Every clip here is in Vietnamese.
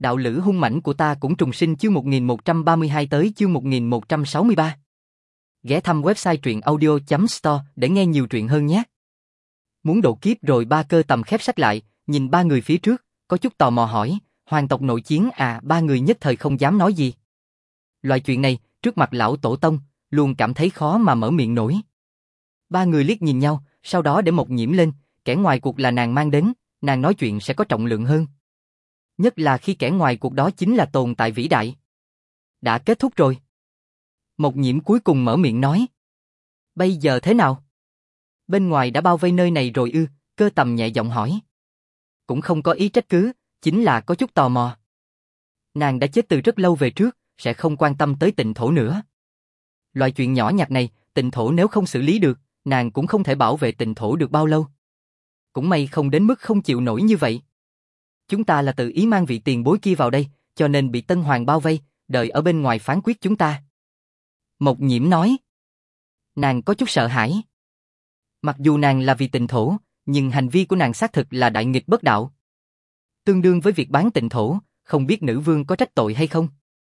Đạo lữ hung mãnh của ta cũng trùng sinh chương 1132 tới chương 1163. Ghé thăm website truyện audio.store để nghe nhiều truyện hơn nhé. Muốn độ kiếp rồi ba cơ tầm khép sách lại, nhìn ba người phía trước, có chút tò mò hỏi, hoàng tộc nội chiến à? Ba người nhất thời không dám nói gì. Loại chuyện này, trước mặt lão tổ tông, luôn cảm thấy khó mà mở miệng nổi. Ba người liếc nhìn nhau, sau đó để Mộc Nhiễm lên, kẻ ngoài cuộc là nàng mang đến, nàng nói chuyện sẽ có trọng lượng hơn. Nhất là khi kẻ ngoài cuộc đó chính là tồn tại vĩ đại. Đã kết thúc rồi. Mộc Nhiễm cuối cùng mở miệng nói. Bây giờ thế nào? Bên ngoài đã bao vây nơi này rồi ư? Cơ tầm nhẹ giọng hỏi. Cũng không có ý trách cứ, chính là có chút tò mò. Nàng đã chết từ rất lâu về trước, sẽ không quan tâm tới Tịnh Thổ nữa. Loại chuyện nhỏ nhặt này, Tịnh Thổ nếu không xử lý được, nàng cũng không thể bảo vệ Tịnh Thổ được bao lâu. Cũng may không đến mức không chịu nổi như vậy. Chúng ta là tự ý mang vị tiền bối kia vào đây, cho nên bị Tân Hoàng bao vây, đợi ở bên ngoài phán quyết chúng ta. Mộc Nhiễm nói. Nàng có chút sợ hãi. Mặc dù nàng là vì Tịnh Thổ, nhưng hành vi của nàng xác thực là đại nghịch bất đạo. Tương đương với việc bán Tịnh Thổ, không biết nữ vương có trách tội hay không?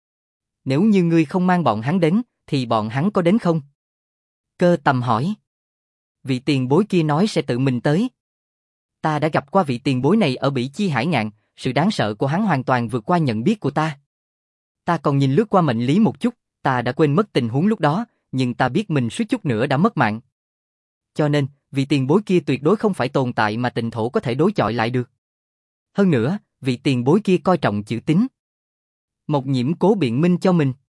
Nếu như ngươi không mang bọn hắn đến, thì bọn hắn có đến không? Cơ tầm hỏi. Vị tiền bối kia nói sẽ tự mình tới. Ta đã gặp qua vị tiền bối này ở Bỉ Chi Hải Ngạn, sự đáng sợ của hắn hoàn toàn vượt qua nhận biết của ta. Ta còn nhìn lướt qua mệnh lý một chút, ta đã quên mất tình huống lúc đó, nhưng ta biết mình suýt chút nữa đã mất mạng. Cho nên, vị tiền bối kia tuyệt đối không phải tồn tại mà Tịnh Thổ có thể đối chọi lại được. Hơn nữa, vị tiền bối kia coi trọng chữ tín. Mộc Nhiễm cố biện minh cho mình.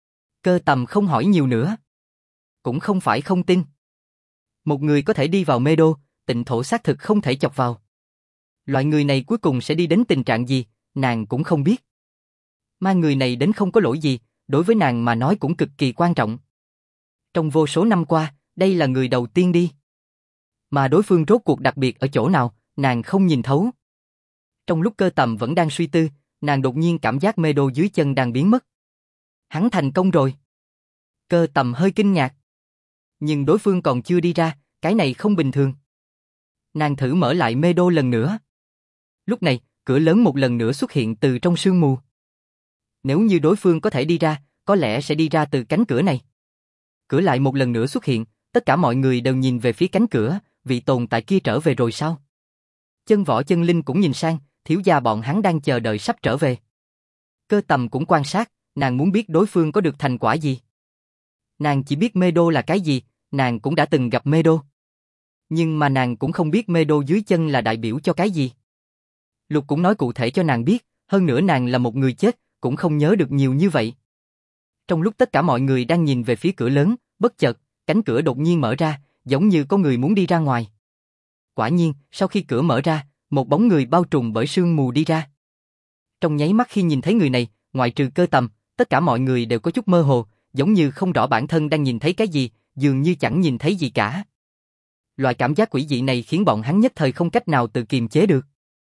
Cơ tầm không hỏi nhiều nữa. Cũng không phải không tin. Một người có thể đi vào mê đô, Tịnh Thổ xác thực không thể chọc vào. Loại người này cuối cùng sẽ đi đến tình trạng gì, nàng cũng không biết. Mà người này đến không có lỗi gì, đối với nàng mà nói cũng cực kỳ quan trọng. Trong vô số năm qua, đây là người đầu tiên đi. Mà đối phương rốt cuộc đặc biệt ở chỗ nào, nàng không nhìn thấu. Trong lúc cơ tầm vẫn đang suy tư, nàng đột nhiên cảm giác mê đô dưới chân đang biến mất. Hắn thành công rồi. Cơ tầm hơi kinh ngạc. Nhưng đối phương còn chưa đi ra, cái này không bình thường. Nàng thử mở lại mê đô lần nữa. Lúc này, cửa lớn một lần nữa xuất hiện từ trong sương mù. Nếu như đối phương có thể đi ra, có lẽ sẽ đi ra từ cánh cửa này. Cửa lại một lần nữa xuất hiện, tất cả mọi người đều nhìn về phía cánh cửa, vị tồn tại kia trở về rồi sao? Chân Võ Chân Linh cũng nhìn sang, thiếu gia bọn hắn đang chờ đợi sắp trở về. Cơ tầm cũng quan sát, nàng muốn biết đối phương có được thành quả gì. Nàng chỉ biết mê đô là cái gì, nàng cũng đã từng gặp mê đô. Nhưng mà nàng cũng không biết mê đô dưới chân là đại biểu cho cái gì. Lục cũng nói cụ thể cho nàng biết, hơn nữa nàng là một người chết, cũng không nhớ được nhiều như vậy. Trong lúc tất cả mọi người đang nhìn về phía cửa lớn, bất chợt, cánh cửa đột nhiên mở ra, giống như có người muốn đi ra ngoài. Quả nhiên, sau khi cửa mở ra, một bóng người bao trùm bởi sương mù đi ra. Trong nháy mắt khi nhìn thấy người này, ngoại trừ cơ tầm, tất cả mọi người đều có chút mơ hồ, giống như không rõ bản thân đang nhìn thấy cái gì, dường như chẳng nhìn thấy gì cả. Loại cảm giác quỷ dị này khiến bọn hắn nhất thời không cách nào tự kiềm chế được.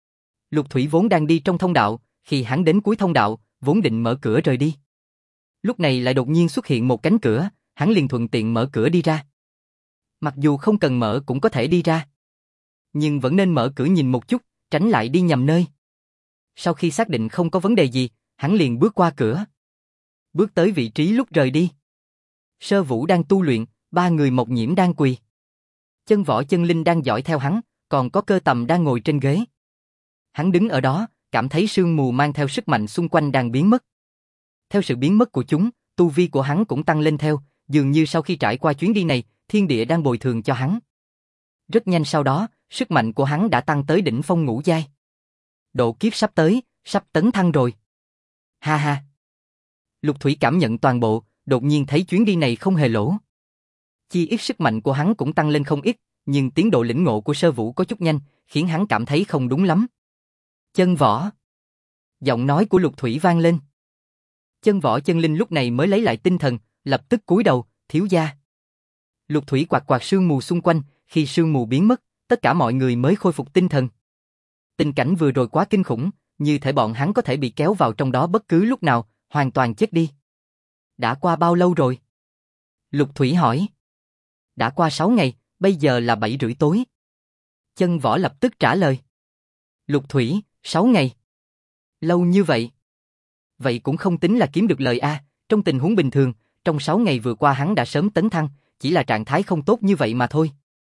Lục Thủy vốn đang đi trong thông đạo, khi hắn đến cuối thông đạo, vốn định mở cửa rời đi. Lúc này lại đột nhiên xuất hiện một cánh cửa, hắn liền thuận tiện mở cửa đi ra. Mặc dù không cần mở cũng có thể đi ra. Nhưng vẫn nên mở cửa nhìn một chút, tránh lại đi nhầm nơi. Sau khi xác định không có vấn đề gì, hắn liền bước qua cửa. Bước tới vị trí lúc rời đi. Sơ Vũ đang tu luyện, ba người Mộc Nhiễm đang quỳ. Chân Võ Chân Linh đang dõi theo hắn, còn có Cơ Tầm đang ngồi trên ghế. Hắn đứng ở đó, cảm thấy sương mù mang theo sức mạnh xung quanh đang biến mất. Theo sự biến mất của chúng, tu vi của hắn cũng tăng lên theo, dường như sau khi trải qua chuyến đi này, thiên địa đang bồi thường cho hắn. Rất nhanh sau đó, sức mạnh của hắn đã tăng tới đỉnh phong ngũ giai. Độ kiếp sắp tới, sắp tấn thăng rồi. Ha ha. Lục Thủy cảm nhận toàn bộ, đột nhiên thấy chuyến đi này không hề lỗ. Chi ít sức mạnh của hắn cũng tăng lên không ít, nhưng tiến độ lĩnh ngộ của Sơ Vũ có chút nhanh, khiến hắn cảm thấy không đúng lắm. Chân Võ. Giọng nói của Lục Thủy vang lên. Chân Võ Chân Linh lúc này mới lấy lại tinh thần, lập tức cúi đầu, thiếu gia. Lục Thủy quạt quạt sương mù xung quanh, khi sương mù biến mất, tất cả mọi người mới khôi phục tinh thần. Tình cảnh vừa rồi quá kinh khủng, như thể bọn hắn có thể bị kéo vào trong đó bất cứ lúc nào, hoàn toàn chết đi. Đã qua bao lâu rồi? Lục Thủy hỏi. Đã qua 6 ngày, bây giờ là 7 rưỡi tối. Chân Võ lập tức trả lời. Lục Thủy, 6 ngày. Lâu như vậy. Vậy cũng không tính là kiếm được lời a, trong tình huống bình thường, trong 6 ngày vừa qua hắn đã sớm tấn thăng, chỉ là trạng thái không tốt như vậy mà thôi.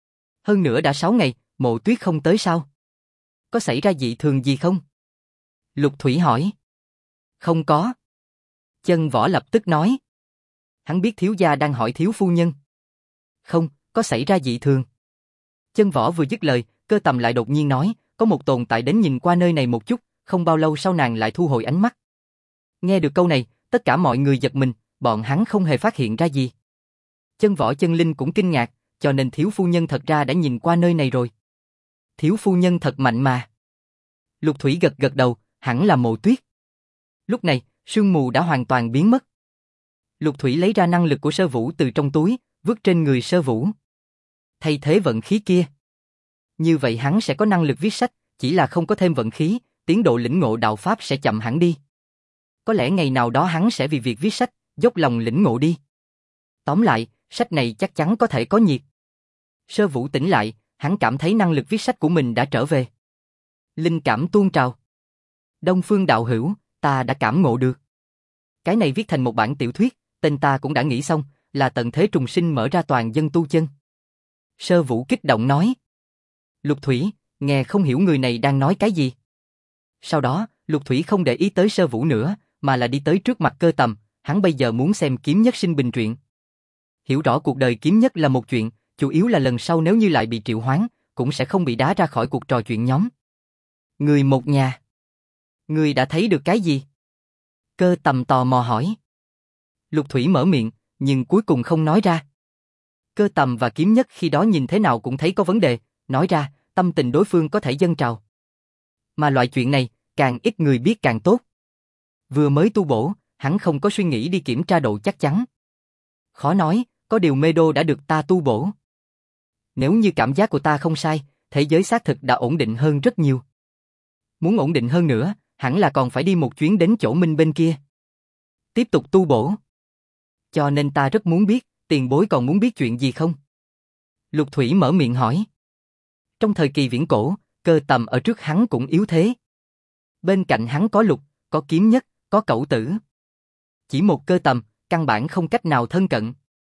Hơn nữa đã 6 ngày, Mộ Tuyết không tới sao? Có xảy ra dị thường gì không? Lục Thủy hỏi. Không có. Chân Võ lập tức nói. Hắn biết thiếu gia đang hỏi thiếu phu nhân. Không, có xảy ra dị thường. Chân Võ vừa dứt lời, Cơ Tầm lại đột nhiên nói, có một tồn tại đến nhìn qua nơi này một chút, không bao lâu sau nàng lại thu hồi ánh mắt. Nghe được câu này, tất cả mọi người giật mình, bọn hắn không hề phát hiện ra gì. Chân Võ Chân Linh cũng kinh ngạc, cho nên thiếu phu nhân thật ra đã nhìn qua nơi này rồi. Thiếu phu nhân thật mạnh mà. Lục Thủy gật gật đầu, hẳn là Mộ Tuyết. Lúc này, sương mù đã hoàn toàn biến mất. Lục Thủy lấy ra năng lực của Sơ Vũ từ trong túi, vứt trên người Sơ Vũ. Thay thế vận khí kia. Như vậy hắn sẽ có năng lực viết sách, chỉ là không có thêm vận khí, tiến độ lĩnh ngộ đạo pháp sẽ chậm hẳn đi. Có lẽ ngày nào đó hắn sẽ vì việc viết sách, dốc lòng lĩnh ngộ đi. Tóm lại, sách này chắc chắn có thể có nhiệt. Sơ Vũ tỉnh lại, hắn cảm thấy năng lực viết sách của mình đã trở về. Linh cảm tuôn trào. Đông Phương đạo hữu, ta đã cảm ngộ được. Cái này viết thành một bản tiểu thuyết, tên ta cũng đã nghĩ xong, là tận thế trùng sinh mở ra toàn dân tu chân. Sơ Vũ kích động nói. Lục Thủy, nghe không hiểu người này đang nói cái gì. Sau đó, Lục Thủy không để ý tới Sơ Vũ nữa, mà là đi tới trước mặt Cơ Tầm, hắn bây giờ muốn xem Kiếm Nhất sinh bình truyện. Hiểu rõ cuộc đời Kiếm Nhất là một chuyện, chủ yếu là lần sau nếu như lại bị triệu hoán, cũng sẽ không bị đá ra khỏi cuộc trò chuyện nhóm. Người một nhà. Người đã thấy được cái gì? Cơ Tầm tò mò hỏi. Lục Thủy mở miệng, nhưng cuối cùng không nói ra. Cơ Tầm và Kiếm Nhất khi đó nhìn thế nào cũng thấy có vấn đề, nói ra, tâm tình đối phương có thể dâng trào. Mà loại chuyện này, càng ít người biết càng tốt. Vừa mới tu bổ, hắn không có suy nghĩ đi kiểm tra độ chắc chắn. Khó nói, có điều mê đô đã được ta tu bổ. Nếu như cảm giác của ta không sai, thế giới xác thực đã ổn định hơn rất nhiều. Muốn ổn định hơn nữa, hẳn là còn phải đi một chuyến đến chỗ Minh bên kia. Tiếp tục tu bổ. Cho nên ta rất muốn biết, tiền bối còn muốn biết chuyện gì không? Lục Thủy mở miệng hỏi. Trong thời kỳ viễn cổ, Cơ Tầm ở trước hắn cũng yếu thế. Bên cạnh hắn có Lục, có Kiếm Nhất, có Cẩu Tử. Chỉ một Cơ Tầm, căn bản không cách nào thân cận.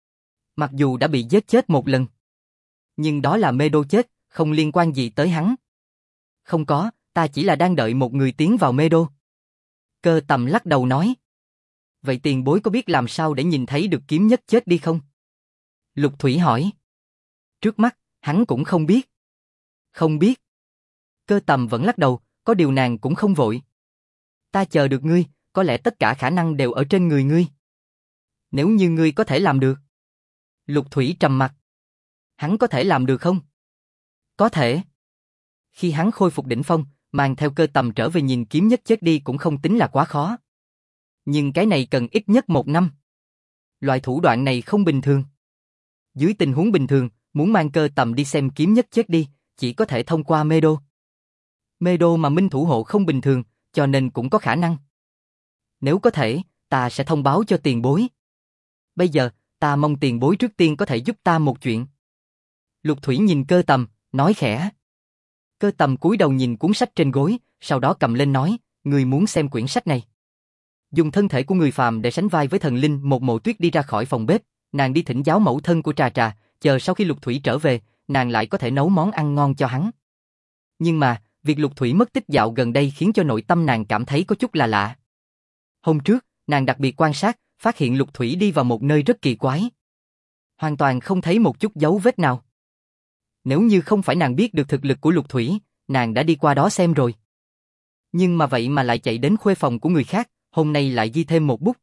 Mặc dù đã bị giết chết một lần. Nhưng đó là mê đô chết, không liên quan gì tới hắn. Không có, ta chỉ là đang đợi một người tiến vào mê đô. Cơ Tầm lắc đầu nói. Vậy tiền bối có biết làm sao để nhìn thấy được Kiếm Nhất chết đi không? Lục Thủy hỏi. Trước mắt, hắn cũng không biết. Không biết. Cơ Tầm vẫn lắc đầu, có điều nàng cũng không vội. Ta chờ được ngươi, có lẽ tất cả khả năng đều ở trên người ngươi. Nếu như ngươi có thể làm được. Lục Thủy trầm mặt. Hắn có thể làm được không? Có thể. Khi hắn khôi phục đỉnh phong, mang theo Cơ Tầm trở về nhìn Kiếm Nhất chết đi cũng không tính là quá khó. Nhưng cái này cần ít nhất 1 năm. Loại thủ đoạn này không bình thường. Dưới tình huống bình thường, muốn mang Cơ Tầm đi xem Kiếm Nhất chết đi, chỉ có thể thông qua mê đô. Mê đô mà minh thủ hộ không bình thường, cho nên cũng có khả năng. Nếu có thể, ta sẽ thông báo cho tiền bối. Bây giờ, ta mong tiền bối trước tiên có thể giúp ta một chuyện. Lục Thủy nhìn Cơ Tầm, nói khẽ. Cơ Tầm cúi đầu nhìn cuốn sách trên gối, sau đó cầm lên nói, người muốn xem quyển sách này. Dùng thân thể của người phàm để sánh vai với thần linh. Một Mộ Tuyết đi ra khỏi phòng bếp, nàng đi thỉnh giáo mẫu thân của Trà Trà, chờ sau khi Lục Thủy trở về, nàng lại có thể nấu món ăn ngon cho hắn. Nhưng mà, việc Lục Thủy mất tích dạo gần đây khiến cho nội tâm nàng cảm thấy có chút là lạ. Hôm trước, nàng đặc biệt quan sát, phát hiện Lục Thủy đi vào một nơi rất kỳ quái. Hoàn toàn không thấy một chút dấu vết nào. Nếu như không phải nàng biết được thực lực của Lục Thủy, nàng đã đi qua đó xem rồi. Nhưng mà vậy mà lại chạy đến khuê phòng của người khác, hôm nay lại ghi thêm một bút.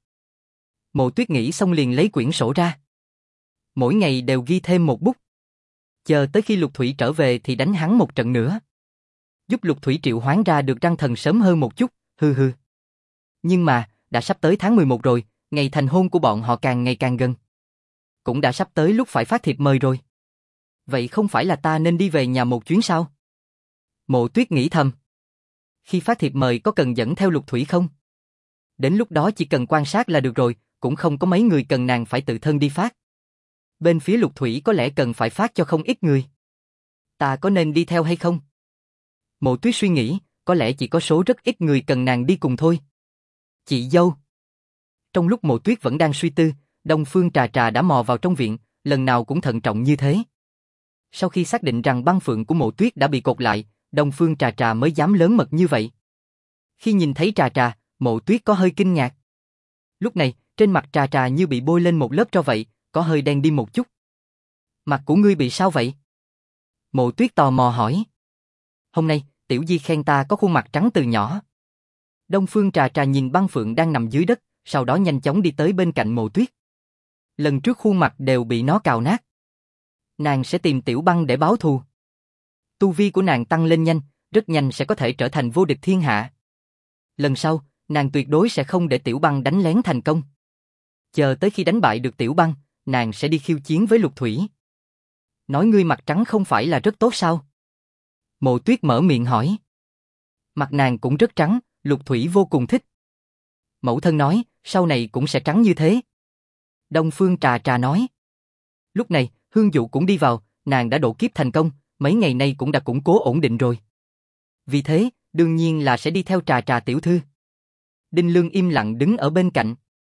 Mộ Tuyết nghĩ xong liền lấy quyển sổ ra. Mỗi ngày đều ghi thêm một bút. Chờ tới khi Lục Thủy trở về thì đánh hắn một trận nữa. Giúp Lục Thủy triệu hoán ra được răng thần sớm hơn một chút, hừ hừ. Nhưng mà, đã sắp tới tháng 11 rồi, ngày thành hôn của bọn họ càng ngày càng gần. Cũng đã sắp tới lúc phải phát thiệp mời rồi. Vậy không phải là ta nên đi về nhà một chuyến sao? Mộ Tuyết nghĩ thầm. Khi phát thiệp mời có cần dẫn theo Lục Thủy không? Đến lúc đó chỉ cần quan sát là được rồi, cũng không có mấy người cần nàng phải tự thân đi phát. Bên phía Lục Thủy có lẽ cần phải phát cho không ít người. Ta có nên đi theo hay không? Mộ Tuyết suy nghĩ, có lẽ chỉ có số rất ít người cần nàng đi cùng thôi. Chị dâu. Trong lúc Mộ Tuyết vẫn đang suy tư, Đông Phương Trà Trà đã mò vào trong viện, lần nào cũng thận trọng như thế. Sau khi xác định rằng băng phượng của Mộ Tuyết đã bị cột lại, Đông Phương Trà Trà mới dám lớn mật như vậy. Khi nhìn thấy Trà Trà, Mộ Tuyết có hơi kinh ngạc. Lúc này, trên mặt Trà Trà như bị bôi lên một lớp tro vậy, có hơi đen đi một chút. Mặt của ngươi bị sao vậy? Mộ Tuyết tò mò hỏi. Hôm nay, Tiểu Di khen ta có khuôn mặt trắng từ nhỏ. Đông Phương Trà Trà nhìn băng phượng đang nằm dưới đất, sau đó nhanh chóng đi tới bên cạnh Mộ Tuyết. Lần trước khuôn mặt đều bị nó cào nát. Nàng sẽ tìm Tiểu Băng để báo thù. Tu vi của nàng tăng lên nhanh, rất nhanh sẽ có thể trở thành vô địch thiên hạ. Lần sau, nàng tuyệt đối sẽ không để Tiểu Băng đánh lén thành công. Chờ tới khi đánh bại được Tiểu Băng, nàng sẽ đi khiêu chiến với Lục Thủy. Nói ngươi mặt trắng không phải là rất tốt sao? Mộ Tuyết mở miệng hỏi. Mặt nàng cũng rất trắng, Lục Thủy vô cùng thích. Mẫu thân nói, sau này cũng sẽ trắng như thế. Đông Phương Trà Trà nói. Lúc này, Hương Dụ cũng đi vào, nàng đã độ kiếp thành công, mấy ngày nay cũng đã củng cố ổn định rồi. Vì thế, đương nhiên là sẽ đi theo Trà Trà tiểu thư. Đinh Lương im lặng đứng ở bên cạnh.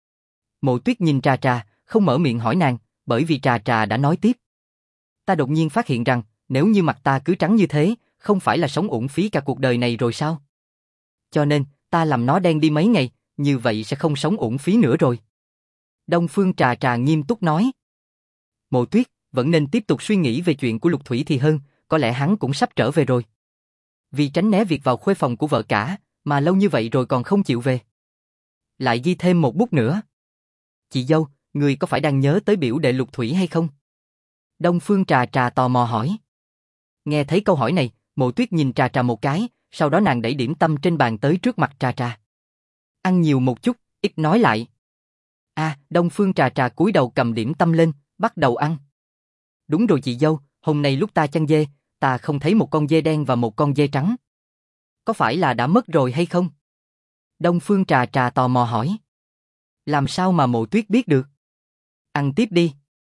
Mộ Tuyết nhìn Trà Trà, không mở miệng hỏi nàng, bởi vì Trà Trà đã nói tiếp. Ta đột nhiên phát hiện rằng, nếu như mặt ta cứ trắng như thế, không phải là sống uổng phí cả cuộc đời này rồi sao? Cho nên, ta làm nó đen đi mấy ngày, như vậy sẽ không sống uổng phí nữa rồi. Đông Phương Trà Trà nghiêm túc nói. Mộ Tuyết, vẫn nên tiếp tục suy nghĩ về chuyện của Lục Thủy thì hơn, có lẽ hắn cũng sắp trở về rồi. Vì tránh né việc vào khuê phòng của vợ cả, mà lâu như vậy rồi còn không chịu về. Lại ghi thêm một bút nữa. Chị dâu, người có phải đang nhớ tới biểu đệ Lục Thủy hay không? Đông Phương Trà Trà tò mò hỏi. Nghe thấy câu hỏi này, Mộ Tuyết nhìn Trà Trà một cái, sau đó nàng đẩy điểm tâm trên bàn tới trước mặt Trà Trà. Ăn nhiều một chút, ít nói lại. Đông Phương Trà Trà cúi đầu cầm điểm tâm lên, bắt đầu ăn. Đúng rồi chị dâu, hôm nay lúc ta chăn dê, ta không thấy một con dê đen và một con dê trắng. Có phải là đã mất rồi hay không? Đông Phương Trà Trà tò mò hỏi. Làm sao mà Mộ Tuyết biết được? Ăn tiếp đi.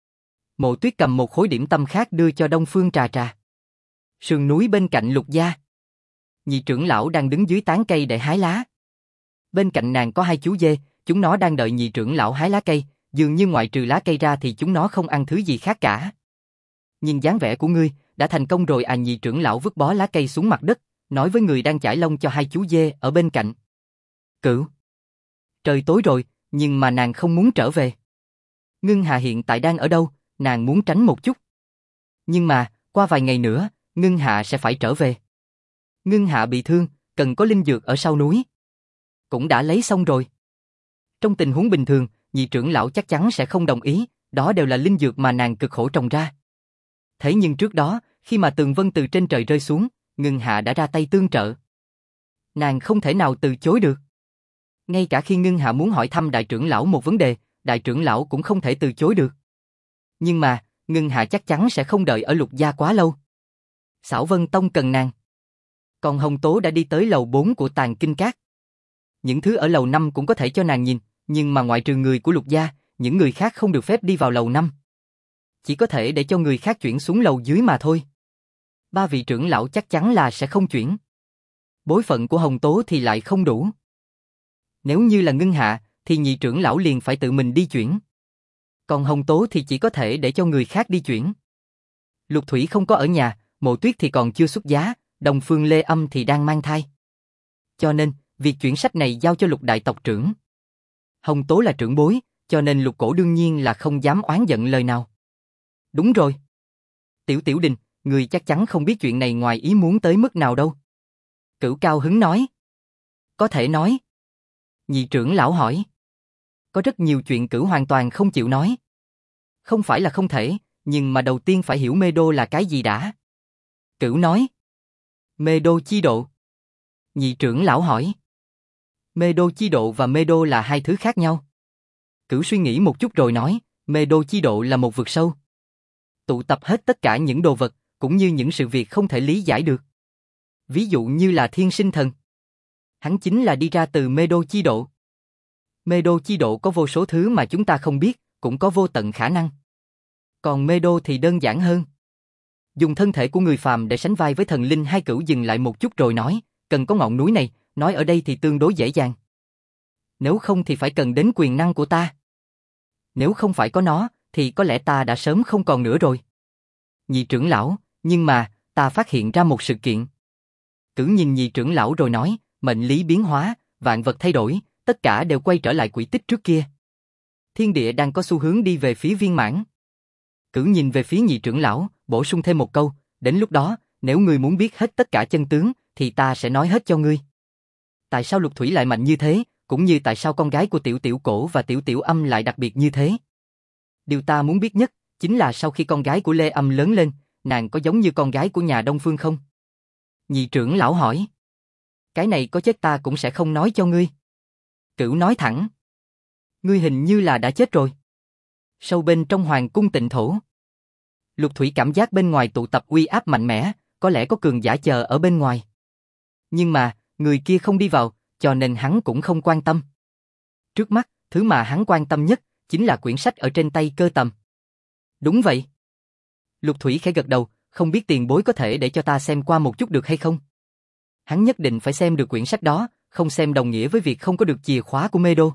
Mộ Tuyết cầm một khối điểm tâm khác đưa cho Đông Phương Trà Trà. Sườn núi bên cạnh Lục gia. Nhị trưởng lão đang đứng dưới tán cây để hái lá. Bên cạnh nàng có hai chú dê, chúng nó đang đợi nhị trưởng lão hái lá cây, dường như ngoại trừ lá cây ra thì chúng nó không ăn thứ gì khác cả. Nhìn dáng vẻ của ngươi, đã thành công rồi à? Nhị trưởng lão vứt bó lá cây xuống mặt đất, nói với người đang chải lông cho hai chú dê ở bên cạnh. Cửu. Trời tối rồi, nhưng mà nàng không muốn trở về. Ngân Hà hiện tại đang ở đâu, nàng muốn tránh một chút. Nhưng mà, qua vài ngày nữa, Ngân Hạ sẽ phải trở về. Ngân Hạ bị thương, cần có linh dược ở sau núi. Cũng đã lấy xong rồi. Trong tình huống bình thường, nhị trưởng lão chắc chắn sẽ không đồng ý, đó đều là linh dược mà nàng cực khổ trồng ra. Thế nhưng trước đó, khi mà tường vân từ trên trời rơi xuống, Ngân Hạ đã ra tay tương trợ. Nàng không thể nào từ chối được. Ngay cả khi Ngân Hạ muốn hỏi thăm đại trưởng lão một vấn đề, đại trưởng lão cũng không thể từ chối được. Nhưng mà, Ngân Hạ chắc chắn sẽ không đợi ở Lục gia quá lâu. Xảo Vân Tông cần nàng. Còn Hồng Tố đã đi tới lầu 4 của Tàng Kinh Các. Những thứ ở lầu 5 cũng có thể cho nàng nhìn, nhưng mà ngoại trừ người của Lục gia, những người khác không được phép đi vào lầu 5. Chỉ có thể để cho người khác chuyển xuống lầu dưới mà thôi. Ba vị trưởng lão chắc chắn là sẽ không chuyển. Bối phận của Hồng Tố thì lại không đủ. Nếu như là Ngân Hạ, thì nhị trưởng lão liền phải tự mình đi chuyển. Còn Hồng Tố thì chỉ có thể để cho người khác đi chuyển. Lục Thủy không có ở nhà, Mộ Tuyết thì còn chưa xuất giá, Đồng Phương Lê Âm thì đang mang thai. Cho nên, việc chuyển sách này giao cho Lục đại tộc trưởng. Hồng Tố là trưởng bối, cho nên Lục Cổ đương nhiên là không dám oán giận lời nào. Đúng rồi. Tiểu Đình, người chắc chắn không biết chuyện này ngoài ý muốn tới mức nào đâu. Cửu cao hứng nói. Có thể nói. Nhị trưởng lão hỏi. Có rất nhiều chuyện Cửu hoàn toàn không chịu nói. Không phải là không thể, nhưng mà đầu tiên phải hiểu mê đô là cái gì đã. Cửu nói. Mê đô chi độ. Nhị trưởng lão hỏi. Mê đô chi độ và mê đô là hai thứ khác nhau. Cửu suy nghĩ một chút rồi nói, mê đô chi độ là một vực sâu. Tụ tập hết tất cả những đồ vật, cũng như những sự việc không thể lý giải được. Ví dụ như là thiên sinh thần. Hắn chính là đi ra từ mê đô chi độ. Mê đô chi độ có vô số thứ mà chúng ta không biết, cũng có vô tận khả năng. Còn mê đô thì đơn giản hơn. Dùng thân thể của người phàm để sánh vai với thần linh. Hai Cửu dừng lại một chút rồi nói, cần có ngọn núi này, nói ở đây thì tương đối dễ dàng. Nếu không thì phải cần đến quyền năng của ta. Nếu không phải có nó, thì có lẽ ta đã sớm không còn nữa rồi. Nhị trưởng lão, nhưng mà, ta phát hiện ra một sự kiện. Cử nhìn nhị trưởng lão rồi nói, mệnh lý biến hóa, vạn vật thay đổi, tất cả đều quay trở lại quỹ tích trước kia. Thiên địa đang có xu hướng đi về phía viên mãn. Cử nhìn về phía nhị trưởng lão, bổ sung thêm một câu, đến lúc đó, nếu ngươi muốn biết hết tất cả chân tướng, thì ta sẽ nói hết cho ngươi. Tại sao Lục Thủy lại mạnh như thế, cũng như tại sao con gái của Tiểu Tiểu Cổ và Tiểu Tiểu Âm lại đặc biệt như thế? Điều ta muốn biết nhất, chính là sau khi con gái của Lê Âm lớn lên, nàng có giống như con gái của nhà Đông Phương không? Nhị trưởng lão hỏi. Cái này có chết ta cũng sẽ không nói cho ngươi. Cửu nói thẳng. Ngươi hình như là đã chết rồi. Sâu bên trong hoàng cung Tịnh Thổ. Lục Thủy cảm giác bên ngoài tụ tập uy áp mạnh mẽ, có lẽ có cường giả chờ ở bên ngoài. Nhưng mà, người kia không đi vào, cho nên hắn cũng không quan tâm. Trước mắt, thứ mà hắn quan tâm nhất, chính là quyển sách ở trên tay Cơ Tầm. Đúng vậy. Lục Thủy khẽ gật đầu, không biết tiền bối có thể để cho ta xem qua một chút được hay không? Hắn nhất định phải xem được quyển sách đó, không xem đồng nghĩa với việc không có được chìa khóa của Mê Đô.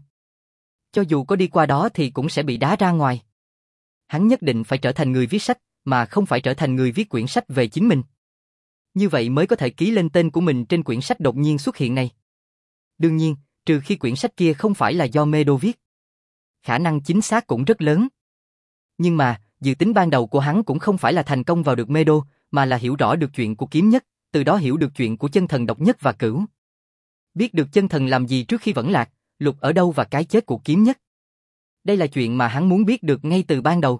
Cho dù có đi qua đó thì cũng sẽ bị đá ra ngoài. Hắn nhất định phải trở thành người viết sách, mà không phải trở thành người viết quyển sách về chính mình. Như vậy mới có thể ký lên tên của mình trên quyển sách đột nhiên xuất hiện này. Đương nhiên, trừ khi quyển sách kia không phải là do Mê Đô viết. Khả năng chính xác cũng rất lớn. Nhưng mà, dự tính ban đầu của hắn cũng không phải là thành công vào được Mê Đô, mà là hiểu rõ được chuyện của Kiếm Nhất, từ đó hiểu được chuyện của chân thần độc nhất và Cửu. Biết được chân thần làm gì trước khi vẫn lạc, Lục ở đâu và cái chết của Kiếm Nhất. Đây là chuyện mà hắn muốn biết được ngay từ ban đầu.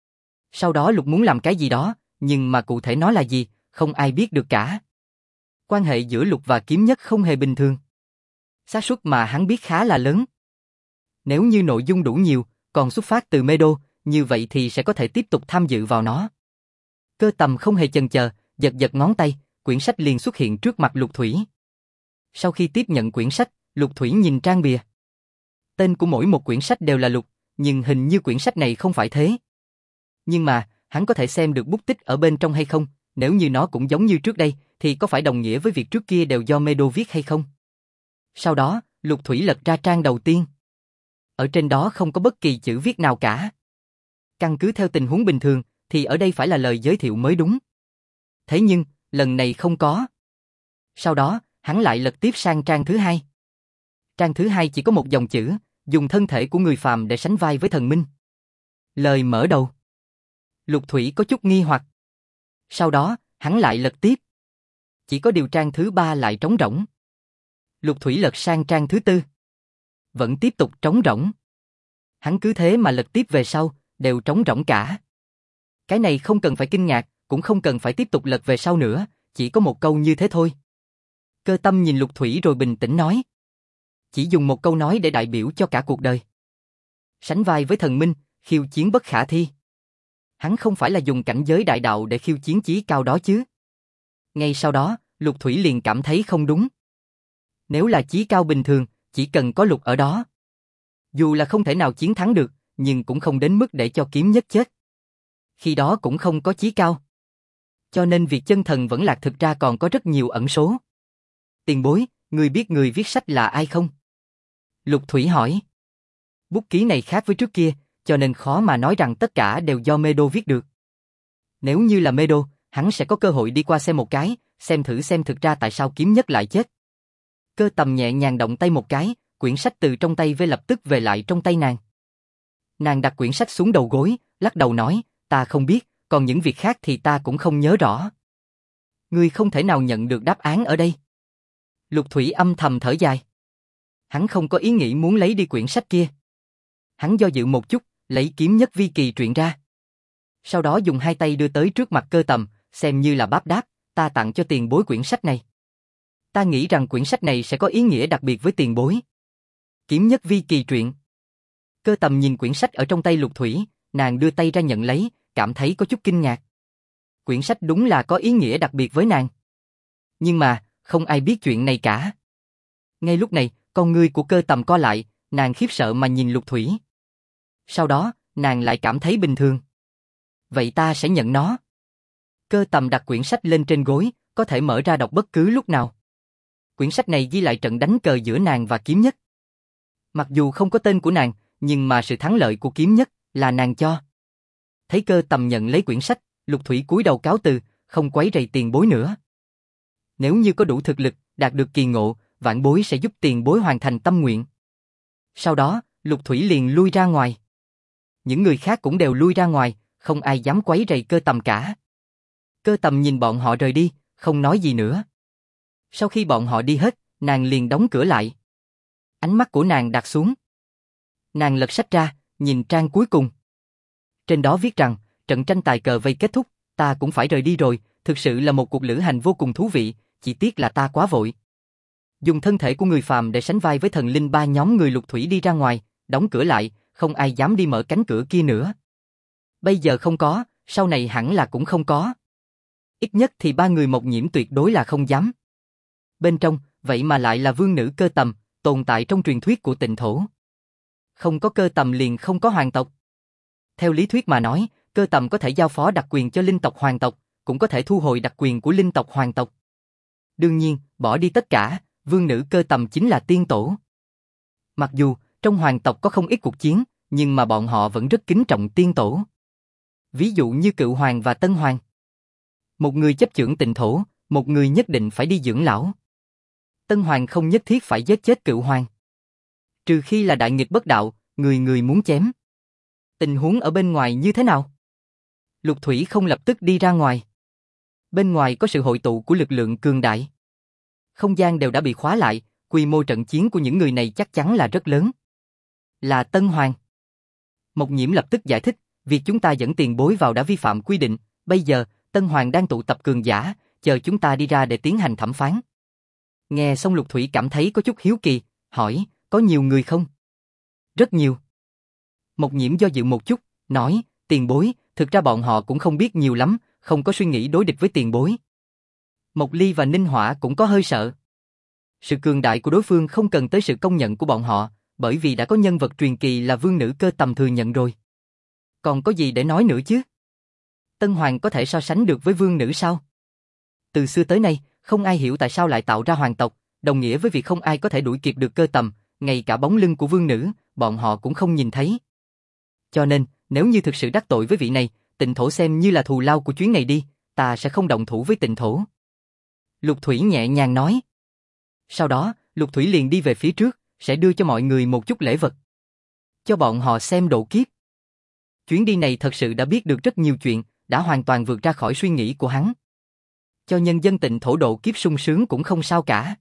Sau đó Lục muốn làm cái gì đó, nhưng mà cụ thể nó là gì, không ai biết được cả. Quan hệ giữa Lục và Kiếm Nhất không hề bình thường. Xác suất mà hắn biết khá là lớn. Nếu như nội dung đủ nhiều, còn xuất phát từ Mê Đô, như vậy thì sẽ có thể tiếp tục tham dự vào nó. Cơ Tầm không hề chần chờ, giật giật ngón tay, quyển sách liền xuất hiện trước mặt Lục Thủy. Sau khi tiếp nhận quyển sách, Lục Thủy nhìn trang bìa. Tên của mỗi một quyển sách đều là Lục, nhưng hình như quyển sách này không phải thế. Nhưng mà, hắn có thể xem được bút tích ở bên trong hay không? Nếu như nó cũng giống như trước đây, thì có phải đồng nghĩa với việc trước kia đều do Mê Đô viết hay không? Sau đó, Lục Thủy lật ra trang đầu tiên. Ở trên đó không có bất kỳ chữ viết nào cả. Căn cứ theo tình huống bình thường, thì ở đây phải là lời giới thiệu mới đúng. Thế nhưng, lần này không có. Sau đó, hắn lại lật tiếp sang trang thứ hai. Trang thứ hai chỉ có một dòng chữ, dùng thân thể của người phàm để sánh vai với thần minh. Lời mở đầu. Lục Thủy có chút nghi hoặc. Sau đó, hắn lại lật tiếp. Chỉ có điều trang thứ ba lại trống rỗng. Lục Thủy lật sang trang thứ tư. Vẫn tiếp tục trống rỗng. Hắn cứ thế mà lật tiếp về sau, đều trống rỗng cả. Cái này không cần phải kinh ngạc, cũng không cần phải tiếp tục lật về sau nữa, chỉ có một câu như thế thôi. Cơ Tâm nhìn Lục Thủy rồi bình tĩnh nói. Chỉ dùng một câu nói để đại biểu cho cả cuộc đời. Sánh vai với thần minh, khiêu chiến bất khả thi. Hắn không phải là dùng cảnh giới đại đạo để khiêu chiến chí cao đó chứ. Ngay sau đó, Lục Thủy liền cảm thấy không đúng. Nếu là chí cao bình thường, chỉ cần có Lục ở đó. Dù là không thể nào chiến thắng được, nhưng cũng không đến mức để cho Kiếm Nhất chết. Khi đó cũng không có chí cao. Cho nên việc chân thần vẫn lạc thực ra còn có rất nhiều ẩn số. Tiền bối, người biết người viết sách là ai không? Lục Thủy hỏi. Bút ký này khác với trước kia, cho nên khó mà nói rằng tất cả đều do Mê Đô viết được. Nếu như là Mê Đô, hắn sẽ có cơ hội đi qua xem một cái, xem thử xem thực ra tại sao Kiếm Nhất lại chết. Cơ Tầm nhẹ nhàng động tay một cái, quyển sách từ trong tay về lập tức về lại trong tay nàng. Nàng đặt quyển sách xuống đầu gối, lắc đầu nói, ta không biết, còn những việc khác thì ta cũng không nhớ rõ. Ngươi không thể nào nhận được đáp án ở đây. Lục Thủy âm thầm thở dài. Hắn không có ý nghĩ muốn lấy đi quyển sách kia. Hắn do dự một chút, lấy Kiếm Nhất vi kỳ truyện ra. Sau đó dùng hai tay đưa tới trước mặt Cơ Tầm, xem như là báp đáp, ta tặng cho tiền bối quyển sách này. Ta nghĩ rằng quyển sách này sẽ có ý nghĩa đặc biệt với tiền bối. Kiếm Nhất vi kỳ truyện. Cơ Tầm nhìn quyển sách ở trong tay Lục Thủy, nàng đưa tay ra nhận lấy, cảm thấy có chút kinh ngạc. Quyển sách đúng là có ý nghĩa đặc biệt với nàng. Nhưng mà, không ai biết chuyện này cả. Ngay lúc này, con ngươi của Cơ Tầm co lại, nàng khiếp sợ mà nhìn Lục Thủy. Sau đó, nàng lại cảm thấy bình thường. Vậy ta sẽ nhận nó. Cơ Tầm đặt quyển sách lên trên gối, có thể mở ra đọc bất cứ lúc nào. Quyển sách này ghi lại trận đánh cờ giữa nàng và Kiếm Nhất. Mặc dù không có tên của nàng, nhưng mà sự thắng lợi của kiếm nhất là nàng cho. Thấy Cơ Tầm nhận lấy quyển sách, Lục Thủy cúi đầu cáo từ, không quấy rầy tiền bối nữa. Nếu như có đủ thực lực, đạt được kỳ ngộ, vãn bối sẽ giúp tiền bối hoàn thành tâm nguyện. Sau đó, Lục Thủy liền lui ra ngoài. Những người khác cũng đều lui ra ngoài, không ai dám quấy rầy Cơ Tầm cả. Cơ Tầm nhìn bọn họ rời đi, không nói gì nữa. Sau khi bọn họ đi hết, nàng liền đóng cửa lại. Ánh mắt của nàng đặt xuống. Nàng lật sách ra, nhìn trang cuối cùng. Trên đó viết rằng, trận tranh tài cờ vây kết thúc, ta cũng phải rời đi rồi, thực sự là một cuộc lữ hành vô cùng thú vị, chỉ tiếc là ta quá vội. Dùng thân thể của người phàm để sánh vai với thần linh, ba nhóm người Lục Thủy đi ra ngoài, đóng cửa lại, không ai dám đi mở cánh cửa kia nữa. Bây giờ không có, sau này hẳn là cũng không có. Ít nhất thì ba người Mộc Nhiễm tuyệt đối là không dám. Bên trong, vậy mà lại là vương nữ Cơ Tầm, tồn tại trong truyền thuyết của Tịnh Thổ. Không có Cơ Tầm liền không có hoàng tộc. Theo lý thuyết mà nói, Cơ Tầm có thể giao phó đặc quyền cho linh tộc hoàng tộc, cũng có thể thu hồi đặc quyền của linh tộc hoàng tộc. Đương nhiên, bỏ đi tất cả, vương nữ Cơ Tầm chính là tiên tổ. Mặc dù, trong hoàng tộc có không ít cuộc chiến, nhưng mà bọn họ vẫn rất kính trọng tiên tổ. Ví dụ như Cựu Hoàng và Tân Hoàng. Một người chấp chưởng Tịnh Thổ, một người nhất định phải đi dưỡng lão. Tân Hoàng không nhất thiết phải giết chết Cựu Hoàng. Trừ khi là đại nghịch bất đạo, người người muốn chém. Tình huống ở bên ngoài như thế nào? Lục Thủy không lập tức đi ra ngoài. Bên ngoài có sự hội tụ của lực lượng cường đại. Không gian đều đã bị khóa lại, quy mô trận chiến của những người này chắc chắn là rất lớn. Là Tân Hoàng. Mộc Nhiễm lập tức giải thích, việc chúng ta dẫn tiền bối vào đã vi phạm quy định, bây giờ, Tân Hoàng đang tụ tập cường giả, chờ chúng ta đi ra để tiến hành thẩm phán. Nghe xong Lục Thủy cảm thấy có chút hiếu kỳ, hỏi, có nhiều người không? Rất nhiều. Mộc Nhiễm do dự một chút, nói, tiền bối, thực ra bọn họ cũng không biết nhiều lắm, không có suy nghĩ đối địch với tiền bối. Mộc Ly và Ninh Hỏa cũng có hơi sợ. Sự cường đại của đối phương không cần tới sự công nhận của bọn họ, bởi vì đã có nhân vật truyền kỳ là vương nữ Cơ Tầm thừa nhận rồi. Còn có gì để nói nữa chứ? Tân Hoàng có thể so sánh được với vương nữ sao? Từ xưa tới nay, không ai hiểu tại sao lại tạo ra hoàng tộc, đồng nghĩa với việc không ai có thể đuổi kịp được Cơ Tầm, ngay cả bóng lưng của vương nữ, bọn họ cũng không nhìn thấy. Cho nên, nếu như thực sự đắc tội với vị này, Tịnh Thổ xem như là thù lao của chuyến này đi, ta sẽ không động thủ với Tịnh Thổ. Lục Thủy nhẹ nhàng nói. Sau đó, Lục Thủy liền đi về phía trước, sẽ đưa cho mọi người một chút lễ vật. Cho bọn họ xem độ kiếp. Chuyến đi này thật sự đã biết được rất nhiều chuyện, đã hoàn toàn vượt ra khỏi suy nghĩ của hắn. Cho nhân dân Tịnh Thổ độ kiếp sung sướng cũng không sao cả.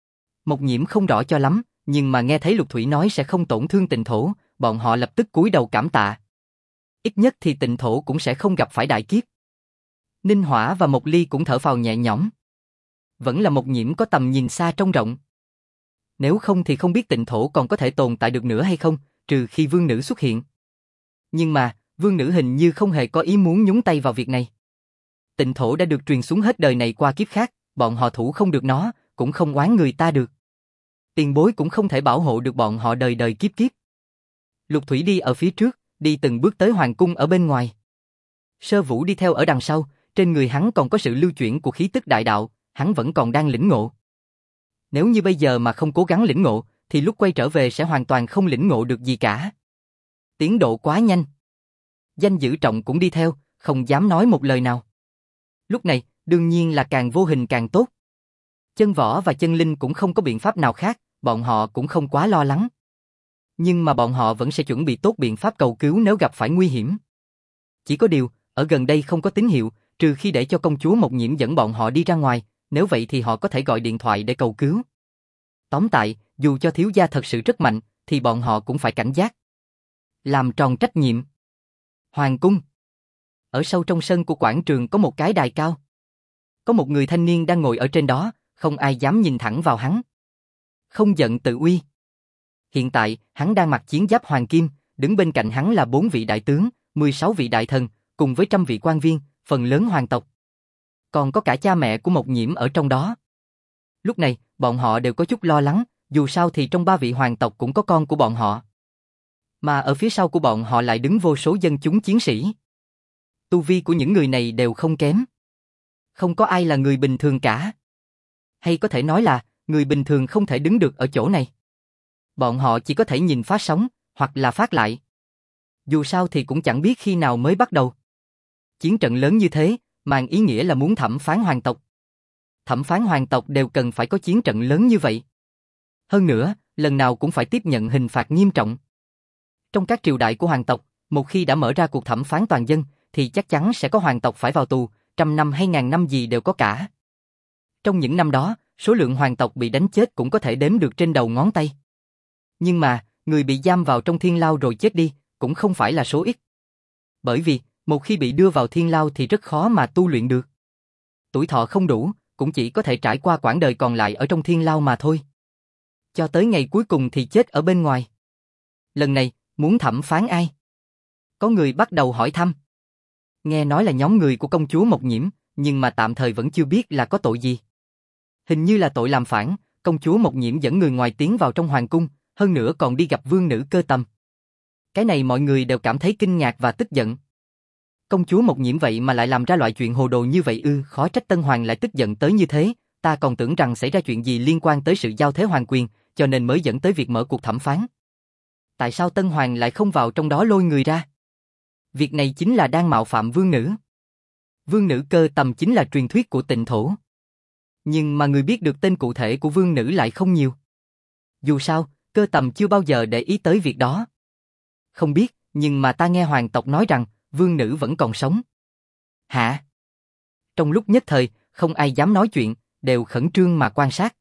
Mộc Nhiễm không rõ cho lắm, nhưng mà nghe thấy Lục Thủy nói sẽ không tổn thương Tịnh Thổ, bọn họ lập tức cúi đầu cảm tạ. Ít nhất thì Tịnh Thổ cũng sẽ không gặp phải đại kiếp. Ninh Hỏa và Mộc Ly cũng thở phào nhẹ nhõm. Vẫn là Mộc Nhiễm có tầm nhìn xa trông rộng. Nếu không thì không biết Tịnh Thổ còn có thể tồn tại được nữa hay không, trừ khi vương nữ xuất hiện. Nhưng mà, vương nữ hình như không hề có ý muốn nhúng tay vào việc này. Tịnh Thổ đã được truyền xuống hết đời này qua kiếp khác, bọn họ thủ không được nó, cũng không oán người ta được. Tiền bối cũng không thể bảo hộ được bọn họ đời đời kiếp kiếp. Lục Thủy đi ở phía trước, đi từng bước tới hoàng cung ở bên ngoài. Sơ Vũ đi theo ở đằng sau, trên người hắn còn có sự lưu chuyển của khí tức đại đạo, hắn vẫn còn đang lĩnh ngộ. Nếu như bây giờ mà không cố gắng lĩnh ngộ, thì lúc quay trở về sẽ hoàn toàn không lĩnh ngộ được gì cả. Tiến độ quá nhanh. Danh Dữ Trọng cũng đi theo, không dám nói một lời nào. Lúc này, đương nhiên là càng vô hình càng tốt. Chân Võ và Chân Linh cũng không có biện pháp nào khác, bọn họ cũng không quá lo lắng. Nhưng mà bọn họ vẫn sẽ chuẩn bị tốt biện pháp cầu cứu nếu gặp phải nguy hiểm. Chỉ có điều, ở gần đây không có tín hiệu, trừ khi để cho công chúa Mộc Nhiễm dẫn bọn họ đi ra ngoài, nếu vậy thì họ có thể gọi điện thoại để cầu cứu. Tóm lại, dù cho thiếu gia thật sự rất mạnh, thì bọn họ cũng phải cảnh giác. Làm tròn trách nhiệm. Hoàng cung. Ở sâu trong sân của quảng trường có một cái đài cao. Có một người thanh niên đang ngồi ở trên đó, không ai dám nhìn thẳng vào hắn. Không giận tự uy. Hiện tại, hắn đang mặc chiến giáp hoàng kim, đứng bên cạnh hắn là 4 vị đại tướng, 16 vị đại thần, cùng với trăm vị quan viên, phần lớn hoàng tộc. Còn có cả cha mẹ của Mộc Nhiễm ở trong đó. Lúc này, bọn họ đều có chút lo lắng, dù sao thì trong 3 vị hoàng tộc cũng có con của bọn họ. Mà ở phía sau của bọn họ lại đứng vô số dân chúng chiến sĩ. Tu vi của những người này đều không kém. Không có ai là người bình thường cả. Hay có thể nói là, người bình thường không thể đứng được ở chỗ này. Bọn họ chỉ có thể nhìn phát sóng, hoặc là phát lại. Dù sao thì cũng chẳng biết khi nào mới bắt đầu. Chiến trận lớn như thế, mang ý nghĩa là muốn thẩm phán hoàng tộc. Thẩm phán hoàng tộc đều cần phải có chiến trận lớn như vậy. Hơn nữa, lần nào cũng phải tiếp nhận hình phạt nghiêm trọng. Trong các triều đại của hoàng tộc, một khi đã mở ra cuộc thẩm phán toàn dân, thì chắc chắn sẽ có hoàng tộc phải vào tù, 100 năm hay 1000 năm gì đều có cả. Trong những năm đó, số lượng hoàng tộc bị đánh chết cũng có thể đếm được trên đầu ngón tay. Nhưng mà, người bị giam vào trong thiên lao rồi chết đi, cũng không phải là số ít. Bởi vì, một khi bị đưa vào thiên lao thì rất khó mà tu luyện được. Tuổi thọ không đủ, cũng chỉ có thể trải qua quãng đời còn lại ở trong thiên lao mà thôi. Cho tới ngày cuối cùng thì chết ở bên ngoài. Lần này, muốn thẩm phán ai? Có người bắt đầu hỏi thăm. Nghe nói là nhóm người của công chúa Mộc Nhiễm, nhưng mà tạm thời vẫn chưa biết là có tội gì. Hình như là tội làm phản, công chúa Mộc Nhiễm dẫn người ngoài tiến vào trong hoàng cung, hơn nữa còn đi gặp vương nữ Cơ Tầm. Cái này mọi người đều cảm thấy kinh ngạc và tức giận. Công chúa Mộc Nhiễm vậy mà lại làm ra loại chuyện hồ đồ như vậy ư? Khó trách Tân Hoàng lại tức giận tới như thế, ta còn tưởng rằng xảy ra chuyện gì liên quan tới sự giao thế hoàng quyền, cho nên mới dẫn tới việc mở cuộc thẩm phán. Tại sao Tân Hoàng lại không vào trong đó lôi người ra? Việc này chính là đang mạo phạm vương nữ. Vương nữ Cơ Tầm chính là truyền thuyết của Tịnh Thổ. Nhưng mà người biết được tên cụ thể của vương nữ lại không nhiều. Dù sao, Cơ Tầm chưa bao giờ để ý tới việc đó. Không biết, nhưng mà ta nghe hoàng tộc nói rằng, vương nữ vẫn còn sống. Hả? Trong lúc nhất thời, không ai dám nói chuyện, đều khẩn trương mà quan sát.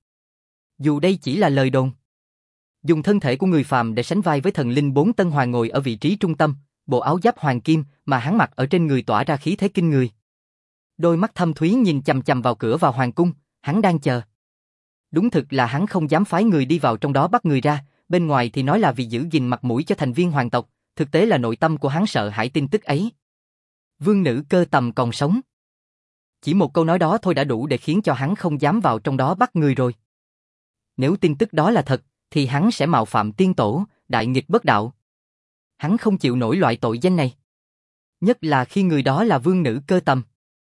Dù đây chỉ là lời đồn. Dùng thân thể của người phàm để sánh vai với thần linh 4 Tân Hoàng ngồi ở vị trí trung tâm, bộ áo giáp hoàng kim mà hắn mặc ở trên người tỏa ra khí thế kinh người. Đôi mắt thâm thúy nhìn chằm chằm vào cửa vào hoàng cung, hắn đang chờ. Đúng thực là hắn không dám phái người đi vào trong đó bắt người ra, bên ngoài thì nói là vì giữ gìn mặt mũi cho thành viên hoàng tộc, thực tế là nội tâm của hắn sợ hãi tin tức ấy. Vương nữ Cơ Tầm còn sống. Chỉ một câu nói đó thôi đã đủ để khiến cho hắn không dám vào trong đó bắt người rồi. Nếu tin tức đó là thật, thì hắn sẽ mạo phạm tiên tổ, đại nghịch bất đạo. Hắn không chịu nổi loại tội danh này. Nhất là khi người đó là vương nữ Cơ Tầm.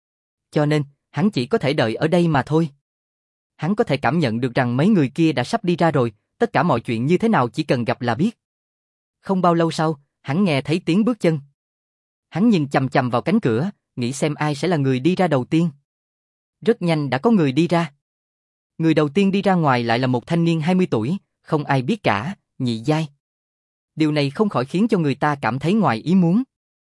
Cho nên, hắn chỉ có thể đợi ở đây mà thôi. Hắn có thể cảm nhận được rằng mấy người kia đã sắp đi ra rồi, tất cả mọi chuyện như thế nào chỉ cần gặp là biết. Không bao lâu sau, hắn nghe thấy tiếng bước chân. Hắn nhìn chằm chằm vào cánh cửa, nghĩ xem ai sẽ là người đi ra đầu tiên. Rất nhanh đã có người đi ra. Người đầu tiên đi ra ngoài lại là một thanh niên 20 tuổi, không ai biết cả, nhị giai. Điều này không khỏi khiến cho người ta cảm thấy ngoài ý muốn.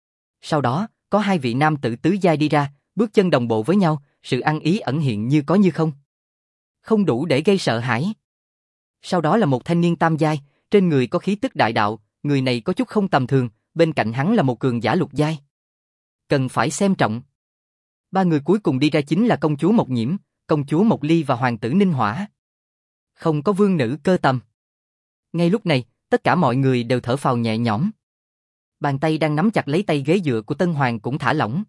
Sau đó, có hai vị nam tử tứ giai đi ra, bước chân đồng bộ với nhau, sự ăn ý ẩn hiện như có như không. Không đủ để gây sợ hãi. Sau đó là một thanh niên tam giai, trên người có khí tức đại đạo, người này có chút không tầm thường, bên cạnh hắn là một cường giả lục giai. Cần phải xem trọng. Ba người cuối cùng đi ra chính là công chúa Mộc Nhiễm, công chúa Mộc Ly và hoàng tử Ninh Hỏa. Không có vương nữ Cơ Tầm. Ngay lúc này, tất cả mọi người đều thở phào nhẹ nhõm. Bàn tay đang nắm chặt lấy tay ghế dựa của Tân Hoàng cũng thả lỏng.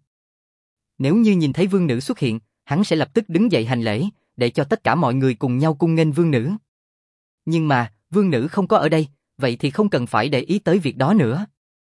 Nếu như nhìn thấy vương nữ xuất hiện, hắn sẽ lập tức đứng dậy hành lễ, để cho tất cả mọi người cùng nhau cung nghênh vương nữ. Nhưng mà, vương nữ không có ở đây, vậy thì không cần phải để ý tới việc đó nữa.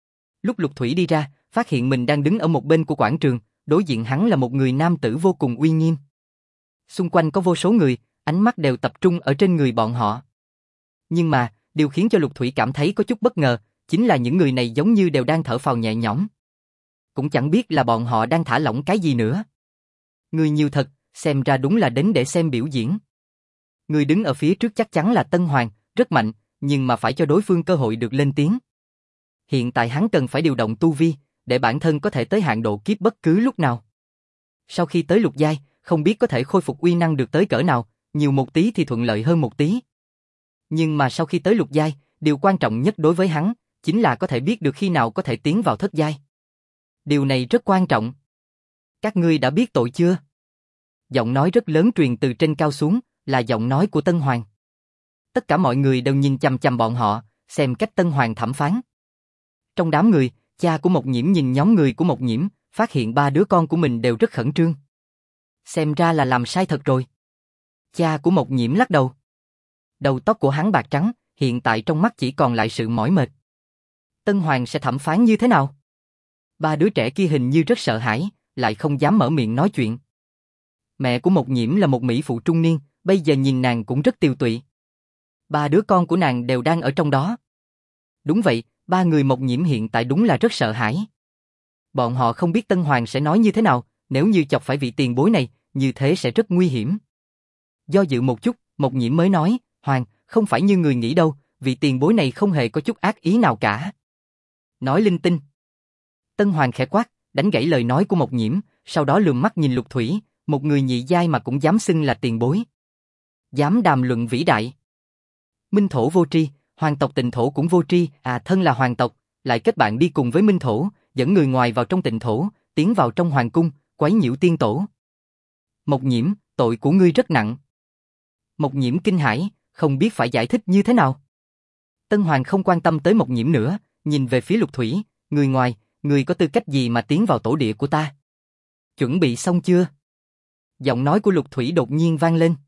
Lúc Lục Thủy đi ra, phát hiện mình đang đứng ở một bên của quảng trường, đối diện hắn là một người nam tử vô cùng uy nghiêm. Xung quanh có vô số người, ánh mắt đều tập trung ở trên người bọn họ. Nhưng mà, điều khiến cho Lục Thủy cảm thấy có chút bất ngờ, chính là những người này giống như đều đang thở phào nhẹ nhõm. Cũng chẳng biết là bọn họ đang thả lỏng cái gì nữa. Người nhiều thật, xem ra đúng là đến để xem biểu diễn. Người đứng ở phía trước chắc chắn là Tân Hoàng, rất mạnh, nhưng mà phải cho đối phương cơ hội được lên tiếng. Hiện tại hắn cần phải điều động tu vi, để bản thân có thể tới hạn độ kiếp bất cứ lúc nào. Sau khi tới lục giai, không biết có thể khôi phục uy năng được tới cỡ nào, nhiều một tí thì thuận lợi hơn một tí. Nhưng mà sau khi tới lục giai, điều quan trọng nhất đối với hắn, chính là có thể biết được khi nào có thể tiến vào thất giai. Điều này rất quan trọng. Các ngươi đã biết tội chưa? Giọng nói rất lớn truyền từ trên cao xuống, là giọng nói của Tân Hoàng. Tất cả mọi người đều nhìn chằm chằm bọn họ, xem cách Tân Hoàng thẩm phán. Trong đám người, cha của Mộc Nhiễm nhìn nhóm người của Mộc Nhiễm, phát hiện ba đứa con của mình đều rất khẩn trương. Xem ra là làm sai thật rồi. Cha của Mộc Nhiễm lắc đầu. Đầu tóc của hắn bạc trắng, hiện tại trong mắt chỉ còn lại sự mỏi mệt. Tân Hoàng sẽ thẩm phán như thế nào? Ba đứa trẻ kia hình như rất sợ hãi, lại không dám mở miệng nói chuyện. Mẹ của Mộc Nhiễm là một mỹ phụ trung niên, bây giờ nhìn nàng cũng rất tiều tụy. Ba đứa con của nàng đều đang ở trong đó. Đúng vậy, ba người Mộc Nhiễm hiện tại đúng là rất sợ hãi. Bọn họ không biết Tân Hoàng sẽ nói như thế nào, nếu như chọc phải vị tiền bối này, như thế sẽ rất nguy hiểm. Do dự một chút, Mộc Nhiễm mới nói, Hoàng, không phải như người nghĩ đâu, vị tiền bối này không hề có chút ác ý nào cả. Nói linh tinh. Tân Hoàng khẽ quát, đánh gãy lời nói của Mộc Nhiễm, sau đó lườm mắt nhìn Lục Thủy, một người nhị giai mà cũng dám xưng là tiền bối. Dám đàm luận vĩ đại. Minh Thổ vô tri, hoàng tộc Tịnh Thổ cũng vô tri, thân là hoàng tộc, lại kết bạn đi cùng với Minh Thổ, dẫn người ngoài vào trong Tịnh Thổ, tiến vào trong hoàng cung, quấy nhiễu tiên tổ. Mộc Nhiễm, tội của ngươi rất nặng. Mộc Nhiễm kinh hãi, không biết phải giải thích như thế nào. Tân Hoàng không quan tâm tới Mộc Nhiễm nữa, nhìn về phía Lục Thủy, người ngoài, người có tư cách gì mà tiến vào tổ địa của ta? Chuẩn bị xong chưa? Giọng nói của Lục Thủy đột nhiên vang lên.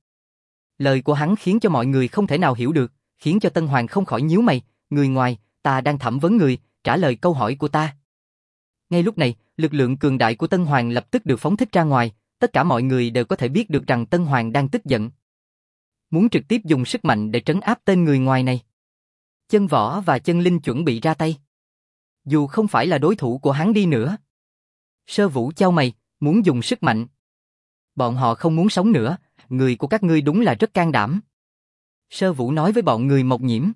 Lời của hắn khiến cho mọi người không thể nào hiểu được, khiến cho Tân Hoàng không khỏi nhíu mày, người ngoài, ta đang thẩm vấn người, trả lời câu hỏi của ta. Ngay lúc này, lực lượng cường đại của Tân Hoàng lập tức được phóng thích ra ngoài, tất cả mọi người đều có thể biết được rằng Tân Hoàng đang tức giận. Muốn trực tiếp dùng sức mạnh để trấn áp tên người ngoài này. Chân Võ và Chân Linh chuẩn bị ra tay. Dù không phải là đối thủ của hắn đi nữa. Sơ Vũ chau mày, muốn dùng sức mạnh. Bọn họ không muốn sống nữa, người của các ngươi đúng là rất can đảm. Sơ Vũ nói với bọn người Mộc Nhiễm.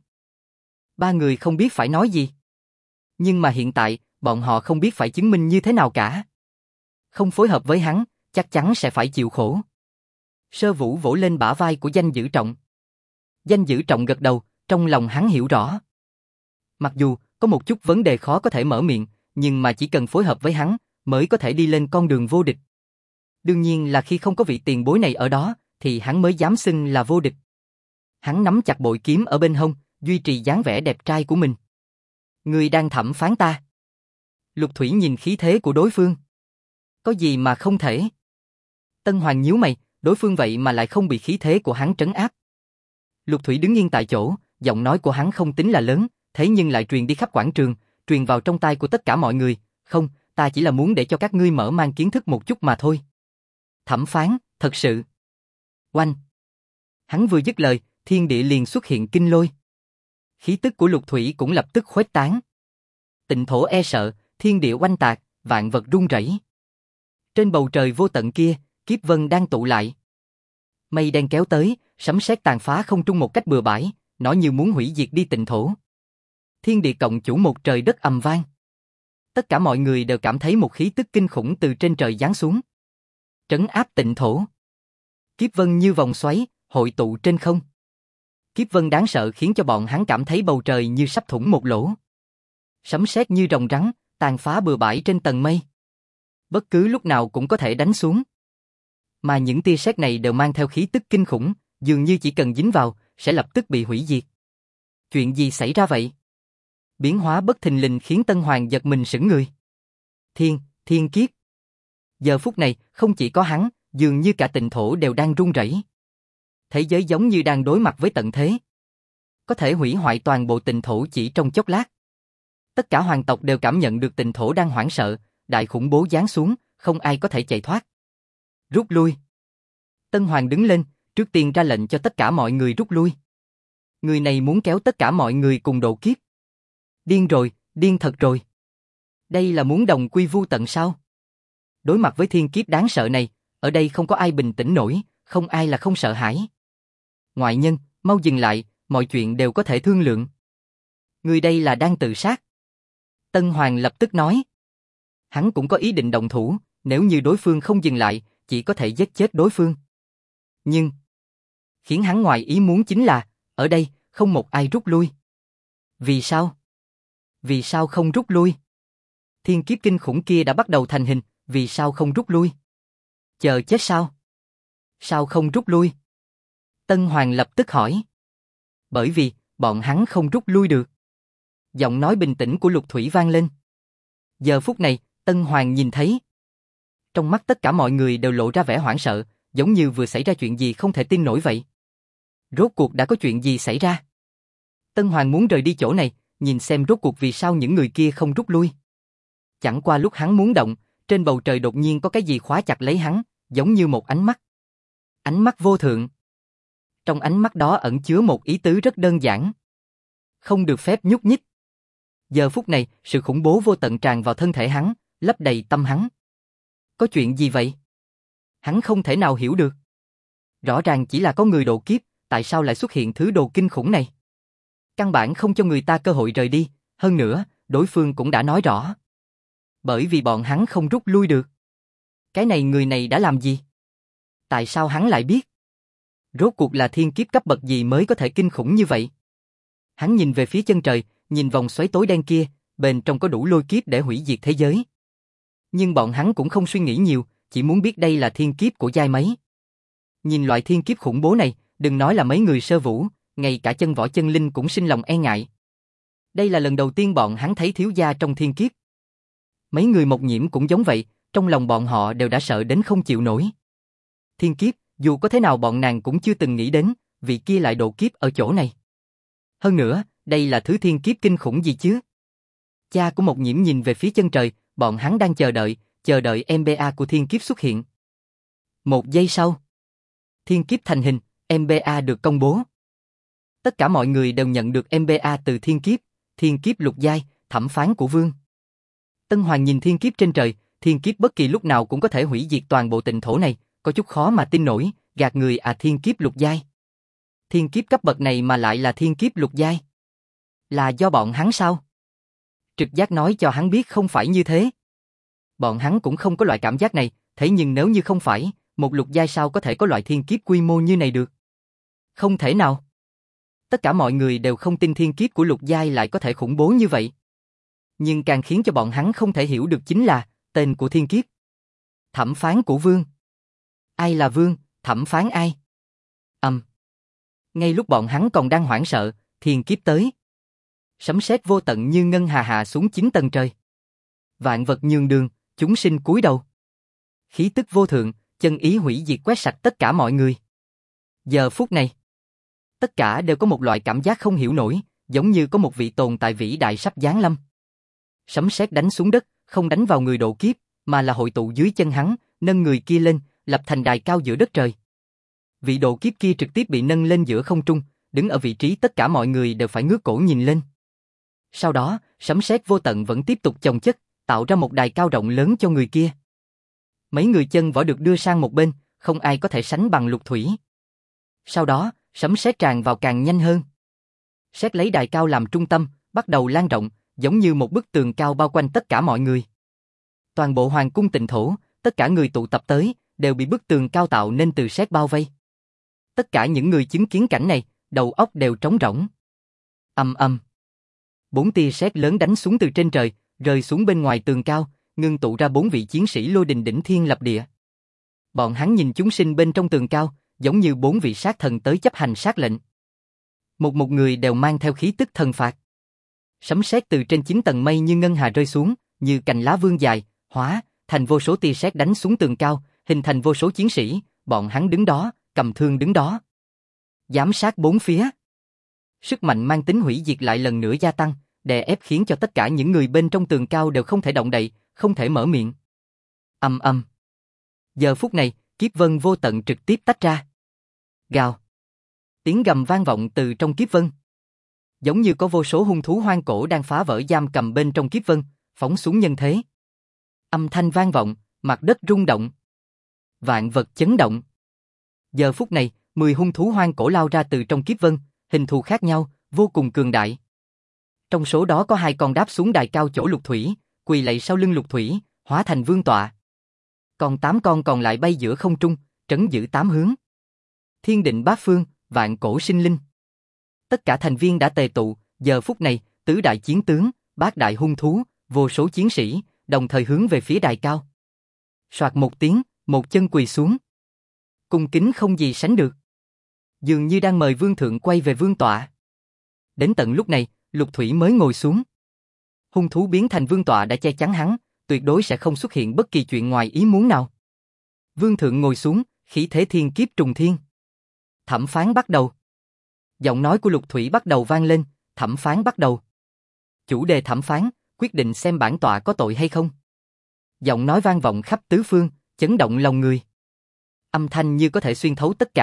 Ba người không biết phải nói gì. Nhưng mà hiện tại, bọn họ không biết phải chứng minh như thế nào cả. Không phối hợp với hắn, chắc chắn sẽ phải chịu khổ. Sơ Vũ vỗ lên bả vai của Danh Dữ Trọng. Danh Dữ Trọng gật đầu, trong lòng hắn hiểu rõ. Mặc dù có một chút vấn đề khó có thể mở miệng, nhưng mà chỉ cần phối hợp với hắn, mới có thể đi lên con đường vô địch. Đương nhiên là khi không có vị tiền bối này ở đó, thì hắn mới dám xưng là vô địch. Hắn nắm chặt bội kiếm ở bên hông, duy trì dáng vẻ đẹp trai của mình. Ngươi đang thẩm phán ta. Lục Thủy nhìn khí thế của đối phương. Có gì mà không thể? Tân Hoàng nhíu mày, đối phương vậy mà lại không bị khí thế của hắn trấn áp. Lục Thủy đứng yên tại chỗ, giọng nói của hắn không tính là lớn, thế nhưng lại truyền đi khắp quảng trường, truyền vào trong tai của tất cả mọi người. Không, ta chỉ là muốn để cho các ngươi mở mang kiến thức một chút mà thôi. Thẩm phán, thật sự. Oanh. Hắn vừa dứt lời, thiên địa liền xuất hiện kinh lôi. Khí tức của Lục Thủy cũng lập tức khuếch tán. Tịnh Thổ e sợ, thiên địa oanh tạc, vạn vật rung rẩy. Trên bầu trời vô tận kia, kiếp vân đang tụ lại. Mây đen kéo tới, sấm sét tàn phá không trung một cách bừa bãi, nó như muốn hủy diệt đi Tịnh Thổ. Thiên địa cộng chủ một trời đất ầm vang. Tất cả mọi người đều cảm thấy một khí tức kinh khủng từ trên trời giáng xuống. Trấn áp Tịnh Thổ. Kiếp vân như vòng xoáy, hội tụ trên không. Kiếp vân đáng sợ khiến cho bọn hắn cảm thấy bầu trời như sắp thủng một lỗ. Sấm sét như rồng rắn, tàn phá bừa bãi trên tầng mây. Bất cứ lúc nào cũng có thể đánh xuống. Mà những tia sét này đều mang theo khí tức kinh khủng, dường như chỉ cần dính vào, sẽ lập tức bị hủy diệt. Chuyện gì xảy ra vậy? Biến hóa bất thình lình khiến Tân Hoàng giật mình sững người. Thiên kiếp. Giờ phút này, không chỉ có hắn, dường như cả Tịnh Thổ đều đang run rẩy. Thế giới giống như đang đối mặt với tận thế. Có thể hủy hoại toàn bộ Tịnh Thổ chỉ trong chốc lát. Tất cả hoàng tộc đều cảm nhận được Tịnh Thổ đang hoảng sợ, đại khủng bố giáng xuống, không ai có thể chạy thoát. Rút lui. Tân Hoàng đứng lên, trước tiên ra lệnh cho tất cả mọi người rút lui. Người này muốn kéo tất cả mọi người cùng độ kiếp. Điên rồi, điên thật rồi. Đây là muốn đồng quy vu tận sao? Đối mặt với thiên kiếp đáng sợ này, ở đây không có ai bình tĩnh nổi, không ai là không sợ hãi. Ngoại nhân, mau dừng lại, mọi chuyện đều có thể thương lượng. Người đây là đang tự sát. Tân Hoàng lập tức nói. Hắn cũng có ý định động thủ, nếu như đối phương không dừng lại, chỉ có thể giết chết đối phương. Nhưng, khiến hắn ngoài ý muốn chính là, ở đây, không một ai rút lui. Vì sao? Vì sao không rút lui? Thiên kiếp kinh khủng kia đã bắt đầu thành hình, vì sao không rút lui? Chờ chết sao? Sao không rút lui? Tân Hoàng lập tức hỏi. Bởi vì, bọn hắn không rút lui được. Giọng nói bình tĩnh của Lục Thủy vang lên. Giờ phút này, Tân Hoàng nhìn thấy. Trong mắt tất cả mọi người đều lộ ra vẻ hoảng sợ, giống như vừa xảy ra chuyện gì không thể tin nổi vậy. Rốt cuộc đã có chuyện gì xảy ra? Tân Hoàng muốn rời đi chỗ này, nhìn xem rốt cuộc vì sao những người kia không rút lui. Chẳng qua lúc hắn muốn động, trên bầu trời đột nhiên có cái gì khóa chặt lấy hắn, giống như một ánh mắt. Ánh mắt vô thượng. Trong ánh mắt đó ẩn chứa một ý tứ rất đơn giản. Không được phép nhúc nhích. Giờ phút này, sự khủng bố vô tận tràn vào thân thể hắn, lấp đầy tâm hắn. Có chuyện gì vậy? Hắn không thể nào hiểu được. Rõ ràng chỉ là có người độ kiếp, tại sao lại xuất hiện thứ đồ kinh khủng này? Căn bản không cho người ta cơ hội rời đi, hơn nữa, đối phương cũng đã nói rõ. Bởi vì bọn hắn không rút lui được. Cái này người này đã làm gì? Tại sao hắn lại biết? Rốt cuộc là thiên kiếp cấp bậc gì mới có thể kinh khủng như vậy? Hắn nhìn về phía chân trời, nhìn vòng xoáy tối đen kia, bên trong có đủ lôi kiếp để hủy diệt thế giới. Nhưng bọn hắn cũng không suy nghĩ nhiều, chỉ muốn biết đây là thiên kiếp của giai mấy. Nhìn loại thiên kiếp khủng bố này, đừng nói là mấy người sơ vũ, ngay cả chân võ chân linh cũng sinh lòng e ngại. Đây là lần đầu tiên bọn hắn thấy thiếu gia trong thiên kiếp. Mấy người Mộc Nhiễm cũng giống vậy, trong lòng bọn họ đều đã sợ đến không chịu nổi. Thiên kiếp, dù có thế nào bọn nàng cũng chưa từng nghĩ đến, vị kia lại độ kiếp ở chỗ này. Hơn nữa, đây là thứ thiên kiếp kinh khủng gì chứ? Cha của Mộc Nhiễm nhìn về phía chân trời, bọn hắn đang chờ đợi MBA của thiên kiếp xuất hiện. Một giây sau, thiên kiếp thành hình, MBA được công bố. Tất cả mọi người đều nhận được MBA từ thiên kiếp lục giai, thẩm phán của vương. Tân Hoàng nhìn thiên kiếp trên trời, thiên kiếp bất kỳ lúc nào cũng có thể hủy diệt toàn bộ tịnh thổ này, có chút khó mà tin nổi, gạt người thiên kiếp lục giai. Thiên kiếp cấp bậc này mà lại là thiên kiếp lục giai. Là do bọn hắn sao? Trực giác nói cho hắn biết không phải như thế. Bọn hắn cũng không có loại cảm giác này, thế nhưng nếu như không phải, một lục giai sao có thể có loại thiên kiếp quy mô như này được? Không thể nào. Tất cả mọi người đều không tin thiên kiếp của lục giai lại có thể khủng bố như vậy. Nhưng càng khiến cho bọn hắn không thể hiểu được chính là tên của thiên kiếp. Thẩm phán của vương. Ai là vương, thẩm phán ai? Ngay lúc bọn hắn còn đang hoảng sợ, thiên kiếp tới. Sấm sét vô tận như ngân hà hạ xuống 9 tầng trời. Vạn vật nhường đường, chúng sinh cúi đầu. Khí tức vô thượng, chân ý hủy diệt quét sạch tất cả mọi người. Giờ phút này, tất cả đều có một loại cảm giác không hiểu nổi, giống như có một vị tồn tại vĩ đại sắp giáng lâm. Sấm sét đánh xuống đất, không đánh vào người độ kiếp, mà là hội tụ dưới chân hắn, nâng người kia lên, lập thành đài cao giữa đất trời. Vị độ kiếp kia trực tiếp bị nâng lên giữa không trung, đứng ở vị trí tất cả mọi người đều phải ngước cổ nhìn lên. Sau đó, sấm sét vô tận vẫn tiếp tục chồng chất, tạo ra một đài cao rộng lớn cho người kia. Mấy người chân võ được đưa sang một bên, không ai có thể sánh bằng Lục Thủy. Sau đó, sấm sét tràn vào càng nhanh hơn. Sét lấy đài cao làm trung tâm, bắt đầu lan rộng, giống như một bức tường cao bao quanh tất cả mọi người. Toàn bộ hoàng cung tịnh thổ, tất cả người tụ tập tới, đều bị bức tường cao tạo nên từ sét bao vây. Tất cả những người chứng kiến cảnh này, đầu óc đều trống rỗng. Ầm ầm. 4 tia sét lớn đánh xuống từ trên trời, rơi xuống bên ngoài tường cao, ngưng tụ ra 4 vị chiến sĩ lôi đình đỉnh thiên lập địa. Bọn hắn nhìn chúng sinh bên trong tường cao, giống như 4 vị sát thần tới chấp hành sát lệnh. Một người đều mang theo khí tức thần phạt. Sấm sét từ trên 9 tầng mây như ngân hà rơi xuống, như cành lá vươn dài, hóa thành vô số tia sét đánh xuống tường cao, hình thành vô số chiến sĩ, bọn hắn đứng đó, cầm thương đứng đó. Giám sát bốn phía. Sức mạnh mang tính hủy diệt lại lần nữa gia tăng, đè ép khiến cho tất cả những người bên trong tường cao đều không thể động đậy, không thể mở miệng. Ầm ầm. Giờ phút này, kiếp vân vô tận trực tiếp tách ra. Gào. Tiếng gầm vang vọng từ trong kiếp vân. Giống như có vô số hung thú hoang cổ đang phá vỡ giam cầm bên trong kiếp vân, phóng xuống nhân thế. Âm thanh vang vọng, mặt đất rung động. Vạn vật chấn động. Giờ phút này, 10 hung thú hoang cổ lao ra từ trong kiếp vân, hình thù khác nhau, vô cùng cường đại. Trong số đó có 2 con đáp xuống đài cao chỗ Lục Thủy, quỳ lạy sau lưng Lục Thủy, hóa thành vương tọa. Còn 8 con còn lại bay giữa không trung, trấn giữ 8 hướng. Thiên định bát phương, vạn cổ sinh linh. Tất cả thành viên đã tề tụ, giờ phút này, tứ đại chiến tướng, bát đại hung thú, vô số chiến sĩ, đồng thời hướng về phía đài cao. Soạt một tiếng, một chân quỳ xuống. Cung kính không gì sánh được. Dường như đang mời vương thượng quay về vương tọa. Đến tận lúc này, Lục Thủy mới ngồi xuống. Hung thú biến thành vương tọa đã che chắn hắn, tuyệt đối sẽ không xuất hiện bất kỳ chuyện ngoài ý muốn nào. Vương thượng ngồi xuống, khí thế thiên kiếp trùng thiên. Thẩm phán bắt đầu. Giọng nói của Lục Thủy bắt đầu vang lên, thẩm phán bắt đầu. Chủ đề thẩm phán, quyết định xem bản tọa có tội hay không. Giọng nói vang vọng khắp tứ phương, chấn động lòng người. Âm thanh như có thể xuyên thấu tất cả,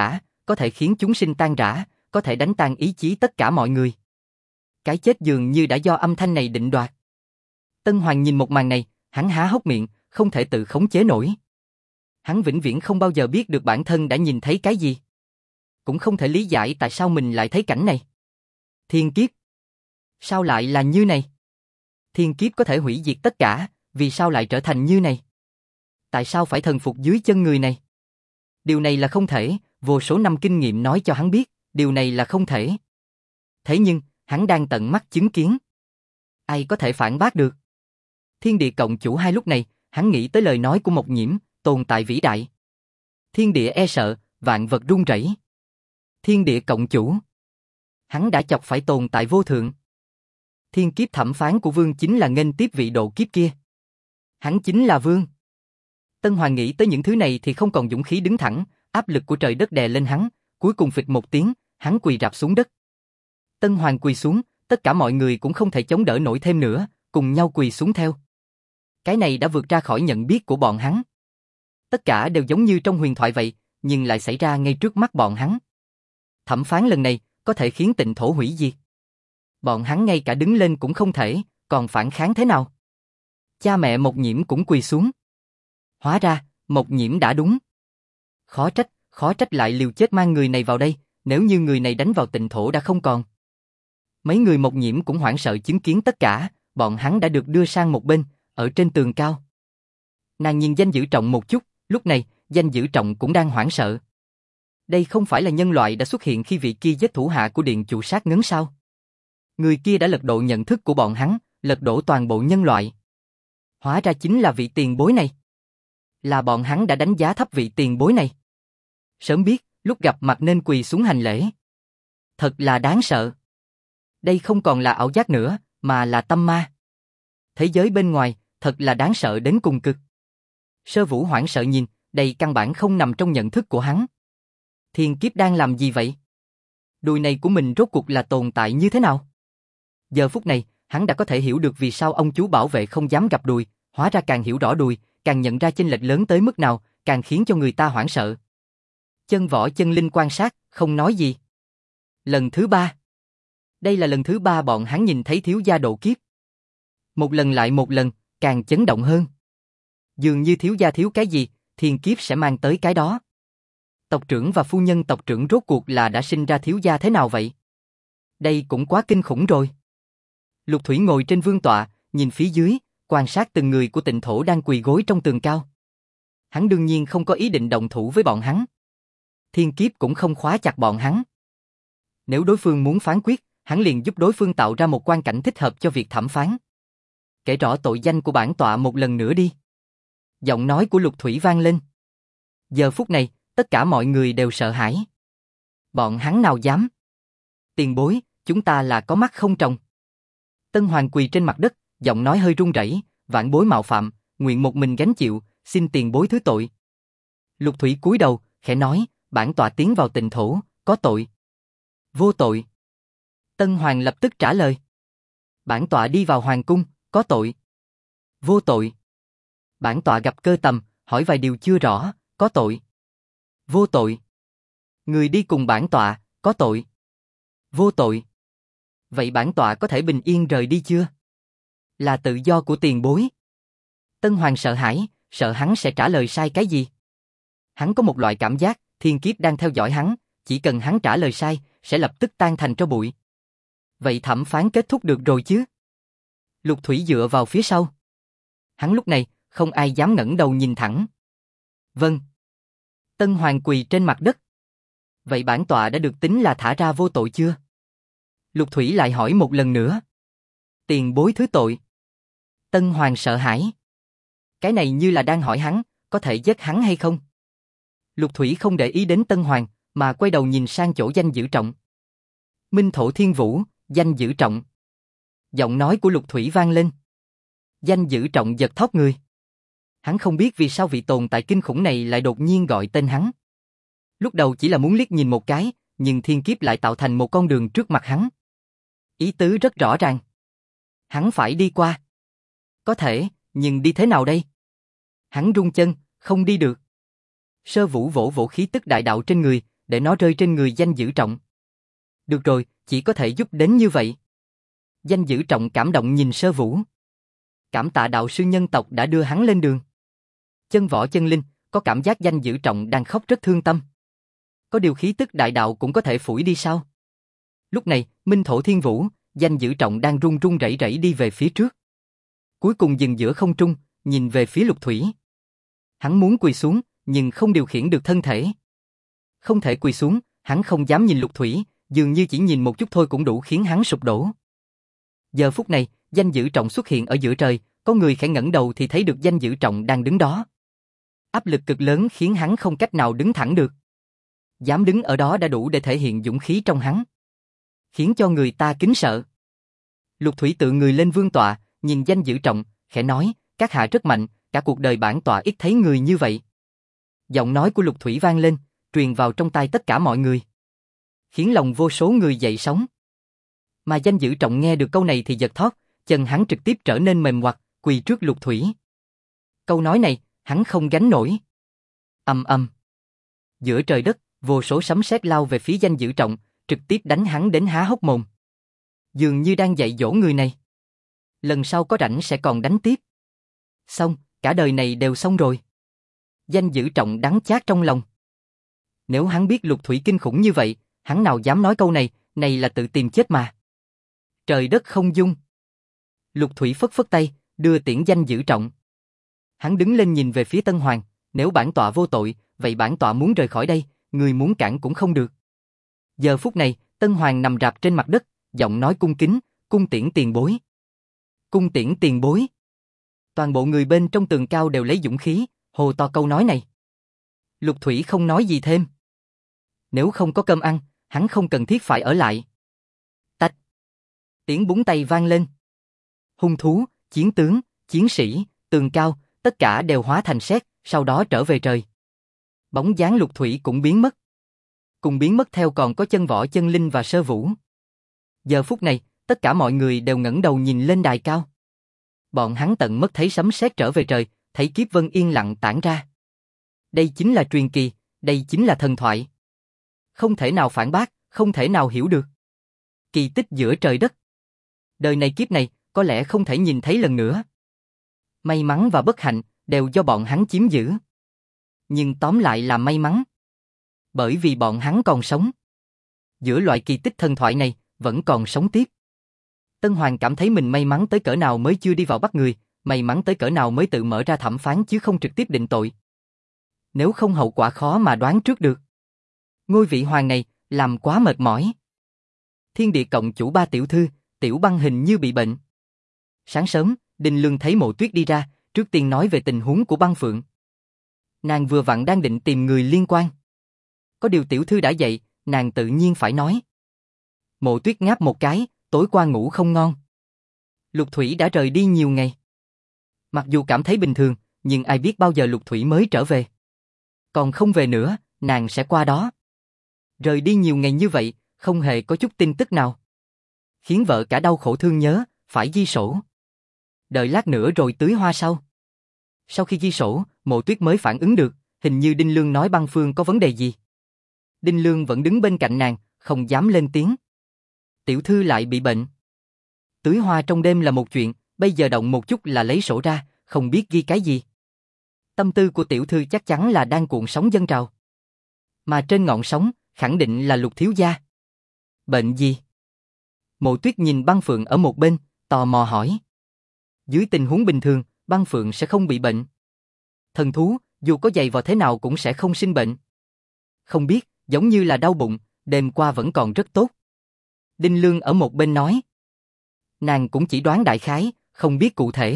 có thể khiến chúng sinh tan rã, có thể đánh tan ý chí tất cả mọi người. Cái chết dường như đã do âm thanh này định đoạt. Tân Hoàng nhìn một màn này, hắn há hốc miệng, không thể tự khống chế nổi. Hắn vĩnh viễn không bao giờ biết được bản thân đã nhìn thấy cái gì. Cũng không thể lý giải tại sao mình lại thấy cảnh này. Thiên kiếp. Sao lại là như này? Thiên kiếp có thể hủy diệt tất cả, vì sao lại trở thành như này? Tại sao phải thần phục dưới chân người này? Điều này là không thể, vô số năm kinh nghiệm nói cho hắn biết, điều này là không thể. Thế nhưng, hắn đang tận mắt chứng kiến. Ai có thể phản bác được? Thiên địa cộng chủ hai lúc này, hắn nghĩ tới lời nói của Mộc Nhiễm, tồn tại vĩ đại. Thiên địa e sợ, vạn vật run rẩy. Thiên địa cộng chủ. Hắn đã chọc phải tồn tại vô thượng. Thiên kiếp thẩm phán của vương chính là nghênh tiếp vị độ kiếp kia. Hắn chính là vương. Tân Hoàng nghĩ tới những thứ này thì không còn dũng khí đứng thẳng, áp lực của trời đất đè lên hắn, cuối cùng phịch một tiếng, hắn quỳ rạp xuống đất. Tân Hoàng quỳ xuống, tất cả mọi người cũng không thể chống đỡ nổi thêm nữa, cùng nhau quỳ xuống theo. Cái này đã vượt ra khỏi nhận biết của bọn hắn. Tất cả đều giống như trong huyền thoại vậy, nhưng lại xảy ra ngay trước mắt bọn hắn. Thẩm phán lần này có thể khiến Tịnh Thổ hủy diệt. Bọn hắn ngay cả đứng lên cũng không thể, còn phản kháng thế nào? Cha mẹ Mộc Nhiễm cũng quỳ xuống. Hóa ra, Mộc Nhiễm đã đúng. Khó trách lại liều chết mang người này vào đây, nếu như người này đánh vào Tịnh Thổ đã không còn. Mấy người Mộc Nhiễm cũng hoảng sợ chứng kiến tất cả, bọn hắn đã được đưa sang một bên, ở trên tường cao. Nàng nhìn Danh Dữ Trọng một chút, lúc này, Danh Dữ Trọng cũng đang hoảng sợ. Đây không phải là nhân loại đã xuất hiện khi vị kia giết thủ hạ của Điện Chủ Sát Ngấn sao? Người kia đã lật đổ nhận thức của bọn hắn, lật đổ toàn bộ nhân loại. Hóa ra chính là vị tiền bối này. Là bọn hắn đã đánh giá thấp vị tiền bối này. Sớm biết, lúc gặp mặt nên quỳ xuống hành lễ. Thật là đáng sợ. Đây không còn là ảo giác nữa, mà là tâm ma. Thế giới bên ngoài, thật là đáng sợ đến cùng cực. Sơ Vũ hoảng sợ nhìn, đây căn bản không nằm trong nhận thức của hắn. Thiên kiếp đang làm gì vậy? Đùi này của mình rốt cuộc là tồn tại như thế nào? Giờ phút này, hắn đã có thể hiểu được vì sao ông chú bảo vệ không dám gặp đùi, hóa ra càng hiểu rõ đùi, càng nhận ra chênh lệch lớn tới mức nào, càng khiến cho người ta hoảng sợ. Chân Võ Chân Linh quan sát, không nói gì. Lần thứ 3. Đây là lần thứ 3 bọn hắn nhìn thấy thiếu gia độ kiếp. Một lần lại một lần, càng chấn động hơn. Dường như thiếu gia thiếu cái gì, thiên kiếp sẽ mang tới cái đó. Tộc trưởng và phu nhân tộc trưởng rốt cuộc là đã sinh ra thiếu gia thế nào vậy? Đây cũng quá kinh khủng rồi. Lục Thủy ngồi trên vương tọa, nhìn phía dưới, quan sát từng người của Tịnh Thổ đang quỳ gối trong tường cao. Hắn đương nhiên không có ý định động thủ với bọn hắn. Thiên kiếp cũng không khóa chặt bọn hắn. Nếu đối phương muốn phán quyết, hắn liền giúp đối phương tạo ra một quan cảnh thích hợp cho việc thẩm phán. Kể rõ tội danh của bản tọa một lần nữa đi. Giọng nói của Lục Thủy vang lên. Giờ phút này, tất cả mọi người đều sợ hãi. Bọn hắn nào dám? Tiền bối, chúng ta là có mắt không tròng. Tân Hoàng quỳ trên mặt đất, giọng nói hơi run rẩy, vãn bối mạo phạm, nguyện một mình gánh chịu, xin tiền bối thứ tội. Lục Thủy cúi đầu, khẽ nói, bản tọa tiến vào Tịnh Thổ, có tội. Vô tội. Tân Hoàng lập tức trả lời. Bản tọa đi vào hoàng cung, có tội. Vô tội. Bản tọa gặp Cơ Tầm, hỏi vài điều chưa rõ, có tội. Vô tội. Người đi cùng bản tọa, có tội. Vô tội. Vậy bản tọa có thể bình yên rời đi chưa? Là tự do của tiền bối. Tân Hoàng sợ hãi, sợ hắn sẽ trả lời sai cái gì. Hắn có một loại cảm giác, thiên kiếp đang theo dõi hắn, chỉ cần hắn trả lời sai, sẽ lập tức tan thành tro bụi. Vậy thẩm phán kết thúc được rồi chứ? Lục Thủy dựa vào phía sau. Hắn lúc này, không ai dám ngẩng đầu nhìn thẳng. Vâng. Tân Hoàng quỳ trên mặt đất. Vậy bản tọa đã được tính là thả ra vô tội chưa? Lục Thủy lại hỏi một lần nữa. Tiền bối thứ tội. Tân Hoàng sợ hãi. Cái này như là đang hỏi hắn, có thể giết hắn hay không? Lục Thủy không để ý đến Tân Hoàng, mà quay đầu nhìn sang chỗ Danh Dữ Trọng. Minh Thổ Thiên Vũ, Danh Dữ Trọng. Giọng nói của Lục Thủy vang lên. Danh Dữ Trọng giật thót người. Hắn không biết vì sao vị tồn tại kinh khủng này lại đột nhiên gọi tên hắn. Lúc đầu chỉ là muốn liếc nhìn một cái, nhưng thiên kiếp lại tạo thành một con đường trước mặt hắn. Ý tứ rất rõ ràng. Hắn phải đi qua. Có thể, nhưng đi thế nào đây? Hắn rung chân, không đi được. Sơ Vũ vỗ vỗ khí tức đại đạo trên người, để nó rơi trên người Danh Dữ Trọng. Được rồi, chỉ có thể giúp đến như vậy. Danh Dữ Trọng cảm động nhìn Sơ Vũ. Cảm tạ đạo sư nhân tộc đã đưa hắn lên đường. Chân Võ Chân Linh có cảm giác Danh Dữ Trọng đang khóc rất thương tâm. Có điều khí tức đại đạo cũng có thể phủi đi sao? Lúc này, Minh Thổ Thiên Vũ, Danh Dữ Trọng đang run run rẩy rẩy đi về phía trước. Cuối cùng dừng giữa không trung, nhìn về phía Lục Thủy. Hắn muốn quỳ xuống, nhưng không điều khiển được thân thể. Không thể quỳ xuống, hắn không dám nhìn Lục Thủy, dường như chỉ nhìn một chút thôi cũng đủ khiến hắn sụp đổ. Giờ phút này, Danh Dữ Trọng xuất hiện ở giữa trời, có người khẽ ngẩng đầu thì thấy được Danh Dữ Trọng đang đứng đó. Áp lực cực lớn khiến hắn không cách nào đứng thẳng được. Dám đứng ở đó đã đủ để thể hiện dũng khí trong hắn, khiến cho người ta kính sợ. Lục Thủy tự người lên vương tọa, nhìn Danh Dữ Trọng, khẽ nói, các hạ rất mạnh, cả cuộc đời bản tọa ít thấy người như vậy. Giọng nói của Lục Thủy vang lên, truyền vào trong tai tất cả mọi người, khiến lòng vô số người dậy sóng. Mà Danh Dữ Trọng nghe được câu này thì giật thót, chân hắn trực tiếp trở nên mềm oặt, quỳ trước Lục Thủy. Câu nói này, hắn không gánh nổi. Ầm ầm. Giữa trời đất, vô số sấm sét lao về phía Danh Dữ Trọng, trực tiếp đánh hắn đến há hốc mồm. Dường như đang dạy dỗ người này. Lần sau có rảnh sẽ còn đánh tiếp. Xong, cả đời này đều xong rồi. Danh Dữ Trọng đắng chát trong lòng. Nếu hắn biết Lục Thủy kinh khủng như vậy, hắn nào dám nói câu này, này là tự tìm chết mà. Trời đất không dung. Lục Thủy phất phất tay, đưa tiễn Danh Dữ Trọng. Hắn đứng lên nhìn về phía Tân Hoàng, nếu bản tọa vô tội, vậy bản tọa muốn rời khỏi đây, người muốn cản cũng không được. Giờ phút này, Tân Hoàng nằm rạp trên mặt đất, giọng nói cung kính, cung tiễn tiền bối. Cung tiễn tiền bối. Toàn bộ người bên trong tường cao đều lấy dũng khí, hô to câu nói này. Lục Thủy không nói gì thêm. Nếu không có cơm ăn, hắn không cần thiết phải ở lại. Tạch. Tiếng búng tay vang lên. Hung thú, chiến tướng, chiến sĩ, tường cao, tất cả đều hóa thành sét, sau đó trở về trời. Bóng dáng Lục Thủy cũng biến mất. Cùng biến mất theo còn có Chân Võ Chân Linh và Sơ Vũ. Giờ phút này, tất cả mọi người đều ngẩng đầu nhìn lên đài cao. Bọn hắn tận mắt thấy sấm sét trở về trời, thấy kiếp vân yên lặng tản ra. Đây chính là truyền kỳ, đây chính là thần thoại. Không thể nào phản bác, không thể nào hiểu được. Kỳ tích giữa trời đất. Đời này kiếp này, có lẽ không thể nhìn thấy lần nữa. May mắn và bất hạnh, đều do bọn hắn chiếm giữ. Nhưng tóm lại là may mắn. Bởi vì bọn hắn còn sống. Giữa loại kỳ tích thần thoại này, vẫn còn sống tiếp. Tân Hoàng cảm thấy mình may mắn tới cỡ nào mới chưa đi vào bắt người, may mắn tới cỡ nào mới tự mở ra thẩm phán chứ không trực tiếp định tội. Nếu không hậu quả khó mà đoán trước được. Ngôi vị hoàng này, làm quá mệt mỏi. Thiên Địa cộng chủ ba tiểu thư, Tiểu Băng hình như bị bệnh. Sáng sớm, Đinh Lương thấy Mộ Tuyết đi ra, trước tiên nói về tình huống của Băng Phượng. Nàng vừa vặn đang định tìm người liên quan. Có điều tiểu thư đã dậy, nàng tự nhiên phải nói. Mộ Tuyết ngáp một cái, tối qua ngủ không ngon. Lục Thủy đã rời đi nhiều ngày. Mặc dù cảm thấy bình thường, nhưng ai biết bao giờ Lục Thủy mới trở về. Còn không về nữa, nàng sẽ qua đó. Rời đi nhiều ngày như vậy, không hề có chút tin tức nào. Khiến vợ cả đau khổ thương nhớ, phải ghi sổ. Đợi lát nữa rồi tưới hoa sau. Sau khi ghi sổ, Mộ Tuyết mới phản ứng được, hình như Đinh Lương nói Băng Phương có vấn đề gì. Đinh Lương vẫn đứng bên cạnh nàng, không dám lên tiếng. Tiểu thư lại bị bệnh. Tưới hoa trong đêm là một chuyện, bây giờ động một chút là lấy sổ ra, không biết ghi cái gì. Tâm tư của tiểu thư chắc chắn là đang cuộn sóng dâng trào. Mà trên ngọn sóng, khẳng định là Lục thiếu gia. Bệnh gì? Mộ Tuyết nhìn Băng Phượng ở một bên, tò mò hỏi. Dưới tình huống bình thường, Băng Phượng sẽ không bị bệnh. Thần thú, dù có dày vò thế nào cũng sẽ không sinh bệnh. Không biết, giống như là đau bụng, đêm qua vẫn còn rất tốt. Đinh Lương ở một bên nói. Nàng cũng chỉ đoán đại khái, không biết cụ thể.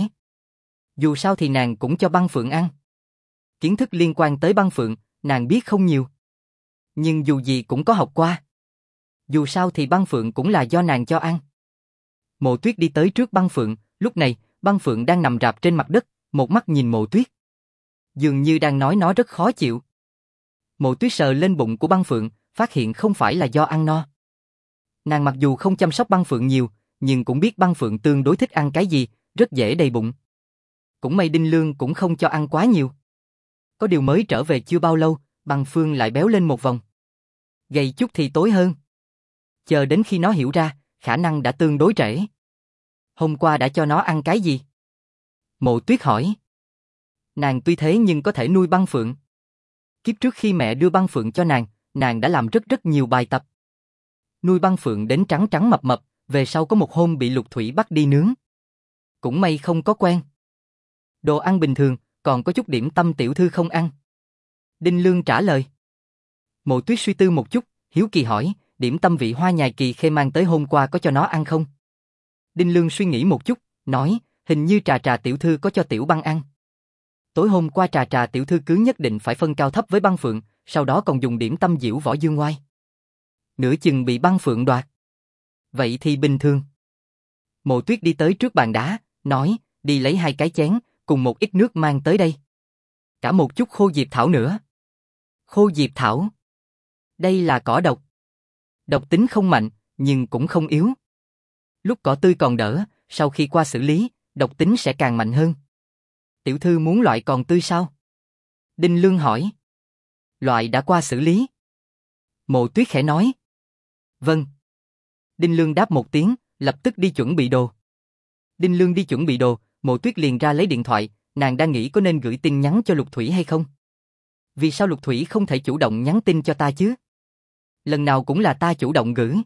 Dù sao thì nàng cũng cho Băng Phượng ăn. Kiến thức liên quan tới Băng Phượng, nàng biết không nhiều. Nhưng dù gì cũng có học qua. Dù sao thì Băng Phượng cũng là do nàng cho ăn. Mộ Tuyết đi tới trước Băng Phượng, lúc này, Băng Phượng đang nằm rạp trên mặt đất, một mắt nhìn Mộ Tuyết. Dường như đang nói nó rất khó chịu. Mộ Tuyết sờ lên bụng của Băng Phượng, phát hiện không phải là do ăn no. Nàng mặc dù không chăm sóc Băng Phượng nhiều, nhưng cũng biết Băng Phượng tương đối thích ăn cái gì, rất dễ đầy bụng. Cũng may Đinh Lương cũng không cho ăn quá nhiều. Có điều mới trở về chưa bao lâu, Băng Phương lại béo lên một vòng. Gầy chút thì tối hơn. Chờ đến khi nó hiểu ra, khả năng đã tương đối trễ. Hôm qua đã cho nó ăn cái gì? Mộ Tuyết hỏi. Nàng tuy thế nhưng có thể nuôi băng phượng. Kiếp trước khi mẹ đưa băng phượng cho nàng đã làm rất nhiều bài tập. Nuôi băng phượng đến trắng trắng mập mập, về sau có một hôm bị Lục Thủy bắt đi nướng. Cũng may không có quen. Đồ ăn bình thường, còn có chút điểm tâm tiểu thư không ăn. Đinh Lương trả lời. Mộ Tuyết suy tư một chút, hiếu kỳ hỏi, điểm tâm vị hoa nhài kỳ khê mang tới hôm qua có cho nó ăn không? Đinh Lương suy nghĩ một chút, nói, hình như Trà Trà tiểu thư có cho tiểu băng ăn. Tối hôm qua Trà Trà tiểu thư cứ nhất định phải phân cao thấp với băng phượng, sau đó còn dùng điểm tâm diễu võ dương ngoai. Nửa chừng bị băng phượng đoạt. Vậy thì bình thường. Mộ Tuyết đi tới trước bàn đá, nói, đi lấy 2 cái chén, cùng một ít nước mang tới đây. Cả một chút khô diệp thảo nữa. Khô diệp thảo. Đây là cỏ độc. Độc tính không mạnh, nhưng cũng không yếu. Lúc cỏ tươi còn đỡ, sau khi qua xử lý, độc tính sẽ càng mạnh hơn. Tiểu thư muốn loại còn tươi sao? Đinh Lương hỏi. Loại đã qua xử lý. Mộ Tuyết khẽ nói. Vâng. Đinh Lương đáp một tiếng, lập tức đi chuẩn bị đồ. Đinh Lương đi chuẩn bị đồ, Mộ Tuyết liền ra lấy điện thoại, nàng đang nghĩ có nên gửi tin nhắn cho Lục Thủy hay không. Vì sao Lục Thủy không thể chủ động nhắn tin cho ta chứ? Lần nào cũng là ta chủ động gửi.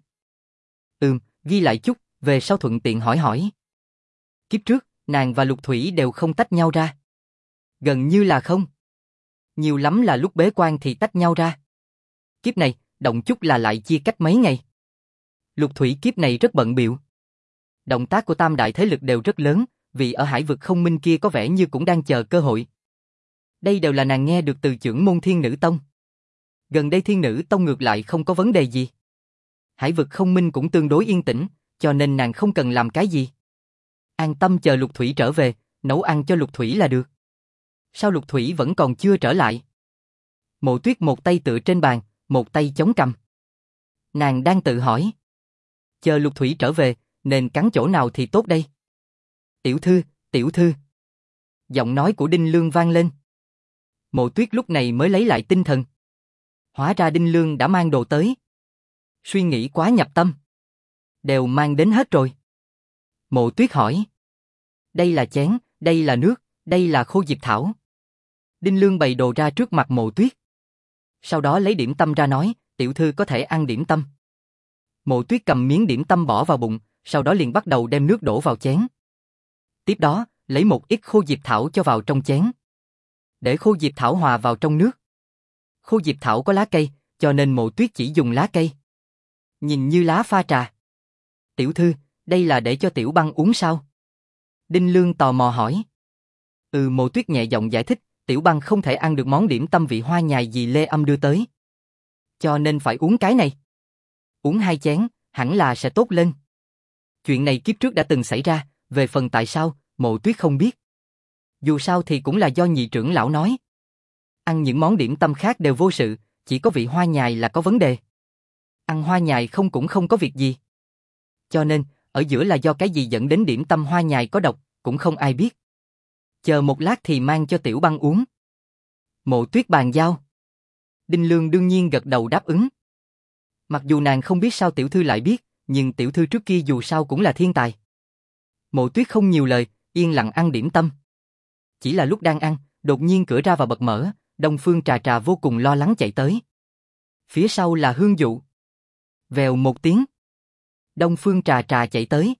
Ghi lại chút, về sau thuận tiện hỏi hỏi. Kiếp trước, nàng và Lục Thủy đều không tách nhau ra. Gần như là không. Nhiều lắm là lúc bế quan thì tách nhau ra. Kiếp này, động chút là lại chia cách mấy ngày. Lục Thủy kiếp này rất bận bịu. Động tác của tam đại thế lực đều rất lớn, vì ở hải vực không minh kia có vẻ như cũng đang chờ cơ hội. Đây đều là nàng nghe được từ trưởng môn Thiên Nữ Tông. Gần đây Thiên Nữ Tông ngược lại không có vấn đề gì. Hải vực không minh cũng tương đối yên tĩnh, cho nên nàng không cần làm cái gì. An tâm chờ Lục Thủy trở về, nấu ăn cho Lục Thủy là được. Sao Lục Thủy vẫn còn chưa trở lại? Mộ Tuyết một tay tựa trên bàn, một tay chống cằm. Nàng đang tự hỏi. Chờ Lục Thủy trở về, nên cắn chỗ nào thì tốt đây? Tiểu thư, tiểu thư. Giọng nói của Đinh Lương vang lên. Mộ Tuyết lúc này mới lấy lại tinh thần. Hóa ra Đinh Lương đã mang đồ tới. Suy nghĩ quá nhập tâm. Đều mang đến hết rồi. Mộ Tuyết hỏi. Đây là chén, đây là nước, đây là khô diệp thảo. Đinh Lương bày đồ ra trước mặt Mộ Tuyết. Sau đó lấy điểm tâm ra nói, tiểu thư có thể ăn điểm tâm. Mộ Tuyết cầm miếng điểm tâm bỏ vào bụng, sau đó liền bắt đầu đem nước đổ vào chén. Tiếp đó, lấy một ít khô diệp thảo cho vào trong chén. Để khô diệp thảo hòa vào trong nước. Khô diệp thảo có lá cây, cho nên Mộ Tuyết chỉ dùng lá cây. Nhìn như lá pha trà. Tiểu thư, đây là để cho tiểu băng uống sao? Đinh Lương tò mò hỏi. Mộ Tuyết nhẹ giọng giải thích, tiểu băng không thể ăn được món điểm tâm vị hoa nhài gì Lê Âm đưa tới. Cho nên phải uống cái này. Uống 2 chén, hẳn là sẽ tốt lên. Chuyện này kiếp trước đã từng xảy ra, về phần tại sao, Mộ Tuyết không biết. Dù sao thì cũng là do nhị trưởng lão nói. Ăn những món điểm tâm khác đều vô sự, chỉ có vị hoa nhài là có vấn đề. Ăn hoa nhài không cũng không có việc gì. Cho nên, ở giữa là do cái gì dẫn đến điểm tâm hoa nhài có độc, cũng không ai biết. Chờ một lát thì mang cho tiểu băng uống. Mộ Tuyết bàn giao. Đinh Lương đương nhiên gật đầu đáp ứng. Mặc dù nàng không biết sao tiểu thư lại biết, nhưng tiểu thư trước kia dù sao cũng là thiên tài. Mộ Tuyết không nhiều lời, yên lặng ăn điểm tâm. Chỉ là lúc đang ăn, đột nhiên cửa ra vào bật mở, Đông Phương Trà Trà vô cùng lo lắng chạy tới. Phía sau là Hương Dụ. Vèo một tiếng. Đông Phương Trà Trà chạy tới.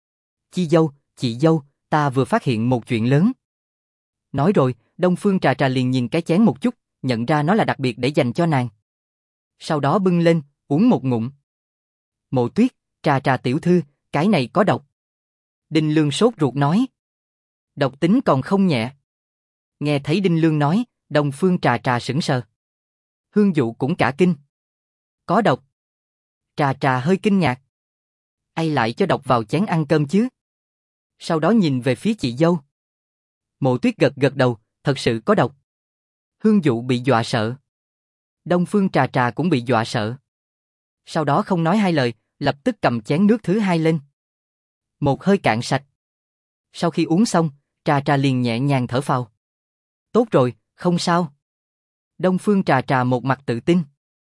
Chị dâu, ta vừa phát hiện một chuyện lớn. Nói rồi, Đông Phương Trà Trà liền nhìn cái chén một chút, nhận ra nó là đặc biệt để dành cho nàng. Sau đó bưng lên, uống một ngụm. Mộ Tuyết, Trà Trà tiểu thư, cái này có độc. Đinh Lương sốt ruột nói. Độc tính còn không nhẹ. Nghe thấy Đinh Lương nói, Đông Phương Trà Trà sững sờ. Hương Dụ cũng cả kinh. Có độc. Trà Trà hơi kinh ngạc. Ai lại cho độc vào chén ăn cơm chứ? Sau đó nhìn về phía chị dâu. Mộ Tuyết gật gật đầu, thật sự có độc. Hương Dụ bị dọa sợ. Đông Phương Trà Trà cũng bị dọa sợ. Sau đó không nói hai lời, lập tức cầm chén nước thứ 2 lên. Một hơi cạn sạch. Sau khi uống xong, Trà Trà liền nhẹ nhàng thở phào. Tốt rồi, không sao. Đông Phương Trà Trà một mặt tự tin.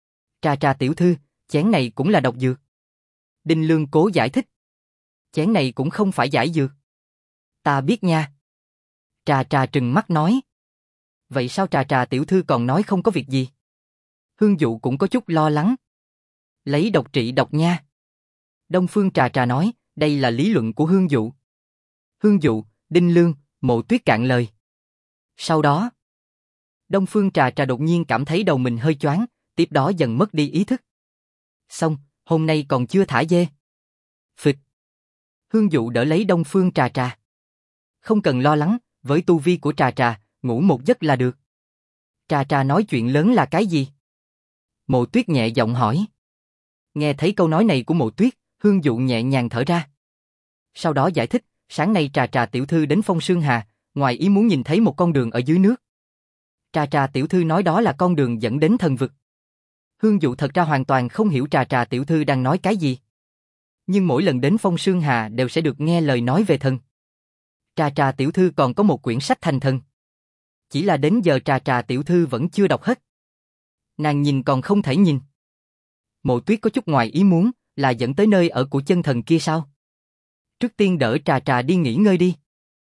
Trà trà tiểu thư, chén này cũng là độc dược. Đinh Lương cố giải thích. Chén này cũng không phải giải dược. Ta biết nha. Trà trà trừng mắt nói. Vậy sao trà trà tiểu thư còn nói không có việc gì? Hương Dụ cũng có chút lo lắng. Lấy độc trị độc nha. Đông Phương Trà trà nói, đây là lý luận của Hương Dụ. Hương Dụ, Đinh Lương, Mộ Tuyết cạn lời. Sau đó, Đông Phương Trà trà đột nhiên cảm thấy đầu mình hơi choáng, tiếp đó dần mất đi ý thức. Xong, hôm nay còn chưa thả dê. Phịch. Hương Dụ đỡ lấy Đông Phương Trà trà. Không cần lo lắng, với tu vi của Trà trà, ngủ một giấc là được. Trà trà nói chuyện lớn là cái gì? Mộ Tuyết nhẹ giọng hỏi. Nghe thấy câu nói này của Mộ Tuyết, Hương Dụ nhẹ nhàng thở ra. Sau đó giải thích, sáng nay Trà trà tiểu thư đến Phong Sương Hà, ngoài ý muốn nhìn thấy một con đường ở dưới nước. Trà trà tiểu thư nói đó là con đường dẫn đến thần vực. Hương Dụ thật ra hoàn toàn không hiểu Trà trà tiểu thư đang nói cái gì. Nhưng mỗi lần đến Phong Sương Hà đều sẽ được nghe lời nói về thần. Trà trà tiểu thư còn có một quyển sách thành thần. Chỉ là đến giờ Trà trà tiểu thư vẫn chưa đọc hết. Nàng nhìn còn không thể nhìn. Mộ Tuyết có chút ngoài ý muốn, là dẫn tới nơi ở của chân thần kia sao? Trước tiên đỡ Trà trà đi nghỉ ngơi đi.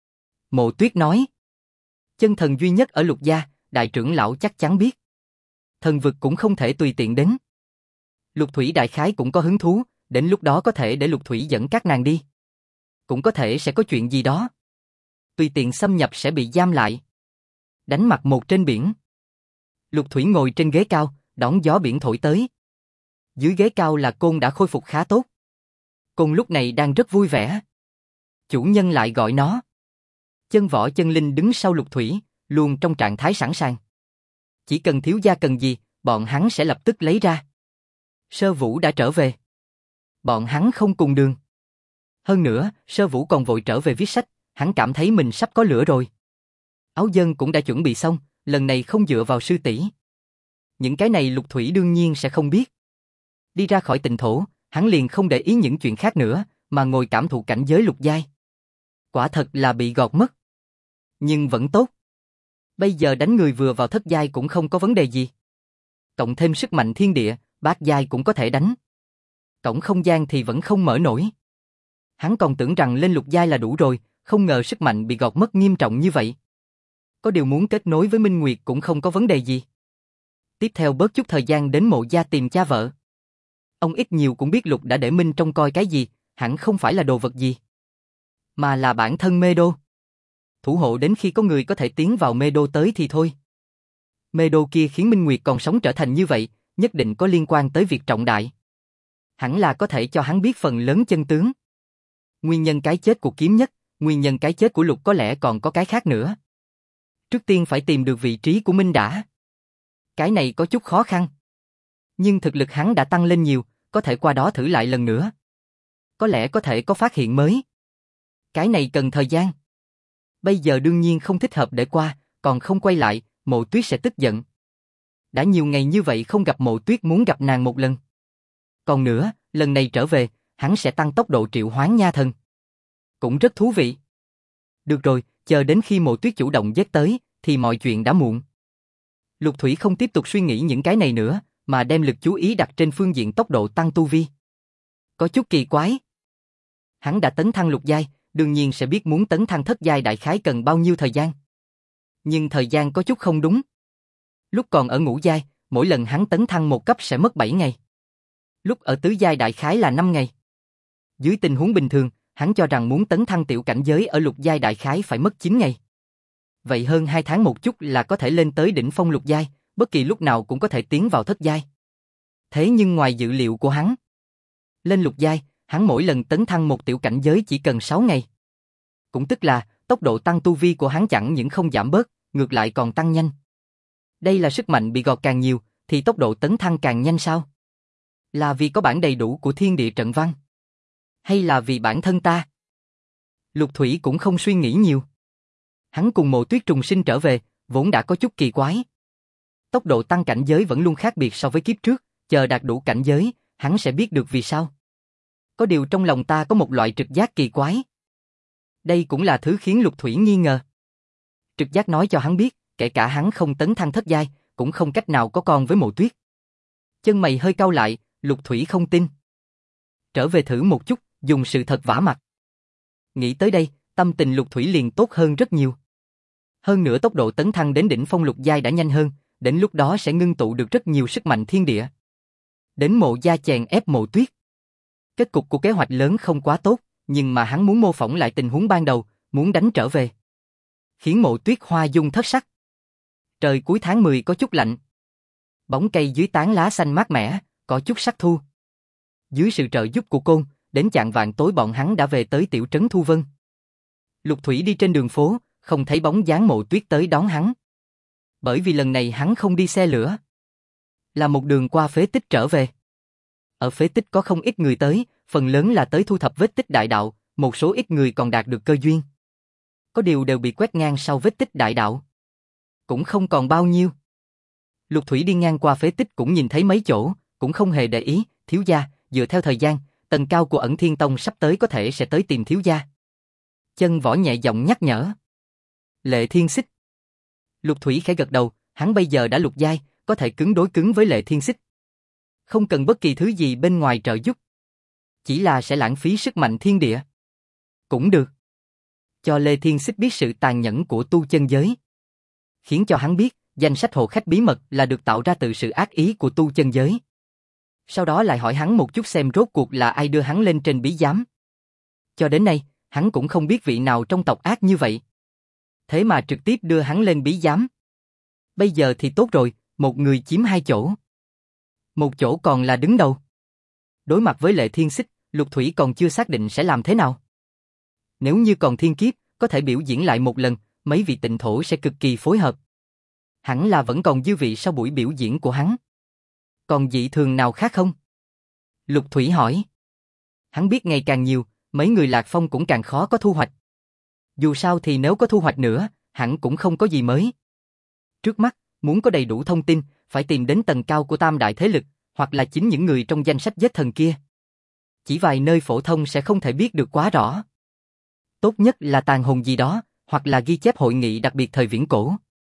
Mộ Tuyết nói. Chân thần duy nhất ở Lục gia, đại trưởng lão chắc chắn biết. Thần vực cũng không thể tùy tiện đến. Lục Thủy đại khái cũng có hứng thú, đến lúc đó có thể để Lục Thủy dẫn các nàng đi. Cũng có thể sẽ có chuyện gì đó. Tùy tiện xâm nhập sẽ bị giam lại. Đánh mặt một trên biển. Lục Thủy ngồi trên ghế cao, đón gió biển thổi tới. Dưới ghế cao là Côn đã khôi phục khá tốt. Côn lúc này đang rất vui vẻ. Chủ nhân lại gọi nó. Chân Võ Chân Linh đứng sau Lục Thủy, luôn trong trạng thái sẵn sàng. Chỉ cần thiếu gia cần gì, bọn hắn sẽ lập tức lấy ra. Sơ Vũ đã trở về. Bọn hắn không cùng đường. Hơn nữa, Sơ Vũ còn vội trở về viết sách, hắn cảm thấy mình sắp có lửa rồi. Áo dân cũng đã chuẩn bị xong, lần này không dựa vào sư tỷ. Những cái này Lục Thủy đương nhiên sẽ không biết. Đi ra khỏi Tịnh Thổ, hắn liền không để ý những chuyện khác nữa, mà ngồi cảm thụ cảnh giới lục giai. Quả thật là bị gọt mất. Nhưng vẫn tốt. Bây giờ đánh người vừa vào thất giai cũng không có vấn đề gì. Cộng thêm sức mạnh thiên địa, bát giai cũng có thể đánh. Cổng không gian thì vẫn không mở nổi. Hắn còn tưởng rằng lên lục giai là đủ rồi, không ngờ sức mạnh bị gọt mất nghiêm trọng như vậy. Có điều muốn kết nối với Minh Nguyệt cũng không có vấn đề gì. Tiếp theo bớt chút thời gian đến Mộ gia tìm cha vợ. Ông ít nhiều cũng biết Lục đã để Minh trông coi cái gì, hẳn không phải là đồ vật gì, mà là bản thân Mê Đô. Thủ hộ đến khi có người có thể tiến vào Mê Đô tới thì thôi. Mê Đô kia khiến Minh Nguyệt còn sống trở thành như vậy, nhất định có liên quan tới việc trọng đại. Hẳn là có thể cho hắn biết phần lớn chân tướng. Nguyên nhân cái chết của Kiếm Nhất, nguyên nhân cái chết của Lục có lẽ còn có cái khác nữa. Trước tiên phải tìm được vị trí của Minh đã. Cái này có chút khó khăn. Nhưng thực lực hắn đã tăng lên nhiều, có thể qua đó thử lại lần nữa. Có lẽ có thể có phát hiện mới. Cái này cần thời gian. Bây giờ đương nhiên không thích hợp để qua, còn không quay lại, Mộ Tuyết sẽ tức giận. Đã nhiều ngày như vậy không gặp Mộ Tuyết muốn gặp nàng một lần. Còn nữa, lần này trở về, hắn sẽ tăng tốc độ triệu hoán nha thần. Cũng rất thú vị. Được rồi, chờ đến khi Mộ Tuyết chủ động dết tới, thì mọi chuyện đã muộn. Lục Thủy không tiếp tục suy nghĩ những cái này nữa, mà đem lực chú ý đặt trên phương diện tốc độ tăng tu vi. Có chút kỳ quái. Hắn đã tấn thăng lục giai, đương nhiên sẽ biết muốn tấn thăng thất giai đại khái cần bao nhiêu thời gian. Nhưng thời gian có chút không đúng. Lúc còn ở ngũ giai, mỗi lần hắn tấn thăng một cấp sẽ mất 7 ngày. Lúc ở tứ giai đại khái là 5 ngày. Dưới tình huống bình thường, hắn cho rằng muốn tấn thăng tiểu cảnh giới ở lục giai đại khái phải mất 9 ngày. Vậy hơn 2 tháng một chút là có thể lên tới đỉnh phong lục giai, bất kỳ lúc nào cũng có thể tiến vào thất giai. Thế nhưng ngoài dự liệu của hắn, lên lục giai, hắn mỗi lần tấn thăng một tiểu cảnh giới chỉ cần 6 ngày. Cũng tức là, tốc độ tăng tu vi của hắn chẳng những không giảm bớt, ngược lại còn tăng nhanh. Đây là sức mạnh bị gọt càng nhiều, thì tốc độ tấn thăng càng nhanh sao? Là vì có bản đầy đủ của thiên địa trận văn? Hay là vì bản thân ta? Lục Thủy cũng không suy nghĩ nhiều. Hắn cùng Mộ Tuyết trùng sinh trở về, vốn đã có chút kỳ quái. Tốc độ tăng cảnh giới vẫn luôn khác biệt so với kiếp trước, chờ đạt đủ cảnh giới, hắn sẽ biết được vì sao. Có điều trong lòng ta có một loại trực giác kỳ quái. Đây cũng là thứ khiến Lục Thủy nghi ngờ. Trực giác nói cho hắn biết, kể cả hắn không tấn thăng thất giai, cũng không cách nào có con với Mộ Tuyết. Chân mày hơi cau lại, Lục Thủy không tin. Trở về thử một chút, dùng sự thật vả mặt. Nghĩ tới đây, tâm tình Lục Thủy liền tốt hơn rất nhiều. Hơn nữa tốc độ tấn thăng đến đỉnh phong lục giai đã nhanh hơn, đến lúc đó sẽ ngưng tụ được rất nhiều sức mạnh thiên địa. Đến Mộ Gia chèn ép Mộ Tuyết. Kết cục của kế hoạch lớn không quá tốt, nhưng mà hắn muốn mô phỏng lại tình huống ban đầu, muốn đánh trở về. Khiến Mộ Tuyết hoa dung thất sắc. Trời cuối tháng 10 có chút lạnh. Bóng cây dưới tán lá xanh mát mẻ, có chút sắc thu. Dưới sự trợ giúp của Côn, đến chạng vạng tối bọn hắn đã về tới tiểu trấn Thu Vân. Lục Thủy đi trên đường phố, không thấy bóng dáng Mộ Tuyết tới đón hắn. Bởi vì lần này hắn không đi xe lửa, là một đường qua phế tích trở về. Ở phế tích có không ít người tới, phần lớn là tới thu thập vết tích đại đạo, một số ít người còn đạt được cơ duyên. Có điều đều bị quét ngang sau vết tích đại đạo. Cũng không còn bao nhiêu. Lục Thủy đi ngang qua phế tích cũng nhìn thấy mấy chỗ, cũng không hề để ý, thiếu gia, dựa theo thời gian, tầng cao của Ẩn Thiên Tông sắp tới có thể sẽ tới tìm thiếu gia. Chân Võ nhẹ giọng nhắc nhở. Lệ Thiên Xích. Lục Thủy khẽ gật đầu, hắn bây giờ đã lục giai, có thể cứng đối cứng với Lệ Thiên Xích. Không cần bất kỳ thứ gì bên ngoài trợ giúp. Chỉ là sẽ lãng phí sức mạnh thiên địa. Cũng được. Cho Lệ Thiên Xích biết sự tàn nhẫn của tu chân giới. Khiến cho hắn biết, danh sách hộ khách bí mật là được tạo ra từ sự ác ý của tu chân giới. Sau đó lại hỏi hắn một chút xem rốt cuộc là ai đưa hắn lên trên bí giám. Cho đến nay, hắn cũng không biết vị nào trong tộc ác như vậy. Thế mà trực tiếp đưa hắn lên bí giám. Bây giờ thì tốt rồi, một người chiếm hai chỗ. Một chỗ còn là đứng đầu. Đối mặt với Lệ Thiên Xích, Lục Thủy còn chưa xác định sẽ làm thế nào. Nếu như còn thiên kiếp, có thể biểu diễn lại một lần, mấy vị tịnh thổ sẽ cực kỳ phối hợp. Hẳn là vẫn còn dư vị sau buổi biểu diễn của hắn. Còn dị thường nào khác không? Lục Thủy hỏi. Hắn biết ngày càng nhiều, mấy người Lạc Phong cũng càng khó có thu hoạch. Dù sao thì nếu có thu hoạch nữa, hẳn cũng không có gì mới. Trước mắt, muốn có đầy đủ thông tin, phải tìm đến tầng cao của tam đại thế lực, hoặc là chính những người trong danh sách giết thần kia. Chỉ vài nơi phổ thông sẽ không thể biết được quá rõ. Tốt nhất là tàn hồn gì đó, hoặc là ghi chép hội nghị đặc biệt thời viễn cổ.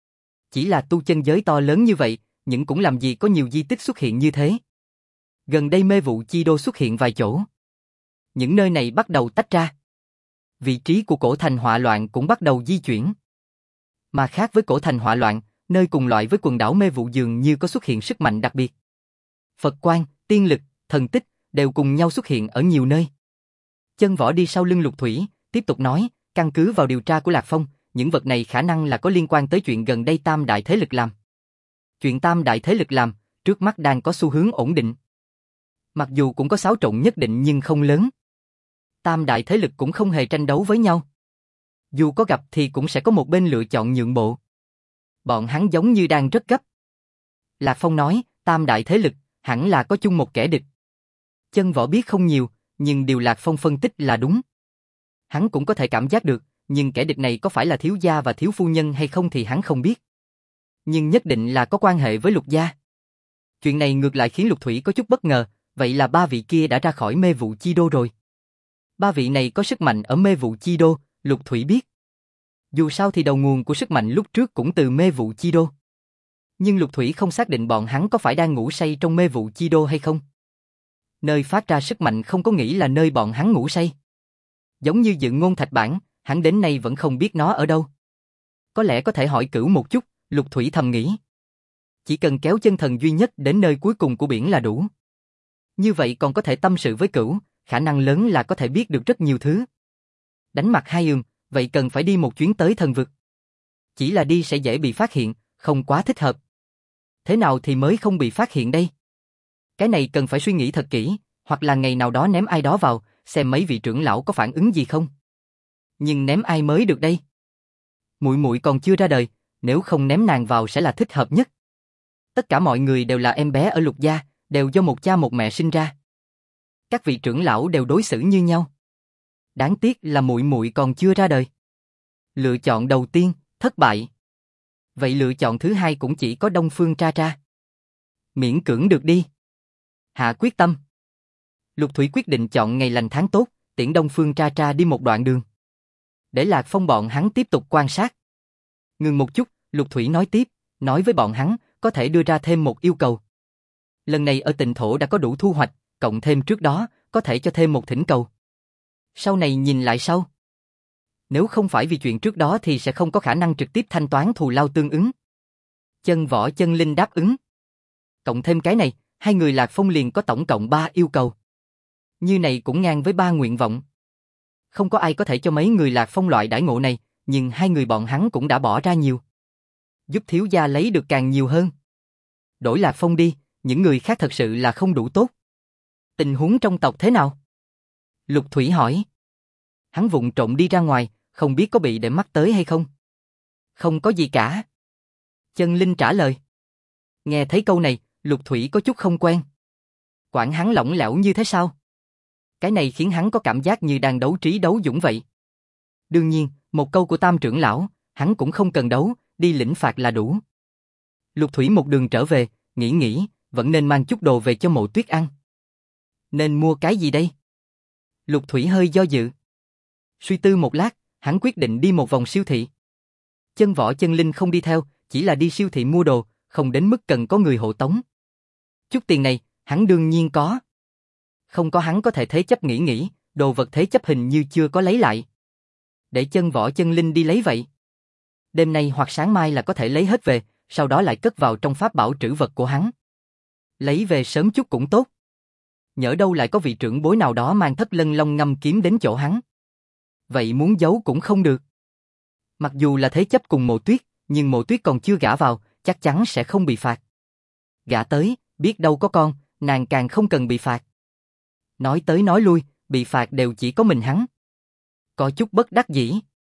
Chỉ là tu chân giới to lớn như vậy, nhưng cũng làm gì có nhiều di tích xuất hiện như thế. Gần đây mê vụ chi đô xuất hiện vài chỗ. Những nơi này bắt đầu tách ra. Vị trí của cổ thành họa loạn cũng bắt đầu di chuyển. Mà khác với cổ thành họa loạn, nơi cùng loại với quần đảo mê vụ dường như có xuất hiện sức mạnh đặc biệt. Phật quang, tiên lực, thần tích đều cùng nhau xuất hiện ở nhiều nơi. Chân Võ đi sau lưng Lục Thủy, tiếp tục nói, căn cứ vào điều tra của Lạc Phong, những vật này khả năng là có liên quan tới chuyện gần đây tam đại thế lực làm. Chuyện tam đại thế lực làm, trước mắt đang có xu hướng ổn định. Mặc dù cũng có xáo trộn nhất định nhưng không lớn. Tam đại thế lực cũng không hề tranh đấu với nhau. Dù có gặp thì cũng sẽ có một bên lựa chọn nhượng bộ. Bọn hắn giống như đang rất gấp. Lạc Phong nói, tam đại thế lực, hẳn là có chung một kẻ địch. Chân Võ biết không nhiều, nhưng điều Lạc Phong phân tích là đúng. Hắn cũng có thể cảm giác được, nhưng kẻ địch này có phải là thiếu gia và thiếu phu nhân hay không thì hắn không biết. Nhưng nhất định là có quan hệ với Lục gia. Chuyện này ngược lại khiến Lục Thủy có chút bất ngờ, vậy là ba vị kia đã ra khỏi mê vụ chi đô rồi. Ba vị này có sức mạnh ở mê vụ chi đô, Lục Thủy biết. Dù sao thì đầu nguồn của sức mạnh lúc trước cũng từ mê vụ chi đô. Nhưng Lục Thủy không xác định bọn hắn có phải đang ngủ say trong mê vụ chi đô hay không. Nơi phát ra sức mạnh không có nghĩ là nơi bọn hắn ngủ say. Giống như Dự Ngôn Thạch Bản, hắn đến nay vẫn không biết nó ở đâu. Có lẽ có thể hỏi Cửu một chút, Lục Thủy thầm nghĩ. Chỉ cần kéo chân thần duy nhất đến nơi cuối cùng của biển là đủ. Như vậy còn có thể tâm sự với Cửu, khả năng lớn là có thể biết được rất nhiều thứ. Đánh mặt hai vậy cần phải đi một chuyến tới thần vực. Chỉ là đi sẽ dễ bị phát hiện, không quá thích hợp. Thế nào thì mới không bị phát hiện đây? Cái này cần phải suy nghĩ thật kỹ, hoặc là ngày nào đó ném ai đó vào, xem mấy vị trưởng lão có phản ứng gì không. Nhưng ném ai mới được đây? Muội muội còn chưa ra đời, nếu không ném nàng vào sẽ là thích hợp nhất. Tất cả mọi người đều là em bé ở Lục gia, đều do một cha một mẹ sinh ra. Các vị trưởng lão đều đối xử như nhau. Đáng tiếc là muội muội còn chưa ra đời. Lựa chọn đầu tiên, thất bại. Vậy lựa chọn thứ hai cũng chỉ có Đông Phương Tra Tra. Miễn cưỡng được đi. Hạ quyết tâm. Lục Thủy quyết định chọn ngày lành tháng tốt, tiễn Đông Phương Tra Tra đi một đoạn đường. Để Lạc Phong bọn hắn tiếp tục quan sát. Ngừng một chút, Lục Thủy nói tiếp, nói với bọn hắn, có thể đưa ra thêm một yêu cầu. Lần này ở Tịnh Thổ đã có đủ thu hoạch, cộng thêm trước đó, có thể cho thêm một thỉnh cầu. Sau này nhìn lại sau. Nếu không phải vì chuyện trước đó thì sẽ không có khả năng trực tiếp thanh toán thù lao tương ứng. Chân Võ Chân Linh đáp ứng. Cộng thêm cái này, hai người Lạc Phong liền có tổng cộng 3 yêu cầu. Như này cũng ngang với 3 nguyện vọng. Không có ai có thể cho mấy người Lạc Phong loại đãi ngộ này, nhưng hai người bọn hắn cũng đã bỏ ra nhiều. Giúp thiếu gia lấy được càng nhiều hơn. Đổi Lạc Phong đi, những người khác thật sự là không đủ tốt. Tình huống trong tộc thế nào? Lục Thủy hỏi. Hắn vụng trộm đi ra ngoài, không biết có bị để mắt tới hay không? Không có gì cả. Chân Linh trả lời. Nghe thấy câu này, Lục Thủy có chút không quen. Quản hắn lỏng lẻo như thế sao? Cái này khiến hắn có cảm giác như đang đấu trí đấu dũng vậy. Đương nhiên, một câu của Tam trưởng lão, hắn cũng không cần đấu, đi lĩnh phạt là đủ. Lục Thủy một đường trở về, nghĩ, vẫn nên mang chút đồ về cho Mộ Tuyết ăn. Nên mua cái gì đây? Lục Thủy hơi do dự. Suy tư một lát, hắn quyết định đi một vòng siêu thị. Chân Võ Chân Linh không đi theo, chỉ là đi siêu thị mua đồ, không đến mức cần có người hộ tống. Chút tiền này, hắn đương nhiên có. Không có hắn có thể thế chấp nghĩ, đồ vật thế chấp hình như chưa có lấy lại. Để Chân Võ Chân Linh đi lấy vậy. Đêm nay hoặc sáng mai là có thể lấy hết về, sau đó lại cất vào trong pháp bảo trữ vật của hắn. Lấy về sớm chút cũng tốt. Nhỡ đâu lại có vị trưởng bối nào đó mang Thất Lân Long ngâm kiếm đến chỗ hắn. Vậy muốn giấu cũng không được. Mặc dù là thế chấp cùng Mộ Tuyết, nhưng Mộ Tuyết còn chưa gả vào, chắc chắn sẽ không bị phạt. Gả tới, biết đâu có con, nàng càng không cần bị phạt. Nói tới nói lui, bị phạt đều chỉ có mình hắn. Có chút bất đắc dĩ.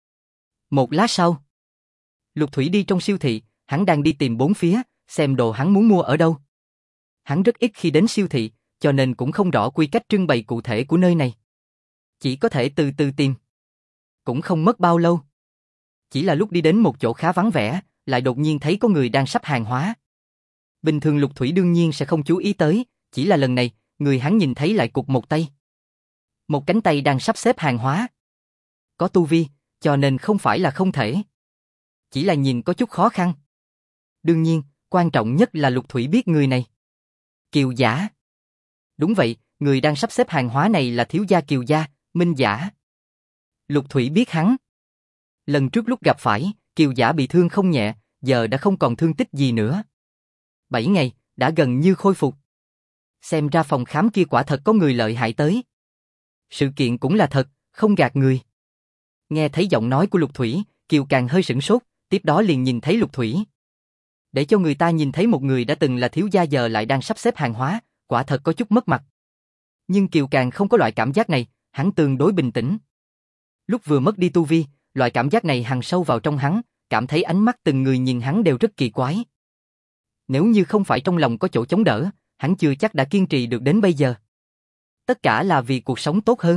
Một lát sau, Lục Thủy đi trong siêu thị, hắn đang đi tìm bốn phía, xem đồ hắn muốn mua ở đâu. Hắn rất ít khi đến siêu thị, cho nên cũng không rõ quy cách trưng bày cụ thể của nơi này. Chỉ có thể từ từ tìm. Cũng không mất bao lâu. Chỉ là lúc đi đến một chỗ khá vắng vẻ, lại đột nhiên thấy có người đang sắp hàng hóa. Bình thường Lục Thủy đương nhiên sẽ không chú ý tới, chỉ là lần này, người hắn nhìn thấy lại cụt một tay. Một cánh tay đang sắp xếp hàng hóa. Có tu vi, cho nên không phải là không thể. Chỉ là nhìn có chút khó khăn. Đương nhiên, quan trọng nhất là Lục Thủy biết người này. Kiều Giả. Đúng vậy, người đang sắp xếp hàng hóa này là thiếu gia Kiều gia, Minh Giả. Lục Thủy biết hắn. Lần trước lúc gặp phải, Kiều Giả bị thương không nhẹ, giờ đã không còn thương tích gì nữa. 7 ngày, đã gần như khôi phục. Xem ra phòng khám kia quả thật có người lợi hại tới. Sự kiện cũng là thật, không gạt người. Nghe thấy giọng nói của Lục Thủy, Kiều càng hơi sửng sốt, tiếp đó liền nhìn thấy Lục Thủy. Để cho người ta nhìn thấy một người đã từng là thiếu gia giờ lại đang sắp xếp hàng hóa, quả thật có chút mất mặt. Nhưng Kiều càng không có loại cảm giác này, hắn tương đối bình tĩnh. Lúc vừa mất đi tu vi, loại cảm giác này hằn sâu vào trong hắn, cảm thấy ánh mắt từng người nhìn hắn đều rất kỳ quái. Nếu như không phải trong lòng có chỗ chống đỡ, hắn chưa chắc đã kiên trì được đến bây giờ. Tất cả là vì cuộc sống tốt hơn.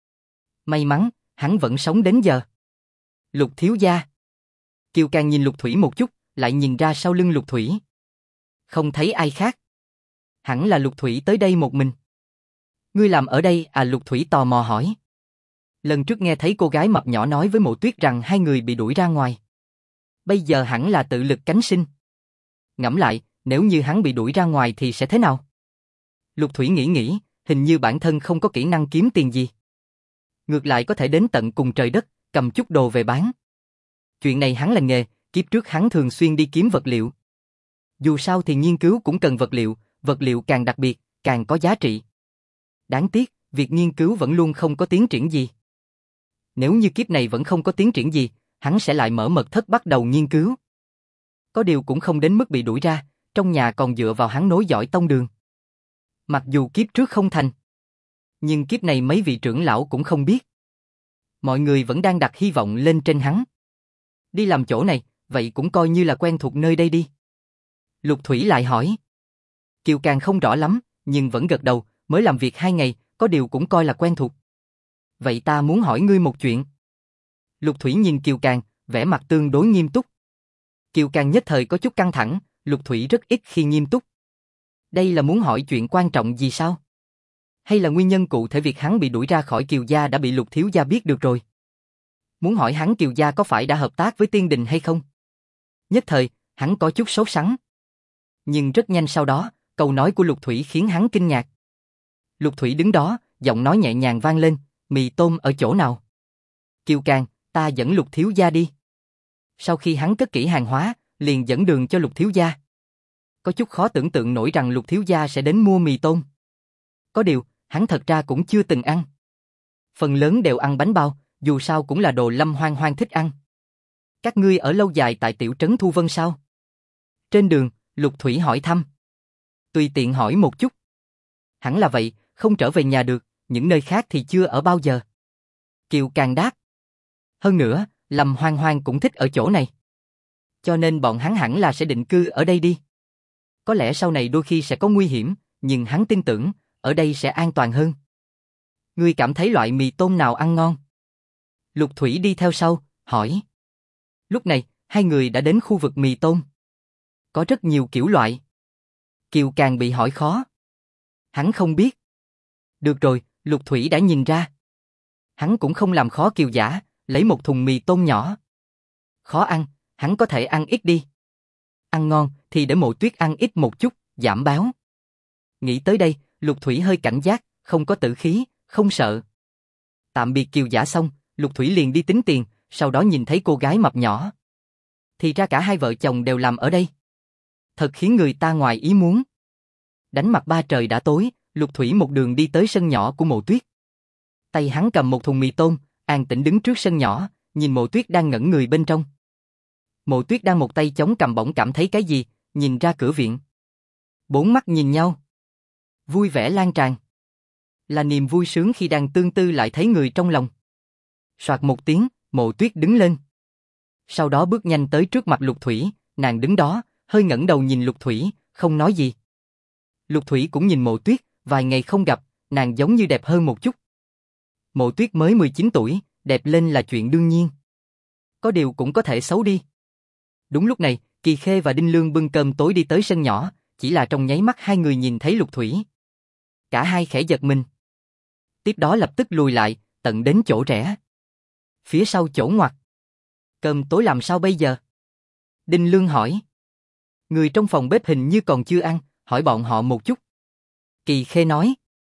May mắn, hắn vẫn sống đến giờ. Lục thiếu gia. Kiều càng nhìn Lục Thủy một chút, lại nhìn ra sau lưng Lục Thủy. Không thấy ai khác. Hẳn là Lục Thủy tới đây một mình. Ngươi làm ở đây à? Lục Thủy tò mò hỏi. Lần trước nghe thấy cô gái mập nhỏ nói với Mộ Tuyết rằng hai người bị đuổi ra ngoài. Bây giờ hẳn là tự lực cánh sinh. Ngẫm lại, nếu như hắn bị đuổi ra ngoài thì sẽ thế nào? Lục Thủy nghĩ, hình như bản thân không có kỹ năng kiếm tiền gì. Ngược lại có thể đến tận cùng trời đất, cầm chút đồ về bán. Chuyện này hắn là nghề, kiếp trước hắn thường xuyên đi kiếm vật liệu. Dù sao thì nghiên cứu cũng cần vật liệu càng đặc biệt, càng có giá trị. Đáng tiếc, việc nghiên cứu vẫn luôn không có tiến triển gì. Nếu như kiếp này vẫn không có tiến triển gì, hắn sẽ lại mở mật thất bắt đầu nghiên cứu. Có điều cũng không đến mức bị đuổi ra, trong nhà còn dựa vào hắn nối dõi tông đường. Mặc dù kiếp trước không thành, nhưng kiếp này mấy vị trưởng lão cũng không biết. Mọi người vẫn đang đặt hy vọng lên trên hắn. Đi làm chỗ này, vậy cũng coi như là quen thuộc nơi đây đi. Lục Thủy lại hỏi. Kiều càng không rõ lắm, nhưng vẫn gật đầu, mới làm việc 2 ngày, có điều cũng coi là quen thuộc. Vậy ta muốn hỏi ngươi một chuyện. Lục Thủy nhìn Kiều càng, vẻ mặt tương đối nghiêm túc. Kiều càng nhất thời có chút căng thẳng, Lục Thủy rất ít khi nghiêm túc. Đây là muốn hỏi chuyện quan trọng gì sao? Hay là nguyên nhân cụ thể việc hắn bị đuổi ra khỏi Kiều gia đã bị Lục thiếu gia biết được rồi? Muốn hỏi hắn Kiều gia có phải đã hợp tác với Tiên Đình hay không? Nhất thời, hắn có chút sốt sắng. Nhưng rất nhanh sau đó, câu nói của Lục Thủy khiến hắn kinh ngạc. Lục Thủy đứng đó, giọng nói nhẹ nhàng vang lên, mì tôm ở chỗ nào? Kiều Càng, ta dẫn Lục thiếu gia đi. Sau khi hắn cất kỹ hàng hóa, liền dẫn đường cho Lục thiếu gia. Có chút khó tưởng tượng nổi rằng Lục thiếu gia sẽ đến mua mì tôm. Có điều, hắn thật ra cũng chưa từng ăn. Phần lớn đều ăn bánh bao, dù sao cũng là đồ Lâm Hoang Hoang thích ăn. Các ngươi ở lâu dài tại tiểu trấn Thu Vân sao? Trên đường, Lục Thủy hỏi thăm. Tùy tiện hỏi một chút. Hẳn là vậy, không trở về nhà được, những nơi khác thì chưa ở bao giờ. Kiều Càng đáp. Hơn nữa, Lâm Hoang Hoang cũng thích ở chỗ này. Cho nên bọn hắn hẳn là sẽ định cư ở đây đi. Có lẽ sau này đôi khi sẽ có nguy hiểm, nhưng hắn tin tưởng, ở đây sẽ an toàn hơn. Ngươi cảm thấy loại mì tôm nào ăn ngon? Lục Thủy đi theo sau, hỏi. Lúc này, hai người đã đến khu vực mì tôm. Có rất nhiều kiểu loại. Kiều Càng bị hỏi khó. Hắn không biết. Được rồi, Lục Thủy đã nhìn ra. Hắn cũng không làm khó Kiều Giả, lấy một thùng mì tôm nhỏ. Khó ăn, hắn có thể ăn ít đi. Ăn ngon thì để Mộ Tuyết ăn ít một chút, giảm béo. Nghĩ tới đây, Lục Thủy hơi cảnh giác, không có tử khí, không sợ. Tạm biệt Kiều Giả xong, Lục Thủy liền đi tính tiền, sau đó nhìn thấy cô gái mập nhỏ. Thì ra cả hai vợ chồng đều làm ở đây. Thật khiến người ta ngoài ý muốn. Đánh mặt ba trời đã tối, Lục Thủy một đường đi tới sân nhỏ của Mộ Tuyết. Tay hắn cầm một thùng mì tôm, an tĩnh đứng trước sân nhỏ, nhìn Mộ Tuyết đang ngẩn người bên trong. Mộ Tuyết đang một tay chống cằm bỗng cảm thấy cái gì, nhìn ra cửa viện. Bốn mắt nhìn nhau. Vui vẻ lan tràn. Là niềm vui sướng khi đang tương tư lại thấy người trong lòng. Soạt một tiếng, Mộ Tuyết đứng lên. Sau đó bước nhanh tới trước mặt Lục Thủy, nàng đứng đó, hơi ngẩng đầu nhìn Lục Thủy, không nói gì. Lục Thủy cũng nhìn Mộ Tuyết, vài ngày không gặp, nàng giống như đẹp hơn một chút. Mộ Tuyết mới 19 tuổi, đẹp lên là chuyện đương nhiên. Có điều cũng có thể xấu đi. Đúng lúc này, Kỳ Khê và Đinh Lương bưng cơm tối đi tới sân nhỏ, chỉ là trong nháy mắt hai người nhìn thấy Lục Thủy. Cả hai khẽ giật mình. Tiếp đó lập tức lùi lại, tận đến chỗ rẽ. Phía sau chỗ ngoặt. Cơm tối làm sao bây giờ? Đinh Lương hỏi. Người trong phòng bếp hình như còn chưa ăn, hỏi bọn họ một chút. Kỳ Khê nói.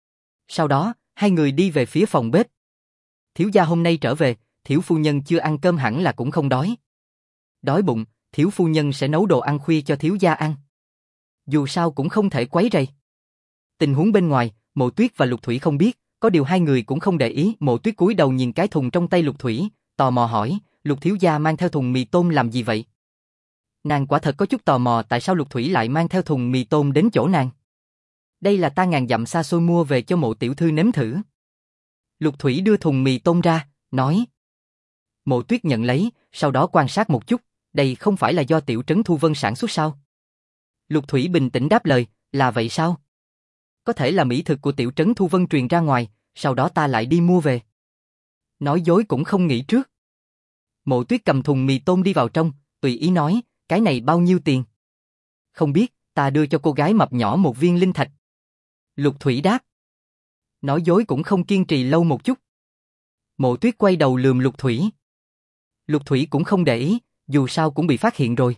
Sau đó, hai người đi về phía phòng bếp. Thiếu gia hôm nay trở về, Thiểu phu nhân chưa ăn cơm hẳn là cũng không đói. Đói bụng, Thiểu phu nhân sẽ nấu đồ ăn khuya cho thiếu gia ăn. Dù sao cũng không thể quấy rầy. Tình huống bên ngoài, Mộ Tuyết và Lục Thủy không biết, có điều hai người cũng không để ý. Mộ Tuyết cúi đầu nhìn cái thùng trong tay Lục Thủy, tò mò hỏi, Lục thiếu gia mang theo thùng mì tôm làm gì vậy? Nàng quả thật có chút tò mò tại sao Lục Thủy lại mang theo thùng mì tôm đến chỗ nàng. Đây là ta ngàn dặm xa xôi mua về cho Mộ tiểu thư nếm thử. Lục Thủy đưa thùng mì tôm ra, nói. Mộ Tuyết nhận lấy, sau đó quan sát một chút, đây không phải là do tiểu trấn Thu Vân sản xuất sao? Lục Thủy bình tĩnh đáp lời, là vậy sao? Có thể là mỹ thực của tiểu trấn Thu Vân truyền ra ngoài, sau đó ta lại đi mua về. Nói dối cũng không nghĩ trước. Mộ Tuyết cầm thùng mì tôm đi vào trong, tùy ý nói, cái này bao nhiêu tiền? Không biết, ta đưa cho cô gái mập nhỏ một viên linh thạch. Lục Thủy đáp. Nói dối cũng không kiên trì lâu một chút. Mộ Tuyết quay đầu lườm Lục Thủy. Lục Thủy cũng không để ý, dù sao cũng bị phát hiện rồi.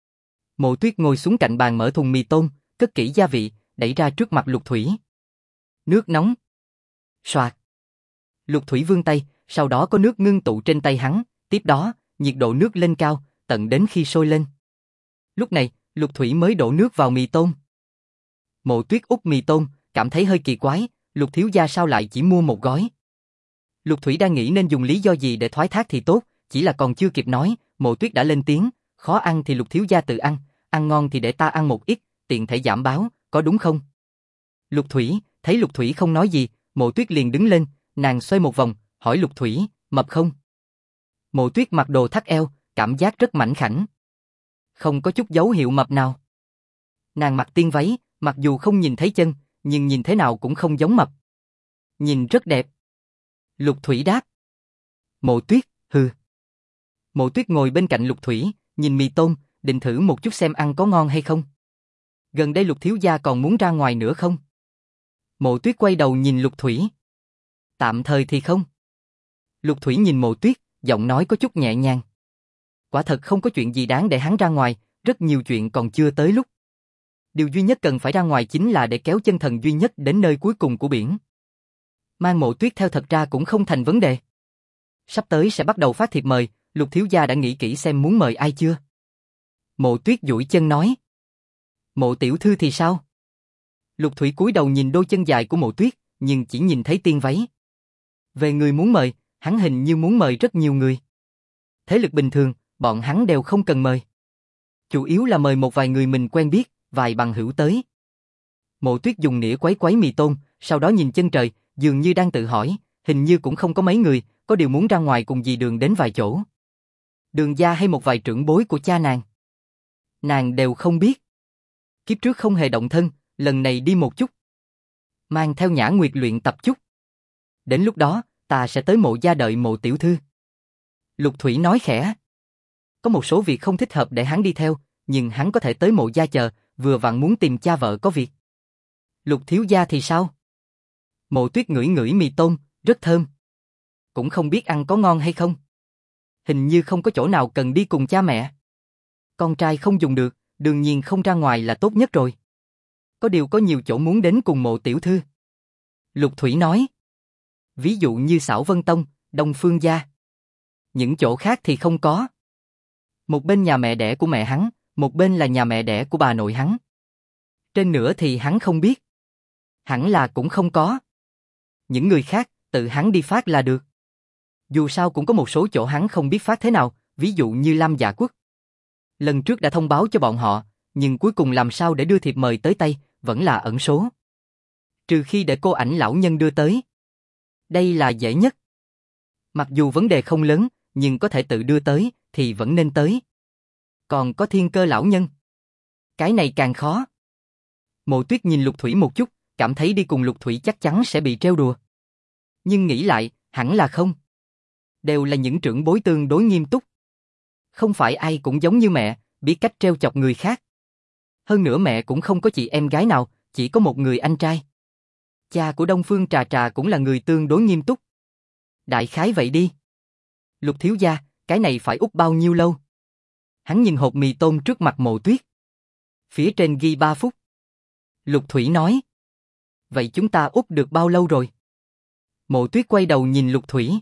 Mộ Tuyết ngồi xuống cạnh bàn mở thùng mì tôm, cất kỹ gia vị, đẩy ra trước mặt Lục Thủy. Nước nóng. Soạt. Lục Thủy vươn tay, sau đó có nước ngưng tụ trên tay hắn, tiếp đó, nhiệt độ nước lên cao, tận đến khi sôi lên. Lúc này, Lục Thủy mới đổ nước vào mì tôm. Mộ Tuyết úp mì tôm, cảm thấy hơi kỳ quái, Lục thiếu gia sao lại chỉ mua một gói. Lục Thủy đang nghĩ nên dùng lý do gì để thoái thác thì tốt, chỉ là còn chưa kịp nói, Mộ Tuyết đã lên tiếng, khó ăn thì Lục thiếu gia tự ăn ngon thì để ta ăn một ít, tiện thể giảm béo, có đúng không? Lục Thủy, thấy Lục Thủy không nói gì, Mộ Tuyết liền đứng lên, nàng xoay một vòng, hỏi Lục Thủy, mập không? Mộ Tuyết mặc đồ thắt eo, cảm giác rất mảnh khảnh. Không có chút dấu hiệu mập nào. Nàng mặc tiên váy, mặc dù không nhìn thấy chân, nhưng nhìn thế nào cũng không giống mập. Nhìn rất đẹp. Lục Thủy đáp. Mộ Tuyết, hừ. Mộ Tuyết ngồi bên cạnh Lục Thủy, nhìn mì tôm, định thử một chút xem ăn có ngon hay không. Gần đây Lục thiếu gia còn muốn ra ngoài nữa không? Mộ Tuyết quay đầu nhìn Lục Thủy. Tạm thời thì không. Lục Thủy nhìn Mộ Tuyết, giọng nói có chút nhẹ nhàng. Quả thật không có chuyện gì đáng để hắn ra ngoài, rất nhiều chuyện còn chưa tới lúc. Điều duy nhất cần phải ra ngoài chính là để kéo chân thần duy nhất đến nơi cuối cùng của biển. Mang Mộ Tuyết theo thật ra cũng không thành vấn đề. Sắp tới sẽ bắt đầu phát thiệp mời, Lục thiếu gia đã nghĩ kỹ xem muốn mời ai chưa? Mộ Tuyết duỗi chân nói. Mộ tiểu thư thì sao? Lục Thủy cúi đầu nhìn đôi chân dài của Mộ Tuyết, nhưng chỉ nhìn thấy tiên váy. Về người muốn mời, hắn hình như muốn mời rất nhiều người. Thế lực bình thường, bọn hắn đều không cần mời. Chủ yếu là mời một vài người mình quen biết, vài bằng hữu tới. Mộ Tuyết dùng nĩa quấy quấy mì tôm, sau đó nhìn chân trời, dường như đang tự hỏi, hình như cũng không có mấy người, có điều muốn ra ngoài cùng dì Đường đến vài chỗ. Đường gia hay một vài trưởng bối của cha nàng. Nàng đều không biết. Kiếp trước không hề động thân, lần này đi một chút. Mang theo Nhã Nguyệt luyện tập chút. Đến lúc đó, ta sẽ tới Mộ gia đợi Mộ tiểu thư. Lục Thủy nói khẽ. Có một số việc không thích hợp để hắn đi theo, nhưng hắn có thể tới Mộ gia chờ, vừa vặn muốn tìm cha vợ có việc. Lục thiếu gia thì sao? Mộ Tuyết ngửi ngửi mì tôm, rất thơm. Cũng không biết ăn có ngon hay không. Hình như không có chỗ nào cần đi cùng cha mẹ. Con trai không dùng được, đương nhiên không ra ngoài là tốt nhất rồi. Có điều có nhiều chỗ muốn đến cùng Mộ tiểu thư. Lục Thủy nói. Ví dụ như Xảo Vân Tông, Đông Phương gia. Những chỗ khác thì không có. Một bên nhà mẹ đẻ của mẹ hắn, một bên là nhà mẹ đẻ của bà nội hắn. Trên nữa thì hắn không biết. Hẳn là cũng không có. Những người khác, tự hắn đi phát là được. Dù sao cũng có một số chỗ hắn không biết phát thế nào, ví dụ như Lam Dạ Quốc. Lần trước đã thông báo cho bọn họ, nhưng cuối cùng làm sao để đưa thiệp mời tới tay, vẫn là ẩn số. Trừ khi để cô ảnh lão nhân đưa tới. Đây là dễ nhất. Mặc dù vấn đề không lớn, nhưng có thể tự đưa tới, thì vẫn nên tới. Còn có Thiên Cơ lão nhân. Cái này càng khó. Mộ Tuyết nhìn Lục Thủy một chút, cảm thấy đi cùng Lục Thủy chắc chắn sẽ bị trêu đùa. Nhưng nghĩ lại, hẳn là không. Đều là những trưởng bối tương đối nghiêm túc. Không phải ai cũng giống như mẹ, biết cách trêu chọc người khác. Hơn nữa mẹ cũng không có chị em gái nào, chỉ có một người anh trai. Cha của Đông Phương Trà Trà cũng là người tương đối nghiêm túc. Đại khái vậy đi. Lục thiếu gia, cái này phải úp bao nhiêu lâu? Hắn nhìn hộp mì tôm trước mặt Mộ Tuyết. Phía trên ghi 3 phút. Lục Thủy nói. Vậy chúng ta úp được bao lâu rồi? Mộ Tuyết quay đầu nhìn Lục Thủy.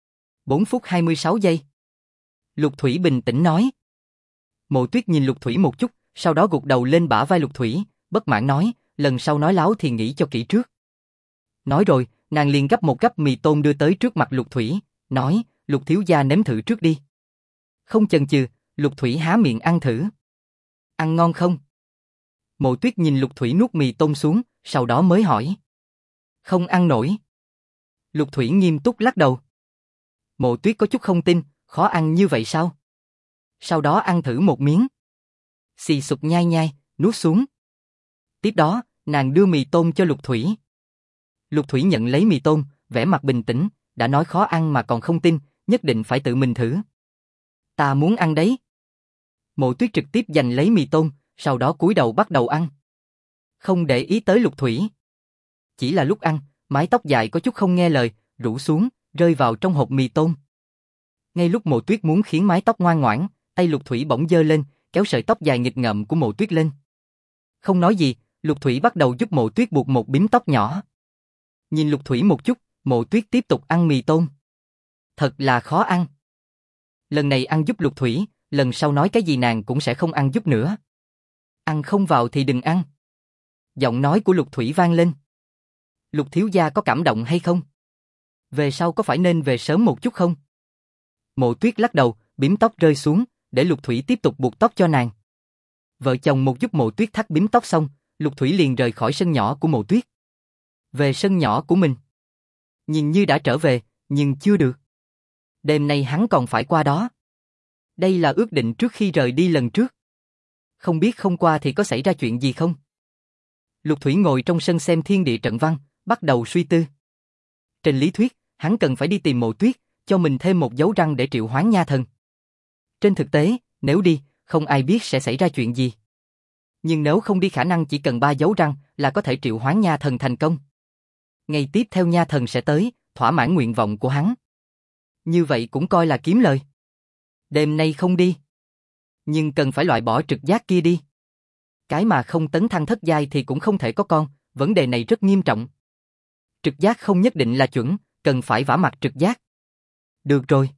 4 phút 26 giây. Lục Thủy bình tĩnh nói. Mộ Tuyết nhìn Lục Thủy một chút, sau đó gục đầu lên bả vai Lục Thủy, bất mãn nói, lần sau nói láo thì nghĩ cho kỹ trước. Nói rồi, nàng liền gấp một gắp mì tôm đưa tới trước mặt Lục Thủy, nói, Lục thiếu gia nếm thử trước đi. Không chần chừ, Lục Thủy há miệng ăn thử. Ăn ngon không? Mộ Tuyết nhìn Lục Thủy nuốt mì tôm xuống, sau đó mới hỏi. Không ăn nổi. Lục Thủy nghiêm túc lắc đầu. Mộ Tuyết có chút không tin, khó ăn như vậy sao? Sau đó ăn thử một miếng. Xì sụp nhai nhai, nuốt xuống. Tiếp đó, nàng đưa mì tôm cho Lục Thủy. Lục Thủy nhận lấy mì tôm, vẻ mặt bình tĩnh, đã nói khó ăn mà còn không tin, nhất định phải tự mình thử. Ta muốn ăn đấy. Mộ Tuyết trực tiếp giành lấy mì tôm, sau đó cúi đầu bắt đầu ăn. Không để ý tới Lục Thủy. Chỉ là lúc ăn, mái tóc dài có chút không nghe lời, rủ xuống, rơi vào trong hộp mì tôm. Ngay lúc Mộ Tuyết muốn khiến mái tóc ngoan ngoãn, tay Lục Thủy bỗng giơ lên, kéo sợi tóc dài nghịch ngợm của Mộ Tuyết lên. Không nói gì, Lục Thủy bắt đầu giúp Mộ Tuyết buộc một bím tóc nhỏ. Nhìn Lục Thủy một chút, Mộ Tuyết tiếp tục ăn mì tôm. Thật là khó ăn. Lần này ăn giúp Lục Thủy, lần sau nói cái gì nàng cũng sẽ không ăn giúp nữa. Ăn không vào thì đừng ăn. Giọng nói của Lục Thủy vang lên. Lục thiếu gia có cảm động hay không? Về sau có phải nên về sớm một chút không? Mộ Tuyết lắc đầu, bím tóc rơi xuống, để Lục Thủy tiếp tục buộc tóc cho nàng. Vợ chồng một giúp Mộ Tuyết thắt bím tóc xong, Lục Thủy liền rời khỏi sân nhỏ của Mộ Tuyết. Về sân nhỏ của mình. Nhìn như đã trở về, nhưng chưa được. Đêm nay hắn còn phải qua đó. Đây là ước định trước khi rời đi lần trước. Không biết không qua thì có xảy ra chuyện gì không? Lục Thủy ngồi trong sân xem thiên địa trận văn, bắt đầu suy tư. Trên lý thuyết, hắn cần phải đi tìm Mộ Tuyết, cho mình thêm một dấu răng để triệu hoán nha thần. Trên thực tế, nếu đi, không ai biết sẽ xảy ra chuyện gì. Nhưng nếu không đi khả năng chỉ cần 3 dấu răng là có thể triệu hoán nha thần thành công. Ngày tiếp theo nha thần sẽ tới, thỏa mãn nguyện vọng của hắn. Như vậy cũng coi là kiếm lời. Đêm nay không đi. Nhưng cần phải loại bỏ trực giác kia đi. Cái mà không tấn thăng thất giai thì cũng không thể có con, vấn đề này rất nghiêm trọng. Trực giác không nhất định là chuẩn, cần phải vả mặt trực giác. Được rồi.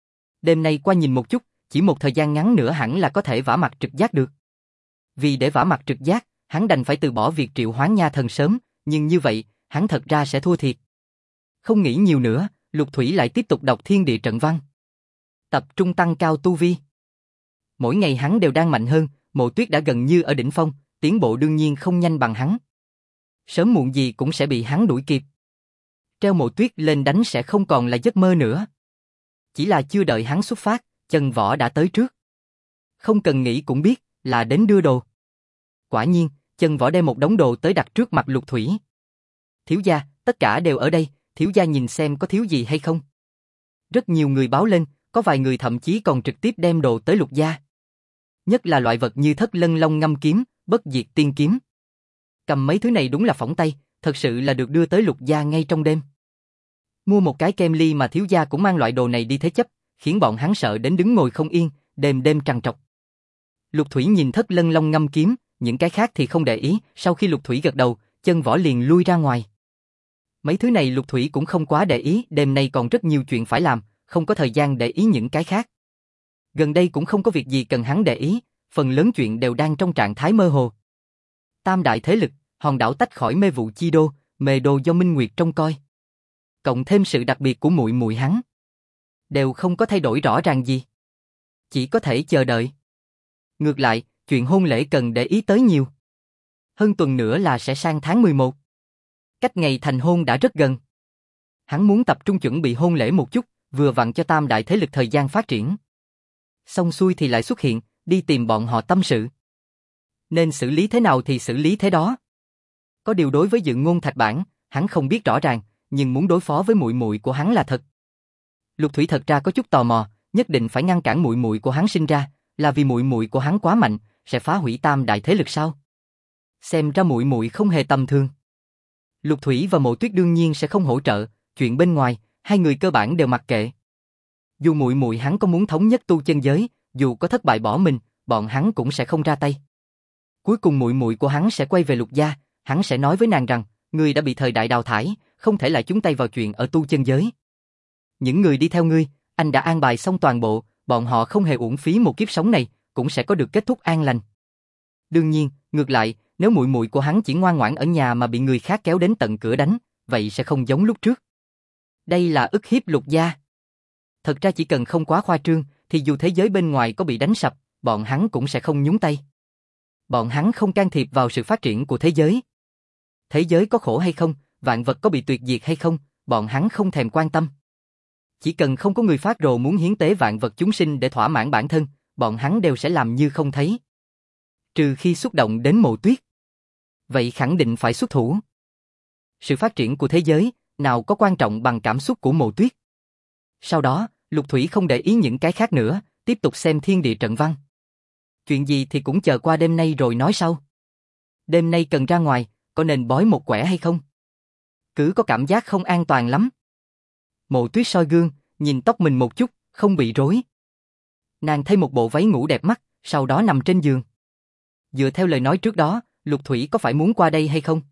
Đêm nay qua nhìn một chút, chỉ một thời gian ngắn nữa hẳn là có thể vả mặt trực giác được. Vì để vả mặt trực giác, hắn đành phải từ bỏ việc triệu hoán nha thần sớm, nhưng như vậy, hắn thật ra sẽ thua thiệt. Không nghĩ nhiều nữa, Lục Thủy lại tiếp tục đọc thiên địa trận văn. Tập trung tăng cao tu vi. Mỗi ngày hắn đều đang mạnh hơn, Mộ Tuyết đã gần như ở đỉnh phong, tiến bộ đương nhiên không nhanh bằng hắn. Sớm muộn gì cũng sẽ bị hắn đuổi kịp. Treo Mộ Tuyết lên đánh sẽ không còn là giấc mơ nữa. Chỉ là chưa đợi hắn xuất phát, Chân Võ đã tới trước. Không cần nghĩ cũng biết, là đến đưa đồ. Quả nhiên, Chân Võ đem một đống đồ tới đặt trước mặt Lục Thủy. Thiếu gia, tất cả đều ở đây, thiếu gia nhìn xem có thiếu gì hay không. Rất nhiều người báo lên, có vài người thậm chí còn trực tiếp đem đồ tới Lục gia. Nhất là loại vật như Thất Lân Long Ngâm Kiếm, Bất Diệt Tiên Kiếm. Cầm mấy thứ này đúng là phỏng tay, thật sự là được đưa tới Lục gia ngay trong đêm. Mua một cái kem ly mà thiếu gia cũng mang loại đồ này đi thế chấp, khiến bọn hắn sợ đến đứng ngồi không yên, đêm đêm trằn trọc. Lục Thủy nhìn Thất Lân Long Ngâm Kiếm, những cái khác thì không để ý, sau khi Lục Thủy gật đầu, Chân Võ liền lui ra ngoài. Mấy thứ này Lục Thủy cũng không quá để ý, đêm nay còn rất nhiều chuyện phải làm, không có thời gian để ý những cái khác. Gần đây cũng không có việc gì cần hắn để ý, phần lớn chuyện đều đang trong trạng thái mơ hồ. Tam đại thế lực, hòn đảo tách khỏi mê vụ chi đô, mê đô do Minh Nguyệt trông coi. Cộng thêm sự đặc biệt của muội muội hắn, đều không có thay đổi rõ ràng gì. Chỉ có thể chờ đợi. Ngược lại, chuyện hôn lễ cần để ý tới nhiều. Hơn tuần nữa là sẽ sang tháng 11. Cách ngày thành hôn đã rất gần. Hắn muốn tập trung chuẩn bị hôn lễ một chút, vừa vặn cho tam đại thế lực thời gian phát triển. Xong xuôi thì lại xuất hiện, đi tìm bọn họ tâm sự. Nên xử lý thế nào thì xử lý thế đó. Có điều đối với Dự Ngôn Thạch Bản, hắn không biết rõ ràng, nhưng muốn đối phó với muội muội của hắn là thật. Lục Thủy thật ra có chút tò mò, nhất định phải ngăn cản muội muội của hắn sinh ra, là vì muội muội của hắn quá mạnh, sẽ phá hủy tam đại thế lực sao? Xem ra muội muội không hề tầm thường. Lục Thủy và Mộ Tuyết đương nhiên sẽ không hỗ trợ, chuyện bên ngoài, hai người cơ bản đều mặc kệ. Dù muội muội hắn có muốn thống nhất tu chân giới, dù có thất bại bỏ mình, bọn hắn cũng sẽ không ra tay. Cuối cùng muội muội của hắn sẽ quay về Lục gia, hắn sẽ nói với nàng rằng, ngươi đã bị thời đại đào thải, không thể lại nhúng tay vào chuyện ở tu chân giới. Những người đi theo ngươi, anh đã an bài xong toàn bộ, bọn họ không hề uổng phí một kiếp sống này, cũng sẽ có được kết thúc an lành. Đương nhiên, ngược lại, nếu muội muội của hắn chỉ ngoan ngoãn ở nhà mà bị người khác kéo đến tận cửa đánh, vậy sẽ không giống lúc trước. Đây là ức hiếp Lục gia. Thật ra chỉ cần không quá khoa trương, thì dù thế giới bên ngoài có bị đánh sập, bọn hắn cũng sẽ không nhúng tay. Bọn hắn không can thiệp vào sự phát triển của thế giới. Thế giới có khổ hay không, vạn vật có bị tuyệt diệt hay không, bọn hắn không thèm quan tâm. Chỉ cần không có người phát rồ muốn hiến tế vạn vật chúng sinh để thỏa mãn bản thân, bọn hắn đều sẽ làm như không thấy. Trừ khi xúc động đến Mộ Tuyết. Vậy khẳng định phải xuất thủ. Sự phát triển của thế giới, nào có quan trọng bằng cảm xúc của Mộ Tuyết. Sau đó, Lục Thủy không để ý những cái khác nữa, tiếp tục xem thiên địa trận văn. Chuyện gì thì cũng chờ qua đêm nay rồi nói sau. Đêm nay cần ra ngoài, có nên bói một quẻ hay không? Cứ có cảm giác không an toàn lắm. Mộ Tuyết soi gương, nhìn tóc mình một chút, không bị rối. Nàng thay một bộ váy ngủ đẹp mắt, sau đó nằm trên giường. Dựa theo lời nói trước đó, Lục Thủy có phải muốn qua đây hay không?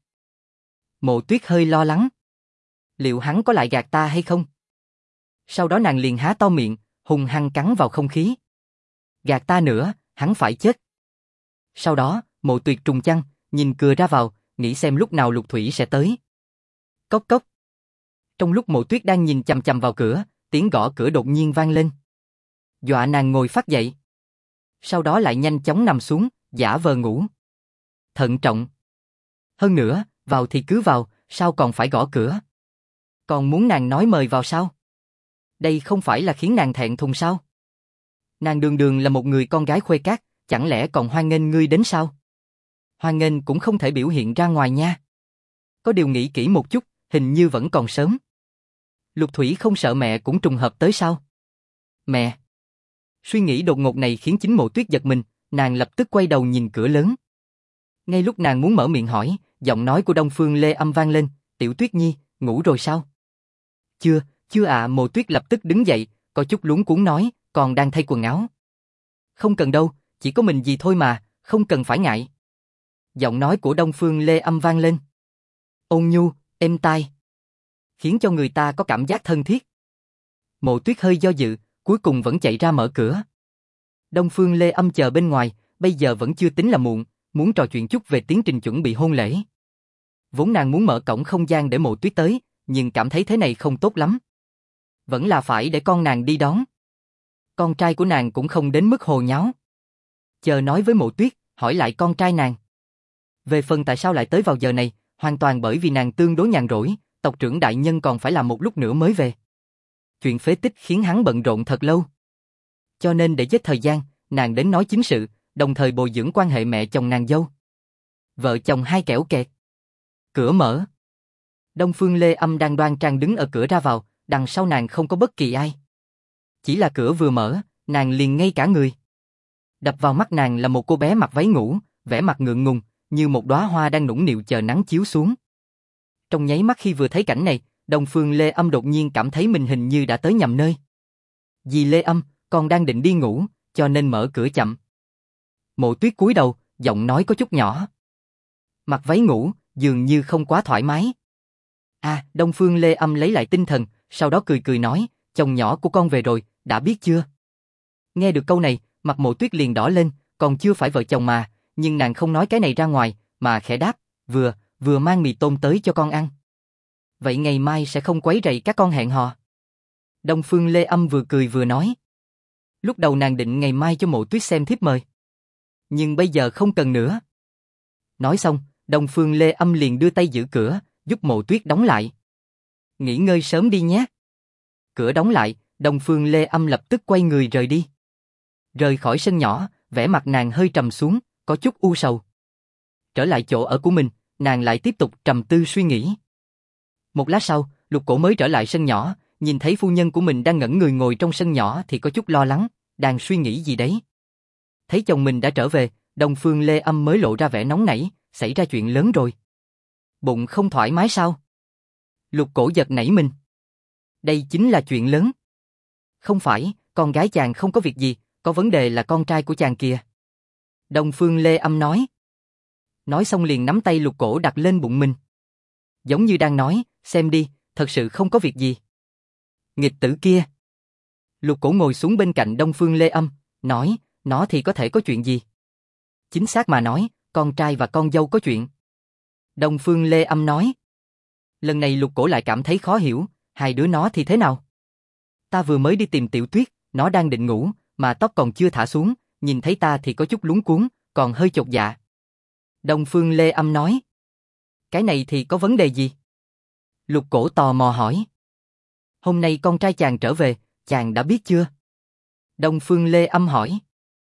Mộ Tuyết hơi lo lắng. Liệu hắn có lại gạt ta hay không? Sau đó nàng liền há to miệng, hung hăng cắn vào không khí. Gạt ta nữa, hắn phải chết. Sau đó, Mộ Tuyệt trùng chăn, nhìn cửa ra vào, nghĩ xem lúc nào Lục Thủy sẽ tới. Cốc cốc. Trong lúc Mộ Tuyết đang nhìn chằm chằm vào cửa, tiếng gõ cửa đột nhiên vang lên. Dọa nàng ngồi phắt dậy. Sau đó lại nhanh chóng nằm xuống, giả vờ ngủ. Thận trọng. Hơn nữa, vào thì cứ vào, sao còn phải gõ cửa? Còn muốn nàng nói mời vào sao? Đây không phải là khiến nàng thẹn thùng sao? Nàng đường đường là một người con gái khuê cát, chẳng lẽ còn hoan nghênh ngươi đến sao? Hoan nghênh cũng không thể biểu hiện ra ngoài nha. Có điều nghĩ kỹ một chút, hình như vẫn còn sớm. Lục Thủy không sợ mẹ cũng trùng hợp tới sao? Mẹ! Suy nghĩ đột ngột này khiến chính Mộ Tuyết giật mình, nàng lập tức quay đầu nhìn cửa lớn. Ngay lúc nàng muốn mở miệng hỏi, giọng nói của Đông Phương Lê Âm vang lên, Tiểu Tuyết Nhi, ngủ rồi sao? Chưa ạ. Mộ Tuyết lập tức đứng dậy, có chút luống cuống nói, còn đang thay quần áo. Không cần đâu, chỉ có mình gì thôi mà, không cần phải ngại. Giọng nói của Đông Phương Lê Âm vang lên. Ôn nhu, êm tai, khiến cho người ta có cảm giác thân thiết. Mộ Tuyết hơi do dự, cuối cùng vẫn chạy ra mở cửa. Đông Phương Lê Âm chờ bên ngoài, bây giờ vẫn chưa tính là muộn, muốn trò chuyện chút về tiến trình chuẩn bị hôn lễ. Vốn nàng muốn mở cổng không gian để Mộ Tuyết tới, nhưng cảm thấy thế này không tốt lắm. Vẫn là phải để con nàng đi đón. Con trai của nàng cũng không đến mức hồ nháo. Chờ nói với Mộ Tuyết, hỏi lại con trai nàng. Về phần tại sao lại tới vào giờ này, hoàn toàn bởi vì nàng tương đối nhàn rỗi, tộc trưởng đại nhân còn phải làm một lúc nữa mới về. Chuyện phế tích khiến hắn bận rộn thật lâu. Cho nên để giết thời gian, nàng đến nói chính sự, đồng thời bồi dưỡng quan hệ mẹ chồng nàng dâu. Vợ chồng hai kẻo kẹt. Cửa mở. Đông Phương Lê Âm đang đoan trang đứng ở cửa ra vào, đằng sau nàng không có bất kỳ ai. Chỉ là cửa vừa mở, nàng liền ngây cả người. Đập vào mắt nàng là một cô bé mặc váy ngủ, vẻ mặt ngượng ngùng, như một đóa hoa đang nũng nịu chờ nắng chiếu xuống. Trong nháy mắt khi vừa thấy cảnh này, Đông Phương Lê Âm đột nhiên cảm thấy mình hình như đã tới nhầm nơi. Dì Lê Âm, con đang định đi ngủ, cho nên mở cửa chậm. Mộ Tuyết cúi đầu, giọng nói có chút nhỏ. Mặc váy ngủ, dường như không quá thoải mái. Đông Phương Lê Âm lấy lại tinh thần, sau đó cười cười nói, chồng nhỏ của con về rồi, đã biết chưa? Nghe được câu này, mặt Mộ Tuyết liền đỏ lên, còn chưa phải vợ chồng mà, nhưng nàng không nói cái này ra ngoài, mà khẽ đáp, vừa mang mì tôm tới cho con ăn. Vậy ngày mai sẽ không quấy rầy các con hẹn hò. Đông Phương Lê Âm vừa cười vừa nói. Lúc đầu nàng định ngày mai cho Mộ Tuyết xem thiếp mời. Nhưng bây giờ không cần nữa. Nói xong, Đông Phương Lê Âm liền đưa tay giữ cửa, giúp Mộ Tuyết đóng lại. Nghỉ ngơi sớm đi nhé. Cửa đóng lại, Đông Phương Lê Âm lập tức quay người rời đi. Rời khỏi sân nhỏ, vẻ mặt nàng hơi trầm xuống, có chút u sầu. Trở lại chỗ ở của mình, nàng lại tiếp tục trầm tư suy nghĩ. Một lát sau, Lục Cổ mới trở lại sân nhỏ, nhìn thấy phu nhân của mình đang ngẩn người ngồi trong sân nhỏ thì có chút lo lắng, đang suy nghĩ gì đấy. Thấy chồng mình đã trở về, Đông Phương Lê Âm mới lộ ra vẻ nóng nảy, xảy ra chuyện lớn rồi. Bụng không thoải mái sao? Lục Cổ giật nảy mình. Đây chính là chuyện lớn. Không phải, con gái chàng không có việc gì, có vấn đề là con trai của chàng kìa. Đông Phương Lê Âm nói. Nói xong liền nắm tay Lục Cổ đặt lên bụng mình. Giống như đang nói, xem đi, thật sự không có việc gì. Nghịch tử kia. Lục Cổ ngồi xuống bên cạnh Đông Phương Lê Âm, nói, nó thì có thể có chuyện gì? Chính xác mà nói, con trai và con dâu có chuyện. Đông Phương Lê Âm nói. Lần này Lục Cổ lại cảm thấy khó hiểu, hai đứa nó thì thế nào? Ta vừa mới đi tìm Tiểu Tuyết, nó đang định ngủ, mà tóc còn chưa thả xuống, nhìn thấy ta thì có chút luống cuống, còn hơi chột dạ. Đông Phương Lê Âm nói. Cái này thì có vấn đề gì? Lục Cổ tò mò hỏi. Hôm nay con trai chàng trở về, chàng đã biết chưa? Đông Phương Lê Âm hỏi.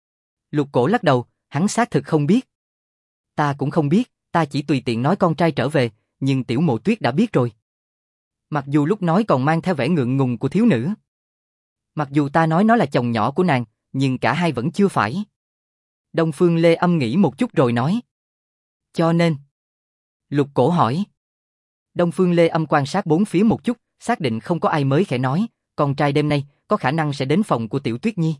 Lục Cổ lắc đầu, hắn xác thực không biết. Ta cũng không biết, ta chỉ tùy tiện nói con trai trở về, nhưng Tiểu Mộ Tuyết đã biết rồi. Mặc dù lúc nói còn mang theo vẻ ngượng ngùng của thiếu nữ. Mặc dù ta nói nó là chồng nhỏ của nàng, nhưng cả hai vẫn chưa phải. Đông Phương Lê Âm nghĩ một chút rồi nói. Cho nên. Lục Cổ hỏi. Đông Phương Lê Âm quan sát bốn phía một chút, xác định không có ai mới khẽ nói, con trai đêm nay có khả năng sẽ đến phòng của Tiểu Tuyết Nhi.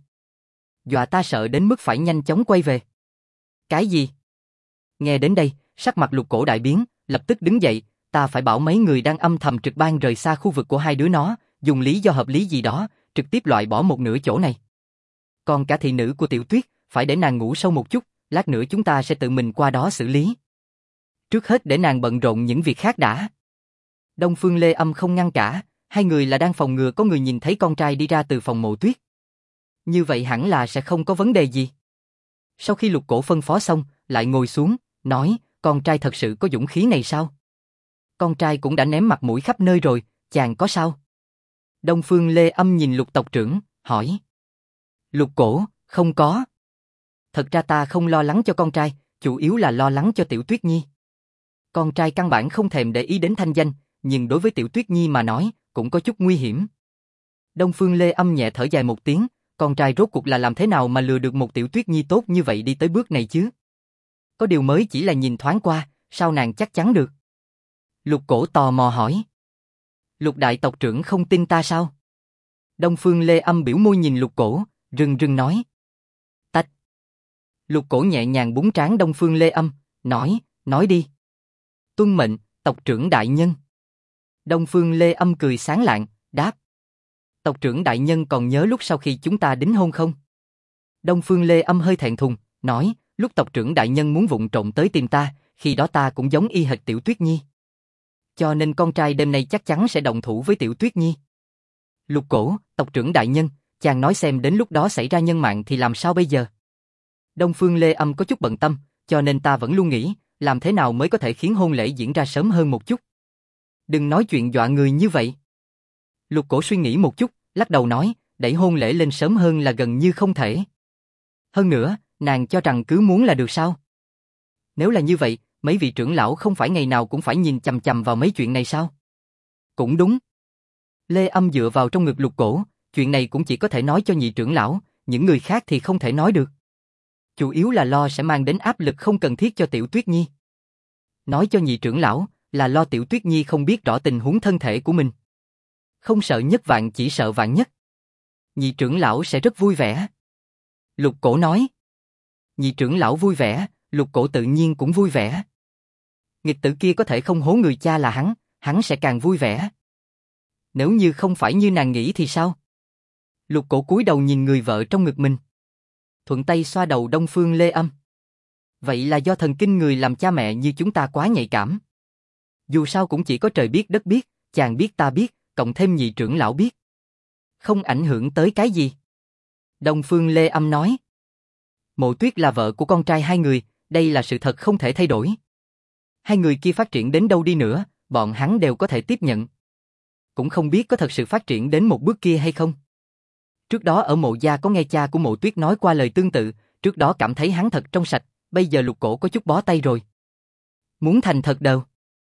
Dọa ta sợ đến mức phải nhanh chóng quay về. Cái gì? Nghe đến đây, sắc mặt Lục Cổ đại biến, lập tức đứng dậy, ta phải bảo mấy người đang âm thầm trực ban rời xa khu vực của hai đứa nó, dùng lý do hợp lý gì đó, trực tiếp loại bỏ một nửa chỗ này. Còn cả thị nữ của Tiểu Tuyết, phải để nàng ngủ sâu một chút, lát nữa chúng ta sẽ tự mình qua đó xử lý. Trước hết để nàng bận rộn những việc khác đã. Đông Phương Lê Âm không ngăn cả, hai người là đang phòng ngừa có người nhìn thấy con trai đi ra từ phòng Mộ Tuyết. Như vậy hẳn là sẽ không có vấn đề gì. Sau khi Lục Cổ phân phó xong, lại ngồi xuống, nói, con trai thật sự có dũng khí này sao? Con trai cũng đã ném mặt mũi khắp nơi rồi, chàng có sao? Đông Phương Lê Âm nhìn Lục tộc trưởng, hỏi. Lục Cổ, không có. Thật ra ta không lo lắng cho con trai, chủ yếu là lo lắng cho Tiểu Tuyết Nhi. Con trai căn bản không thèm để ý đến thanh danh, nhưng đối với Tiểu Tuyết Nhi mà nói, cũng có chút nguy hiểm. Đông Phương Lê Âm nhẹ thở dài một tiếng, con trai rốt cuộc là làm thế nào mà lừa được một Tiểu Tuyết Nhi tốt như vậy đi tới bước này chứ? Có điều mới chỉ là nhìn thoáng qua, sao nàng chắc chắn được? Lục Cổ tò mò hỏi. Lục đại tộc trưởng không tin ta sao? Đông Phương Lê Âm biểu môi nhìn Lục Cổ, rưng rưng nói. Tách. Lục Cổ nhẹ nhàng búng trán Đông Phương Lê Âm, nói đi. Tuân mệnh, tộc trưởng đại nhân. Đông Phương Lê Âm cười sáng lạng, đáp. Tộc trưởng đại nhân còn nhớ lúc sau khi chúng ta đính hôn không? Đông Phương Lê Âm hơi thẹn thùng, nói, lúc tộc trưởng đại nhân muốn vụng trộm tới tìm ta, khi đó ta cũng giống y hệt Tiểu Tuyết Nhi. Cho nên con trai đêm nay chắc chắn sẽ động thủ với Tiểu Tuyết Nhi. Lục Cổ, tộc trưởng đại nhân, chàng nói xem đến lúc đó xảy ra nhân mạng thì làm sao bây giờ? Đông Phương Lê Âm có chút bận tâm, cho nên ta vẫn luôn nghĩ, làm thế nào mới có thể khiến hôn lễ diễn ra sớm hơn một chút. Đừng nói chuyện dọa người như vậy. Lục Cổ suy nghĩ một chút, lắc đầu nói, đẩy hôn lễ lên sớm hơn là gần như không thể. Hơn nữa, nàng cho rằng cứ muốn là được sao? Nếu là như vậy, mấy vị trưởng lão không phải ngày nào cũng phải nhìn chằm chằm vào mấy chuyện này sao? Cũng đúng. Lê Âm dựa vào trong ngực Lục Cổ, chuyện này cũng chỉ có thể nói cho nhị trưởng lão, những người khác thì không thể nói được. Chủ yếu là lo sẽ mang đến áp lực không cần thiết cho Tiểu Tuyết Nhi. Nói cho nhị trưởng lão, là lo Tiểu Tuyết Nhi không biết rõ tình huống thân thể của mình. Không sợ nhất vạn chỉ sợ vạn nhất. Nhị trưởng lão sẽ rất vui vẻ. Lục Cổ nói. Nhị trưởng lão vui vẻ, Lục Cổ tự nhiên cũng vui vẻ. Nghịch tử kia có thể không hố người cha là hắn sẽ càng vui vẻ. Nếu như không phải như nàng nghĩ thì sao? Lục Cổ cúi đầu nhìn người vợ trong ngực mình. Thuận tay xoa đầu Đông Phương Lê Âm. Vậy là do thần kinh người làm cha mẹ như chúng ta quá nhạy cảm. Dù sao cũng chỉ có trời biết đất biết, chàng biết ta biết, cộng thêm nhị trưởng lão biết. Không ảnh hưởng tới cái gì. Đông Phương Lê Âm nói. Mộ Tuyết là vợ của con trai hai người, đây là sự thật không thể thay đổi. Hai người kia phát triển đến đâu đi nữa, bọn hắn đều có thể tiếp nhận. Cũng không biết có thật sự phát triển đến một bước kia hay không. Trước đó ở Mộ gia có nghe cha của Mộ Tuyết nói qua lời tương tự, trước đó cảm thấy hắn thật trong sạch, bây giờ Lục Cổ có chút bó tay rồi. Muốn thành thật đâu.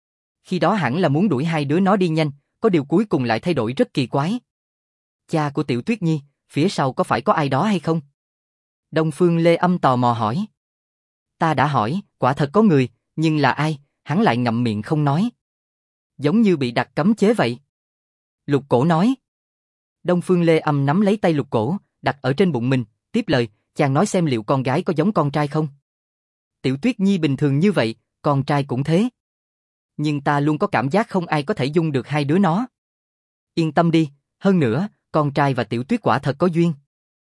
Khi đó hẳn là muốn đuổi hai đứa nó đi nhanh, có điều cuối cùng lại thay đổi rất kỳ quái. Cha của Tiểu Tuyết Nhi, phía sau có phải có ai đó hay không? Đông Phương Lê Âm tò mò hỏi. Ta đã hỏi, quả thật có người, nhưng là ai, hắn lại ngậm miệng không nói. Giống như bị đặt cấm chế vậy. Lục Cổ nói. Đông Phương Lê Âm nắm lấy tay Lục Cổ, đặt ở trên bụng mình, tiếp lời, chàng nói xem liệu con gái có giống con trai không? Tiểu Tuyết Nhi bình thường như vậy, con trai cũng thế. Nhưng ta luôn có cảm giác không ai có thể dung được hai đứa nó. Yên tâm đi, hơn nữa, con trai và Tiểu Tuyết quả thật có duyên.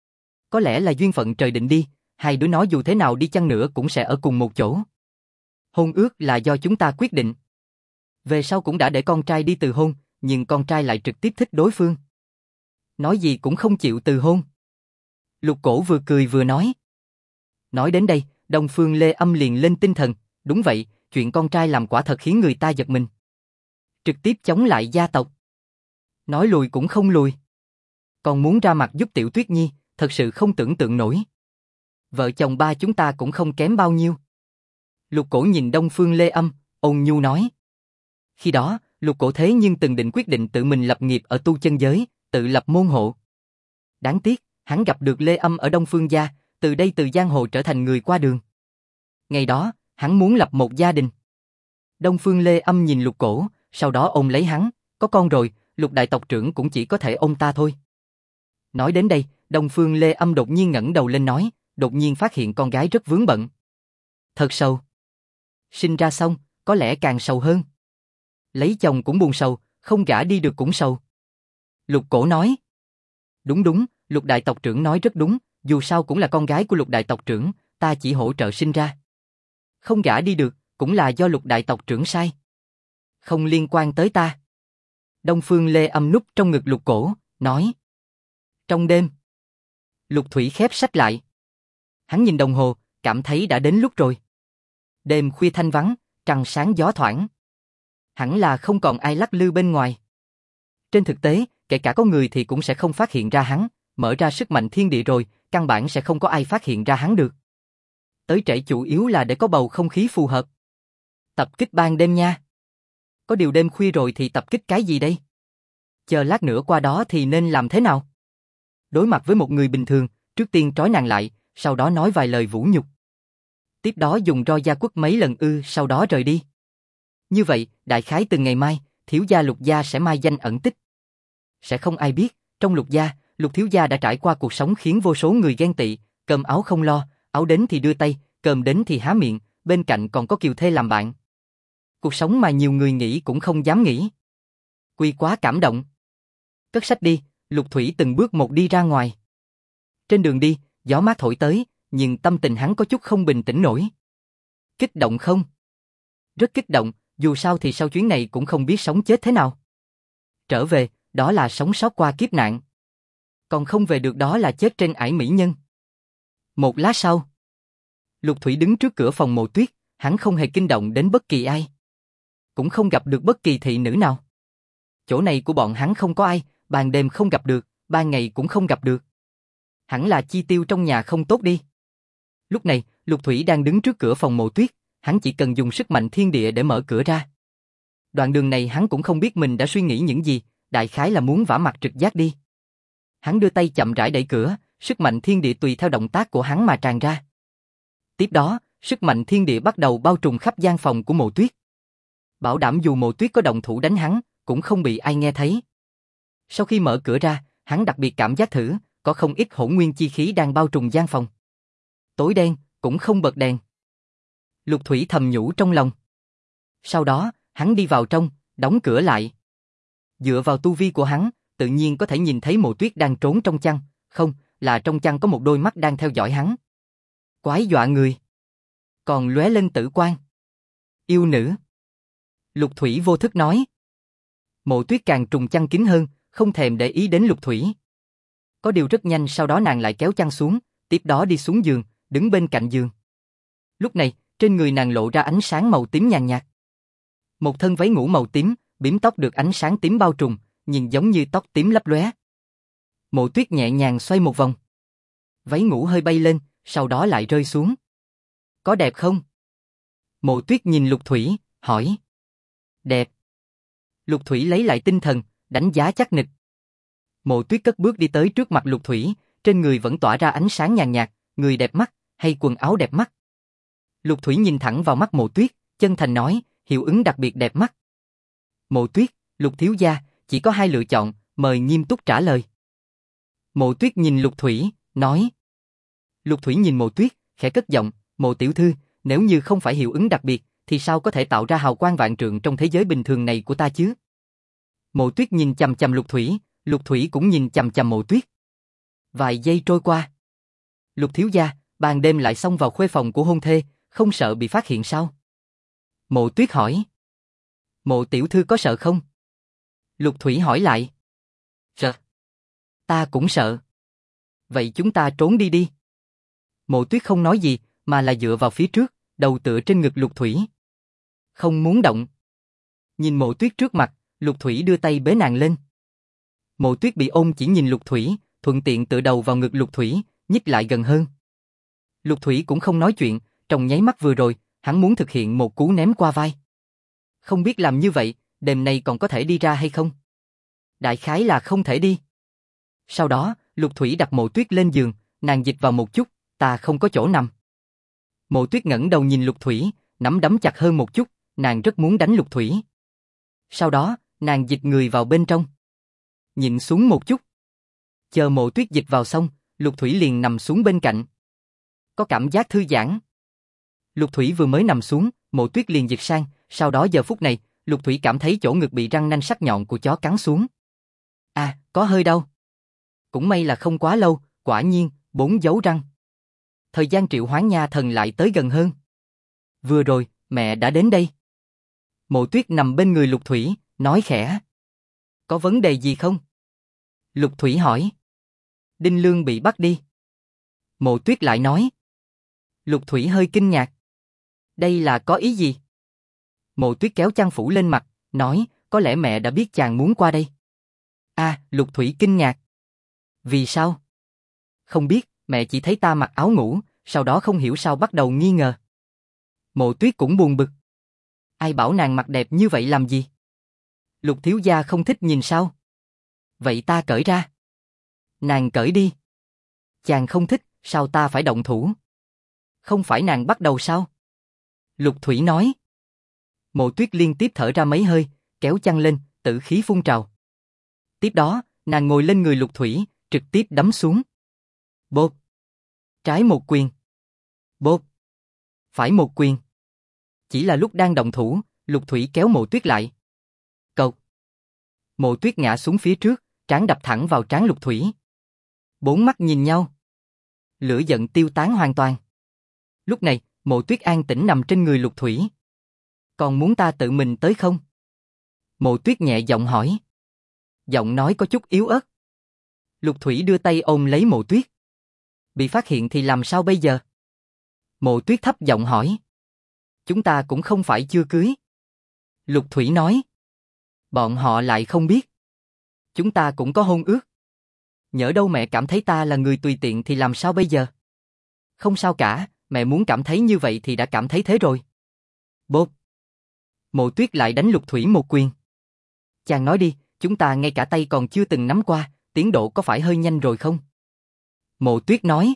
Có lẽ là duyên phận trời định đi, hai đứa nó dù thế nào đi chăng nữa cũng sẽ ở cùng một chỗ. Hôn ước là do chúng ta quyết định. Về sau cũng đã để con trai đi từ hôn, nhưng con trai lại trực tiếp thích đối phương. Nói gì cũng không chịu từ hôn. Lục Cổ vừa cười vừa nói. Nói đến đây, Đông Phương Lê Âm liền lên tinh thần, đúng vậy, chuyện con trai làm quả thật khiến người ta giật mình. Trực tiếp chống lại gia tộc. Nói lùi cũng không lùi. Còn muốn ra mặt giúp Tiểu Tuyết Nhi, thật sự không tưởng tượng nổi. Vợ chồng ba chúng ta cũng không kém bao nhiêu. Lục Cổ nhìn Đông Phương Lê Âm, ôn nhu nói. Khi đó, Lục Cổ thế nhưng từng định quyết định tự mình lập nghiệp ở tu chân giới, tự lập môn hộ. Đáng tiếc, hắn gặp được Lê Âm ở Đông Phương gia, từ đây từ giang hồ trở thành người qua đường. Ngày đó, hắn muốn lập một gia đình. Đông Phương Lê Âm nhìn Lục Cổ, sau đó ôm lấy hắn, có con rồi, Lục đại tộc trưởng cũng chỉ có thể ôm ta thôi. Nói đến đây, Đông Phương Lê Âm đột nhiên ngẩng đầu lên nói, đột nhiên phát hiện con gái rất vướng bận. Thật sầu. Sinh ra xong, có lẽ càng sầu hơn. Lấy chồng cũng buồn sầu, không gả đi được cũng sầu. Lục Cổ nói. Đúng, Lục đại tộc trưởng nói rất đúng, dù sao cũng là con gái của Lục đại tộc trưởng, ta chỉ hỗ trợ sinh ra. Không gả đi được, cũng là do Lục đại tộc trưởng sai. Không liên quan tới ta. Đông Phương Lê Âm núp trong ngực Lục Cổ, nói. Trong đêm, Lục Thủy khép sách lại. Hắn nhìn đồng hồ, cảm thấy đã đến lúc rồi. Đêm khuya thanh vắng, trăng sáng gió thoảng. Hẳn là không còn ai lắc lư bên ngoài. Trên thực tế, kể cả có người thì cũng sẽ không phát hiện ra hắn, mở ra sức mạnh thiên địa rồi, căn bản sẽ không có ai phát hiện ra hắn được. Tới trễ chủ yếu là để có bầu không khí phù hợp. Tập kích ban đêm nha. Có điều đêm khuya rồi thì tập kích cái gì đây? Chờ lát nữa qua đó thì nên làm thế nào? Đối mặt với một người bình thường, trước tiên trói nàng lại, sau đó nói vài lời vũ nhục. Tiếp đó dùng roi da quất mấy lần sau đó rời đi. Như vậy, đại khái từ ngày mai, thiếu gia Lục gia sẽ mai danh ẩn tích. Sẽ không ai biết, trong Lục gia, Lục thiếu gia đã trải qua cuộc sống khiến vô số người ghen tị, cơm áo không lo, áo đến thì đưa tay, cơm đến thì há miệng, bên cạnh còn có Kiều Thê làm bạn. Cuộc sống mà nhiều người nghĩ cũng không dám nghĩ. Quy quá cảm động. Cất sách đi, Lục Thủy từng bước một đi ra ngoài. Trên đường đi, gió mát thổi tới, nhưng tâm tình hắn có chút không bình tĩnh nổi. Kích động không? Rất kích động, dù sao thì sau chuyến này cũng không biết sống chết thế nào. Trở về, đó là sống sót qua kiếp nạn. Còn không về được đó là chết trên ải mỹ nhân. Một lát sau, Lục Thủy đứng trước cửa phòng Mộ Tuyết, hắn không hề kinh động đến bất kỳ ai. Cũng không gặp được bất kỳ thị nữ nào. Chỗ này của bọn hắn không có ai, ban đêm không gặp được, ban ngày cũng không gặp được. Hẳn là chi tiêu trong nhà không tốt đi. Lúc này, Lục Thủy đang đứng trước cửa phòng Mộ Tuyết, hắn chỉ cần dùng sức mạnh thiên địa để mở cửa ra. Đoạn đường này hắn cũng không biết mình đã suy nghĩ những gì, đại khái là muốn vả mặt trực giác đi. Hắn đưa tay chậm rãi đẩy cửa, sức mạnh thiên địa tùy theo động tác của hắn mà tràn ra. Tiếp đó, sức mạnh thiên địa bắt đầu bao trùm khắp gian phòng của Mộ Tuyết. Bảo đảm dù Mộ Tuyết có động thủ đánh hắn, cũng không bị ai nghe thấy. Sau khi mở cửa ra, hắn đặc biệt cảm giác thử, có không ít hỗn nguyên chi khí đang bao trùm gian phòng. Tối đen, cũng không bật đèn. Lục Thủy thầm nhủ trong lòng. Sau đó, hắn đi vào trong, đóng cửa lại. Dựa vào tu vi của hắn, tự nhiên có thể nhìn thấy Mộ Tuyết đang trốn trong chăn, không, là trong chăn có một đôi mắt đang theo dõi hắn. Quái dọa người. Còn lóe lên tử quang. Yêu nữ. Lục Thủy vô thức nói. Mộ Tuyết càng trùng chăn kín hơn, không thèm để ý đến Lục Thủy. Có điều rất nhanh sau đó nàng lại kéo chăn xuống, tiếp đó đi xuống giường, đứng bên cạnh giường. Lúc này, trên người nàng lộ ra ánh sáng màu tím nhàn nhạt. Một thân váy ngủ màu tím, bím tóc được ánh sáng tím bao trùm, nhìn giống như tóc tím lấp lóe. Mộ Tuyết nhẹ nhàng xoay một vòng. Váy ngủ hơi bay lên, sau đó lại rơi xuống. Có đẹp không? Mộ Tuyết nhìn Lục Thủy, hỏi. Đẹp. Lục Thủy lấy lại tinh thần, đánh giá chắc nịch. Mộ Tuyết cất bước đi tới trước mặt Lục Thủy, trên người vẫn tỏa ra ánh sáng nhàn nhạt, người đẹp mắt, hay quần áo đẹp mắt. Lục Thủy nhìn thẳng vào mắt Mộ Tuyết, chân thành nói, hiệu ứng đặc biệt đẹp mắt. Mộ Tuyết, Lục thiếu gia, chỉ có hai lựa chọn, mời nghiêm túc trả lời. Mộ Tuyết nhìn Lục Thủy, nói. Lục Thủy nhìn Mộ Tuyết, khẽ cất giọng, Mộ tiểu thư, nếu như không phải hiệu ứng đặc biệt, thì sao có thể tạo ra hào quang vạn trượng trong thế giới bình thường này của ta chứ? Mộ Tuyết nhìn chằm chằm Lục Thủy, Lục Thủy cũng nhìn chằm chằm Mộ Tuyết. Vài giây trôi qua. Lục thiếu gia, ban đêm lại xông vào khuê phòng của hôn thê, không sợ bị phát hiện sao? Mộ Tuyết hỏi. Mộ tiểu thư có sợ không? Lục Thủy hỏi lại. Sợ. Ta cũng sợ. Vậy chúng ta trốn đi đi. Mộ Tuyết không nói gì, mà là dựa vào phía trước, đầu tựa trên ngực Lục Thủy. Không muốn động. Nhìn Mộ Tuyết trước mặt, Lục Thủy đưa tay bế nàng lên. Mộ Tuyết bị ôm chỉ nhìn Lục Thủy, thuận tiện tựa đầu vào ngực Lục Thủy, nhích lại gần hơn. Lục Thủy cũng không nói chuyện, trong nháy mắt vừa rồi, hắn muốn thực hiện một cú ném qua vai. Không biết làm như vậy, đêm nay còn có thể đi ra hay không? Đại khái là không thể đi. Sau đó, Lục Thủy đặt Mộ Tuyết lên giường, nàng dịch vào một chút, ta không có chỗ nằm. Mộ Tuyết ngẩng đầu nhìn Lục Thủy, nắm đấm chặt hơn một chút, nàng rất muốn đánh Lục Thủy. Sau đó, nàng dịch người vào bên trong. Nhịn xuống một chút. Chờ Mộ Tuyết dịch vào xong, Lục Thủy liền nằm xuống bên cạnh. Có cảm giác thư giãn. Lục Thủy vừa mới nằm xuống, Mộ Tuyết liền dịch sang, sau đó giờ phút này, Lục Thủy cảm thấy chỗ ngực bị răng nanh sắc nhọn của chó cắn xuống. À, có hơi đau. Cũng may là không quá lâu, quả nhiên, 4 dấu răng. Thời gian triệu hoán nha thần lại tới gần hơn. Vừa rồi, mẹ đã đến đây. Mộ Tuyết nằm bên người Lục Thủy, nói khẽ. Có vấn đề gì không? Lục Thủy hỏi. Đinh Lương bị bắt đi. Mộ Tuyết lại nói. Lục Thủy hơi kinh ngạc. Đây là có ý gì? Mộ Tuyết kéo chăn phủ lên mặt, nói, có lẽ mẹ đã biết chàng muốn qua đây. À, Lục Thủy kinh ngạc. Vì sao? Không biết, mẹ chỉ thấy ta mặc áo ngủ, sau đó không hiểu sao bắt đầu nghi ngờ. Mộ Tuyết cũng buồn bực. Ai bảo nàng mặc đẹp như vậy làm gì? Lục thiếu gia không thích nhìn sao? Vậy ta cởi ra. Nàng cởi đi. Chàng không thích, sao ta phải động thủ? Không phải nàng bắt đầu sao? Lục Thủy nói. Mộ Tuyết liên tiếp thở ra mấy hơi, kéo chăn lên, tử khí phun trào. Tiếp đó, nàng ngồi lên người Lục Thủy, trực tiếp đấm xuống. Bộp. Trái một quyền. Bộp. Phải một quyền. Chỉ là lúc đang động thủ, Lục Thủy kéo Mộ Tuyết lại. Cộc. Mộ Tuyết ngã xuống phía trước, trán đập thẳng vào trán Lục Thủy. Bốn mắt nhìn nhau. Lửa giận tiêu tán hoàn toàn. Lúc này, Mộ Tuyết an tĩnh nằm trên người Lục Thủy. Còn muốn ta tự mình tới không? Mộ Tuyết nhẹ giọng hỏi. Giọng nói có chút yếu ớt. Lục Thủy đưa tay ôm lấy Mộ Tuyết. Bị phát hiện thì làm sao bây giờ? Mộ Tuyết thấp giọng hỏi. Chúng ta cũng không phải chưa cưới. Lục Thủy nói. Bọn họ lại không biết. Chúng ta cũng có hôn ước. Nhỡ đâu mẹ cảm thấy ta là người tùy tiện thì làm sao bây giờ? Không sao cả, mẹ muốn cảm thấy như vậy thì đã cảm thấy thế rồi. Bốp. Mộ Tuyết lại đánh Lục Thủy một quyền. Chàng nói đi, chúng ta ngay cả tay còn chưa từng nắm qua, tiến độ có phải hơi nhanh rồi không? Mộ Tuyết nói.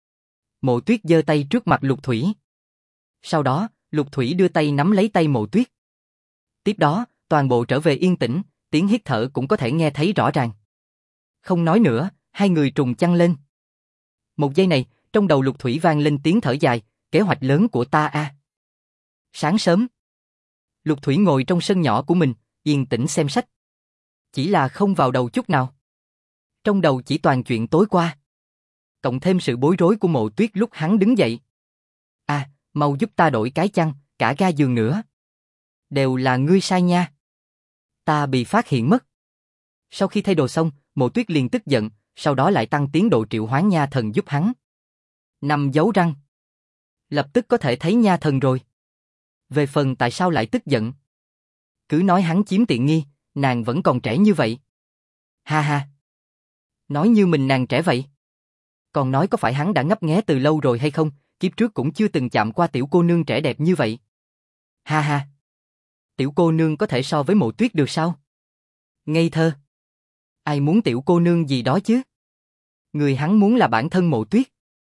Mộ Tuyết giơ tay trước mặt Lục Thủy. Sau đó, Lục Thủy đưa tay nắm lấy tay Mộ Tuyết. Tiếp đó, toàn bộ trở về yên tĩnh, tiếng hít thở cũng có thể nghe thấy rõ ràng. Không nói nữa, hai người trùng chăn lên. Một giây này, trong đầu Lục Thủy vang lên tiếng thở dài, kế hoạch lớn của ta a. Sáng sớm, Lục Thủy ngồi trong sân nhỏ của mình, yên tĩnh xem sách. Chỉ là không vào đầu chút nào. Trong đầu chỉ toàn chuyện tối qua. Cộng thêm sự bối rối của Mộ Tuyết lúc hắn đứng dậy. À, mau giúp ta đổi cái chăn, cả ga giường nữa. Đều là ngươi sai nha. Ta bị phát hiện mất. Sau khi thay đồ xong, Mộ Tuyết liền tức giận, sau đó lại tăng tiến độ triệu hoán nha thần giúp hắn. Nằm giấu răng. Lập tức có thể thấy nha thần rồi. Về phần tại sao lại tức giận? Cứ nói hắn chiếm tiện nghi, nàng vẫn còn trẻ như vậy. Ha ha. Nói như mình nàng trẻ vậy. Còn nói có phải hắn đã ngấp nghé từ lâu rồi hay không, kiếp trước cũng chưa từng chạm qua tiểu cô nương trẻ đẹp như vậy. Ha ha. Tiểu cô nương có thể so với Mộ Tuyết được sao? Ngây thơ. Ai muốn tiểu cô nương gì đó chứ? Người hắn muốn là bản thân Mộ Tuyết.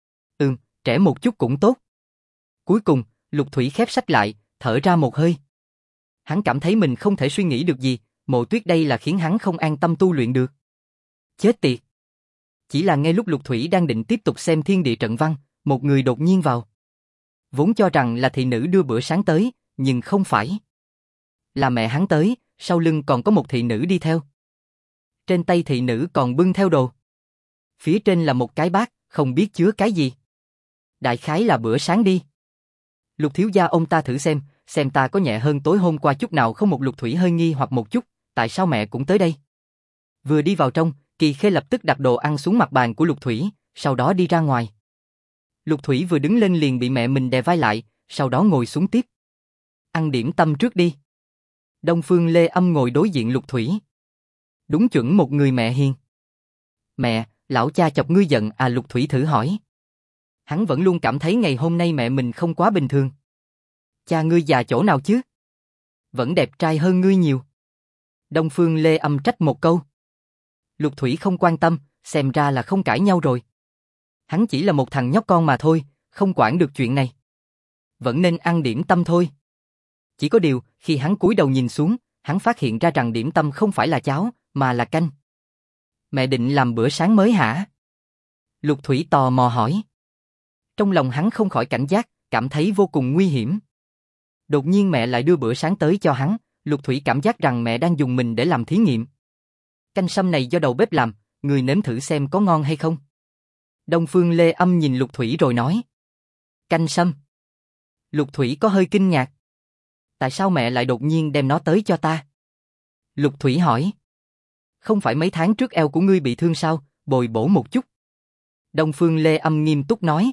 Trẻ một chút cũng tốt. Cuối cùng, Lục Thủy khép sách lại, thở ra một hơi. Hắn cảm thấy mình không thể suy nghĩ được gì, Mộ Tuyết đây là khiến hắn không an tâm tu luyện được. Chết tiệt. Chỉ là ngay lúc Lục Thủy đang định tiếp tục xem thiên địa trận văn, một người đột nhiên vào. Vốn cho rằng là thị nữ đưa bữa sáng tới, nhưng không phải. Là mẹ hắn tới, sau lưng còn có một thị nữ đi theo. Trên tay thị nữ còn bưng theo đồ. Phía trên là một cái bát, không biết chứa cái gì. Đại khái là bữa sáng đi. Lục thiếu gia ông ta thử xem ta có nhẹ hơn tối hôm qua chút nào không? Một Lục Thủy hơi nghi hoặc một chút, tại sao mẹ cũng tới đây? Vừa đi vào trong, Kỳ Khê lập tức đặt đồ ăn xuống mặt bàn của Lục Thủy, sau đó đi ra ngoài. Lục Thủy vừa đứng lên liền bị mẹ mình đè vai lại, sau đó ngồi xuống tiếp. Ăn điểm tâm trước đi. Đông Phương Lê Âm ngồi đối diện Lục Thủy. Đúng chuẩn một người mẹ hiền. Mẹ, lão cha chọc ngươi giận à? Lục Thủy thử hỏi. Hắn vẫn luôn cảm thấy ngày hôm nay mẹ mình không quá bình thường. Cha ngươi già chỗ nào chứ? Vẫn đẹp trai hơn ngươi nhiều. Đông Phương Lê Âm trách một câu. Lục Thủy không quan tâm, xem ra là không cãi nhau rồi. Hắn chỉ là một thằng nhóc con mà thôi, không quản được chuyện này. Vẫn nên ăn điểm tâm thôi. Chỉ có điều, khi hắn cúi đầu nhìn xuống, hắn phát hiện ra rằng điểm tâm không phải là cháo, mà là canh. Mẹ định làm bữa sáng mới hả? Lục Thủy tò mò hỏi. Trong lòng hắn không khỏi cảnh giác, cảm thấy vô cùng nguy hiểm. Đột nhiên mẹ lại đưa bữa sáng tới cho hắn, Lục Thủy cảm giác rằng mẹ đang dùng mình để làm thí nghiệm. Canh sâm này do đầu bếp làm, người nếm thử xem có ngon hay không. Đông Phương Lê Âm nhìn Lục Thủy rồi nói. Canh sâm. Lục Thủy có hơi kinh ngạc. Tại sao mẹ lại đột nhiên đem nó tới cho ta? Lục Thủy hỏi. Không phải mấy tháng trước eo của ngươi bị thương sao, bồi bổ một chút. Đông Phương Lê Âm nghiêm túc nói.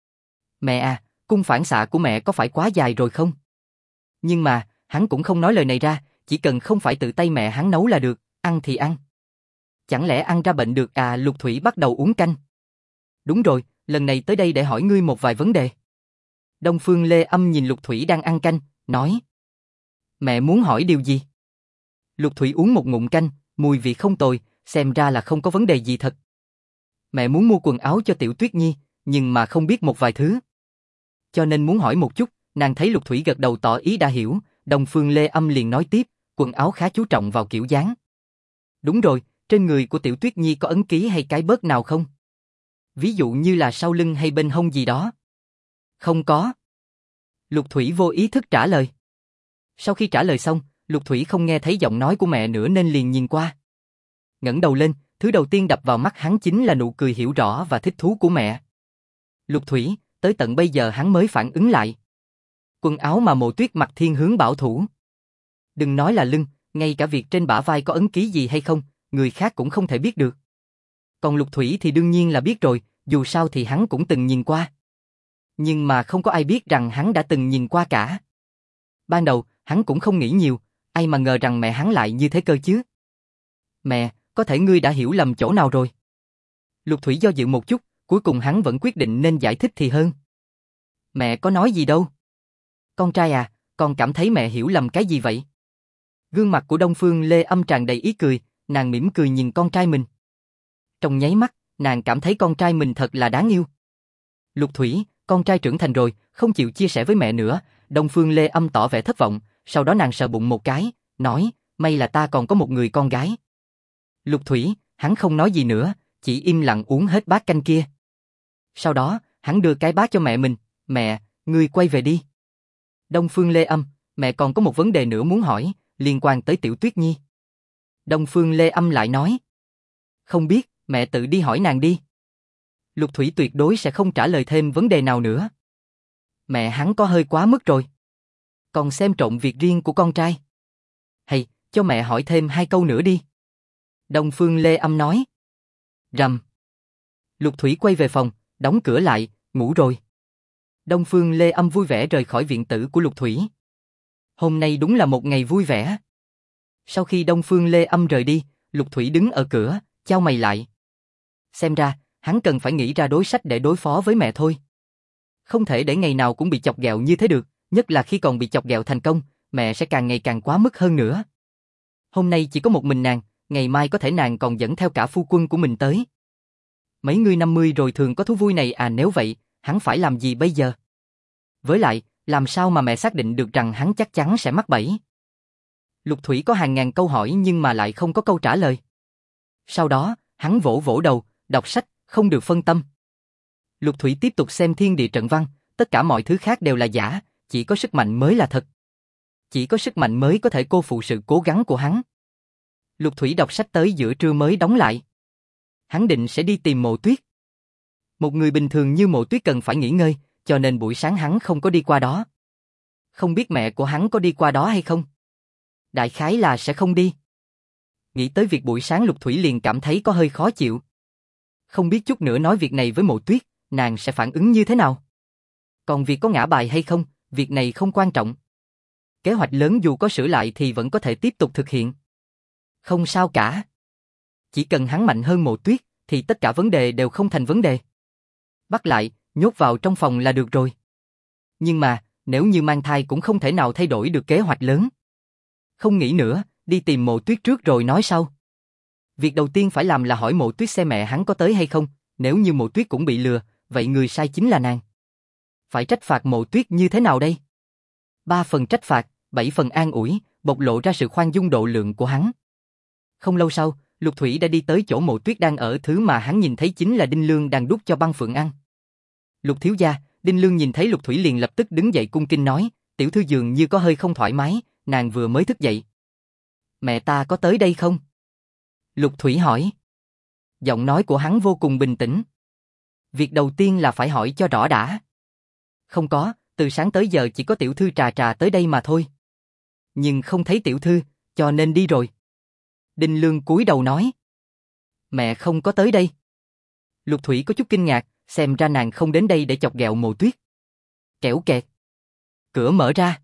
Mẹ à, cung phản xạ của mẹ có phải quá dài rồi không? Nhưng mà, hắn cũng không nói lời này ra, chỉ cần không phải tự tay mẹ hắn nấu là được, ăn thì ăn. Chẳng lẽ ăn ra bệnh được à? Lục Thủy bắt đầu uống canh. Đúng rồi, lần này tới đây để hỏi ngươi một vài vấn đề. Đông Phương Lê Âm nhìn Lục Thủy đang ăn canh, nói. Mẹ muốn hỏi điều gì? Lục Thủy uống một ngụm canh, mùi vị không tồi, xem ra là không có vấn đề gì thật. Mẹ muốn mua quần áo cho Tiểu Tuyết Nhi, nhưng mà không biết một vài thứ. Cho nên muốn hỏi một chút, nàng thấy Lục Thủy gật đầu tỏ ý đã hiểu, Đông Phương Lê Âm liền nói tiếp, quần áo khá chú trọng vào kiểu dáng. Đúng rồi, trên người của Tiểu Tuyết Nhi có ấn ký hay cái bớt nào không? Ví dụ như là sau lưng hay bên hông gì đó. Không có. Lục Thủy vô ý thức trả lời. Sau khi trả lời xong, Lục Thủy không nghe thấy giọng nói của mẹ nữa nên liền nhìn qua. Ngẩng đầu lên, thứ đầu tiên đập vào mắt hắn chính là nụ cười hiểu rõ và thích thú của mẹ. Lục Thủy, tới tận bây giờ hắn mới phản ứng lại. Quần áo mà Mộ Tuyết mặc thiên hướng bảo thủ. Đừng nói là lưng, ngay cả việc trên bả vai có ấn ký gì hay không, người khác cũng không thể biết được. Còn Lục Thủy thì đương nhiên là biết rồi, dù sao thì hắn cũng từng nhìn qua. Nhưng mà không có ai biết rằng hắn đã từng nhìn qua cả. Ban đầu, hắn cũng không nghĩ nhiều, ai mà ngờ rằng mẹ hắn lại như thế cơ chứ. Mẹ, có thể ngươi đã hiểu lầm chỗ nào rồi. Lục Thủy do dự một chút, cuối cùng hắn vẫn quyết định nên giải thích thì hơn. Mẹ có nói gì đâu. Con trai à, con cảm thấy mẹ hiểu lầm cái gì vậy? Gương mặt của Đông Phương Lê Âm tràn đầy ý cười, nàng mỉm cười nhìn con trai mình. Trong nháy mắt, nàng cảm thấy con trai mình thật là đáng yêu. Lục Thủy, con trai trưởng thành rồi, không chịu chia sẻ với mẹ nữa. Đông Phương Lê Âm tỏ vẻ thất vọng, sau đó nàng sờ bụng một cái, nói, may là ta còn có một người con gái. Lục Thủy, hắn không nói gì nữa, chỉ im lặng uống hết bát canh kia. Sau đó, hắn đưa cái bát cho mẹ mình, mẹ, ngươi quay về đi. Đông Phương Lê Âm, mẹ còn có một vấn đề nữa muốn hỏi, liên quan tới Tiểu Tuyết Nhi. Đông Phương Lê Âm lại nói, không biết, mẹ tự đi hỏi nàng đi. Lục Thủy tuyệt đối sẽ không trả lời thêm vấn đề nào nữa. Mẹ hắn có hơi quá mức rồi. Còn xem trộn việc riêng của con trai. Hay, cho mẹ hỏi thêm 2 câu nữa đi. Đông Phương Lê Âm nói. Rầm. Lục Thủy quay về phòng, đóng cửa lại, ngủ rồi. Đông Phương Lê Âm vui vẻ rời khỏi viện tử của Lục Thủy. Hôm nay đúng là một ngày vui vẻ. Sau khi Đông Phương Lê Âm rời đi, Lục Thủy đứng ở cửa, chau mày lại. Xem ra, hắn cần phải nghĩ ra đối sách để đối phó với mẹ thôi. Không thể để ngày nào cũng bị chọc ghẹo như thế được, nhất là khi còn bị chọc ghẹo thành công, mẹ sẽ càng ngày càng quá mức hơn nữa. Hôm nay chỉ có một mình nàng, ngày mai có thể nàng còn dẫn theo cả phu quân của mình tới. Mấy người 50 rồi thường có thú vui này à, nếu vậy, hắn phải làm gì bây giờ? Với lại, làm sao mà mẹ xác định được rằng hắn chắc chắn sẽ mắc bẫy? Lục Thủy có hàng ngàn câu hỏi nhưng mà lại không có câu trả lời. Sau đó, hắn vỗ vỗ đầu, đọc sách, không được phân tâm. Lục Thủy tiếp tục xem thiên địa trận văn, tất cả mọi thứ khác đều là giả, chỉ có sức mạnh mới là thật. Chỉ có sức mạnh mới có thể cô phụ sự cố gắng của hắn. Lục Thủy đọc sách tới giữa trưa mới đóng lại. Hắn định sẽ đi tìm Mộ Tuyết. Một người bình thường như Mộ Tuyết cần phải nghỉ ngơi, cho nên buổi sáng hắn không có đi qua đó. Không biết mẹ của hắn có đi qua đó hay không? Đại khái là sẽ không đi. Nghĩ tới việc buổi sáng Lục Thủy liền cảm thấy có hơi khó chịu. Không biết chút nữa nói việc này với Mộ Tuyết, nàng sẽ phản ứng như thế nào? Còn việc có ngã bài hay không, việc này không quan trọng. Kế hoạch lớn dù có sửa lại thì vẫn có thể tiếp tục thực hiện. Không sao cả. Chỉ cần hắn mạnh hơn Mộ Tuyết, thì tất cả vấn đề đều không thành vấn đề. Bắt lại, nhốt vào trong phòng là được rồi. Nhưng mà, nếu như mang thai cũng không thể nào thay đổi được kế hoạch lớn. Không nghĩ nữa, đi tìm Mộ Tuyết trước rồi nói sau. Việc đầu tiên phải làm là hỏi Mộ Tuyết xem mẹ hắn có tới hay không, nếu như Mộ Tuyết cũng bị lừa, vậy người sai chính là nàng. Phải trách phạt Mộ Tuyết như thế nào đây? 3 phần trách phạt, 7 phần an ủi, bộc lộ ra sự khoan dung độ lượng của hắn. Không lâu sau, Lục Thủy đã đi tới chỗ Mộ Tuyết đang ở, thứ mà hắn nhìn thấy chính là Đinh Lương đang đút cho Băng Phượng ăn. Lục thiếu gia, Đinh Lương nhìn thấy Lục Thủy liền lập tức đứng dậy cung kính nói, tiểu thư dường như có hơi không thoải mái, nàng vừa mới thức dậy. Mẹ ta có tới đây không? Lục Thủy hỏi. Giọng nói của hắn vô cùng bình tĩnh. Việc đầu tiên là phải hỏi cho rõ đã. Không có, từ sáng tới giờ chỉ có tiểu thư Trà Trà tới đây mà thôi. Nhưng không thấy tiểu thư, cho nên đi rồi. Đinh Lương cúi đầu nói. Mẹ không có tới đây. Lục Thủy có chút kinh ngạc, xem ra nàng không đến đây để chọc ghẹo Mộ Tuyết. Kẻo kẹt. Cửa mở ra.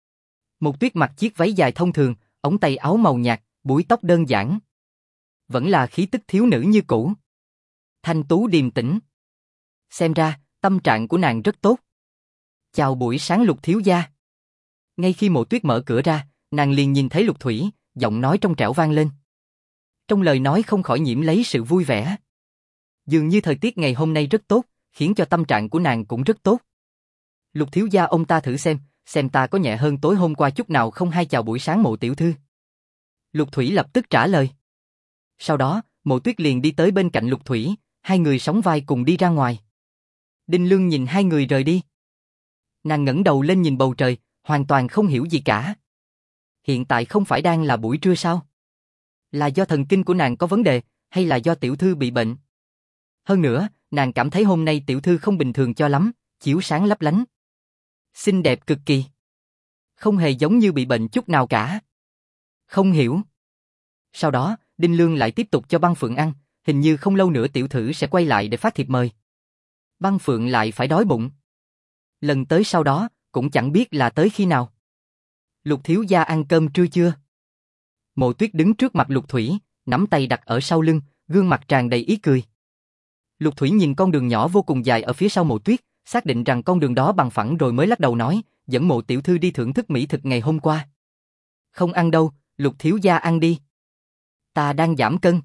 Mộ Tuyết mặc chiếc váy dài thông thường, ống tay áo màu nhạt, búi tóc đơn giản. Vẫn là khí tức thiếu nữ như cũ. Thanh tú điềm tĩnh. Xem ra, tâm trạng của nàng rất tốt. Chào buổi sáng Lục thiếu gia. Ngay khi Mộ Tuyết mở cửa ra, nàng liền nhìn thấy Lục Thủy, giọng nói trong trẻo vang lên. Trong lời nói không khỏi nhiễm lấy sự vui vẻ. Dường như thời tiết ngày hôm nay rất tốt, khiến cho tâm trạng của nàng cũng rất tốt. Lục thiếu gia, ông ta thử xem ta có nhẹ hơn tối hôm qua chút nào không? Hay chào buổi sáng Mộ tiểu thư. Lục Thủy lập tức trả lời. Sau đó, Mộ Tuyết liền đi tới bên cạnh Lục Thủy, hai người sóng vai cùng đi ra ngoài. Đinh Lương nhìn hai người rời đi. Nàng ngẩng đầu lên nhìn bầu trời, hoàn toàn không hiểu gì cả. Hiện tại không phải đang là buổi trưa sao? Là do thần kinh của nàng có vấn đề, hay là do tiểu thư bị bệnh? Hơn nữa, nàng cảm thấy hôm nay tiểu thư không bình thường cho lắm, chiếu sáng lấp lánh. Xinh đẹp cực kỳ. Không hề giống như bị bệnh chút nào cả. Không hiểu. Sau đó, Đinh Lương lại tiếp tục cho Băng Phượng ăn, hình như không lâu nữa tiểu thư sẽ quay lại để phát thiệp mời. Băng Phượng lại phải đói bụng. Lần tới sau đó, cũng chẳng biết là tới khi nào. Lục thiếu gia ăn cơm trưa chưa? Mộ Tuyết đứng trước mặt Lục Thủy, nắm tay đặt ở sau lưng, gương mặt tràn đầy ý cười. Lục Thủy nhìn con đường nhỏ vô cùng dài ở phía sau Mộ Tuyết, xác định rằng con đường đó bằng phẳng rồi mới lắc đầu nói, dẫn Mộ tiểu thư đi thưởng thức mỹ thực ngày hôm qua. Không ăn đâu, Lục thiếu gia ăn đi. Ta đang giảm cân.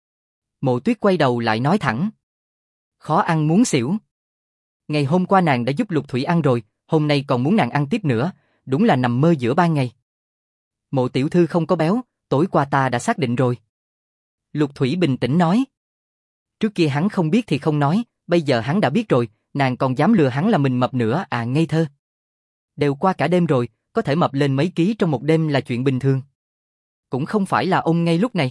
Mộ Tuyết quay đầu lại nói thẳng. Khó ăn muốn xỉu. Ngày hôm qua nàng đã giúp Lục Thủy ăn rồi, hôm nay còn muốn nàng ăn tiếp nữa, đúng là nằm mơ giữa ban ngày. Mộ tiểu thư không có béo, tối qua ta đã xác định rồi. Lục Thủy bình tĩnh nói. Trước kia hắn không biết thì không nói, bây giờ hắn đã biết rồi, nàng còn dám lừa hắn là mình mập nữa à, ngây thơ. Đều qua cả đêm rồi, có thể mập lên mấy ký trong một đêm là chuyện bình thường. Cũng không phải là ôm ngay lúc này.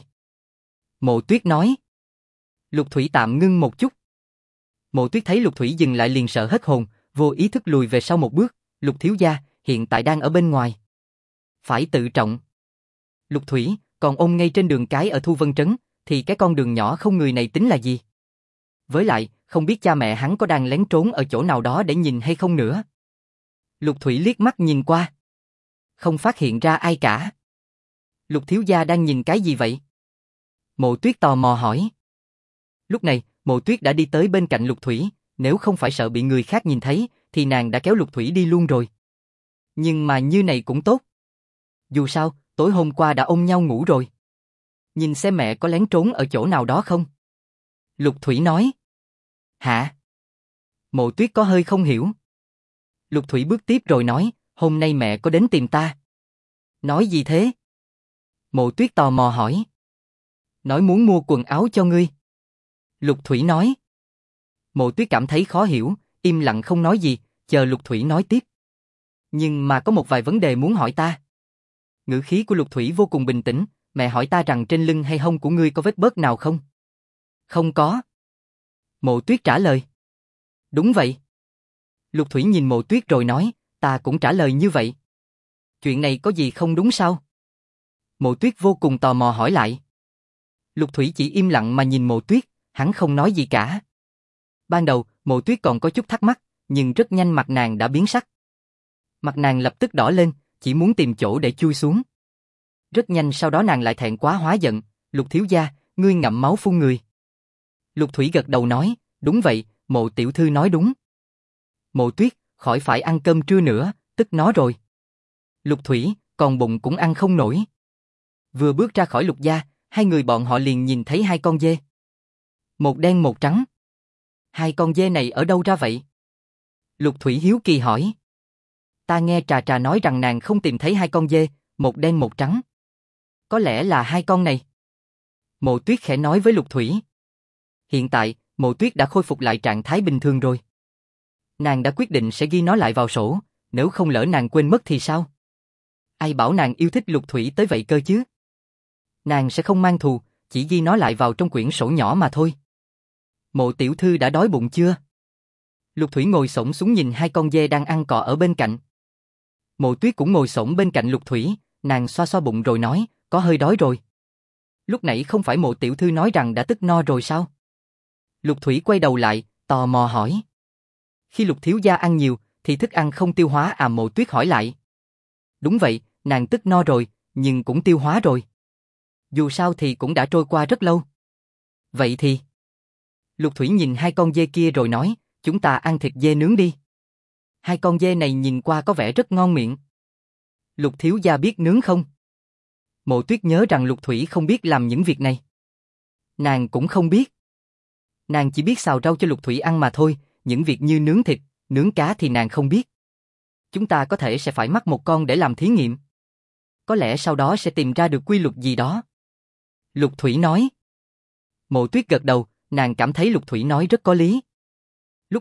Mộ Tuyết nói. Lục Thủy tạm ngưng một chút. Mộ Tuyết thấy Lục Thủy dừng lại liền sợ hết hồn, vô ý thức lùi về sau một bước. Lục thiếu gia, hiện tại đang ở bên ngoài. Phải tự trọng. Lục Thủy, còn ôm ngay trên đường cái ở Thu Vân Trấn, thì cái con đường nhỏ không người này tính là gì? Với lại, không biết cha mẹ hắn có đang lén trốn ở chỗ nào đó để nhìn hay không nữa. Lục Thủy liếc mắt nhìn qua. Không phát hiện ra ai cả. Lục thiếu gia đang nhìn cái gì vậy? Mộ Tuyết tò mò hỏi. Lúc này, Mộ Tuyết đã đi tới bên cạnh Lục Thủy, nếu không phải sợ bị người khác nhìn thấy, thì nàng đã kéo Lục Thủy đi luôn rồi. Nhưng mà như này cũng tốt. Dù sao, tối hôm qua đã ôm nhau ngủ rồi. Nhìn xem mẹ có lén trốn ở chỗ nào đó không? Lục Thủy nói. Hả? Mộ Tuyết có hơi không hiểu. Lục Thủy bước tiếp rồi nói, hôm nay mẹ có đến tìm ta. Nói gì thế? Mộ Tuyết tò mò hỏi. Nói muốn mua quần áo cho ngươi. Lục Thủy nói. Mộ Tuyết cảm thấy khó hiểu, im lặng không nói gì, chờ Lục Thủy nói tiếp. Nhưng mà có một vài vấn đề muốn hỏi ta. Ngữ khí của Lục Thủy vô cùng bình tĩnh, mẹ hỏi ta rằng trên lưng hay hông của ngươi có vết bớt nào không? Không có. Mộ Tuyết trả lời. Đúng vậy. Lục Thủy nhìn Mộ Tuyết rồi nói, ta cũng trả lời như vậy. Chuyện này có gì không đúng sao? Mộ Tuyết vô cùng tò mò hỏi lại. Lục Thủy chỉ im lặng mà nhìn Mộ Tuyết, hắn không nói gì cả. Ban đầu, Mộ Tuyết còn có chút thắc mắc, nhưng rất nhanh mặt nàng đã biến sắc. Mặt nàng lập tức đỏ lên, chỉ muốn tìm chỗ để chui xuống. Rất nhanh sau đó nàng lại thẹn quá hóa giận, Lục thiếu gia, ngươi ngậm máu phun người. Lục Thủy gật đầu nói, đúng vậy, Mộ tiểu thư nói đúng. Mộ Tuyết, khỏi phải ăn cơm trưa nữa, tức nó rồi. Lục Thủy, còn bụng cũng ăn không nổi. Vừa bước ra khỏi Lục gia, hai người bọn họ liền nhìn thấy hai con dê. Một đen một trắng. Hai con dê này ở đâu ra vậy? Lục Thủy hiếu kỳ hỏi. Ta nghe Trà Trà nói rằng nàng không tìm thấy hai con dê, một đen một trắng. Có lẽ là hai con này. Mộ Tuyết khẽ nói với Lục Thủy. Hiện tại, Mộ Tuyết đã khôi phục lại trạng thái bình thường rồi. Nàng đã quyết định sẽ ghi nó lại vào sổ, nếu không lỡ nàng quên mất thì sao? Ai bảo nàng yêu thích Lục Thủy tới vậy cơ chứ? Nàng sẽ không mang thù, chỉ ghi nó lại vào trong quyển sổ nhỏ mà thôi. Mộ tiểu thư đã đói bụng chưa? Lục Thủy ngồi xổm xuống nhìn hai con dê đang ăn cỏ ở bên cạnh. Mộ Tuyết cũng ngồi xổm bên cạnh Lục Thủy, nàng xoa xoa bụng rồi nói, có hơi đói rồi. Lúc nãy không phải Mộ tiểu thư nói rằng đã tức no rồi sao? Lục Thủy quay đầu lại, tò mò hỏi. Khi Lục thiếu gia ăn nhiều, thì thức ăn không tiêu hóa à? Mộ Tuyết hỏi lại. Đúng vậy, nàng tức no rồi, nhưng cũng tiêu hóa rồi. Dù sao thì cũng đã trôi qua rất lâu. Vậy thì... Lục Thủy nhìn hai con dê kia rồi nói, chúng ta ăn thịt dê nướng đi. Hai con dê này nhìn qua có vẻ rất ngon miệng. Lục thiếu gia biết nướng không? Mộ Tuyết nhớ rằng Lục Thủy không biết làm những việc này. Nàng cũng không biết. Nàng chỉ biết xào rau cho Lục Thủy ăn mà thôi, những việc như nướng thịt, nướng cá thì nàng không biết. Chúng ta có thể sẽ phải mắc một con để làm thí nghiệm. Có lẽ sau đó sẽ tìm ra được quy luật gì đó. Lục Thủy nói. Mộ Tuyết gật đầu, nàng cảm thấy Lục Thủy nói rất có lý. Lúc này,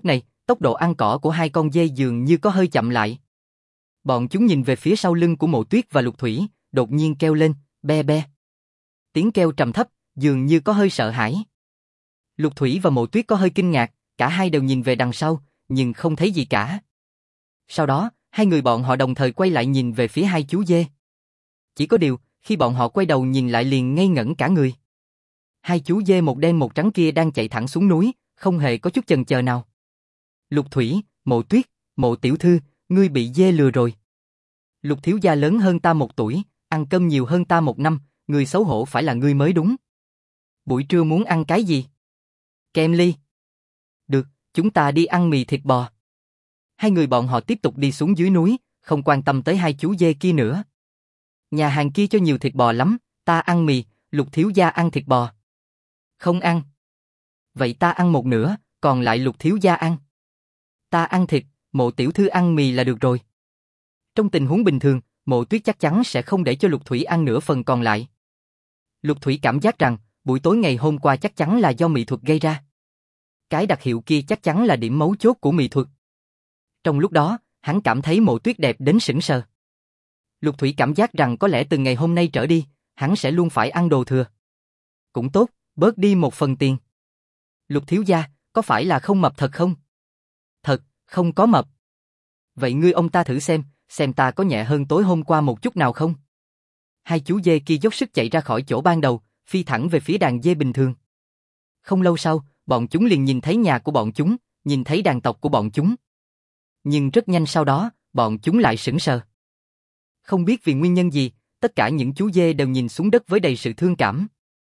tốc độ ăn cỏ của hai con dê dường như có hơi chậm lại. Bọn chúng nhìn về phía sau lưng của Mộ Tuyết và Lục Thủy, đột nhiên kêu lên, be be. Tiếng kêu trầm thấp, dường như có hơi sợ hãi. Lục Thủy và Mộ Tuyết có hơi kinh ngạc, cả hai đều nhìn về đằng sau, nhưng không thấy gì cả. Sau đó, hai người bọn họ đồng thời quay lại nhìn về phía hai chú dê. Chỉ có điều, khi bọn họ quay đầu nhìn lại liền ngây ngẩn cả người. Hai chú dê một đen một trắng kia đang chạy thẳng xuống núi, không hề có chút chần chờ nào. Lục Thủy, Mộ Tuyết, Mộ tiểu thư, ngươi bị dê lừa rồi. Lục thiếu gia lớn hơn ta 1 tuổi, ăn cơm nhiều hơn ta 1 năm, người xấu hổ phải là ngươi mới đúng. Buổi trưa muốn ăn cái gì? Kem ly. Được, chúng ta đi ăn mì thịt bò. Hai người bọn họ tiếp tục đi xuống dưới núi, không quan tâm tới hai chú dê kia nữa. Nhà hàng kia cho nhiều thịt bò lắm, ta ăn mì, Lục thiếu gia ăn thịt bò. Không ăn. Vậy ta ăn một nửa, còn lại Lục thiếu gia ăn. Ta ăn thịt, Mộ tiểu thư ăn mì là được rồi. Trong tình huống bình thường, Mộ Tuyết chắc chắn sẽ không để cho Lục Thủy ăn nửa phần còn lại. Lục Thủy cảm giác rằng, buổi tối ngày hôm qua chắc chắn là do mỹ thuật gây ra. Cái đặc hiệu kia chắc chắn là điểm mấu chốt của mỹ thuật. Trong lúc đó, hắn cảm thấy Mộ Tuyết đẹp đến sững sờ. Lục Thủy cảm giác rằng có lẽ từ ngày hôm nay trở đi, hắn sẽ luôn phải ăn đồ thừa. Cũng tốt, bớt đi 1 phần tiền. Lục thiếu gia, có phải là không mập thật không? Thật, không có mập. Vậy ngươi ông ta thử xem ta có nhẹ hơn tối hôm qua một chút nào không? Hai chú dê kia dốc sức chạy ra khỏi chỗ ban đầu, phi thẳng về phía đàn dê bình thường. Không lâu sau, bọn chúng liền nhìn thấy nhà của bọn chúng, nhìn thấy đàn tộc của bọn chúng. Nhưng rất nhanh sau đó, bọn chúng lại sững sờ. Không biết vì nguyên nhân gì, tất cả những chú dê đều nhìn xuống đất với đầy sự thương cảm.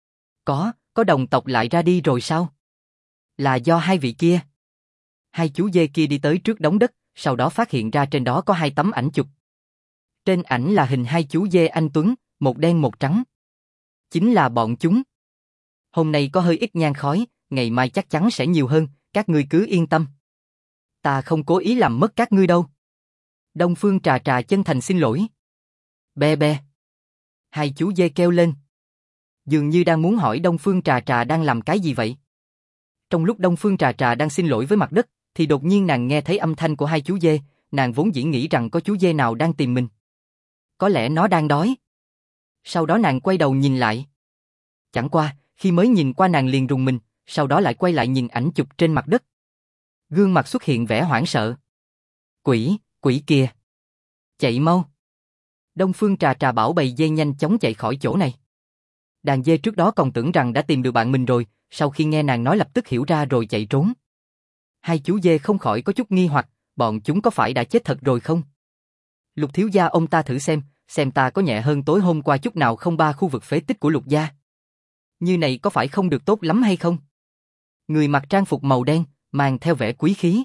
Có đồng tộc lại ra đi rồi sao? Là do hai vị kia. Hai chú dê kia đi tới trước đống đất, sau đó phát hiện ra trên đó có 2 tấm ảnh chụp. Trên ảnh là hình hai chú dê anh tuấn, một đen một trắng. Chính là bọn chúng. Hôm nay có hơi ít nhang khói, ngày mai chắc chắn sẽ nhiều hơn, các ngươi cứ yên tâm. Ta không cố ý làm mất các ngươi đâu. Đông Phương Trà Trà chân thành xin lỗi. Be be. Hai chú dê kêu lên. Dường như đang muốn hỏi Đông Phương Trà Trà đang làm cái gì vậy. Trong lúc Đông Phương Trà Trà đang xin lỗi với mặt đất, thì đột nhiên nàng nghe thấy âm thanh của hai chú dê, nàng vốn dĩ nghĩ rằng có chú dê nào đang tìm mình. Có lẽ nó đang đói. Sau đó nàng quay đầu nhìn lại. Chẳng qua, khi mới nhìn qua nàng liền rùng mình, sau đó lại quay lại nhìn ảnh chụp trên mặt đất. Gương mặt xuất hiện vẻ hoảng sợ. Quỷ kìa. Chạy mau. Đông Phương Trà Trà bảo bầy dê nhanh chóng chạy khỏi chỗ này. Đàn dê trước đó còn tưởng rằng đã tìm được bạn mình rồi, sau khi nghe nàng nói lập tức hiểu ra rồi chạy trốn. Hai chú dê không khỏi có chút nghi hoặc, bọn chúng có phải đã chết thật rồi không? Lục thiếu gia ông ta thử xem ta có nhẹ hơn tối hôm qua chút nào không? 3 khu vực phế tích của Lục gia. Như này có phải không được tốt lắm hay không? Người mặc trang phục màu đen, mang theo vẻ quý khí.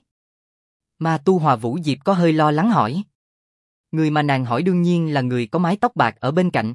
Ma tu Hòa Vũ Diệp có hơi lo lắng hỏi. Người mà nàng hỏi đương nhiên là người có mái tóc bạc ở bên cạnh.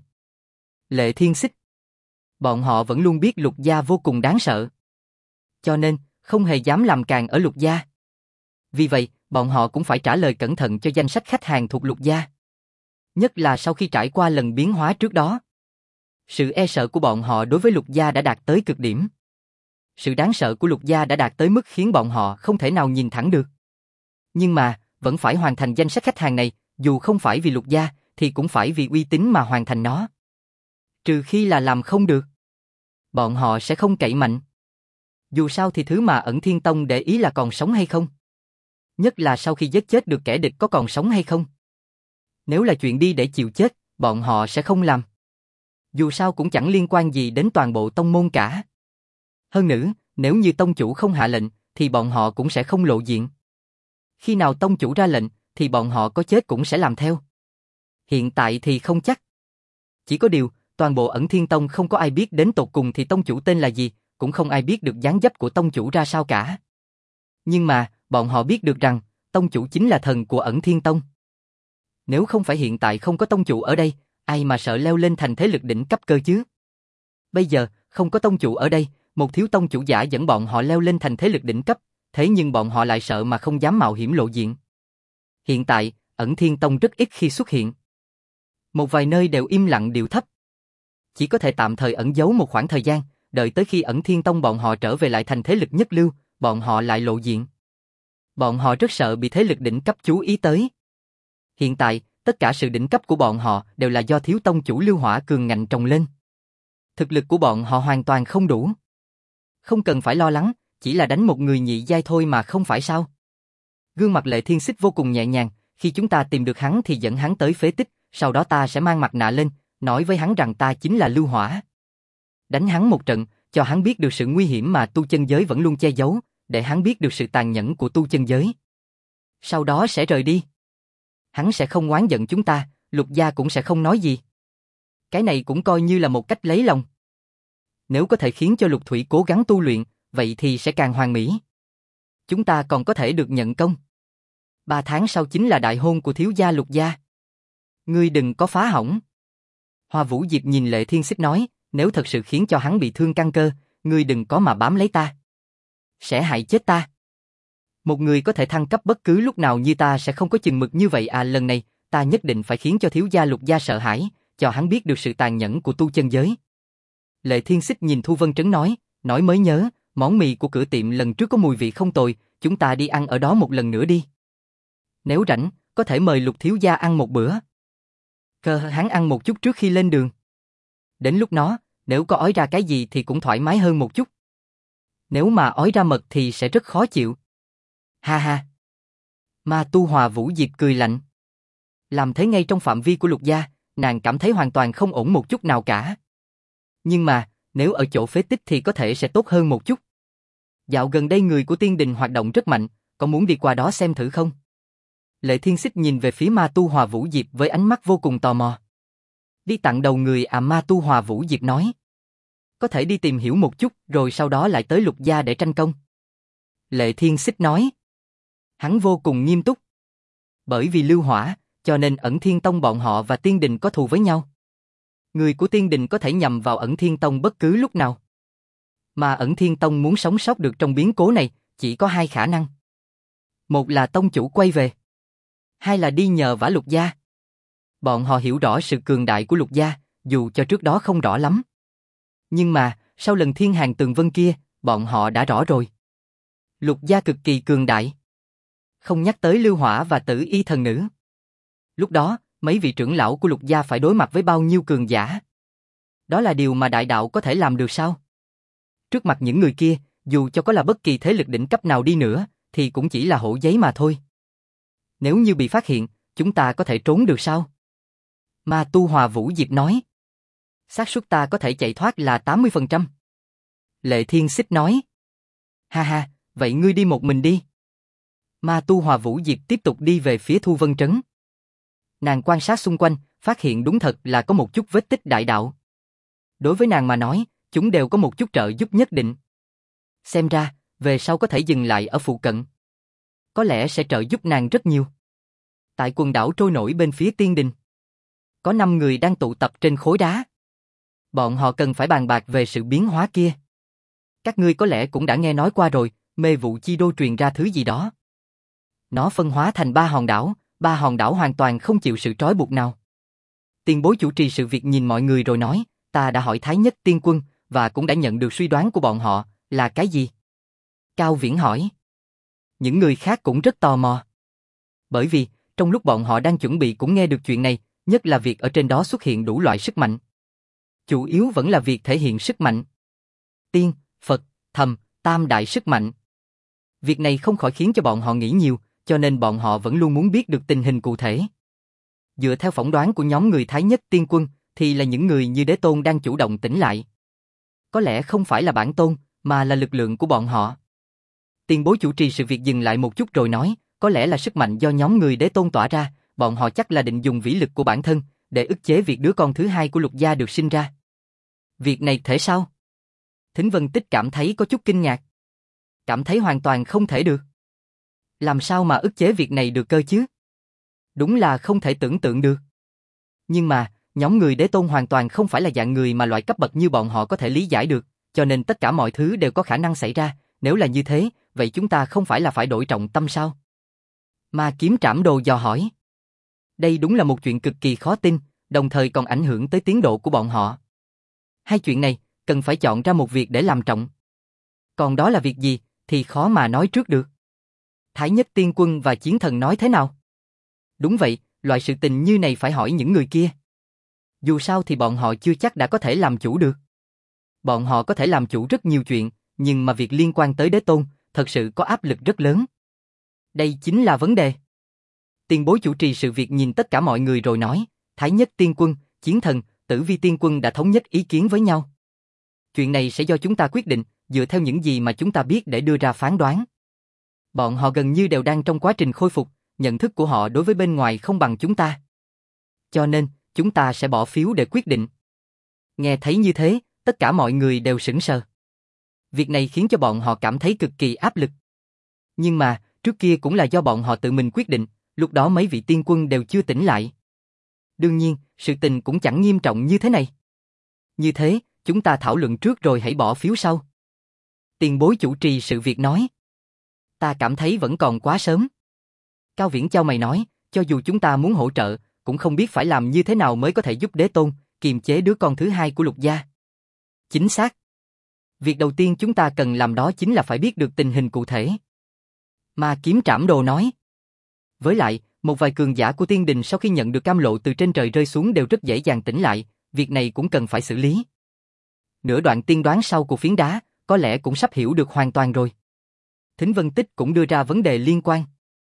Lệ Thiên Xích. Bọn họ vẫn luôn biết Lục gia vô cùng đáng sợ. Cho nên, không hề dám làm càn ở Lục gia. Vì vậy, bọn họ cũng phải trả lời cẩn thận cho danh sách khách hàng thuộc Lục gia. Nhất là sau khi trải qua lần biến hóa trước đó. Sự e sợ của bọn họ đối với Lục gia đã đạt tới cực điểm. Sự đáng sợ của Lục gia đã đạt tới mức khiến bọn họ không thể nào nhìn thẳng được. Nhưng mà, vẫn phải hoàn thành danh sách khách hàng này, dù không phải vì Lục gia, thì cũng phải vì uy tín mà hoàn thành nó. Trừ khi là làm không được. Bọn họ sẽ không cậy mạnh. Dù sao thì thứ mà Ẩn Thiên Tông để ý là còn sống hay không. Nhất là sau khi giết chết được kẻ địch có còn sống hay không. Nếu là chuyện đi để chịu chết, bọn họ sẽ không làm. Dù sao cũng chẳng liên quan gì đến toàn bộ tông môn cả. Hơn nữa, nếu như tông chủ không hạ lệnh, thì bọn họ cũng sẽ không lộ diện. Khi nào tông chủ ra lệnh, thì bọn họ có chết cũng sẽ làm theo. Hiện tại thì không chắc. Chỉ có điều, toàn bộ Ẩn Thiên Tông không có ai biết đến tột cùng thì tông chủ tên là gì, cũng không ai biết được dáng dấp của tông chủ ra sao cả. Nhưng mà, bọn họ biết được rằng, tông chủ chính là thần của Ẩn Thiên Tông. Nếu không phải hiện tại không có tông chủ ở đây, ai mà sợ leo lên thành thế lực đỉnh cấp cơ chứ? Bây giờ, không có tông chủ ở đây, một thiếu tông chủ giả dẫn bọn họ leo lên thành thế lực đỉnh cấp, thế nhưng bọn họ lại sợ mà không dám mạo hiểm lộ diện. Hiện tại, Ẩn Thiên Tông rất ít khi xuất hiện. Một vài nơi đều im lặng điệu thấp. Chỉ có thể tạm thời ẩn giấu một khoảng thời gian, đợi tới khi Ẩn Thiên Tông bọn họ trở về lại thành thế lực nhất lưu, bọn họ lại lộ diện. Bọn họ rất sợ bị thế lực đỉnh cấp chú ý tới. Hiện tại, tất cả sự đỉnh cấp của bọn họ đều là do thiếu tông chủ Lưu Hỏa cường ngạnh trồng lên. Thực lực của bọn họ hoàn toàn không đủ. Không cần phải lo lắng, chỉ là đánh một người nhị giai thôi mà không phải sao. Gương mặt Lệ Thiên Xích vô cùng nhẹ nhàng, khi chúng ta tìm được hắn thì dẫn hắn tới phế tích, sau đó ta sẽ mang mặt nạ lên, nói với hắn rằng ta chính là Lưu Hỏa. Đánh hắn một trận, cho hắn biết được sự nguy hiểm mà tu chân giới vẫn luôn che giấu, để hắn biết được sự tàn nhẫn của tu chân giới. Sau đó sẽ rời đi. Hắn sẽ không oán giận chúng ta, Lục gia cũng sẽ không nói gì. Cái này cũng coi như là một cách lấy lòng. Nếu có thể khiến cho Lục Thủy cố gắng tu luyện, vậy thì sẽ càng hoàn mỹ. Chúng ta còn có thể được nhận công. 3 tháng sau chính là đại hôn của thiếu gia Lục gia. Ngươi đừng có phá hỏng. Hoa Vũ Diệp nhìn Lệ Thiên Xích nói, nếu thật sự khiến cho hắn bị thương căn cơ, ngươi đừng có mà bám lấy ta. Sẽ hại chết ta. Một người có thể thăng cấp bất cứ lúc nào như ta sẽ không có chừng mực như vậy à, lần này, ta nhất định phải khiến cho thiếu gia Lục gia sợ hãi, cho hắn biết được sự tàn nhẫn của tu chân giới. Lệ Thiên Xích nhìn Thu Vân Trấn nói mới nhớ, món mì của cửa tiệm lần trước có mùi vị không tồi, chúng ta đi ăn ở đó một lần nữa đi. Nếu rảnh, có thể mời Lục thiếu gia ăn một bữa. Hắn ăn một chút trước khi lên đường. Đến lúc đó, nếu có ói ra cái gì thì cũng thoải mái hơn một chút. Nếu mà ói ra mật thì sẽ rất khó chịu. Ha ha. Ma tu Hòa Vũ Diệp cười lạnh. Làm thế ngay trong phạm vi của Lục gia, nàng cảm thấy hoàn toàn không ổn một chút nào cả. Nhưng mà, nếu ở chỗ phế tích thì có thể sẽ tốt hơn một chút. Dạo gần đây người của Tiên Đình hoạt động rất mạnh, có muốn đi qua đó xem thử không? Lệ Thiên Xích nhìn về phía Ma tu Hòa Vũ Diệp với ánh mắt vô cùng tò mò. Đi tặng đầu người à, Ma tu Hòa Vũ Diệp nói. Có thể đi tìm hiểu một chút rồi sau đó lại tới Lục gia để tranh công. Lệ Thiên Xích nói. Hắn vô cùng nghiêm túc. Bởi vì Lưu Hỏa, cho nên Ẩn Thiên Tông bọn họ và Tiên Đình có thù với nhau. Người của Tiên Đình có thể nhằm vào Ẩn Thiên Tông bất cứ lúc nào. Mà Ẩn Thiên Tông muốn sống sót được trong biến cố này, chỉ có 2 khả năng. Một là tông chủ quay về. 2 là đi nhờ vả Lục gia. Bọn họ hiểu rõ sự cường đại của Lục gia, dù cho trước đó không rõ lắm. Nhưng mà, sau lần Thiên Hàng Tường Vân kia, bọn họ đã rõ rồi. Lục gia cực kỳ cường đại. Không nhắc tới Lưu Hỏa và Tử Y thần nữ. Lúc đó, mấy vị trưởng lão của Lục gia phải đối mặt với bao nhiêu cường giả. Đó là điều mà đại đạo có thể làm được sao? Trước mặt những người kia, dù cho có là bất kỳ thế lực đỉnh cấp nào đi nữa, thì cũng chỉ là hổ giấy mà thôi. Nếu như bị phát hiện, chúng ta có thể trốn được sao? Ma tu Hòa Vũ Diệp nói. Xác suất ta có thể chạy thoát là 80%. Lệ Thiên Xích nói. Ha ha, vậy ngươi đi một mình đi. Ma tu Hòa Vũ Diệp tiếp tục đi về phía Thu Vân Trấn. Nàng quan sát xung quanh, phát hiện đúng thật là có một chút vết tích đại đạo. Đối với nàng mà nói, chúng đều có một chút trợ giúp nhất định. Xem ra, về sau có thể dừng lại ở phụ cận. Có lẽ sẽ trợ giúp nàng rất nhiều. Tại quần đảo trôi nổi bên phía Tiên Đình, có 5 người đang tụ tập trên khối đá. Bọn họ cần phải bàn bạc về sự biến hóa kia. Các ngươi có lẽ cũng đã nghe nói qua rồi, mê vụ chi đô truyền ra thứ gì đó. Nó phân hóa thành 3 hòn đảo, 3 hòn đảo hoàn toàn không chịu sự trói buộc nào. Tiền bối chủ trì sự việc nhìn mọi người rồi nói, ta đã hỏi Thái Nhất Tiên Quân, và cũng đã nhận được suy đoán của bọn họ, là cái gì? Cao Viễn hỏi. Những người khác cũng rất tò mò. Bởi vì, trong lúc bọn họ đang chuẩn bị cũng nghe được chuyện này, nhất là việc ở trên đó xuất hiện đủ loại sức mạnh. Chủ yếu vẫn là việc thể hiện sức mạnh. Tiên, Phật, Thầm, Tam đại sức mạnh. Việc này không khỏi khiến cho bọn họ nghĩ nhiều, cho nên bọn họ vẫn luôn muốn biết được tình hình cụ thể. Dựa theo phỏng đoán của nhóm người Thái Nhất Tiên Quân, thì là những người như Đế Tôn đang chủ động tỉnh lại. Có lẽ không phải là bản tôn, mà là lực lượng của bọn họ. Tiền bối chủ trì sự việc dừng lại một chút rồi nói, có lẽ là sức mạnh do nhóm người Đế Tôn tỏa ra, bọn họ chắc là định dùng vĩ lực của bản thân, để ức chế việc đứa con thứ hai của Lục gia được sinh ra. Việc này thể sao? Thính Vân Tích cảm thấy có chút kinh ngạc. Cảm thấy hoàn toàn không thể được. Làm sao mà ức chế việc này được cơ chứ? Đúng là không thể tưởng tượng được. Nhưng mà, nhóm người Đế Tôn hoàn toàn không phải là dạng người mà loại cấp bậc như bọn họ có thể lý giải được, cho nên tất cả mọi thứ đều có khả năng xảy ra, nếu là như thế, vậy chúng ta không phải là phải đổi trọng tâm sao? Ma Kiếm Trảm Đồ dò hỏi. Đây đúng là một chuyện cực kỳ khó tin, đồng thời còn ảnh hưởng tới tiến độ của bọn họ. Hai chuyện này, cần phải chọn ra một việc để làm trọng. Còn đó là việc gì, thì khó mà nói trước được. Thái Nhất Tiên Quân và Chiến Thần nói thế nào? Đúng vậy, loại sự tình như này phải hỏi những người kia. Dù sao thì bọn họ chưa chắc đã có thể làm chủ được. Bọn họ có thể làm chủ rất nhiều chuyện, nhưng mà việc liên quan tới Đế Tôn, thật sự có áp lực rất lớn. Đây chính là vấn đề. Tiền bối chủ trì sự việc nhìn tất cả mọi người rồi nói, Thái Nhất Tiên Quân, Chiến Thần, Tử Vi Tiên Quân đã thống nhất ý kiến với nhau. Chuyện này sẽ do chúng ta quyết định, dựa theo những gì mà chúng ta biết để đưa ra phán đoán. Bọn họ gần như đều đang trong quá trình khôi phục, nhận thức của họ đối với bên ngoài không bằng chúng ta. Cho nên, chúng ta sẽ bỏ phiếu để quyết định. Nghe thấy như thế, tất cả mọi người đều sững sờ. Việc này khiến cho bọn họ cảm thấy cực kỳ áp lực. Nhưng mà, trước kia cũng là do bọn họ tự mình quyết định, lúc đó mấy vị tiên quân đều chưa tỉnh lại. Đương nhiên, sự tình cũng chẳng nghiêm trọng như thế này. Như thế, chúng ta thảo luận trước rồi hãy bỏ phiếu sau. Tiền bối chủ trì sự việc nói. Ta cảm thấy vẫn còn quá sớm. Cao Viễn chau mày nói, cho dù chúng ta muốn hỗ trợ, cũng không biết phải làm như thế nào mới có thể giúp Đế Tôn kiềm chế đứa con thứ hai của Lục gia. Chính xác. Việc đầu tiên chúng ta cần làm đó chính là phải biết được tình hình cụ thể. Ma Kiếm Trảm Đồ nói. Với lại, một vài cường giả của tiên đình sau khi nhận được cam lộ từ trên trời rơi xuống đều rất dễ dàng tỉnh lại, việc này cũng cần phải xử lý. Nửa đoạn tiên đoán sau của phiến đá, có lẽ cũng sắp hiểu được hoàn toàn rồi. Thính Vân Tích cũng đưa ra vấn đề liên quan.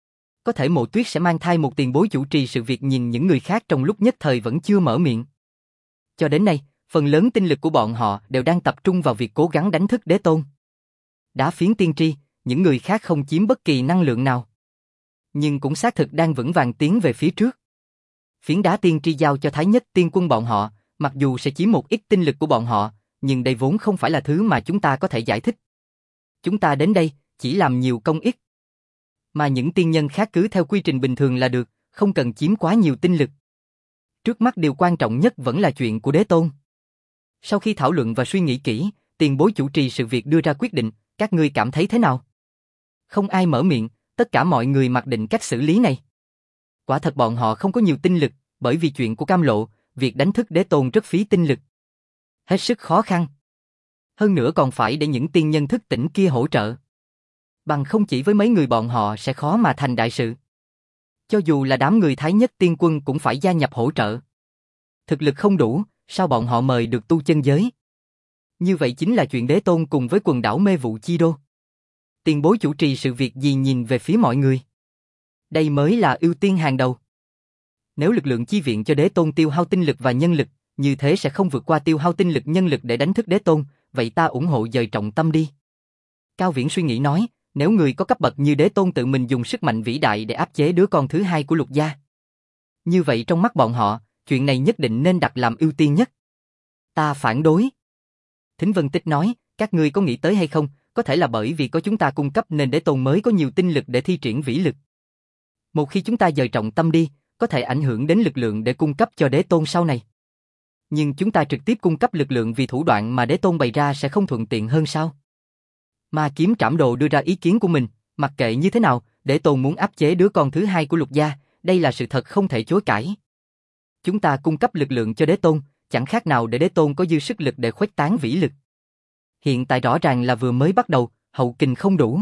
Có thể Mộ Tuyết sẽ mang thai một tiền bối chủ trì sự việc nhìn những người khác trong lúc nhất thời vẫn chưa mở miệng. Cho đến nay, phần lớn tinh lực của bọn họ đều đang tập trung vào việc cố gắng đánh thức Đế Tôn. Đá phiến tiên tri, những người khác không chiếm bất kỳ năng lượng nào. Nhưng cũng xác thực đang vững vàng tiến về phía trước. Phiến đá tiên tri giao cho Thái Nhất Tiên Quân bọn họ, mặc dù sẽ chiếm một ít tinh lực của bọn họ, nhưng đây vốn không phải là thứ mà chúng ta có thể giải thích. Chúng ta đến đây, chỉ làm nhiều công ích. Mà những tiên nhân khác cứ theo quy trình bình thường là được, không cần chiếm quá nhiều tinh lực. Trước mắt điều quan trọng nhất vẫn là chuyện của Đế Tôn. Sau khi thảo luận và suy nghĩ kỹ, tiền bối chủ trì sự việc đưa ra quyết định, các ngươi cảm thấy thế nào? Không ai mở miệng, tất cả mọi người mặc định cách xử lý này. Quả thật bọn họ không có nhiều tinh lực, bởi vì chuyện của cam lộ, việc đánh thức Đế Tôn rất phí tinh lực. Hết sức khó khăn. Hơn nữa còn phải để những tiên nhân thức tỉnh kia hỗ trợ. Bằng không chỉ với mấy người bọn họ sẽ khó mà thành đại sự. Cho dù là đám người Thái Nhất Tiên Quân cũng phải gia nhập hỗ trợ. Thực lực không đủ, sao bọn họ mời được tu chân giới? Như vậy chính là chuyện Đế Tôn cùng với quần đảo mê vụ Chi Đô. Tiền bối chủ trì sự việc gì nhìn về phía mọi người. Đây mới là ưu tiên hàng đầu. Nếu lực lượng chi viện cho Đế Tôn tiêu hao tinh lực và nhân lực, như thế sẽ không vượt qua tiêu hao tinh lực nhân lực để đánh thức Đế Tôn, vậy ta ủng hộ dời trọng tâm đi. Cao Viễn suy nghĩ nói, nếu người có cấp bậc như Đế Tôn tự mình dùng sức mạnh vĩ đại để áp chế đứa con thứ hai của Lục gia. Như vậy trong mắt bọn họ, chuyện này nhất định nên đặt làm ưu tiên nhất. Ta phản đối. Thính Vân Tích nói, các ngươi có nghĩ tới hay không, có thể là bởi vì có chúng ta cung cấp nên Đế Tôn mới có nhiều tinh lực để thi triển vĩ lực. Một khi chúng ta dời trọng tâm đi, có thể ảnh hưởng đến lực lượng để cung cấp cho Đế Tôn sau này. Nhưng chúng ta trực tiếp cung cấp lực lượng vì thủ đoạn mà Đế Tôn bày ra sẽ không thuận tiện hơn sao? Ma Kiếm Trảm Đồ đưa ra ý kiến của mình, mặc kệ như thế nào, Đế Tôn muốn áp chế đứa con thứ hai của Lục gia, đây là sự thật không thể chối cãi. Chúng ta cung cấp lực lượng cho Đế Tôn, chẳng khác nào để Đế Tôn có dư sức lực để khuếch tán vĩ lực. Hiện tại rõ ràng là vừa mới bắt đầu, hậu kình không đủ.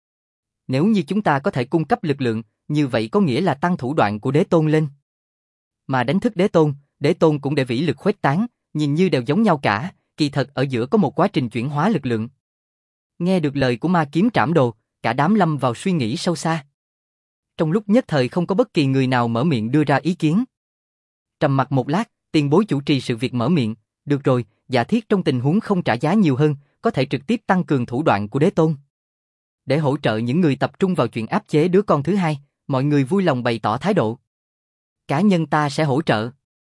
Nếu như chúng ta có thể cung cấp lực lượng, như vậy có nghĩa là tăng thủ đoạn của Đế Tôn lên. Mà đánh thức Đế Tôn cũng để vĩ lực khuếch tán, nhìn như đều giống nhau cả, kỳ thật ở giữa có một quá trình chuyển hóa lực lượng. Nghe được lời của Ma Kiếm Trảm Đồ, cả đám lâm vào suy nghĩ sâu xa. Trong lúc nhất thời không có bất kỳ người nào mở miệng đưa ra ý kiến. Trầm mặc một lát, tiền bối chủ trì sự việc mở miệng, được rồi, giả thiết trong tình huống không trả giá nhiều hơn, có thể trực tiếp tăng cường thủ đoạn của Đế Tôn. Để hỗ trợ những người tập trung vào chuyện áp chế đứa con thứ hai, mọi người vui lòng bày tỏ thái độ. Cá nhân ta sẽ hỗ trợ.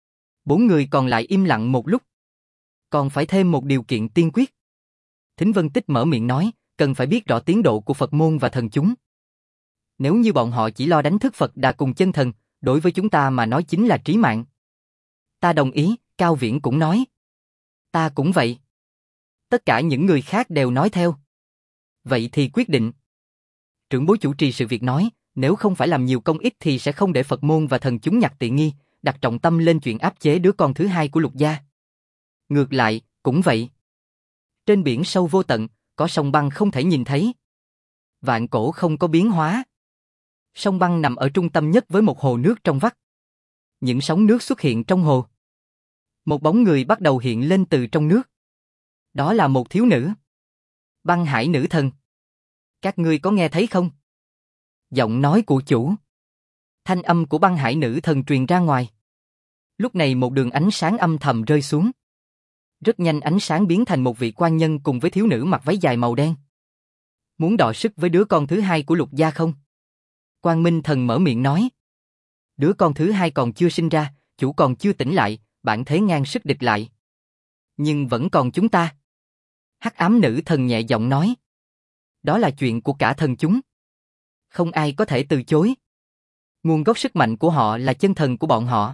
4 người còn lại im lặng một lúc. Còn phải thêm một điều kiện tiên quyết. Thính Vân Tích mở miệng nói, cần phải biết rõ tiến độ của Phật môn và thần chúng. Nếu như bọn họ chỉ lo đánh thức Phật Đà cùng chân thần, đối với chúng ta mà nói chính là trí mạng. Ta đồng ý, Cao Viễn cũng nói. Ta cũng vậy. Tất cả những người khác đều nói theo. Vậy thì quyết định. Trưởng bối chủ trì sự việc nói, nếu không phải làm nhiều công ích thì sẽ không để Phật môn và thần chúng nhặt tiện nghi, đặt trọng tâm lên chuyện áp chế đứa con thứ hai của Lục gia. Ngược lại, cũng vậy. Trên biển sâu vô tận, có sông băng không thể nhìn thấy. Vạn cổ không có biến hóa. Sông băng nằm ở trung tâm nhất với một hồ nước trong vắt. Những sóng nước xuất hiện trong hồ. Một bóng người bắt đầu hiện lên từ trong nước. Đó là một thiếu nữ. Băng hải nữ thần. Các ngươi có nghe thấy không? Giọng nói của chủ. Thanh âm của băng hải nữ thần truyền ra ngoài. Lúc này một đường ánh sáng âm thầm rơi xuống. Rất nhanh ánh sáng biến thành một vị quan nhân cùng với thiếu nữ mặc váy dài màu đen. Muốn đọ sức với đứa con thứ hai của Lục gia không? Quang Minh thần mở miệng nói. Đứa con thứ hai còn chưa sinh ra, chủ còn chưa tỉnh lại, bản thế ngang sức địch lại. Nhưng vẫn còn chúng ta. Hắc ám nữ thần nhẹ giọng nói. Đó là chuyện của cả thần chúng. Không ai có thể từ chối. Nguồn gốc sức mạnh của họ là chân thần của bọn họ.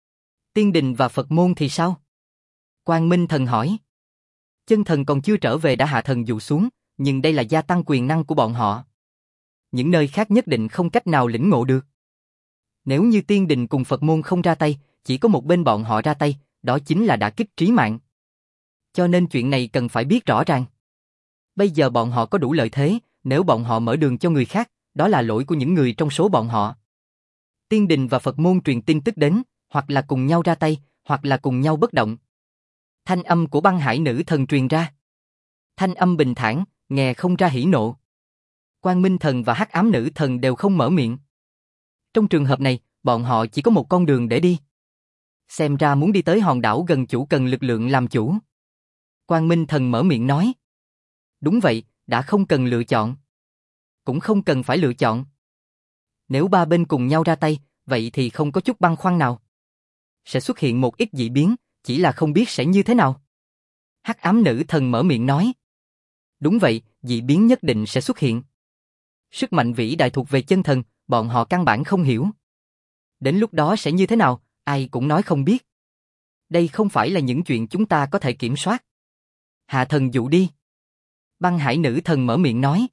Tiên đình và Phật môn thì sao? Quang Minh thần hỏi. Chân thần còn chưa trở về đã hạ thần dụ xuống, nhưng đây là gia tăng quyền năng của bọn họ. Những nơi khác nhất định không cách nào lĩnh ngộ được. Nếu như tiên đình cùng Phật môn không ra tay, chỉ có một bên bọn họ ra tay, đó chính là đả kích trí mạng. Cho nên chuyện này cần phải biết rõ ràng. Bây giờ bọn họ có đủ lợi thế, nếu bọn họ mở đường cho người khác, đó là lỗi của những người trong số bọn họ. Tiên đình và Phật môn truyền tin tức đến, hoặc là cùng nhau ra tay, hoặc là cùng nhau bất động. Thanh âm của băng hải nữ thần truyền ra. Thanh âm bình thản, nghe không ra hỉ nộ. Quang Minh thần và Hắc ám nữ thần đều không mở miệng. Trong trường hợp này, bọn họ chỉ có một con đường để đi. Xem ra muốn đi tới hòn đảo gần chủ cần lực lượng làm chủ. Quang Minh thần mở miệng nói. Đúng vậy, đã không cần lựa chọn. Cũng không cần phải lựa chọn. Nếu ba bên cùng nhau ra tay, vậy thì không có chút băn khoăn nào. Sẽ xuất hiện một ít dị biến, chỉ là không biết sẽ như thế nào. Hắc ám nữ thần mở miệng nói. Đúng vậy, dị biến nhất định sẽ xuất hiện. Sức mạnh vĩ đại thuộc về chân thần, bọn họ căn bản không hiểu. Đến lúc đó sẽ như thế nào, ai cũng nói không biết. Đây không phải là những chuyện chúng ta có thể kiểm soát. Hạ thần dụ đi. Băng hải nữ thần mở miệng nói.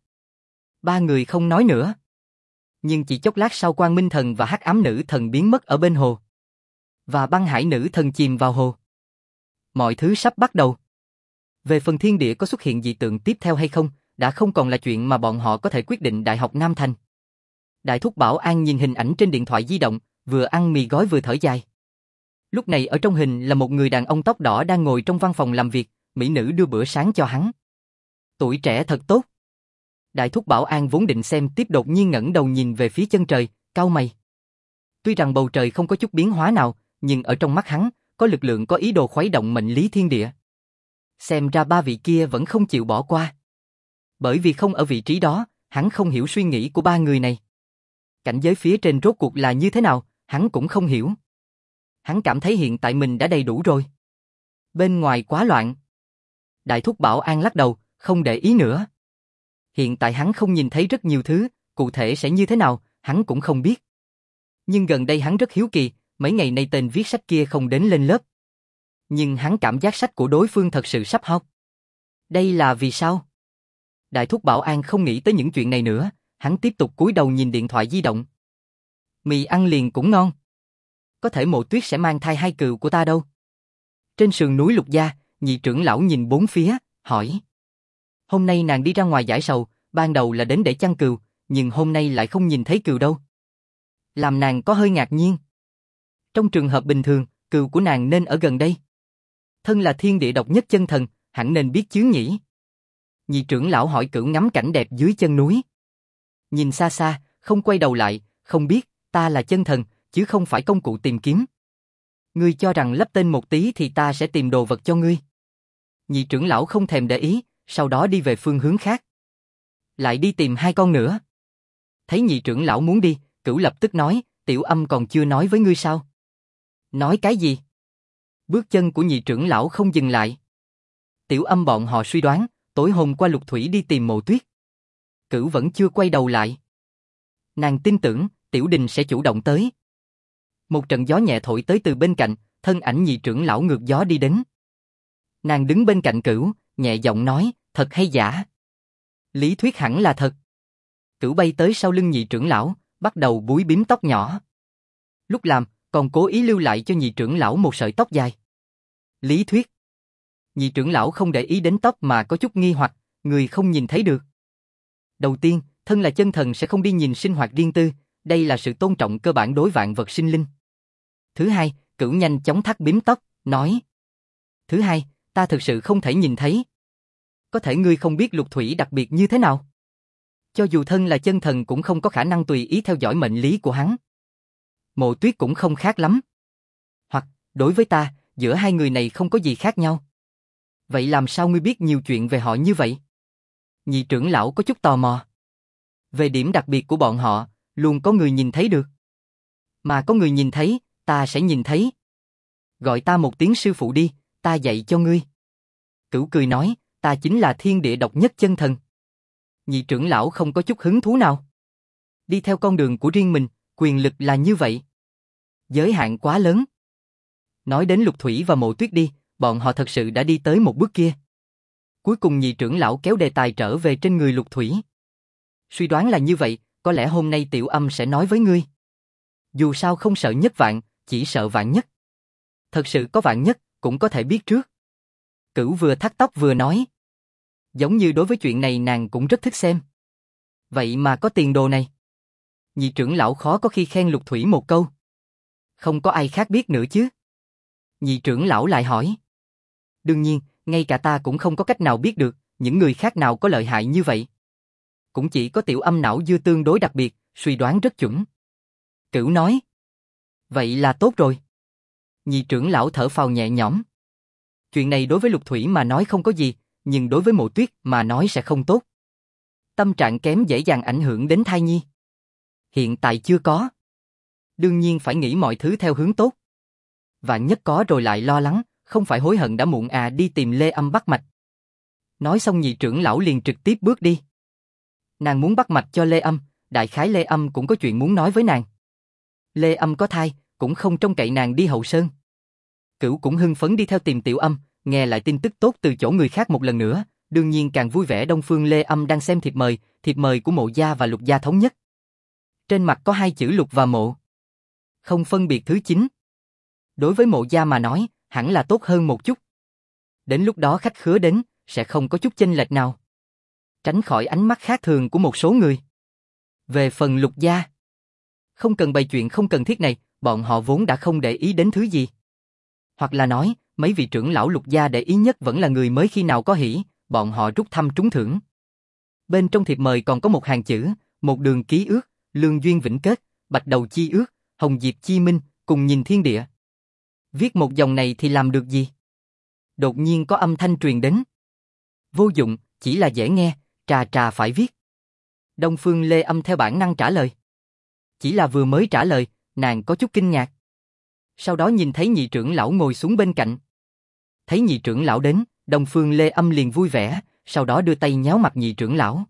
Ba người không nói nữa. Nhưng chỉ chốc lát sau Quang Minh thần và Hắc ám nữ thần biến mất ở bên hồ. Và băng hải nữ thần chìm vào hồ. Mọi thứ sắp bắt đầu. Về phần thiên địa có xuất hiện dị tượng tiếp theo hay không, đã không còn là chuyện mà bọn họ có thể quyết định. Đại học Nam Thành. Đại thúc Bảo An nhìn hình ảnh trên điện thoại di động, vừa ăn mì gói vừa thở dài. Lúc này ở trong hình là một người đàn ông tóc đỏ đang ngồi trong văn phòng làm việc, mỹ nữ đưa bữa sáng cho hắn. Tuổi trẻ thật tốt. Đại thúc Bảo An vốn định xem tiếp đột nhiên ngẩng đầu nhìn về phía chân trời, cau mày. Tuy rằng bầu trời không có chút biến hóa nào, nhưng ở trong mắt hắn, có lực lượng có ý đồ khuấy động mệnh lý thiên địa. Xem ra ba vị kia vẫn không chịu bỏ qua. Bởi vì không ở vị trí đó, hắn không hiểu suy nghĩ của ba người này. Cảnh giới phía trên rốt cuộc là như thế nào, hắn cũng không hiểu. Hắn cảm thấy hiện tại mình đã đầy đủ rồi. Bên ngoài quá loạn. Đại thúc Bảo An lắc đầu, không để ý nữa. Hiện tại hắn không nhìn thấy rất nhiều thứ, cụ thể sẽ như thế nào, hắn cũng không biết. Nhưng gần đây hắn rất hiếu kỳ, mấy ngày nay tên viết sách kia không đến lên lớp. Nhưng hắn cảm giác sách của đối phương thật sự sắp học. Đây là vì sao? Đại thúc Bảo An không nghĩ tới những chuyện này nữa, hắn tiếp tục cúi đầu nhìn điện thoại di động. Mì ăn liền cũng ngon. Có thể Mộ Tuyết sẽ mang thai hai cừu của ta đâu. Trên sườn núi Lục gia, nhị trưởng lão nhìn bốn phía, hỏi. Hôm nay nàng đi ra ngoài giải sầu, ban đầu là đến để chăn cừu, nhưng hôm nay lại không nhìn thấy cừu đâu. Làm nàng có hơi ngạc nhiên. Trong trường hợp bình thường, cừu của nàng nên ở gần đây. Thân là thiên địa độc nhất chân thần, hẳn nên biết chứ nhỉ. Nhị trưởng lão hỏi cửu ngắm cảnh đẹp dưới chân núi. Nhìn xa xa, không quay đầu lại, không biết, ta là chân thần, chứ không phải công cụ tìm kiếm. Ngươi cho rằng lấp tên một tí thì ta sẽ tìm đồ vật cho ngươi. Nhị trưởng lão không thèm để ý, sau đó đi về phương hướng khác. Lại đi tìm hai con nữa. Thấy nhị trưởng lão muốn đi, cửu lập tức nói, Tiểu Âm còn chưa nói với ngươi sao? Nói cái gì? Bước chân của nhị trưởng lão không dừng lại. Tiểu Âm bọn họ suy đoán, tối hôm qua Lục Thủy đi tìm Mộ Tuyết. Cửu vẫn chưa quay đầu lại. Nàng tin tưởng, Tiểu Đình sẽ chủ động tới. Một trận gió nhẹ thổi tới từ bên cạnh, thân ảnh nhị trưởng lão ngược gió đi đến. Nàng đứng bên cạnh Cửu, nhẹ giọng nói, thật hay giả? Lý thuyết hẳn là thật. Cửu bay tới sau lưng nhị trưởng lão, bắt đầu búi bím tóc nhỏ. Lúc làm, còn cố ý lưu lại cho nhị trưởng lão một sợi tóc dài. Lý thuyết. Nhị trưởng lão không để ý đến tóc mà có chút nghi hoặc, người không nhìn thấy được. Đầu tiên, thân là chân thần sẽ không đi nhìn sinh hoạt riêng tư, đây là sự tôn trọng cơ bản đối vạn vật sinh linh. Thứ hai, Cửu nhanh chóng thắt bím tóc, nói. Thứ hai, ta thực sự không thể nhìn thấy. Có thể ngươi không biết Lục Thủy đặc biệt như thế nào? Cho dù thân là chân thần cũng không có khả năng tùy ý theo dõi mệnh lý của hắn. Mộ Tuyết cũng không khác lắm. Hoặc, đối với ta, giữa hai người này không có gì khác nhau. Vậy làm sao ngươi biết nhiều chuyện về họ như vậy? Nhị trưởng lão có chút tò mò. Về điểm đặc biệt của bọn họ, luôn có người nhìn thấy được. Mà có người nhìn thấy, ta sẽ nhìn thấy. Gọi ta một tiếng sư phụ đi, ta dạy cho ngươi. Cửu cười nói, ta chính là thiên địa độc nhất chân thần. Nhị trưởng lão không có chút hứng thú nào. Đi theo con đường của riêng mình, quyền lực là như vậy. Giới hạn quá lớn. Nói đến Lục Thủy và Mộ Tuyết đi, bọn họ thật sự đã đi tới một bước kia. Cuối cùng nhị trưởng lão kéo đề tài trở về trên người Lục Thủy. Suy đoán là như vậy, có lẽ hôm nay Tiểu Âm sẽ nói với ngươi. Dù sao không sợ nhất vạn, chỉ sợ vạn nhất. Thật sự có vạn nhất, cũng có thể biết trước. Cửu vừa thắt tóc vừa nói. Giống như đối với chuyện này nàng cũng rất thích xem. Vậy mà có tiền đồ này. Nhị trưởng lão khó có khi khen Lục Thủy một câu. Không có ai khác biết nữa chứ. Nhị trưởng lão lại hỏi. Đương nhiên, ngay cả ta cũng không có cách nào biết được, những người khác nào có lợi hại như vậy. Cũng chỉ có Tiểu Âm não dưa tương đối đặc biệt, suy đoán rất chuẩn. Cửu nói. Vậy là tốt rồi. Nhị trưởng lão thở phào nhẹ nhõm. Chuyện này đối với Lục Thủy mà nói không có gì, nhưng đối với Mộ Tuyết mà nói sẽ không tốt. Tâm trạng kém dễ dàng ảnh hưởng đến thai nhi. Hiện tại chưa có. Đương nhiên phải nghĩ mọi thứ theo hướng tốt. Vạn nhất có rồi lại lo lắng, không phải hối hận đã muộn à, đi tìm Lê Âm bắt mạch. Nói xong nhị trưởng lão liền trực tiếp bước đi. Nàng muốn bắt mạch cho Lê Âm, đại khái Lê Âm cũng có chuyện muốn nói với nàng. Lê Âm có thai, cũng không trông cậy nàng đi hậu sơn. Cửu cũng hưng phấn đi theo tìm Tiểu Âm, nghe lại tin tức tốt từ chỗ người khác một lần nữa, đương nhiên càng vui vẻ. Đông Phương Lê Âm đang xem thiệp mời của Mộ gia và Lục gia thống nhất. Trên mặt có hai chữ Lục và Mộ. Không phân biệt thứ 9. Đối với Mộ gia mà nói, hẳn là tốt hơn một chút. Đến lúc đó khách khứa đến, sẽ không có chút chênh lệch nào. Tránh khỏi ánh mắt khác thường của một số người. Về phần Lục gia, không cần bày chuyện không cần thiết này, bọn họ vốn đã không để ý đến thứ gì. Hoặc là nói, mấy vị trưởng lão Lục gia để ý nhất vẫn là người mới khi nào có hỷ, bọn họ rút thăm trúng thưởng. Bên trong thiệp mời còn có một hàng chữ, một đường ký ước, lương duyên vĩnh kết, bạch đầu chi ước, hồng diệp chi minh, cùng nhìn thiên địa. Viết một dòng này thì làm được gì? Đột nhiên có âm thanh truyền đến. Vô dụng, chỉ là dễ nghe, trà phải viết. Đông Phương Lê Âm theo bản năng trả lời. Chỉ là vừa mới trả lời, nàng có chút kinh ngạc. Sau đó nhìn thấy nhị trưởng lão ngồi xuống bên cạnh. Thấy nhị trưởng lão đến, Đông Phương Lê Âm liền vui vẻ, sau đó đưa tay nhéo mặt nhị trưởng lão.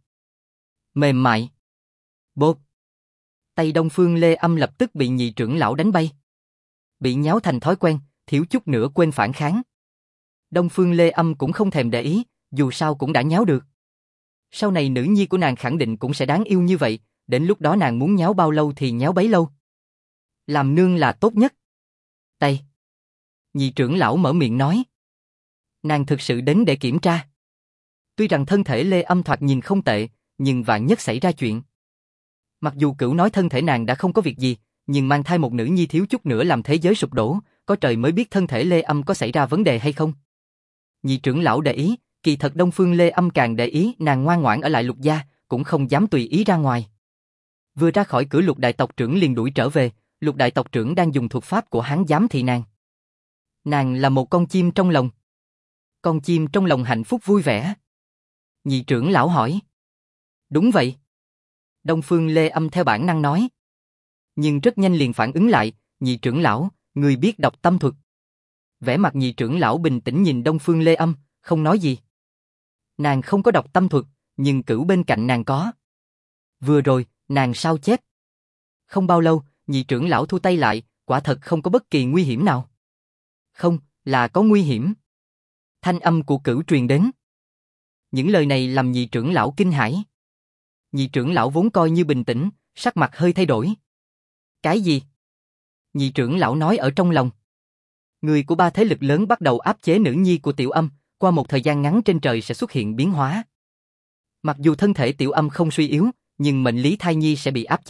Mềm mại. Bột. Tay Đông Phương Lê Âm lập tức bị nhị trưởng lão đánh bay. Bị nhéo thành thói quen, thiếu chút nữa quên phản kháng. Đông Phương Lê Âm cũng không thèm để ý, dù sao cũng đã nhéo được. Sau này nữ nhi của nàng khẳng định cũng sẽ đáng yêu như vậy, đến lúc đó nàng muốn nhéo bao lâu thì nhéo bấy lâu. Làm nương là tốt nhất. Tay. Nhị trưởng lão mở miệng nói. Nàng thực sự đến để kiểm tra. Tuy rằng thân thể Lê Âm thoạt nhìn không tệ, nhưng vạn nhất xảy ra chuyện. Mặc dù Cửu nói thân thể nàng đã không có việc gì, nhưng mang thai một nữ nhi thiếu chút nữa làm thế giới sụp đổ, có trời mới biết thân thể Lê Âm có xảy ra vấn đề hay không. Nhị trưởng lão để ý, kỳ thật Đông Phương Lê Âm càng để ý nàng ngoan ngoãn ở lại Lục gia, cũng không dám tùy ý ra ngoài. Vừa ra khỏi cửa Lục đại tộc trưởng liền đuổi trở về, Lục đại tộc trưởng đang dùng thuật pháp của hắn giám thị nàng. Nàng là một con chim trong lòng. Con chim trong lòng hạnh phúc vui vẻ. Nhị trưởng lão hỏi. Đúng vậy. Đông Phương Lê Âm theo bản năng nói. Nhưng rất nhanh liền phản ứng lại, nhị trưởng lão, người biết đọc tâm thuật. Vẻ mặt nhị trưởng lão bình tĩnh nhìn Đông Phương Lê Âm, không nói gì. Nàng không có đọc tâm thuật, nhưng Cửu bên cạnh nàng có. Vừa rồi, nàng sao chép. Không bao lâu, nhị trưởng lão thu tay lại, quả thật không có bất kỳ nguy hiểm nào. Không, là có nguy hiểm. Thanh âm của Cửu truyền đến. Những lời này làm nhị trưởng lão kinh hãi. Nhị trưởng lão vốn coi như bình tĩnh, sắc mặt hơi thay đổi. Cái gì? Nhị trưởng lão nói ở trong lòng. Người của ba thế lực lớn bắt đầu áp chế nữ nhi của Tiểu Âm, qua một thời gian ngắn trên trời sẽ xuất hiện biến hóa. Mặc dù thân thể Tiểu Âm không suy yếu, nhưng mệnh lý thai nhi sẽ bị áp chế,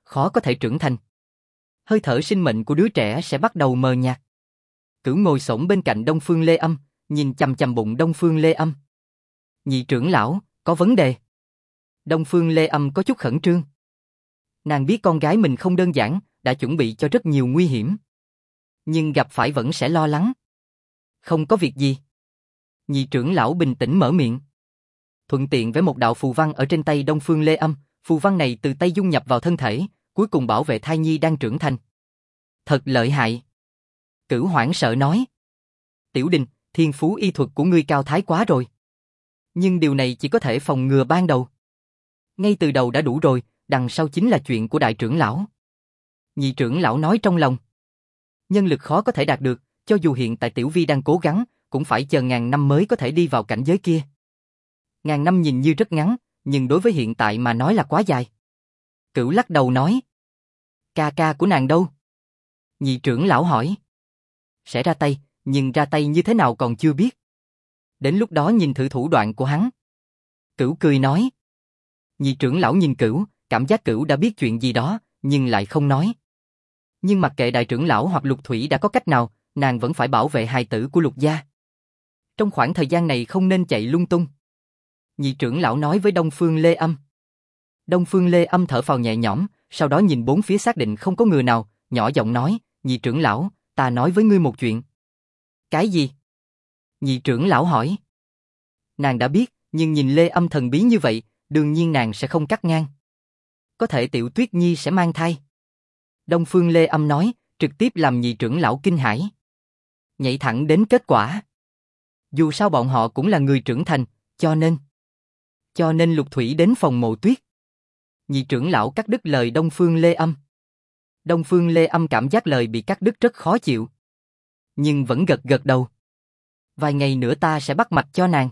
khó có thể trưởng thành. Hơi thở sinh mệnh của đứa trẻ sẽ bắt đầu mờ nhạt. Cửu ngồi xổm bên cạnh Đông Phương Lê Âm, nhìn chằm chằm bụng Đông Phương Lê Âm. Nhị trưởng lão, có vấn đề. Đông Phương Lê Âm có chút khẩn trương. Nàng biết con gái mình không đơn giản, đã chuẩn bị cho rất nhiều nguy hiểm. Nhưng gặp phải vẫn sẽ lo lắng. Không có việc gì. Nhị trưởng lão bình tĩnh mở miệng. Thuận tiện vẽ một đạo phù văn ở trên tay Đông Phương Lê Âm, phù văn này từ tay dung nhập vào thân thể, cuối cùng bảo vệ thai nhi đang trưởng thành. Thật lợi hại. Cửu hoảng sợ nói. Tiểu Đình, thiên phú y thuật của ngươi cao thái quá rồi. Nhưng điều này chỉ có thể phòng ngừa ban đầu. Ngay từ đầu đã đủ rồi, đằng sau chính là chuyện của đại trưởng lão. Nhị trưởng lão nói trong lòng. Nhân lực khó có thể đạt được, cho dù hiện tại Tiểu Vi đang cố gắng, cũng phải chờ ngàn năm mới có thể đi vào cảnh giới kia. Ngàn năm nhìn như rất ngắn, nhưng đối với hiện tại mà nói là quá dài. Cửu lắc đầu nói. Ca ca của nàng đâu? Nhị trưởng lão hỏi. Sẽ ra tay, nhưng ra tay như thế nào còn chưa biết. Đến lúc đó nhìn thử thủ đoạn của hắn. Cửu cười nói. Nhị trưởng lão nhìn Cửu, cảm giác Cửu đã biết chuyện gì đó, nhưng lại không nói. Nhưng mặc kệ đại trưởng lão hoặc Lục Thủy đã có cách nào, nàng vẫn phải bảo vệ hài tử của Lục gia. Trong khoảng thời gian này không nên chạy lung tung. Nhị trưởng lão nói với Đông Phương Lê Âm. Đông Phương Lê Âm thở phào nhẹ nhõm, sau đó nhìn bốn phía xác định không có người nào, nhỏ giọng nói, nhị trưởng lão, ta nói với ngươi một chuyện. Cái gì? Nhị trưởng lão hỏi. Nàng đã biết, nhưng nhìn Lê Âm thần bí như vậy, đương nhiên nàng sẽ không cắt ngang. Có thể Tiểu Tuyết Nhi sẽ mang thai. Đông Phương Lê Âm nói, trực tiếp làm nhị trưởng lão kinh hãi. Nhảy thẳng đến kết quả. Dù sao bọn họ cũng là người trưởng thành, cho nên Lục Thủy đến phòng Mộ Tuyết. Nhị trưởng lão cắt đứt lời Đông Phương Lê Âm. Đông Phương Lê Âm cảm giác lời bị cắt đứt rất khó chịu. Nhưng vẫn gật gật đầu. Vài ngày nữa ta sẽ bắt mạch cho nàng.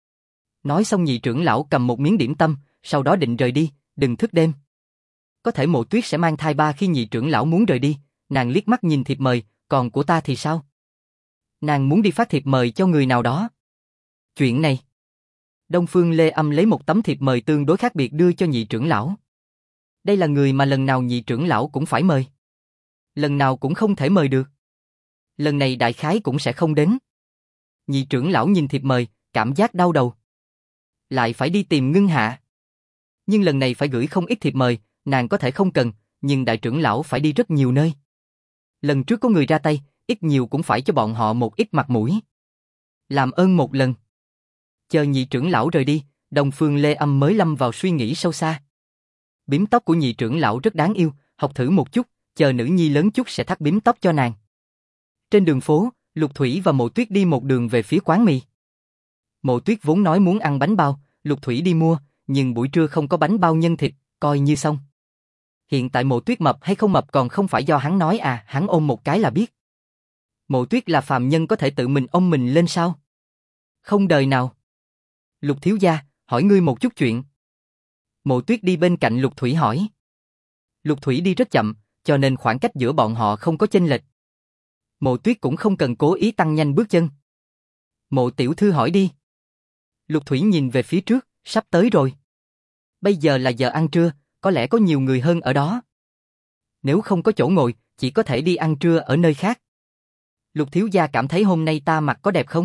Nói xong nhị trưởng lão cầm một miếng điểm tâm, sau đó định rời đi, đừng thức đêm. Có thể Mộ Tuyết sẽ mang thai ba khi nhị trưởng lão muốn rời đi, nàng liếc mắt nhìn thiệp mời, còn của ta thì sao? Nàng muốn đi phát thiệp mời cho người nào đó. Chuyện này. Đông Phương Lê Âm lấy một tấm thiệp mời tương đối khác biệt đưa cho nhị trưởng lão. Đây là người mà lần nào nhị trưởng lão cũng phải mời. Lần nào cũng không thể mời được. Lần này đại khái cũng sẽ không đến. Nhị trưởng lão nhìn thiệp mời, cảm giác đau đầu. Lại phải đi tìm Ngưng Hạ. Nhưng lần này phải gửi không ít thiệp mời, nàng có thể không cần, nhưng đại trưởng lão phải đi rất nhiều nơi. Lần trước có người ra tay, ít nhiều cũng phải cho bọn họ một ít mặt mũi. Làm ơn một lần. Chờ nhị trưởng lão rời đi, Đông Phương Lê Âm mới lâm vào suy nghĩ sâu xa. Bím tóc của nhị trưởng lão rất đáng yêu, học thử một chút, chờ nữ nhi lớn chút sẽ thắt bím tóc cho nàng. Trên đường phố, Lục Thủy và Mộ Tuyết đi một đường về phía quán mì. Mộ Tuyết vốn nói muốn ăn bánh bao, Lục Thủy đi mua, nhưng buổi trưa không có bánh bao nhân thịt, coi như xong. Hiện tại Mộ Tuyết mập hay không mập còn không phải do hắn nói à, hắn ôm một cái là biết. Mộ Tuyết là phàm nhân có thể tự mình ôm mình lên sao? Không đời nào. Lục thiếu gia, hỏi ngươi một chút chuyện. Mộ Tuyết đi bên cạnh Lục Thủy hỏi. Lục Thủy đi rất chậm, cho nên khoảng cách giữa bọn họ không có chênh lệch. Mộ Tuyết cũng không cần cố ý tăng nhanh bước chân. Mộ tiểu thư hỏi đi. Lục Thủy nhìn về phía trước, sắp tới rồi. Bây giờ là giờ ăn trưa, có lẽ có nhiều người hơn ở đó. Nếu không có chỗ ngồi, chỉ có thể đi ăn trưa ở nơi khác. Lục thiếu gia cảm thấy hôm nay ta mặc có đẹp không?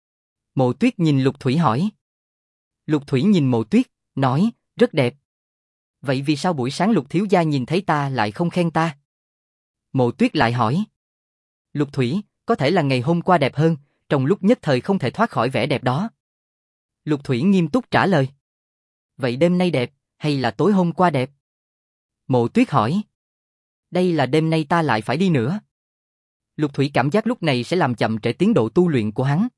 Mộ Tuyết nhìn Lục Thủy hỏi. Lục Thủy nhìn Mộ Tuyết, nói, rất đẹp. Vậy vì sao buổi sáng Lục thiếu gia nhìn thấy ta lại không khen ta? Mộ Tuyết lại hỏi. Lục Thủy, có thể là ngày hôm qua đẹp hơn, trong lúc nhất thời không thể thoát khỏi vẻ đẹp đó. Lục Thủy nghiêm túc trả lời. Vậy đêm nay đẹp, hay là tối hôm qua đẹp? Mộ Tuyết hỏi. Đây là đêm nay ta lại phải đi nữa. Lục Thủy cảm giác lúc này sẽ làm chậm trễ tiến độ tu luyện của hắn.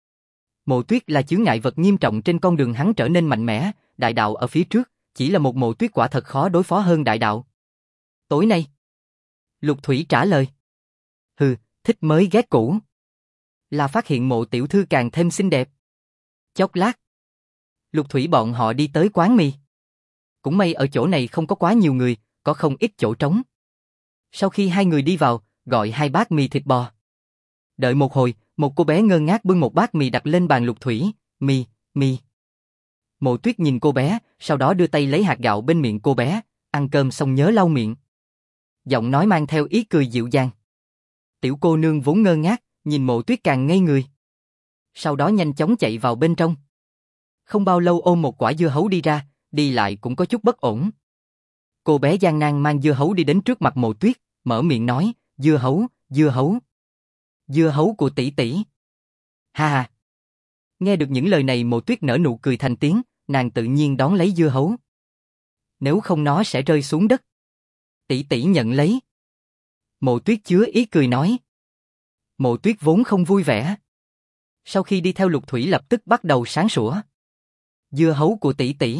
Mộ Tuyết là chướng ngại vật nghiêm trọng trên con đường hắn trở nên mạnh mẽ, đại đạo ở phía trước, chỉ là một Mộ Tuyết quả thật khó đối phó hơn đại đạo. Tối nay. Lục Thủy trả lời. Hừ, thích mới ghét cũ. Là phát hiện Mộ tiểu thư càng thêm xinh đẹp. Chốc lát. Lục Thủy bọn họ đi tới quán mì. Cũng may ở chỗ này không có quá nhiều người, có không ít chỗ trống. Sau khi hai người đi vào, gọi 2 bát mì thịt bò. Đợi một hồi, một cô bé ngơ ngác bưng một bát mì đặt lên bàn Lục Thủy. Mì. Mộ Tuyết nhìn cô bé, sau đó đưa tay lấy hạt gạo bên miệng cô bé, ăn cơm xong nhớ lau miệng. giọng nói mang theo ý cười dịu dàng. Tiểu cô nương vốn ngơ ngác, nhìn Mộ Tuyết càng ngây người. Sau đó nhanh chóng chạy vào bên trong. Không bao lâu ôm một quả dưa hấu đi ra, đi lại cũng có chút bất ổn. Cô bé gian nan mang dưa hấu đi đến trước mặt Mộ Tuyết, mở miệng nói, dưa hấu, dưa hấu. Dưa hấu của tỷ tỷ. Ha ha. Nghe được những lời này Mộ Tuyết nở nụ cười thành tiếng, nàng tự nhiên đón lấy dưa hấu. Nếu không nó sẽ rơi xuống đất. Tỷ tỷ nhận lấy. Mộ Tuyết chứa ý cười nói. Mộ Tuyết vốn không vui vẻ. Sau khi đi theo Lục Thủy lập tức bắt đầu sáng sủa. Dưa hấu của tỷ tỷ.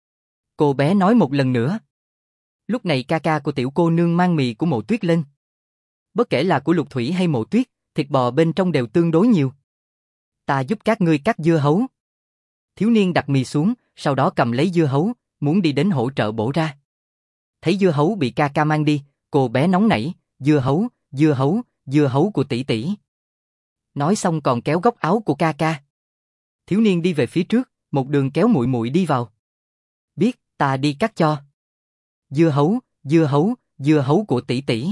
Cô bé nói một lần nữa. Lúc này ca ca của tiểu cô nương mang mì của Mộ Tuyết lên. Bất kể là của Lục Thủy hay Mộ Tuyết, thịt bò bên trong đều tương đối nhiều. Ta giúp các ngươi cắt dưa hấu. Thiếu niên đặt mì xuống, sau đó cầm lấy dưa hấu, muốn đi đến hỗ trợ bổ ra. Thấy dưa hấu bị ca ca mang đi, cô bé nóng nảy, dưa hấu, dưa hấu, dưa hấu của tỷ tỷ. Nói xong còn kéo góc áo của ca ca. Thiếu niên đi về phía trước, một đường kéo muội muội đi vào. Biết, ta đi cắt cho. Dưa hấu, dưa hấu, dưa hấu của tỷ tỷ.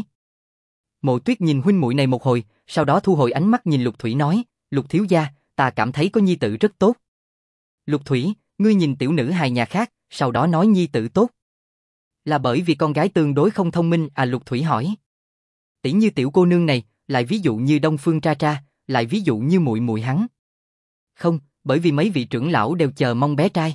Mộ Tuyết nhìn huynh muội này một hồi, sau đó thu hồi ánh mắt nhìn Lục Thủy nói, Lục thiếu gia, ta cảm thấy có nhi tử rất tốt. Lục Thủy, ngươi nhìn tiểu nữ hài nhà khác, sau đó nói nhi tử tốt. Là bởi vì con gái tương đối không thông minh à? Lục Thủy hỏi. Tỷ như tiểu cô nương này, lại ví dụ như Đông Phương Tra Tra, lại ví dụ như muội muội hắn. Không, bởi vì mấy vị trưởng lão đều chờ mong bé trai.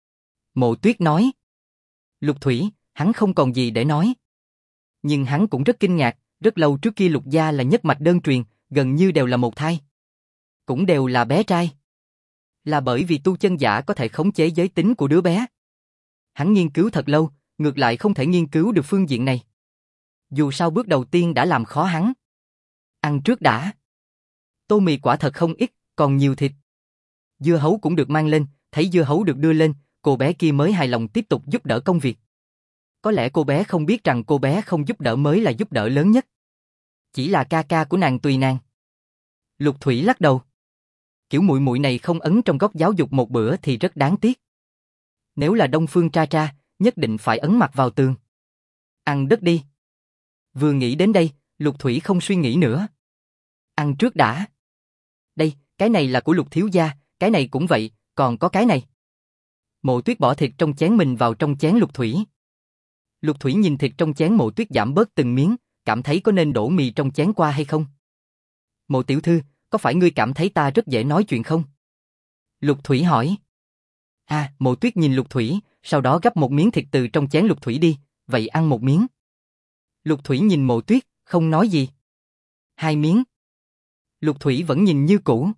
Mộ Tuyết nói. Lục Thủy, hắn không còn gì để nói. Nhưng hắn cũng rất kinh ngạc, rất lâu trước kia Lục gia là nhất mạch đơn truyền, gần như đều là một thai. Cũng đều là bé trai. Là bởi vì tu chân giả có thể khống chế giới tính của đứa bé. Hắn nghiên cứu thật lâu, ngược lại không thể nghiên cứu được phương diện này. Dù sao bước đầu tiên đã làm khó hắn. Ăn trước đã. Tô mì quả thật không ít, còn nhiều thịt. Dưa hấu cũng được mang lên, thấy dưa hấu được đưa lên, cô bé kia mới hài lòng tiếp tục giúp đỡ công việc. Có lẽ cô bé không biết rằng cô bé không giúp đỡ mới là giúp đỡ lớn nhất. Chỉ là ca ca của nàng tùy nàng. Lục Thủy lắc đầu. Kiểu muội muội này không ấn trong góc giáo dục một bữa thì rất đáng tiếc. Nếu là Đông Phương Tra Tra, nhất định phải ấn mặt vào tường. Ăn đất đi. Vừa nghĩ đến đây, Lục Thủy không suy nghĩ nữa. Ăn trước đã. Đây, cái này là của Lục thiếu gia, cái này cũng vậy, còn có cái này. Mộ Tuyết bỏ thịt trong chén mình vào trong chén Lục Thủy. Lục Thủy nhìn thịt trong chén Mộ Tuyết giảm bớt từng miếng, cảm thấy có nên đổ mì trong chén qua hay không. Mộ tiểu thư, có phải ngươi cảm thấy ta rất dễ nói chuyện không? Lục Thủy hỏi. À, Mộ Tuyết nhìn Lục Thủy, sau đó gắp một miếng thịt từ trong chén Lục Thủy đi, vậy ăn một miếng. Lục Thủy nhìn Mộ Tuyết, không nói gì. 2 miếng. Lục Thủy vẫn nhìn như cũ.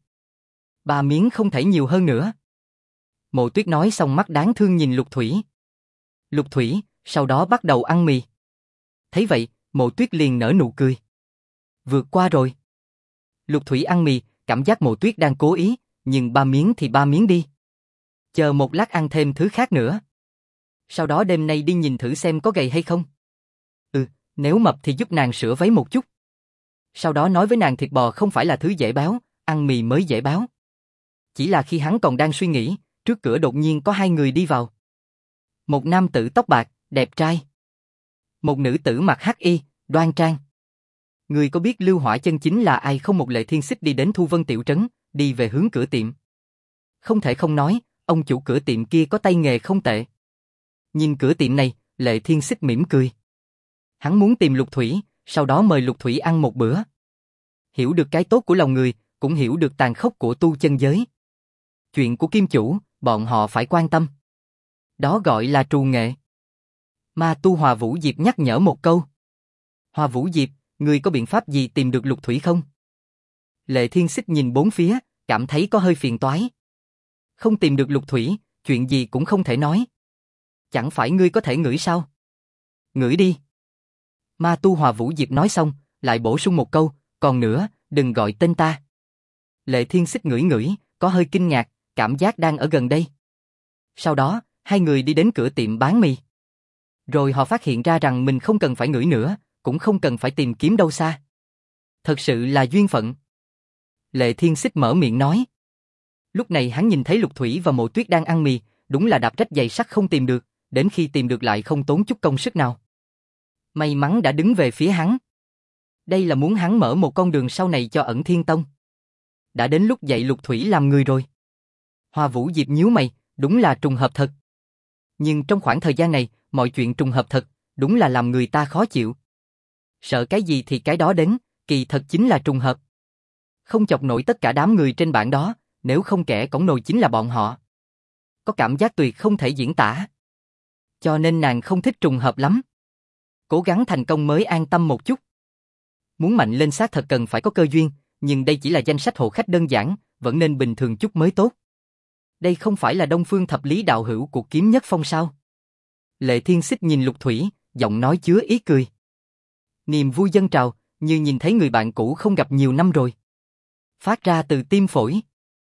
3 miếng không thể nhiều hơn nữa. Mộ Tuyết nói xong mắt đáng thương nhìn Lục Thủy. Lục Thủy, sau đó bắt đầu ăn mì. Thấy vậy, Mộ Tuyết liền nở nụ cười. Vượt qua rồi. Lục Thủy ăn mì, cảm giác Mộ Tuyết đang cố ý, nhưng 3 miếng thì 3 miếng đi. Chờ một lát ăn thêm thứ khác nữa. Sau đó đêm nay đi nhìn thử xem có gầy hay không. Nếu mập thì giúp nàng sửa váy một chút. Sau đó nói với nàng thịt bò không phải là thứ dễ béo, ăn mì mới dễ béo. Chỉ là khi hắn còn đang suy nghĩ, trước cửa đột nhiên có 2 người đi vào. Một nam tử tóc bạc, đẹp trai. Một nữ tử mặc hắc y, đoan trang. Người có biết Lưu Hỏa chân chính là ai không? Một Lệ Thiên Xích đi đến Thu Vân tiểu trấn, đi về hướng cửa tiệm. Không thể không nói, ông chủ cửa tiệm kia có tay nghề không tệ. Nhìn cửa tiệm này, Lệ Thiên Xích mỉm cười. Hắn muốn tìm Lục Thủy, sau đó mời Lục Thủy ăn một bữa. Hiểu được cái tốt của lòng người, cũng hiểu được tàn khốc của tu chân giới. Chuyện của kim chủ, bọn họ phải quan tâm. Đó gọi là trù nghệ. Ma tu Hòa Vũ Diệp nhắc nhở một câu. Hòa Vũ Diệp, ngươi có biện pháp gì tìm được Lục Thủy không? Lệ Thiên Xích nhìn bốn phía, cảm thấy có hơi phiền toái. Không tìm được Lục Thủy, chuyện gì cũng không thể nói. Chẳng phải ngươi có thể ngửi sao? Ngửi đi. Ma tu Hòa Vũ Diệp nói xong, lại bổ sung một câu, còn nữa, đừng gọi tên ta. Lệ Thiên Xích ngửi ngửi, có hơi kinh ngạc, cảm giác đang ở gần đây. Sau đó, 2 người đi đến cửa tiệm bán mì. Rồi họ phát hiện ra rằng mình không cần phải ngửi nữa, cũng không cần phải tìm kiếm đâu xa. Thật sự là duyên phận. Lệ Thiên Xích mở miệng nói. Lúc này hắn nhìn thấy Lục Thủy và Mộ Tuyết đang ăn mì, đúng là đạp rách giày sắt không tìm được, đến khi tìm được lại không tốn chút công sức nào. May mắn đã đứng về phía hắn. Đây là muốn hắn mở một con đường sau này cho Ẩn Thiên Tông. Đã đến lúc dạy Lục Thủy làm người rồi. Hoa Vũ Diệp nhíu mày, đúng là trùng hợp thật. Nhưng trong khoảng thời gian này, mọi chuyện trùng hợp thật, đúng là làm người ta khó chịu. Sợ cái gì thì cái đó đến, kỳ thật chính là trùng hợp. Không chọc nổi tất cả đám người trên bảng đó, nếu không kẻ cõng nồi chính là bọn họ. Có cảm giác tuyệt không thể diễn tả. Cho nên nàng không thích trùng hợp lắm. Cố gắng thành công mới an tâm một chút. Muốn mạnh lên xác thật cần phải có cơ duyên, nhưng đây chỉ là danh sách hộ khách đơn giản, vẫn nên bình thường chút mới tốt. Đây không phải là Đông Phương Thập Lý đạo hữu của Kiếm Nhất Phong sao? Lệ Thiên Xích nhìn Lục Thủy, giọng nói chứa ý cười. Niềm vui dâng trào, như nhìn thấy người bạn cũ không gặp nhiều năm rồi. Phát ra từ tim phổi.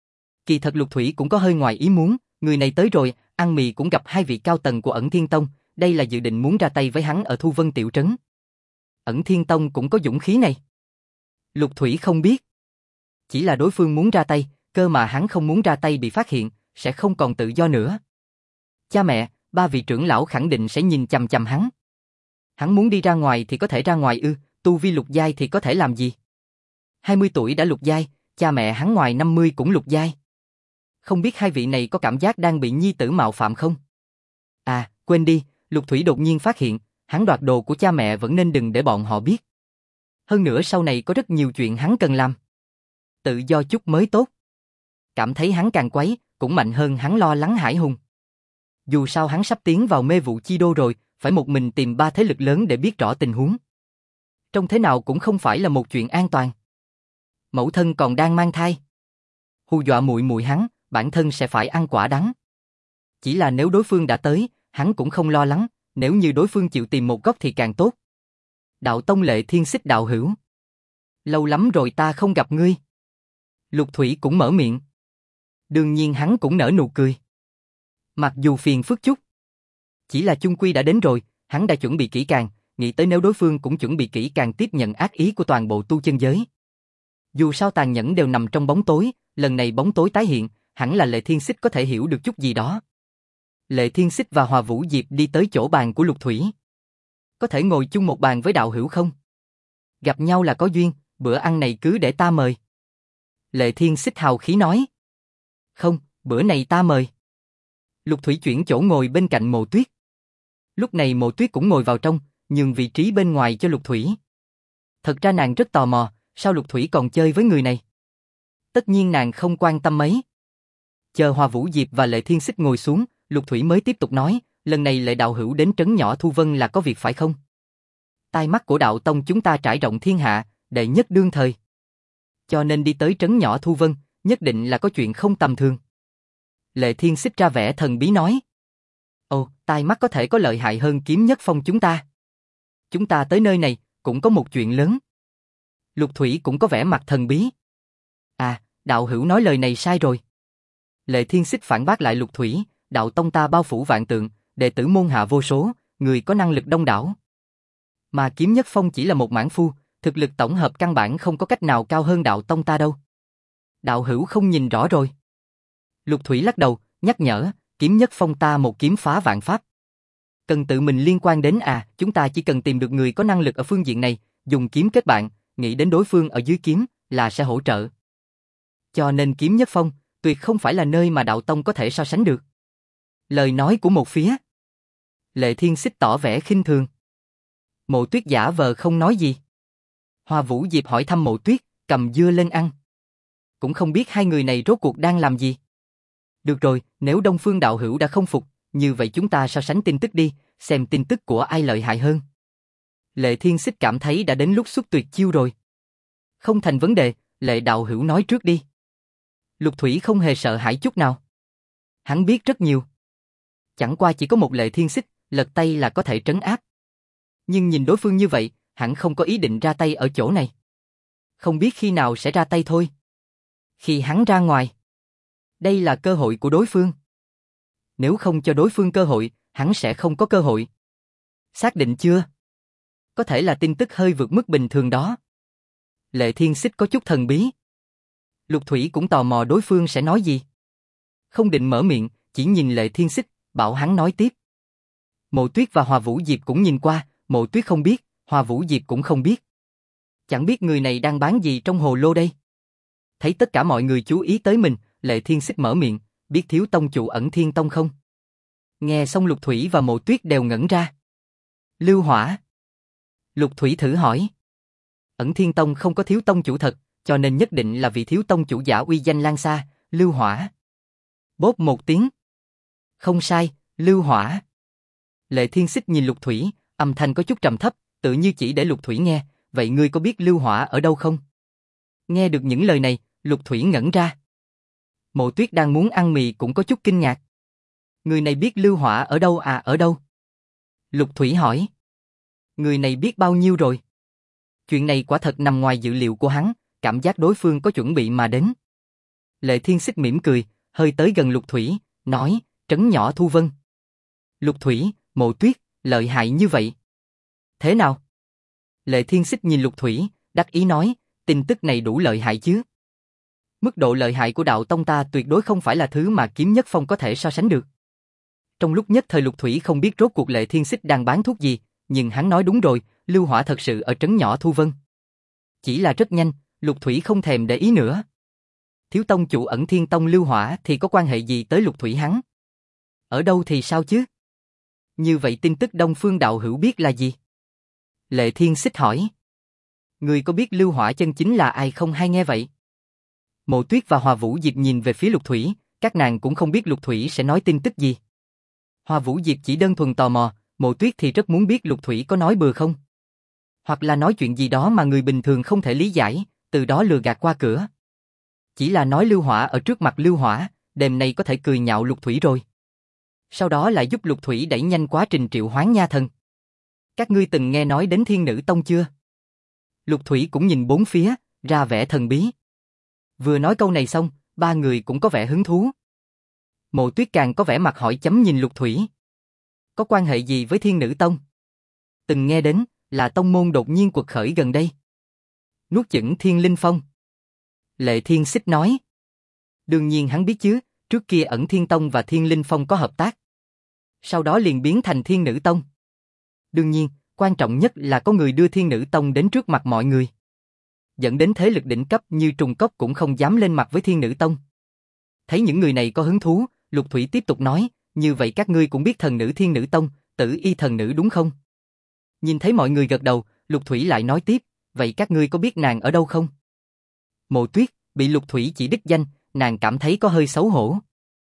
Kỳ thật Lục Thủy cũng có hơi ngoài ý muốn, người này tới rồi, ăn mì cũng gặp hai vị cao tầng của Ẩn Thiên Tông, đây là dự định muốn ra tay với hắn ở Thu Vân Tiểu Trấn. Ẩn Thiên Tông cũng có dũng khí này. Lục Thủy không biết. Chỉ là đối phương muốn ra tay, cơ mà hắn không muốn ra tay bị phát hiện, sẽ không còn tự do nữa. Cha mẹ, ba vị trưởng lão khẳng định sẽ nhìn chằm chằm hắn. Hắn muốn đi ra ngoài thì có thể ra ngoài ư, tu vi lục giai thì có thể làm gì? 20 tuổi đã lục giai, cha mẹ hắn ngoài 50 cũng lục giai. Không biết hai vị này có cảm giác đang bị nhi tử mạo phạm không? À, quên đi, Lục Thủy đột nhiên phát hiện, hắn đoạt đồ của cha mẹ vẫn nên đừng để bọn họ biết. Hơn nữa sau này có rất nhiều chuyện hắn cần làm. Tự do chút mới tốt. Cảm thấy hắn càng quấy, cũng mạnh hơn hắn lo lắng Hải Hùng. Dù sao hắn sắp tiến vào mê vụ chi đô rồi, phải một mình tìm ba thế lực lớn để biết rõ tình huống. Trông thế nào cũng không phải là một chuyện an toàn. Mẫu thân còn đang mang thai. Hù dọa muội muội hắn, bản thân sẽ phải ăn quả đắng. Chỉ là nếu đối phương đã tới, hắn cũng không lo lắng, nếu như đối phương chịu tìm một góc thì càng tốt. Đạo Tông Lệ Thiên Xích đạo hữu. Lâu lắm rồi ta không gặp ngươi. Lục Thủy cũng mở miệng. Đương nhiên hắn cũng nở nụ cười. Mặc dù phiền phức chút. Chỉ là chung quy đã đến rồi, hắn đã chuẩn bị kỹ càng, nghĩ tới nếu đối phương cũng chuẩn bị kỹ càng tiếp nhận ác ý của toàn bộ tu chân giới. Dù sao tàn nhẫn đều nằm trong bóng tối, lần này bóng tối tái hiện, hẳn là Lệ Thiên Xích có thể hiểu được chút gì đó. Lệ Thiên Xích và Hoa Vũ Diệp đi tới chỗ bàn của Lục Thủy. Có thể ngồi chung một bàn với đạo hữu không? Gặp nhau là có duyên, bữa ăn này cứ để ta mời. Lệ Thiên Xích hào khí nói. Không, bữa này ta mời. Lục Thủy chuyển chỗ ngồi bên cạnh Mộ Tuyết. Lúc này Mộ Tuyết cũng ngồi vào trong, nhường vị trí bên ngoài cho Lục Thủy. Thật ra nàng rất tò mò, sao Lục Thủy còn chơi với người này? Tất nhiên nàng không quan tâm mấy. Chờ Hoa Vũ Diệp và Lệ Thiên Xích ngồi xuống, Lục Thủy mới tiếp tục nói, lần này Lệ đạo hữu đến trấn nhỏ Thu Vân là có việc phải không? Tai mắt của đạo tông chúng ta trải rộng thiên hạ, đệ nhất đương thời. Cho nên đi tới trấn nhỏ Thu Vân, nhất định là có chuyện không tầm thường. Lệ Thiên Xích ra vẻ thần bí nói. Ồ, tai mắt có thể có lợi hại hơn Kiếm Nhất Phong chúng ta. Chúng ta tới nơi này, cũng có một chuyện lớn. Lục Thủy cũng có vẻ mặt thần bí. À, đạo hữu nói lời này sai rồi. Lệ Thiên Xích phản bác lại Lục Thủy, đạo tông ta bao phủ vạn tượng, đệ tử môn hạ vô số, người có năng lực đông đảo. Mà Kiếm Nhất Phong chỉ là một mãn phu, thực lực tổng hợp căn bản không có cách nào cao hơn đạo tông ta đâu. Đạo hữu không nhìn rõ rồi. Lục Thủy lắc đầu, nhắc nhở, Kiếm Nhất Phong ta một kiếm phá vạn pháp. Cần tự mình liên quan đến chúng ta chỉ cần tìm được người có năng lực ở phương diện này, dùng kiếm kết bạn, nghĩ đến đối phương ở dưới kiếm, là sẽ hỗ trợ. Cho nên Kiếm Nhất Phong, tuyệt không phải là nơi mà đạo tông có thể so sánh được. Lời nói của một phía. Lệ Thiên Xích tỏ vẻ khinh thường. Mộ Tuyết giả vờ không nói gì. Hoa Vũ Diệp hỏi thăm Mộ Tuyết, cầm dưa lên ăn. Cũng không biết hai người này rốt cuộc đang làm gì. Được rồi, nếu Đông Phương đạo hữu đã không phục, như vậy chúng ta so sánh tin tức đi, xem tin tức của ai lợi hại hơn. Lệ Thiên Xích cảm thấy đã đến lúc xuất tuyệt chiêu rồi. Không thành vấn đề, Lệ đạo hữu nói trước đi. Lục Thủy không hề sợ hãi chút nào. Hắn biết rất nhiều. Chẳng qua chỉ có một Lệ Thiên Xích, lật tay là có thể trấn áp. Nhưng nhìn đối phương như vậy, hắn không có ý định ra tay ở chỗ này. Không biết khi nào sẽ ra tay thôi. Khi hắn ra ngoài. Đây là cơ hội của đối phương. Nếu không cho đối phương cơ hội, hắn sẽ không có cơ hội. Xác định chưa? Có thể là tin tức hơi vượt mức bình thường đó. Lệ Thiên Xích có chút thần bí. Lục Thủy cũng tò mò đối phương sẽ nói gì. Không định mở miệng, chỉ nhìn Lệ Thiên Xích, bảo hắn nói tiếp. Mộ Tuyết và Hoa Vũ Diệp cũng nhìn qua, Mộ Tuyết không biết, Hoa Vũ Diệp cũng không biết. Chẳng biết người này đang bán gì trong hồ lô đây. Thấy tất cả mọi người chú ý tới mình, Lệ Thiên Xích mở miệng, biết thiếu tông chủ Ẩn Thiên Tông không? Nghe xong Lục Thủy và Mộ Tuyết đều ngẩn ra. Lưu Hỏa. Lục Thủy thử hỏi. Ẩn Thiên Tông không có thiếu tông chủ thật, cho nên nhất định là vị thiếu tông chủ giả uy danh lan xa, Lưu Hỏa. Bốp một tiếng. Không sai, Lưu Hỏa. Lệ Thiên Xích nhìn Lục Thủy, âm thanh có chút trầm thấp, tự như chỉ để Lục Thủy nghe, vậy ngươi có biết Lưu Hỏa ở đâu không? Nghe được những lời này, Lục Thủy ngẩn ra. Mộ Tuyết đang muốn ăn mì cũng có chút kinh ngạc. Người này biết Lưu Hỏa ở đâu à, ở đâu? Lục Thủy hỏi. Người này biết bao nhiêu rồi? Chuyện này quả thật nằm ngoài dự liệu của hắn, cảm giác đối phương có chuẩn bị mà đến. Lệ Thiên Xích mỉm cười, hơi tới gần Lục Thủy, nói, trấn nhỏ Thu Vân. Lục Thủy, Mộ Tuyết, lợi hại như vậy. Thế nào? Lệ Thiên Xích nhìn Lục Thủy, đắc ý nói, tin tức này đủ lợi hại chứ. Mức độ lợi hại của đạo tông ta tuyệt đối không phải là thứ mà Kiếm Nhất Phong có thể so sánh được. Trong lúc nhất thời Lục Thủy không biết rốt cuộc Lệ Thiên Xích đang bán thuốc gì, nhưng hắn nói đúng rồi, Lưu Hỏa thật sự ở trấn nhỏ Thu Vân. Chỉ là rất nhanh, Lục Thủy không thèm để ý nữa. Thiếu tông chủ Ẩn Thiên Tông Lưu Hỏa thì có quan hệ gì tới Lục Thủy hắn? Ở đâu thì sao chứ? Như vậy tin tức Đông Phương đạo hữu biết là gì? Lệ Thiên Xích hỏi. Người có biết Lưu Hỏa chân chính là ai không hay nghe vậy? Mộ Tuyết và Hoa Vũ Diệp nhìn về phía Lục Thủy, các nàng cũng không biết Lục Thủy sẽ nói tin tức gì. Hoa Vũ Diệp chỉ đơn thuần tò mò, Mộ Tuyết thì rất muốn biết Lục Thủy có nói bừa không? Hoặc là nói chuyện gì đó mà người bình thường không thể lý giải, từ đó lừa gạt qua cửa. Chỉ là nói Lưu Hỏa ở trước mặt Lưu Hỏa, đêm nay có thể cười nhạo Lục Thủy rồi. Sau đó lại giúp Lục Thủy đẩy nhanh quá trình triệu hoán nha thần. Các ngươi từng nghe nói đến Thiên Nữ Tông chưa? Lục Thủy cũng nhìn bốn phía, ra vẻ thần bí. Vừa nói câu này xong, ba người cũng có vẻ hứng thú. Mộ Tuyết càng có vẻ mặt hỏi chấm nhìn Lục Thủy. Có quan hệ gì với Thiên Nữ Tông? Từng nghe đến, là tông môn đột nhiên quật khởi gần đây. Nuốt chửng Thiên Linh Phong. Lệ Thiên Xích nói. Đương nhiên hắn biết chứ, trước kia Ẩn Thiên Tông và Thiên Linh Phong có hợp tác. Sau đó liền biến thành Thiên Nữ Tông. Đương nhiên, quan trọng nhất là có người đưa Thiên Nữ Tông đến trước mặt mọi người. Dẫn đến thế lực đỉnh cấp như Trùng Cốc cũng không dám lên mặt với Thiên Nữ Tông. Thấy những người này có hứng thú, Lục Thủy tiếp tục nói, như vậy các ngươi cũng biết thần nữ Thiên Nữ Tông, Tử Y thần nữ đúng không? Nhìn thấy mọi người gật đầu, Lục Thủy lại nói tiếp, vậy các ngươi có biết nàng ở đâu không? Mộ Tuyết, bị Lục Thủy chỉ đích danh, nàng cảm thấy có hơi xấu hổ.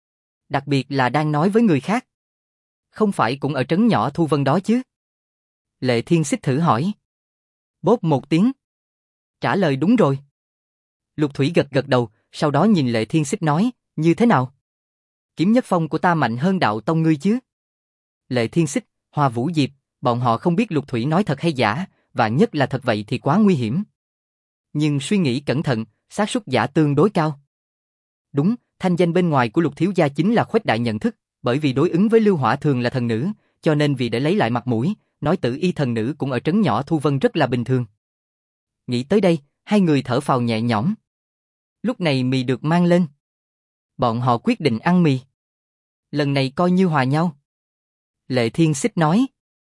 Đặc biệt là đang nói với người khác. Không phải cũng ở trấn nhỏ Thu Vân đó chứ? Lệ Thiên Xích thử hỏi. Bốp một tiếng. Trả lời đúng rồi. Lục Thủy gật gật đầu, sau đó nhìn Lệ Thiên Xích nói, như thế nào? Kiếm Nhất Phong của ta mạnh hơn đạo tông ngươi chứ? Lệ Thiên Xích, Hoa Vũ Diệp, bọn họ không biết Lục Thủy nói thật hay giả, và nhất là thật vậy thì quá nguy hiểm. Nhưng suy nghĩ cẩn thận, xác suất giả tương đối cao. Đúng, thanh danh bên ngoài của Lục thiếu gia chính là khuếch đại nhận thức, bởi vì đối ứng với Lưu Hỏa thường là thần nữ, cho nên vì để lấy lại mặt mũi, nói Tử Y thần nữ cũng ở trấn nhỏ Thu Vân rất là bình thường. Nghĩ tới đây, hai người thở phào nhẹ nhõm. Lúc này mì được mang lên. Bọn họ quyết định ăn mì. Lần này coi như hòa nhau. Lệ Thiên Xích nói.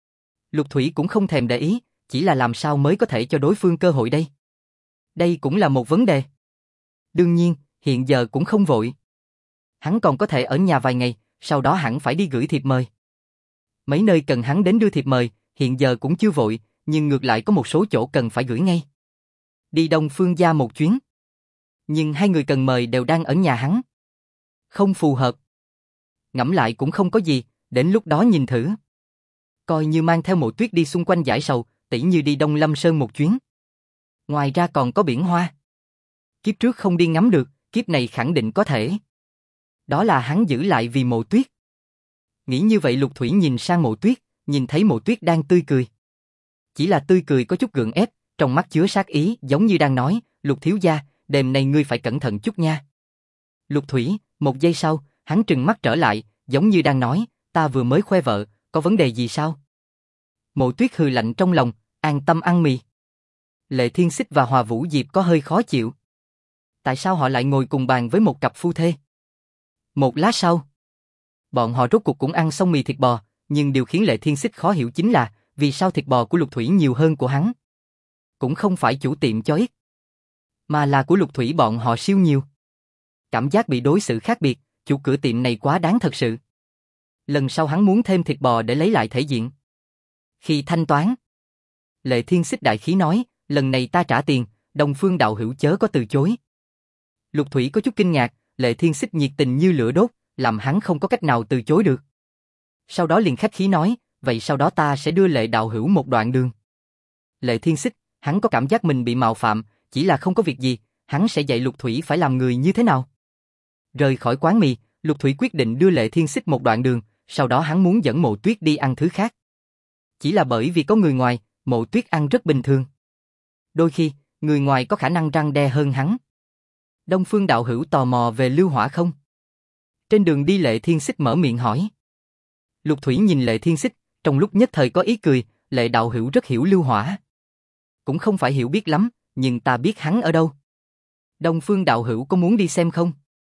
Lục Thủy cũng không thèm để ý, chỉ là làm sao mới có thể cho đối phương cơ hội đây. Đây cũng là một vấn đề. Đương nhiên, hiện giờ cũng không vội. Hắn còn có thể ở nhà vài ngày, sau đó hẳn phải đi gửi thiệp mời. Mấy nơi cần hắn đến đưa thiệp mời, hiện giờ cũng chưa vội, nhưng ngược lại có một số chỗ cần phải gửi ngay. Đi Đông Phương gia một chuyến. Nhưng hai người cần mời đều đang ở nhà hắn. Không phù hợp. Ngẫm lại cũng không có gì, đến lúc đó nhìn thử. Coi như mang theo Mộ Tuyết đi xung quanh giải sầu, tỉ như đi Đông Lâm Sơn một chuyến. Ngoài ra còn có biển hoa. Kiếp trước không đi ngắm được, kiếp này khẳng định có thể. Đó là hắn giữ lại vì Mộ Tuyết. Nghĩ như vậy Lục Thủy nhìn sang Mộ Tuyết, nhìn thấy Mộ Tuyết đang tươi cười. Chỉ là tươi cười có chút gượng ép, trong mắt chứa sát ý, giống như đang nói, Lục thiếu gia, đêm nay ngươi phải cẩn thận chút nha. Lục Thủy, một giây sau, hắn trừng mắt trở lại, giống như đang nói, ta vừa mới khoe vợ, có vấn đề gì sao? Mộ Tuyết hừ lạnh trong lòng, an tâm ăn mì. Lệ Thiên Xích và Hoa Vũ Diệp có hơi khó chịu. Tại sao họ lại ngồi cùng bàn với một cặp phu thê? Một lát sau, bọn họ rốt cuộc cũng ăn xong mì thịt bò, nhưng điều khiến Lệ Thiên Xích khó hiểu chính là, vì sao thịt bò của Lục Thủy nhiều hơn của hắn. Cũng không phải chủ tiệm cho ít, mà là của Lục Thủy bọn họ siêu nhiều. Cảm giác bị đối xử khác biệt, chủ cửa tiệm này quá đáng thật sự. Lần sau hắn muốn thêm thịt bò để lấy lại thể diện. Khi thanh toán, Lệ Thiên Xích đại khí nói, lần này ta trả tiền, Đông Phương đạo hữu chớ có từ chối. Lục Thủy có chút kinh ngạc, Lệ Thiên Xích nhiệt tình như lửa đốt, làm hắn không có cách nào từ chối được. Sau đó liền khách khí nói, vậy sau đó ta sẽ đưa Lệ đạo hữu một đoạn đường. Lệ Thiên Xích, hắn có cảm giác mình bị mạo phạm, chỉ là không có việc gì, hắn sẽ dạy Lục Thủy phải làm người như thế nào. Rời khỏi quán mì, Lục Thủy quyết định đưa Lệ Thiên Xích một đoạn đường, sau đó hắn muốn dẫn Mộ Tuyết đi ăn thứ khác. Chỉ là bởi vì có người ngoài, Mộ Tuyết ăn rất bình thường. Đôi khi, người ngoài có khả năng răn đe hơn hắn. Đông Phương đạo hữu tò mò về lưu hỏa không? Trên đường đi Lệ Thiên Xích mở miệng hỏi. Lục Thủy nhìn Lệ Thiên Xích, trong lúc nhất thời có ý cười, Lệ đạo hữu rất hiểu lưu hỏa. Cũng không phải hiểu biết lắm, nhưng ta biết hắn ở đâu. Đông Phương đạo hữu có muốn đi xem không?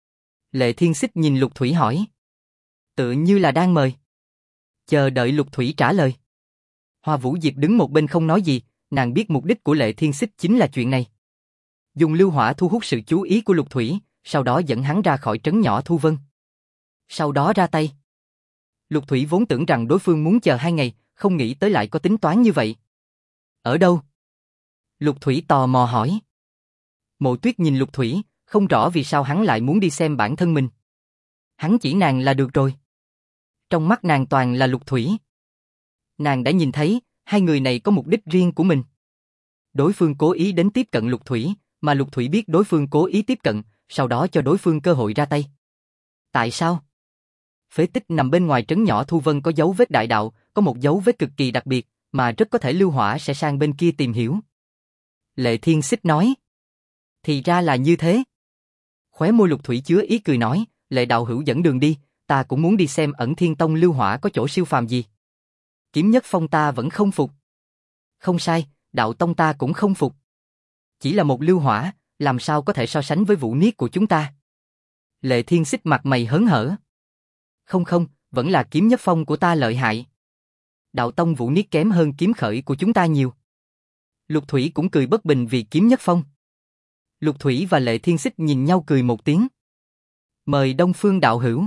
Lệ Thiên Xích nhìn Lục Thủy hỏi. Tựa như là đang mời. Chờ đợi Lục Thủy trả lời. Hoa Vũ Diệp đứng một bên không nói gì, nàng biết mục đích của Lệ Thiên Xích chính là chuyện này. Dùng lưu hỏa thu hút sự chú ý của Lục Thủy, sau đó dẫn hắn ra khỏi trấn nhỏ Thu Vân. Sau đó ra tay. Lục Thủy vốn tưởng rằng đối phương muốn chờ 2 ngày, không nghĩ tới lại có tính toán như vậy. Ở đâu? Lục Thủy tò mò hỏi. Mộ Tuyết nhìn Lục Thủy, không rõ vì sao hắn lại muốn đi xem bản thân mình. Hắn chỉ nàng là được rồi. Trong mắt nàng toàn là Lục Thủy. Nàng đã nhìn thấy, hai người này có mục đích riêng của mình. Đối phương cố ý đến tiếp cận Lục Thủy, mà Lục Thủy biết đối phương cố ý tiếp cận, sau đó cho đối phương cơ hội ra tay. Tại sao? Phế tích nằm bên ngoài trấn nhỏ Thu Vân có dấu vết đại đạo, có một dấu vết cực kỳ đặc biệt, mà rất có thể lưu hỏa sẽ sang bên kia tìm hiểu. Lệ Thiên Xích nói. Thì ra là như thế. Khóe môi Lục Thủy chứa ý cười nói, Lệ đạo hữu dẫn đường đi, ta cũng muốn đi xem Ẩn Thiên Tông lưu hỏa có chỗ siêu phàm gì. Kiếm Nhất Phong ta vẫn không phục. Không sai, đạo tông ta cũng không phục. Chỉ là một lưu hỏa, làm sao có thể so sánh với Vũ Niết của chúng ta. Lệ Thiên Xích mặt mày hớn hở. Không, vẫn là Kiếm Nhất Phong của ta lợi hại. Đạo tông Vũ Niết kém hơn kiếm khởi của chúng ta nhiều. Lục Thủy cũng cười bất bình vì Kiếm Nhất Phong. Lục Thủy và Lệ Thiên Xích nhìn nhau cười một tiếng. Mời Đông Phương đạo hữu.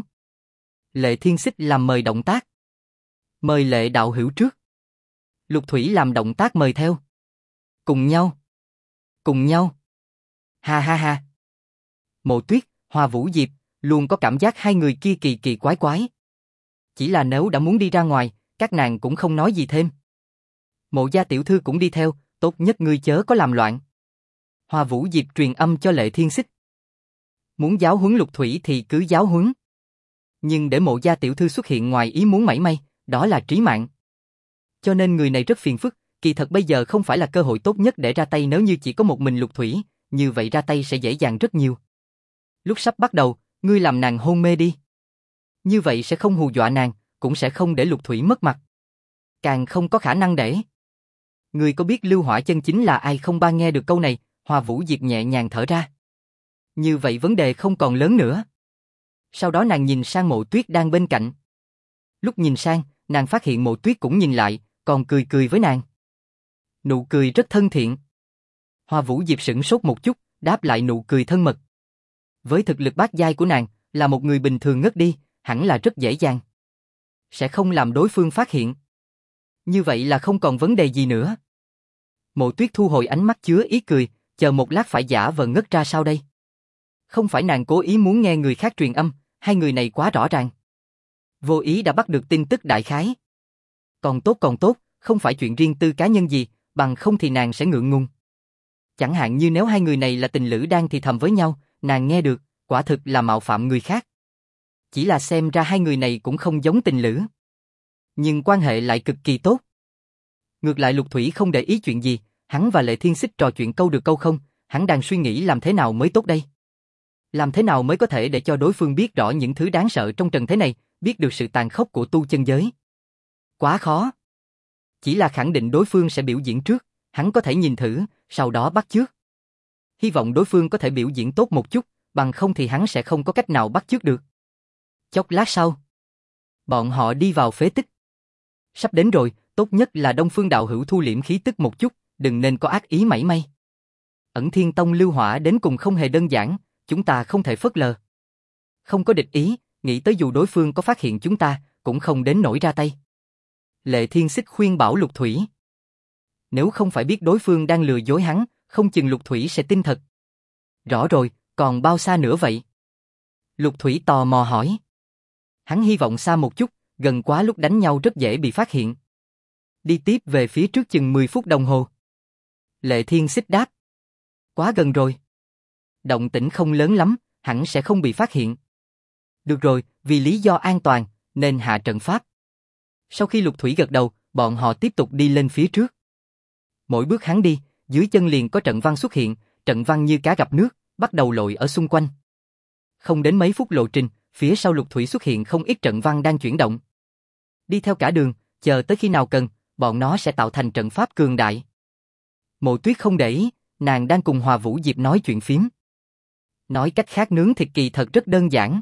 Lệ Thiên Xích làm mời động tác. Mời Lệ đạo hữu trước. Lục Thủy làm động tác mời theo. Cùng nhau. Cùng nhau. Ha ha ha. Mộ Tuyết, Hoa Vũ Diệp, luôn có cảm giác hai người kia kỳ kỳ quái quái. Chỉ là nếu đã muốn đi ra ngoài, các nàng cũng không nói gì thêm. Mộ gia tiểu thư cũng đi theo, tốt nhất ngươi chớ có làm loạn. Hoa Vũ Diệp truyền âm cho Lệ Thiên Xích. Muốn giáo huấn Lục Thủy thì cứ giáo huấn. Nhưng để mộ gia tiểu thư xuất hiện ngoài ý muốn mảy may, đó là trí mạng. Cho nên người này rất phiền phức, kỳ thật bây giờ không phải là cơ hội tốt nhất để ra tay nếu như chỉ có một mình Lục Thủy, như vậy ra tay sẽ dễ dàng rất nhiều. Lúc sắp bắt đầu, ngươi làm nàng hôn mê đi. Như vậy sẽ không hù dọa nàng, cũng sẽ không để Lục Thủy mất mặt. Càng không có khả năng để. Ngươi có biết lưu hỏa chân chính là ai không? Ba nghe được câu này, Hoa Vũ Diệp nhẹ nhàng thở ra. Như vậy vấn đề không còn lớn nữa. Sau đó nàng nhìn sang Mộ Tuyết đang bên cạnh. Lúc nhìn sang, nàng phát hiện Mộ Tuyết cũng nhìn lại, còn cười cười với nàng. Nụ cười rất thân thiện. Hoa Vũ Diệp sửng sốt một chút, đáp lại nụ cười thân mật. Với thực lực bát giai của nàng, là một người bình thường ngất đi, hẳn là rất dễ dàng. Sẽ không làm đối phương phát hiện. Như vậy là không còn vấn đề gì nữa. Mộ Tuyết thu hồi ánh mắt chứa ý cười, chờ một lát phải giả vờ ngất ra sao đây? Không phải nàng cố ý muốn nghe người khác truyền âm, hai người này quá rõ ràng. Vô ý đã bắt được tin tức đại khái. Còn tốt, không phải chuyện riêng tư cá nhân gì, bằng không thì nàng sẽ ngượng ngùng. Chẳng hạn như nếu hai người này là tình lữ đang thì thầm với nhau, nàng nghe được, quả thực là mạo phạm người khác. Chỉ là xem ra hai người này cũng không giống tình lữ. Nhưng quan hệ lại cực kỳ tốt. Ngược lại Lục Thủy không để ý chuyện gì, hắn và Lệ Thiên Xích trò chuyện câu được câu không, hắn đang suy nghĩ làm thế nào mới tốt đây. Làm thế nào mới có thể để cho đối phương biết rõ những thứ đáng sợ trong trần thế này, biết được sự tàn khốc của tu chân giới. Quá khó. Chỉ là khẳng định đối phương sẽ biểu diễn trước, hắn có thể nhìn thử, sau đó bắt chước. Hy vọng đối phương có thể biểu diễn tốt một chút, bằng không thì hắn sẽ không có cách nào bắt chước được. Chốc lát sau, bọn họ đi vào phế tích. Sắp đến rồi, tốt nhất là Đông Phương đạo hữu thu liễm khí tức một chút, đừng nên có ác ý mảy may. Ẩn Thiên Tông Lưu Hỏa đến cùng không hề đơn giản, chúng ta không thể phớt lờ. Không có địch ý, nghĩ tới dù đối phương có phát hiện chúng ta, cũng không đến nỗi ra tay. Lệ Thiên Xích khuyên bảo Lục Thủy. Nếu không phải biết đối phương đang lừa dối hắn, không chừng Lục Thủy sẽ tin thật. Rõ rồi, còn bao xa nữa vậy? Lục Thủy tò mò hỏi. Hắn hy vọng xa một chút, gần quá lúc đánh nhau rất dễ bị phát hiện. Đi tiếp về phía trước chừng 10 phút đồng hồ. Lệ Thiên Xích đáp. Quá gần rồi. Động tĩnh không lớn lắm, hẳn sẽ không bị phát hiện. Được rồi, vì lý do an toàn, nên hạ trận pháp. Sau khi Lục Thủy gật đầu, bọn họ tiếp tục đi lên phía trước. Mỗi bước hắn đi, dưới chân liền có trận văn xuất hiện, trận văn như cá gặp nước, bắt đầu lội ở xung quanh. Không đến mấy phút lộ trình, phía sau Lục Thủy xuất hiện không ít trận văn đang chuyển động. Đi theo cả đường, chờ tới khi nào cần, bọn nó sẽ tạo thành trận pháp cường đại. Mộ Tuyết không để ý, nàng đang cùng Hòa Vũ Diệp nói chuyện phím. Nói cách khác nướng thịt kỳ thật rất đơn giản.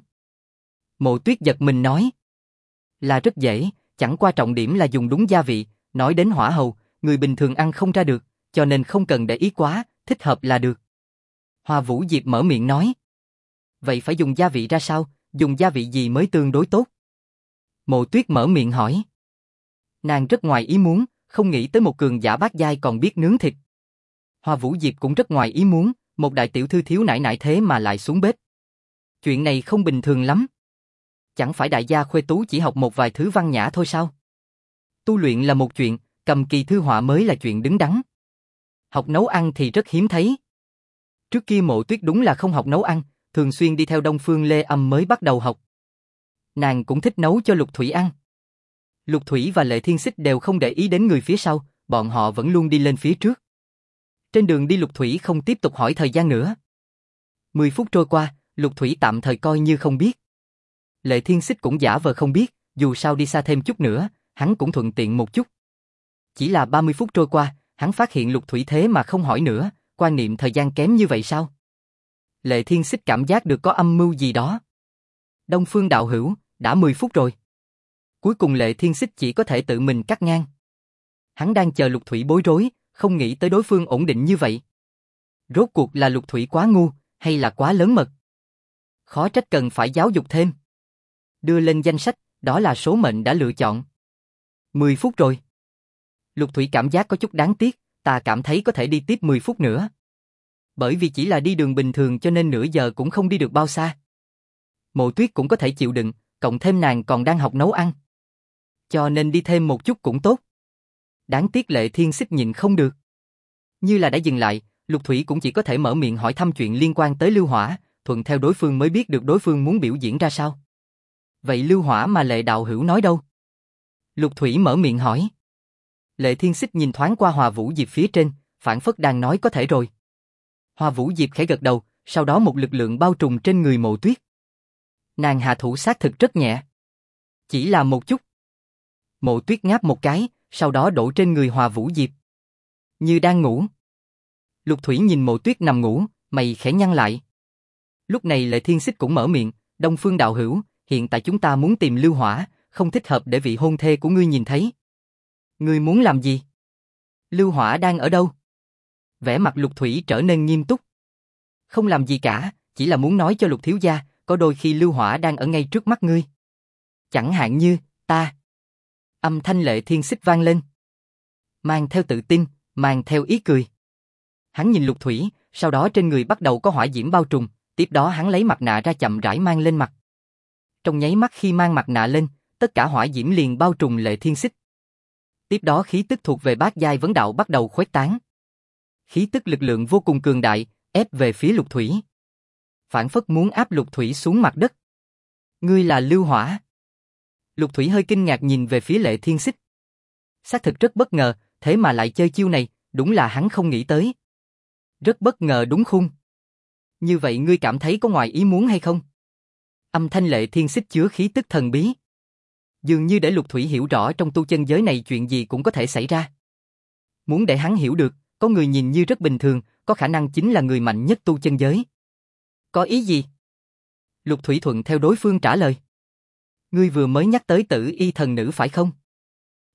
Mộ Tuyết giật mình nói. Là rất dễ, chẳng qua trọng điểm là dùng đúng gia vị, nói đến hỏa hầu, người bình thường ăn không ra được, cho nên không cần để ý quá, thích hợp là được. Hòa Vũ Diệp mở miệng nói. Vậy phải dùng gia vị ra sao, dùng gia vị gì mới tương đối tốt? Mộ Tuyết mở miệng hỏi. Nàng rất ngoài ý muốn, không nghĩ tới một cường giả bát giai còn biết nướng thịt. Hòa Vũ Diệp cũng rất ngoài ý muốn, một đại tiểu thư thiếu nải nải thế mà lại xuống bếp. Chuyện này không bình thường lắm. Chẳng phải đại gia Khuê Tú chỉ học một vài thứ văn nhã thôi sao? Tu luyện là một chuyện, cầm kỳ thư họa mới là chuyện đứng đắn. Học nấu ăn thì rất hiếm thấy. Trước kia Mộ Tuyết đúng là không học nấu ăn, thường xuyên đi theo Đông Phương Lê Âm mới bắt đầu học. Nàng cũng thích nấu cho Lục Thủy ăn. Lục Thủy và Lệ Thiên Xích đều không để ý đến người phía sau, bọn họ vẫn luôn đi lên phía trước. Trên đường đi Lục Thủy không tiếp tục hỏi thời gian nữa. 10 phút trôi qua, Lục Thủy tạm thời coi như không biết. Lệ Thiên Xích cũng giả vờ không biết, dù sao đi xa thêm chút nữa, hắn cũng thuận tiện một chút. Chỉ là 30 phút trôi qua, hắn phát hiện Lục Thủy thế mà không hỏi nữa, quan niệm thời gian kém như vậy sao? Lệ Thiên Xích cảm giác được có âm mưu gì đó. Đông Phương đạo hữu, đã 10 phút rồi. Cuối cùng Lệ Thiên Xích chỉ có thể tự mình cắt ngang. Hắn đang chờ Lục Thủy bối rối, không nghĩ tới đối phương ổn định như vậy. Rốt cuộc là Lục Thủy quá ngu, hay là quá lớn mật? Khó trách cần phải giáo dục thêm. Đưa lên danh sách, đó là số mệnh đã lựa chọn. 10 phút rồi. Lục Thủy cảm giác có chút đáng tiếc, ta cảm thấy có thể đi tiếp 10 phút nữa. Bởi vì chỉ là đi đường bình thường cho nên nửa giờ cũng không đi được bao xa. Mộ Tuyết cũng có thể chịu đựng, cộng thêm nàng còn đang học nấu ăn. Cho nên đi thêm một chút cũng tốt. Đáng tiếc Lệ Thiên Xích nhịn không được. Như là đã dừng lại, Lục Thủy cũng chỉ có thể mở miệng hỏi thăm chuyện liên quan tới Lưu Hỏa, thuận theo đối phương mới biết được đối phương muốn biểu diễn ra sao. Vậy Lưu Hỏa mà Lệ đạo hữu nói đâu? Lục Thủy mở miệng hỏi. Lệ Thiên Xích nhìn thoáng qua Hòa Vũ Diệp phía trên, phảng phất đang nói có thể rồi. Hòa Vũ Diệp khẽ gật đầu, sau đó một lực lượng bao trùm trên người Mộ Tuyết. Nàng hạ thủ xác thực rất nhẹ. Chỉ là một chút. Mộ Tuyết ngáp một cái, sau đó đổ trên người Hòa Vũ Diệp. Như đang ngủ. Lục Thủy nhìn Mộ Tuyết nằm ngủ, mày khẽ nhăn lại. Lúc này Lệ Thiên Xích cũng mở miệng, Đông Phương đạo hữu, hiện tại chúng ta muốn tìm Lưu Hỏa, không thích hợp để vị hôn thê của ngươi nhìn thấy. Ngươi muốn làm gì? Lưu Hỏa đang ở đâu? Vẻ mặt Lục Thủy trở nên nghiêm túc. Không làm gì cả, chỉ là muốn nói cho Lục thiếu gia, có đôi khi Lưu Hỏa đang ở ngay trước mắt ngươi. Chẳng hạn như, ta. Âm thanh Lệ Thiên Xích vang lên. Mang theo tự tin, mang theo ý cười. Hắn nhìn Lục Thủy, sau đó trên người bắt đầu có hỏa diễm bao trùm, tiếp đó hắn lấy mặt nạ ra chậm rãi mang lên mặt. Trong nháy mắt khi mang mặt nạ lên, tất cả hỏa diễm liền bao trùm Lệ Thiên Xích. Tiếp đó khí tức thuộc về bát giai vấn đạo bắt đầu khuếch tán. Khí tức lực lượng vô cùng cường đại, ép về phía Lục Thủy. Phảng phất muốn áp Lục Thủy xuống mặt đất. Ngươi là Lưu Hỏa. Lục Thủy hơi kinh ngạc nhìn về phía Lệ Thiên Xích. Xác thực rất bất ngờ, thế mà lại chơi chiêu này, đúng là hắn không nghĩ tới. Rất bất ngờ đúng không? Như vậy ngươi cảm thấy có ngoài ý muốn hay không? Âm thanh Lệ Thiên Xích chứa khí tức thần bí. Dường như để Lục Thủy hiểu rõ trong tu chân giới này chuyện gì cũng có thể xảy ra. Muốn để hắn hiểu được, có người nhìn như rất bình thường, có khả năng chính là người mạnh nhất tu chân giới. Có ý gì? Lục Thủy thuận theo đối phương trả lời. Ngươi vừa mới nhắc tới Tử Y thần nữ phải không?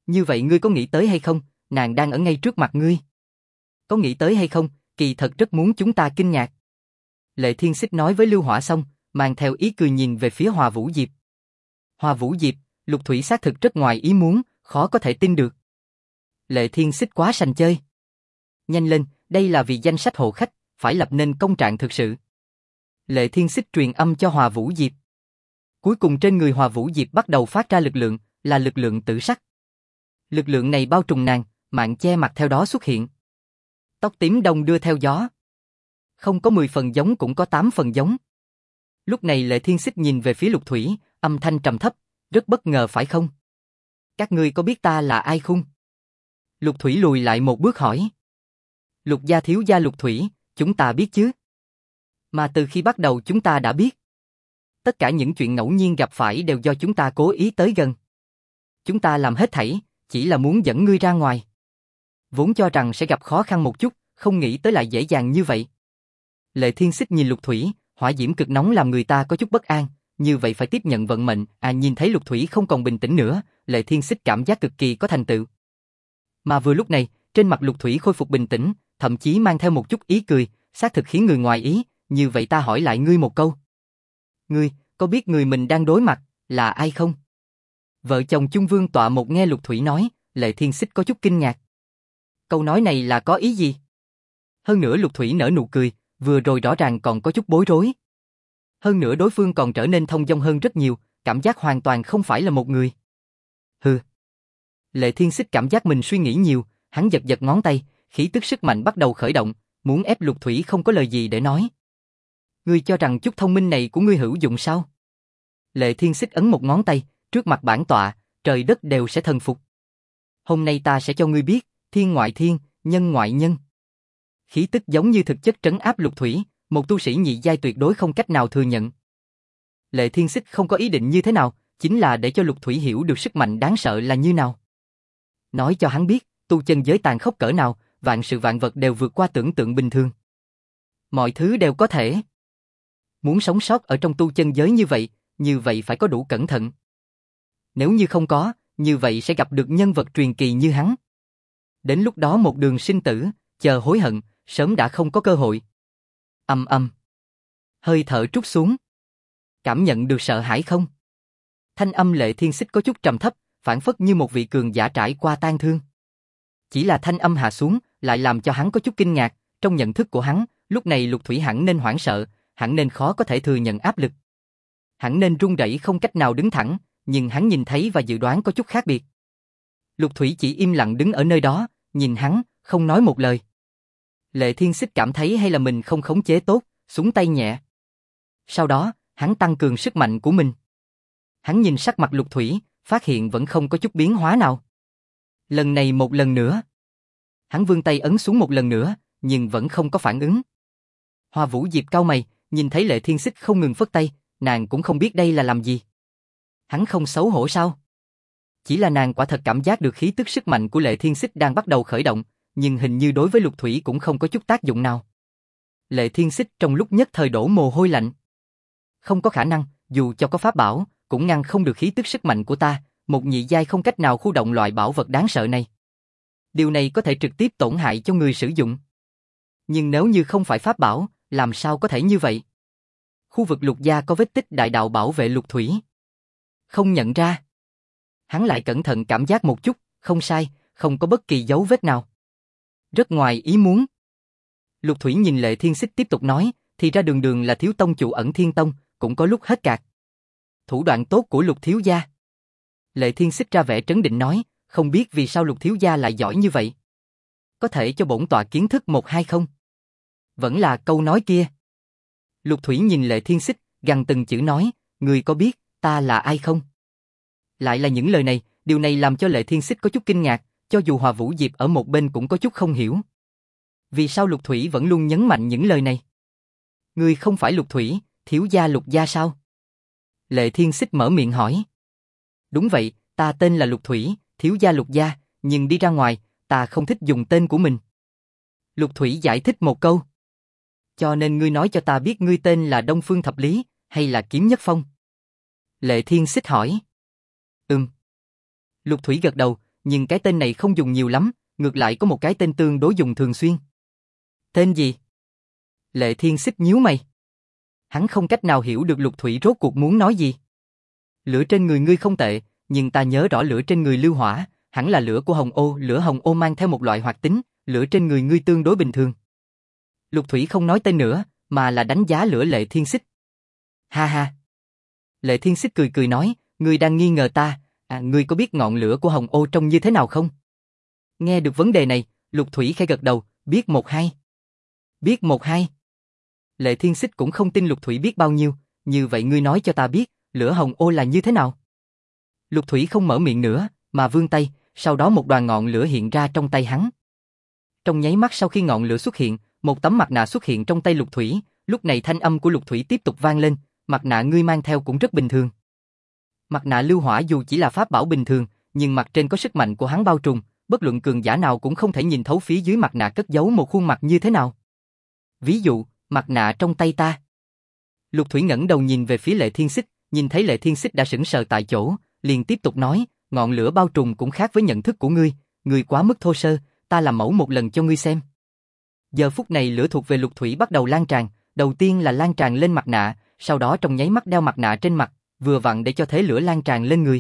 Như vậy ngươi có nghĩ tới hay không, nàng đang ở ngay trước mặt ngươi. Có nghĩ tới hay không, kỳ thật rất muốn chúng ta kinh ngạc. Lệ Thiên Xích nói với Lưu Hỏa xong, mang theo ý cười nhìn về phía Hoa Vũ Diệp. Hoa Vũ Diệp, Lục Thủy xác thực rất ngoài ý muốn, khó có thể tin được. Lệ Thiên Xích quá sành chơi. Nhanh lên, đây là vì danh sách hộ khách, phải lập nên công trạng thực sự. Lệ Thiên Xích truyền âm cho Hoa Vũ Diệp. Cuối cùng trên người Hoa Vũ Diệp bắt đầu phát ra lực lượng, là lực lượng tử sắc. Lực lượng này bao trùm nàng, mạng che mặt theo đó xuất hiện. Tóc tím đông đưa theo gió. Không có 10 phần giống cũng có 8 phần giống. Lúc này Lệ Thiên Xích nhìn về phía Lục Thủy, âm thanh trầm thấp, rất bất ngờ phải không? Các ngươi có biết ta là ai không? Lục Thủy lùi lại một bước hỏi. Lục gia thiếu gia Lục Thủy, chúng ta biết chứ? Mà từ khi bắt đầu chúng ta đã biết. Tất cả những chuyện ngẫu nhiên gặp phải đều do chúng ta cố ý tới gần. Chúng ta làm hết thảy, chỉ là muốn dẫn ngươi ra ngoài. Vốn cho rằng sẽ gặp khó khăn một chút, không nghĩ tới lại dễ dàng như vậy. Lệ Thiên Xích nhìn Lục Thủy, hỏa diễm cực nóng làm người ta có chút bất an, như vậy phải tiếp nhận vận mệnh. Nhìn thấy Lục Thủy không còn bình tĩnh nữa, Lệ Thiên Xích cảm giác cực kỳ có thành tựu. Mà vừa lúc này, trên mặt Lục Thủy khôi phục bình tĩnh, thậm chí mang theo một chút ý cười, xác thực khiến người ngoài ý, như vậy ta hỏi lại ngươi một câu. Ngươi, có biết người mình đang đối mặt, là ai không? Vợ chồng Chung Vương Tọa Một nghe Lục Thủy nói, Lệ Thiên Xích có chút kinh ngạc. Câu nói này là có ý gì? Hơn nữa Lục Thủy nở nụ cười, vừa rồi rõ ràng còn có chút bối rối. Hơn nữa đối phương còn trở nên thông dong hơn rất nhiều, cảm giác hoàn toàn không phải là một người. Hừ. Lệ Thiên Xích cảm giác mình suy nghĩ nhiều, hắn giật giật ngón tay, khí tức sức mạnh bắt đầu khởi động, muốn ép Lục Thủy không có lời gì để nói. Ngươi cho rằng chút thông minh này của ngươi hữu dụng sao? Lệ Thiên Xích ấn một ngón tay, trước mặt bản tọa, trời đất đều sẽ thần phục. Hôm nay ta sẽ cho ngươi biết, thiên ngoại thiên, nhân ngoại nhân. Khí tức giống như thực chất trấn áp Lục Thủy, một tu sĩ nhị giai tuyệt đối không cách nào thừa nhận. Lệ Thiên Xích không có ý định như thế nào, chính là để cho Lục Thủy hiểu được sức mạnh đáng sợ là như nào. Nói cho hắn biết, tu chân giới tàn khốc cỡ nào, vạn sự vạn vật đều vượt qua tưởng tượng bình thường. Mọi thứ đều có thể. Muốn sống sót ở trong tu chân giới như vậy phải có đủ cẩn thận. Nếu như không có, như vậy sẽ gặp được nhân vật truyền kỳ như hắn. Đến lúc đó một đường sinh tử, chờ hối hận, sớm đã không có cơ hội. Âm âm. Hơi thở trút xuống. Cảm nhận được sợ hãi không? Thanh âm Lệ Thiên Xích có chút trầm thấp, phảng phất như một vị cường giả trải qua tang thương. Chỉ là thanh âm hạ xuống, lại làm cho hắn có chút kinh ngạc, trong nhận thức của hắn, lúc này Lục Thủy hẳn nên hoảng sợ, hẳn nên khó có thể thừa nhận áp lực. Hẳn nên run rẩy không cách nào đứng thẳng, nhưng hắn nhìn thấy và dự đoán có chút khác biệt. Lục Thủy chỉ im lặng đứng ở nơi đó, nhìn hắn, không nói một lời. Lệ Thiên Xích cảm thấy hay là mình không khống chế tốt, súng tay nhẹ. Sau đó, hắn tăng cường sức mạnh của mình. Hắn nhìn sắc mặt Lục Thủy, phát hiện vẫn không có chút biến hóa nào. Lần này một lần nữa. Hắn vươn tay ấn xuống một lần nữa, nhưng vẫn không có phản ứng. Hoa Vũ Diệp cau mày, nhìn thấy Lệ Thiên Xích không ngừng phất tay, nàng cũng không biết đây là làm gì. Hắn không xấu hổ sao? Chỉ là nàng quả thật cảm giác được khí tức sức mạnh của Lệ Thiên Xích đang bắt đầu khởi động, nhưng hình như đối với Lục Thủy cũng không có chút tác dụng nào. Lệ Thiên Xích trong lúc nhất thời đổ mồ hôi lạnh. Không có khả năng, dù cho có pháp bảo, cũng ngăn không được khí tức sức mạnh của ta, một nhị giai không cách nào khu động loại bảo vật đáng sợ này. Điều này có thể trực tiếp tổn hại cho người sử dụng. Nhưng nếu như không phải pháp bảo, làm sao có thể như vậy? Khu vực Lục gia có vết tích đại đạo bảo vệ Lục Thủy. Không nhận ra. Hắn lại cẩn thận cảm giác một chút, không sai, không có bất kỳ dấu vết nào. Rất ngoài ý muốn. Lục Thủy nhìn Lệ Thiên Xích tiếp tục nói, thì ra đường đường là thiếu tông chủ Ẩn Thiên Tông, cũng có lúc hết cạc. Thủ đoạn tốt của Lục thiếu gia. Lệ Thiên Xích ra vẻ trấn định nói, không biết vì sao Lục thiếu gia lại giỏi như vậy. Có thể cho bổn tọa kiến thức một hai không? Vẫn là câu nói kia. Lục Thủy nhìn Lệ Thiên Xích, gằn từng chữ nói, người có biết ta là ai không? Lại là những lời này, điều này làm cho Lệ Thiên Xích có chút kinh ngạc, cho dù Hoa Vũ Diệp ở một bên cũng có chút không hiểu. Vì sao Lục Thủy vẫn luôn nhấn mạnh những lời này? Ngươi không phải Lục Thủy, thiếu gia Lục gia sao? Lệ Thiên Xích mở miệng hỏi. Đúng vậy, ta tên là Lục Thủy, thiếu gia Lục gia, nhưng đi ra ngoài, ta không thích dùng tên của mình. Lục Thủy giải thích một câu. Cho nên ngươi nói cho ta biết ngươi tên là Đông Phương Thập Lý, hay là Kiếm Nhất Phong? Lệ Thiên Xích hỏi. Lục Thủy gật đầu, nhưng cái tên này không dùng nhiều lắm, ngược lại có một cái tên tương đối dùng thường xuyên. Tên gì? Lệ Thiên Xích nhíu mày. Hắn không cách nào hiểu được Lục Thủy rốt cuộc muốn nói gì. Lửa trên người ngươi không tệ, nhưng ta nhớ rõ lửa trên người Lưu Hỏa, hẳn là lửa của Hồng Ô, lửa Hồng Ô mang theo một loại hoạt tính, lửa trên người ngươi tương đối bình thường. Lục Thủy không nói tên nữa, mà là đánh giá lửa Lệ Thiên Xích. Ha ha. Lệ Thiên Xích cười cười nói, ngươi đang nghi ngờ ta, ngươi có biết ngọn lửa của Hồng Ô trông như thế nào không? Nghe được vấn đề này, Lục Thủy khẽ gật đầu, biết một hai. Biết một hai. Lệ Thiên Xích cũng không tin Lục Thủy biết bao nhiêu, như vậy ngươi nói cho ta biết, lửa Hồng Ô là như thế nào? Lục Thủy không mở miệng nữa, mà vươn tay, sau đó một đoàn ngọn lửa hiện ra trong tay hắn. Trong nháy mắt sau khi ngọn lửa xuất hiện, một tấm mặt nạ xuất hiện trong tay Lục Thủy, lúc này thanh âm của Lục Thủy tiếp tục vang lên, mặt nạ ngươi mang theo cũng rất bình thường. Mặt nạ Lưu Hỏa dù chỉ là pháp bảo bình thường, nhưng mặt trên có sức mạnh của hắn bao trùm, bất luận cường giả nào cũng không thể nhìn thấu phía dưới mặt nạ cất giấu một khuôn mặt như thế nào. Ví dụ, mặt nạ trong tay ta. Lục Thủy ngẩng đầu nhìn về phía Lệ Thiên Xích, nhìn thấy Lệ Thiên Xích đã sững sờ tại chỗ, liền tiếp tục nói, ngọn lửa bao trùm cũng khác với nhận thức của ngươi quá mức thô sơ, ta làm mẫu một lần cho ngươi xem. Giờ phút này lửa thuộc về Lục Thủy bắt đầu lan tràn, đầu tiên là lan tràn lên mặt nạ, sau đó trong nháy mắt đeo mặt nạ trên mặt, vừa vặn để cho thế lửa lan tràn lên người.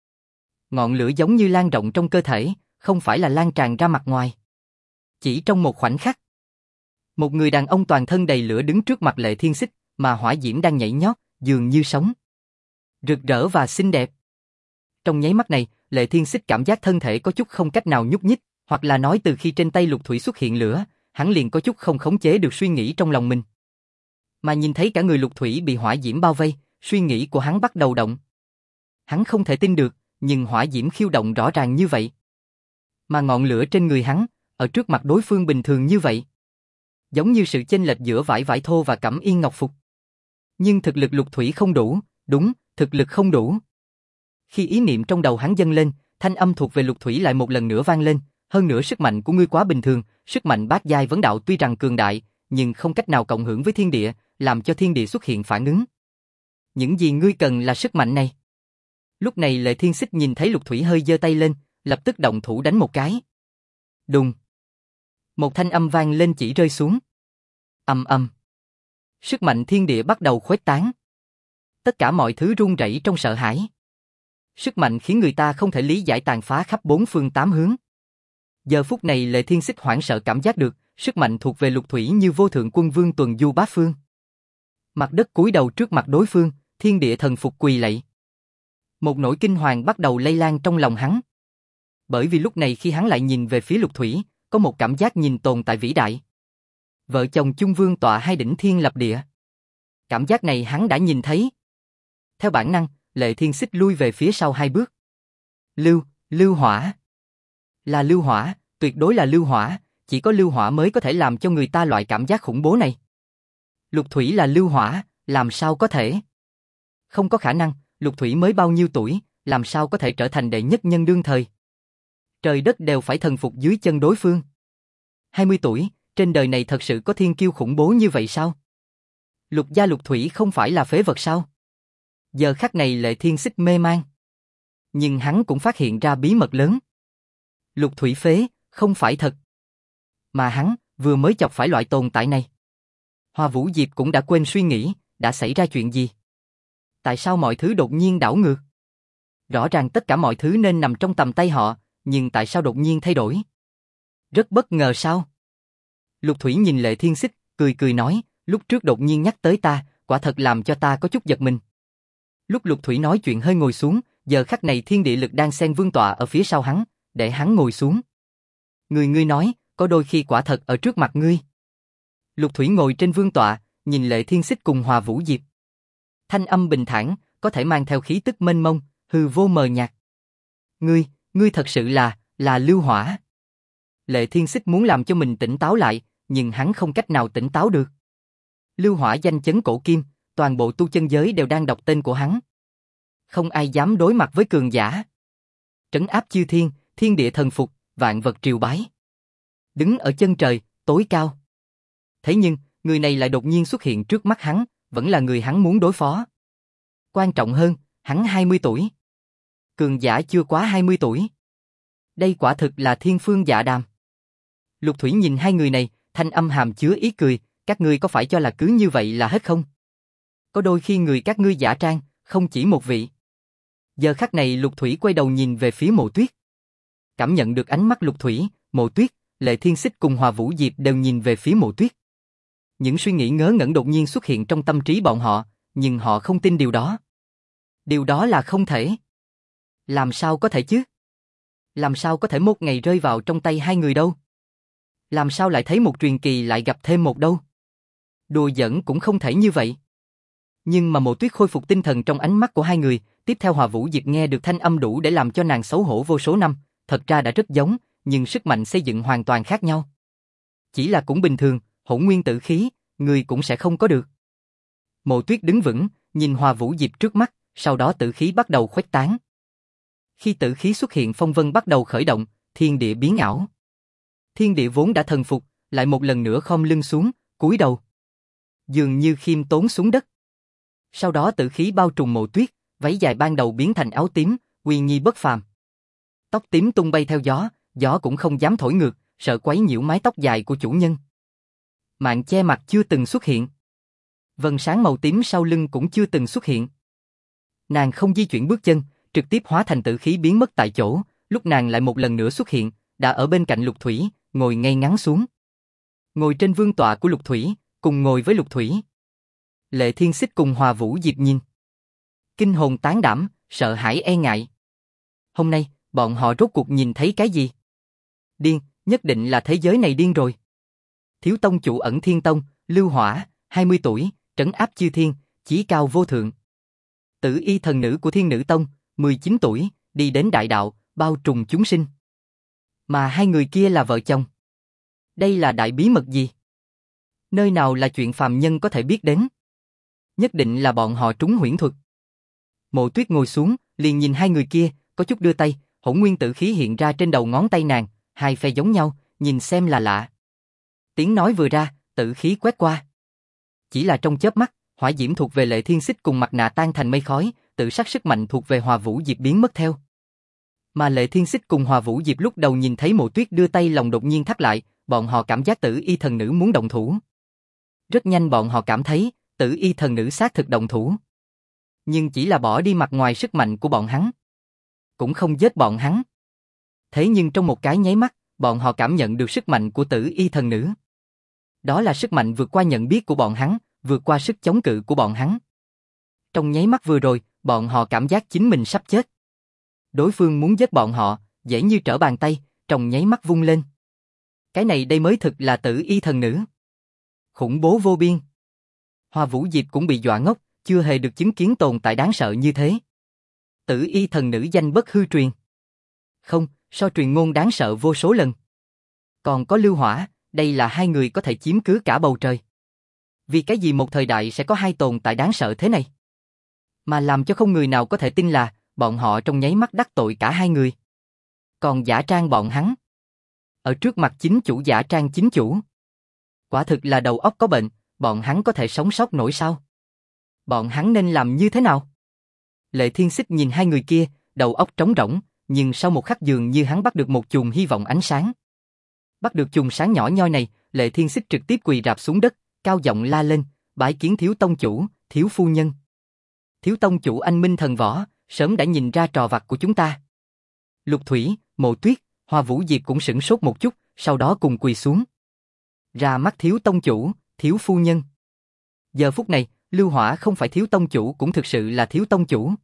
Ngọn lửa giống như lan rộng trong cơ thể, không phải là lan tràn ra mặt ngoài. Chỉ trong một khoảnh khắc, một người đàn ông toàn thân đầy lửa đứng trước mặt Lệ Thiên Xích, mà hỏa diễm đang nhảy nhót, dường như sống. Rực rỡ và xinh đẹp. Trong nháy mắt này, Lệ Thiên Xích cảm giác thân thể có chút không cách nào nhúc nhích, hoặc là nói từ khi trên tay Lục Thủy xuất hiện lửa, hắn liền có chút không khống chế được suy nghĩ trong lòng mình. Mà nhìn thấy cả người Lục Thủy bị hỏa diễm bao vây, suy nghĩ của hắn bắt đầu động. Hắn không thể tin được, nhưng hỏa diễm khiêu động rõ ràng như vậy. Mà ngọn lửa trên người hắn, ở trước mặt đối phương bình thường như vậy. Giống như sự chênh lệch giữa vải vải thô và cẩm yên ngọc phục. Nhưng thực lực Lục Thủy không đủ, đúng, thực lực không đủ. Khi ý niệm trong đầu hắn dâng lên, thanh âm thuộc về Lục Thủy lại một lần nữa vang lên, hơn nữa sức mạnh của ngươi quá bình thường, sức mạnh bát giai vấn đạo tuy rằng cường đại, nhưng không cách nào cộng hưởng với thiên địa, làm cho thiên địa xuất hiện phản ứng. Những gì ngươi cần là sức mạnh này. Lúc này Lệ Thiên Xích nhìn thấy Lục Thủy hơi giơ tay lên, lập tức động thủ đánh một cái. Đùng. Một thanh âm vang lên chỉ rơi xuống. Ầm ầm. Sức mạnh thiên địa bắt đầu khuếch tán. Tất cả mọi thứ rung rẩy trong sợ hãi. Sức mạnh khiến người ta không thể lý giải tàn phá khắp bốn phương tám hướng. Giờ phút này Lệ Thiên Xích hoảng sợ cảm giác được, sức mạnh thuộc về Lục Thủy như vô thượng quân vương tuần du bát phương. Mặt đất cúi đầu trước mặt đối phương, thiên địa thần phục quỳ lạy. Một nỗi kinh hoàng bắt đầu lây lan trong lòng hắn. Bởi vì lúc này khi hắn lại nhìn về phía Lục Thủy, có một cảm giác nhìn tồn tại vĩ đại. Vợ chồng chung vương tọa hai đỉnh thiên lập địa. Cảm giác này hắn đã nhìn thấy. Theo bản năng, Lệ Thiên Xích lui về phía sau hai bước. Lưu Hỏa. Là Lưu Hỏa, tuyệt đối là Lưu Hỏa, chỉ có Lưu Hỏa mới có thể làm cho người ta loại cảm giác khủng bố này. Lục Thủy là Lưu Hỏa, làm sao có thể? Không có khả năng, Lục Thủy mới bao nhiêu tuổi, làm sao có thể trở thành đệ nhất nhân đương thời? Trời đất đều phải thần phục dưới chân đối phương. 20 tuổi, trên đời này thật sự có thiên kiêu khủng bố như vậy sao? Lục gia Lục Thủy không phải là phế vật sao? Giờ khắc này Lệ Thiên Xích mê man. Nhưng hắn cũng phát hiện ra bí mật lớn. Lục Thủy phế, không phải thật. Mà hắn, vừa mới chọc phải loại tồn tại này. Hoa Vũ Diệp cũng đã quên suy nghĩ, đã xảy ra chuyện gì? Tại sao mọi thứ đột nhiên đảo ngược? Rõ ràng tất cả mọi thứ nên nằm trong tầm tay họ, nhưng tại sao đột nhiên thay đổi? Rất bất ngờ sao? Lục Thủy nhìn Lệ Thiên Xích, cười cười nói, lúc trước đột nhiên nhắc tới ta, quả thật làm cho ta có chút giật mình. Lúc Lục Thủy nói chuyện hơi ngồi xuống, giờ khắc này thiên địa lực đang xen vương tọa ở phía sau hắn, để hắn ngồi xuống. Ngươi nói, có đôi khi quả thật ở trước mặt ngươi. Lục Thủy ngồi trên vương tọa, nhìn Lệ Thiên Xích cùng Hoa Vũ Diệp. Thanh âm bình thản, có thể mang theo khí tức mênh mông, hư vô mờ nhạt. Ngươi thật sự là Lưu Hỏa. Lệ Thiên Xích muốn làm cho mình tỉnh táo lại, nhưng hắn không cách nào tỉnh táo được. Lưu Hỏa danh chấn cổ kim, toàn bộ tu chân giới đều đang đọc tên của hắn. Không ai dám đối mặt với cường giả. Trấn áp chư thiên, thiên địa thần phục, vạn vật triều bái. Đứng ở chân trời, tối cao. Thế nhưng, người này lại đột nhiên xuất hiện trước mắt hắn, vẫn là người hắn muốn đối phó. Quan trọng hơn, hắn 20 tuổi. Cường giả chưa quá 20 tuổi. Đây quả thực là thiên phương dạ đàm. Lục Thủy nhìn hai người này, thanh âm hàm chứa ý cười, các ngươi có phải cho là cứ như vậy là hết không? Có đôi khi người các ngươi giả trang, không chỉ một vị. Giờ khắc này Lục Thủy quay đầu nhìn về phía Mộ Tuyết. Cảm nhận được ánh mắt Lục Thủy, Mộ Tuyết, Lệ Thiên Xích cùng Hòa Vũ Diệp đều nhìn về phía Mộ Tuyết. Những suy nghĩ ngớ ngẩn đột nhiên xuất hiện trong tâm trí bọn họ, nhưng họ không tin điều đó. Điều đó là không thể. Làm sao có thể chứ? Làm sao có thể một ngày rơi vào trong tay hai người đâu? Làm sao lại thấy một truyền kỳ lại gặp thêm một đâu? Đùa giỡn cũng không thể như vậy. Nhưng mà Mộ Tuyết khôi phục tinh thần trong ánh mắt của hai người, tiếp theo Hòa Vũ Diệp nghe được thanh âm đủ để làm cho nàng xấu hổ vô số năm, thật ra đã rất giống, nhưng sức mạnh xây dựng hoàn toàn khác nhau. Chỉ là cũng bình thường, hỗn nguyên tử khí, người cũng sẽ không có được. Mộ Tuyết đứng vững, nhìn Hòa Vũ Diệp trước mắt, sau đó tử khí bắt đầu khuếch tán. Khi tử khí xuất hiện phong vân bắt đầu khởi động, thiên địa biến ảo. Thiên địa vốn đã thần phục, lại một lần nữa khom lưng xuống, cúi đầu. Dường như khiêm tốn xuống đất. Sau đó tử khí bao trùm Mộ Tuyết, váy dài ban đầu biến thành áo tím, uy nghi bất phàm. Tóc tím tung bay theo gió, gió cũng không dám thổi ngược, sợ quấy nhiễu mái tóc dài của chủ nhân. Màn che mặt chưa từng xuất hiện. Vầng sáng màu tím sau lưng cũng chưa từng xuất hiện. Nàng không di chuyển bước chân, trực tiếp hóa thành tử khí biến mất tại chỗ, lúc nàng lại một lần nữa xuất hiện, đã ở bên cạnh Lục Thủy, ngồi ngay ngắn xuống. Ngồi trên vương tọa của Lục Thủy, cùng ngồi với Lục Thủy. Lệ Thiên Xích cùng Hòa Vũ Diệp nhìn. Kinh hồn tán đảm, sợ hãi e ngại. Hôm nay, bọn họ rốt cuộc nhìn thấy cái gì? Điên, nhất định là thế giới này điên rồi. Thiếu tông chủ Ẩn Thiên Tông, Lưu Hỏa, 20 tuổi, trấn áp chư thiên, chí cao vô thượng. Tử Y thần nữ của Thiên Nữ Tông, 19 tuổi, đi đến đại đạo, bao trùm chúng sinh. Mà hai người kia là vợ chồng. Đây là đại bí mật gì? Nơi nào là chuyện phàm nhân có thể biết đến? Nhất định là bọn họ trúng huyễn thuật. Mộ Tuyết ngồi xuống, liền nhìn hai người kia, có chút đưa tay, hỗn nguyên tử khí hiện ra trên đầu ngón tay nàng, hai phe giống nhau, nhìn xem là lạ. Tiếng nói vừa ra, tử khí quét qua. Chỉ là trong chớp mắt, hỏa diễm thuộc về Lệ Thiên Xích cùng mặt nạ tan thành mây khói, tự sắc sức mạnh thuộc về Hòa Vũ Diệp biến mất theo. Mà Lệ Thiên Xích cùng Hòa Vũ Diệp lúc đầu nhìn thấy Mộ Tuyết đưa tay lòng đột nhiên thắt lại, bọn họ cảm giác Tử Y thần nữ muốn động thủ. Rất nhanh bọn họ cảm thấy, Tử Y thần nữ xác thực động thủ. Nhưng chỉ là bỏ đi mặt ngoài sức mạnh của bọn hắn. Cũng không giết bọn hắn. Thế nhưng trong một cái nháy mắt, bọn họ cảm nhận được sức mạnh của Tử Y thần nữ. Đó là sức mạnh vượt qua nhận biết của bọn hắn, vượt qua sức chống cự của bọn hắn. Trong nháy mắt vừa rồi, bọn họ cảm giác chính mình sắp chết. Đối phương muốn giết bọn họ, dễ như trở bàn tay, trong nháy mắt vung lên. Cái này đây mới thực là Tử Y thần nữ. Khủng bố vô biên. Hòa Vũ Diệp cũng bị dọa ngốc, chưa hề được chứng kiến tồn tại đáng sợ như thế. Tử Y thần nữ danh bất hư truyền. Không, so truyền ngôn đáng sợ vô số lần. Còn có Lưu Hỏa, đây là hai người có thể chiếm cứ cả bầu trời. Vì cái gì một thời đại sẽ có hai tồn tại đáng sợ thế này? Mà làm cho không người nào có thể tin là bọn họ trong nháy mắt đắc tội cả hai người. Còn giả trang bọn hắn. Ở trước mặt chính chủ giả trang chính chủ. Quả thực là đầu óc có bệnh, bọn hắn có thể sống sót nổi sao? Bọn hắn nên làm như thế nào? Lệ Thiên Xích nhìn hai người kia, đầu óc trống rỗng, nhưng sau một khắc dường như hắn bắt được một chùm hy vọng ánh sáng. Bắt được chùm sáng nhỏ nhoi này, Lệ Thiên Xích trực tiếp quỳ rạp xuống đất, cao giọng la lên, bái kiến thiếu tông chủ, thiếu phu nhân. Thiếu tông chủ anh minh thần võ, sớm đã nhìn ra trò vặt của chúng ta. Lục Thủy, Mộ Tuyết, Hòa Vũ Diệp cũng sửng sốt một chút, sau đó cùng quỳ xuống. Ra mắt thiếu tông chủ, thiếu phu nhân. Giờ phút này, Lưu Hỏa không phải thiếu tông chủ cũng thực sự là thiếu tông chủ.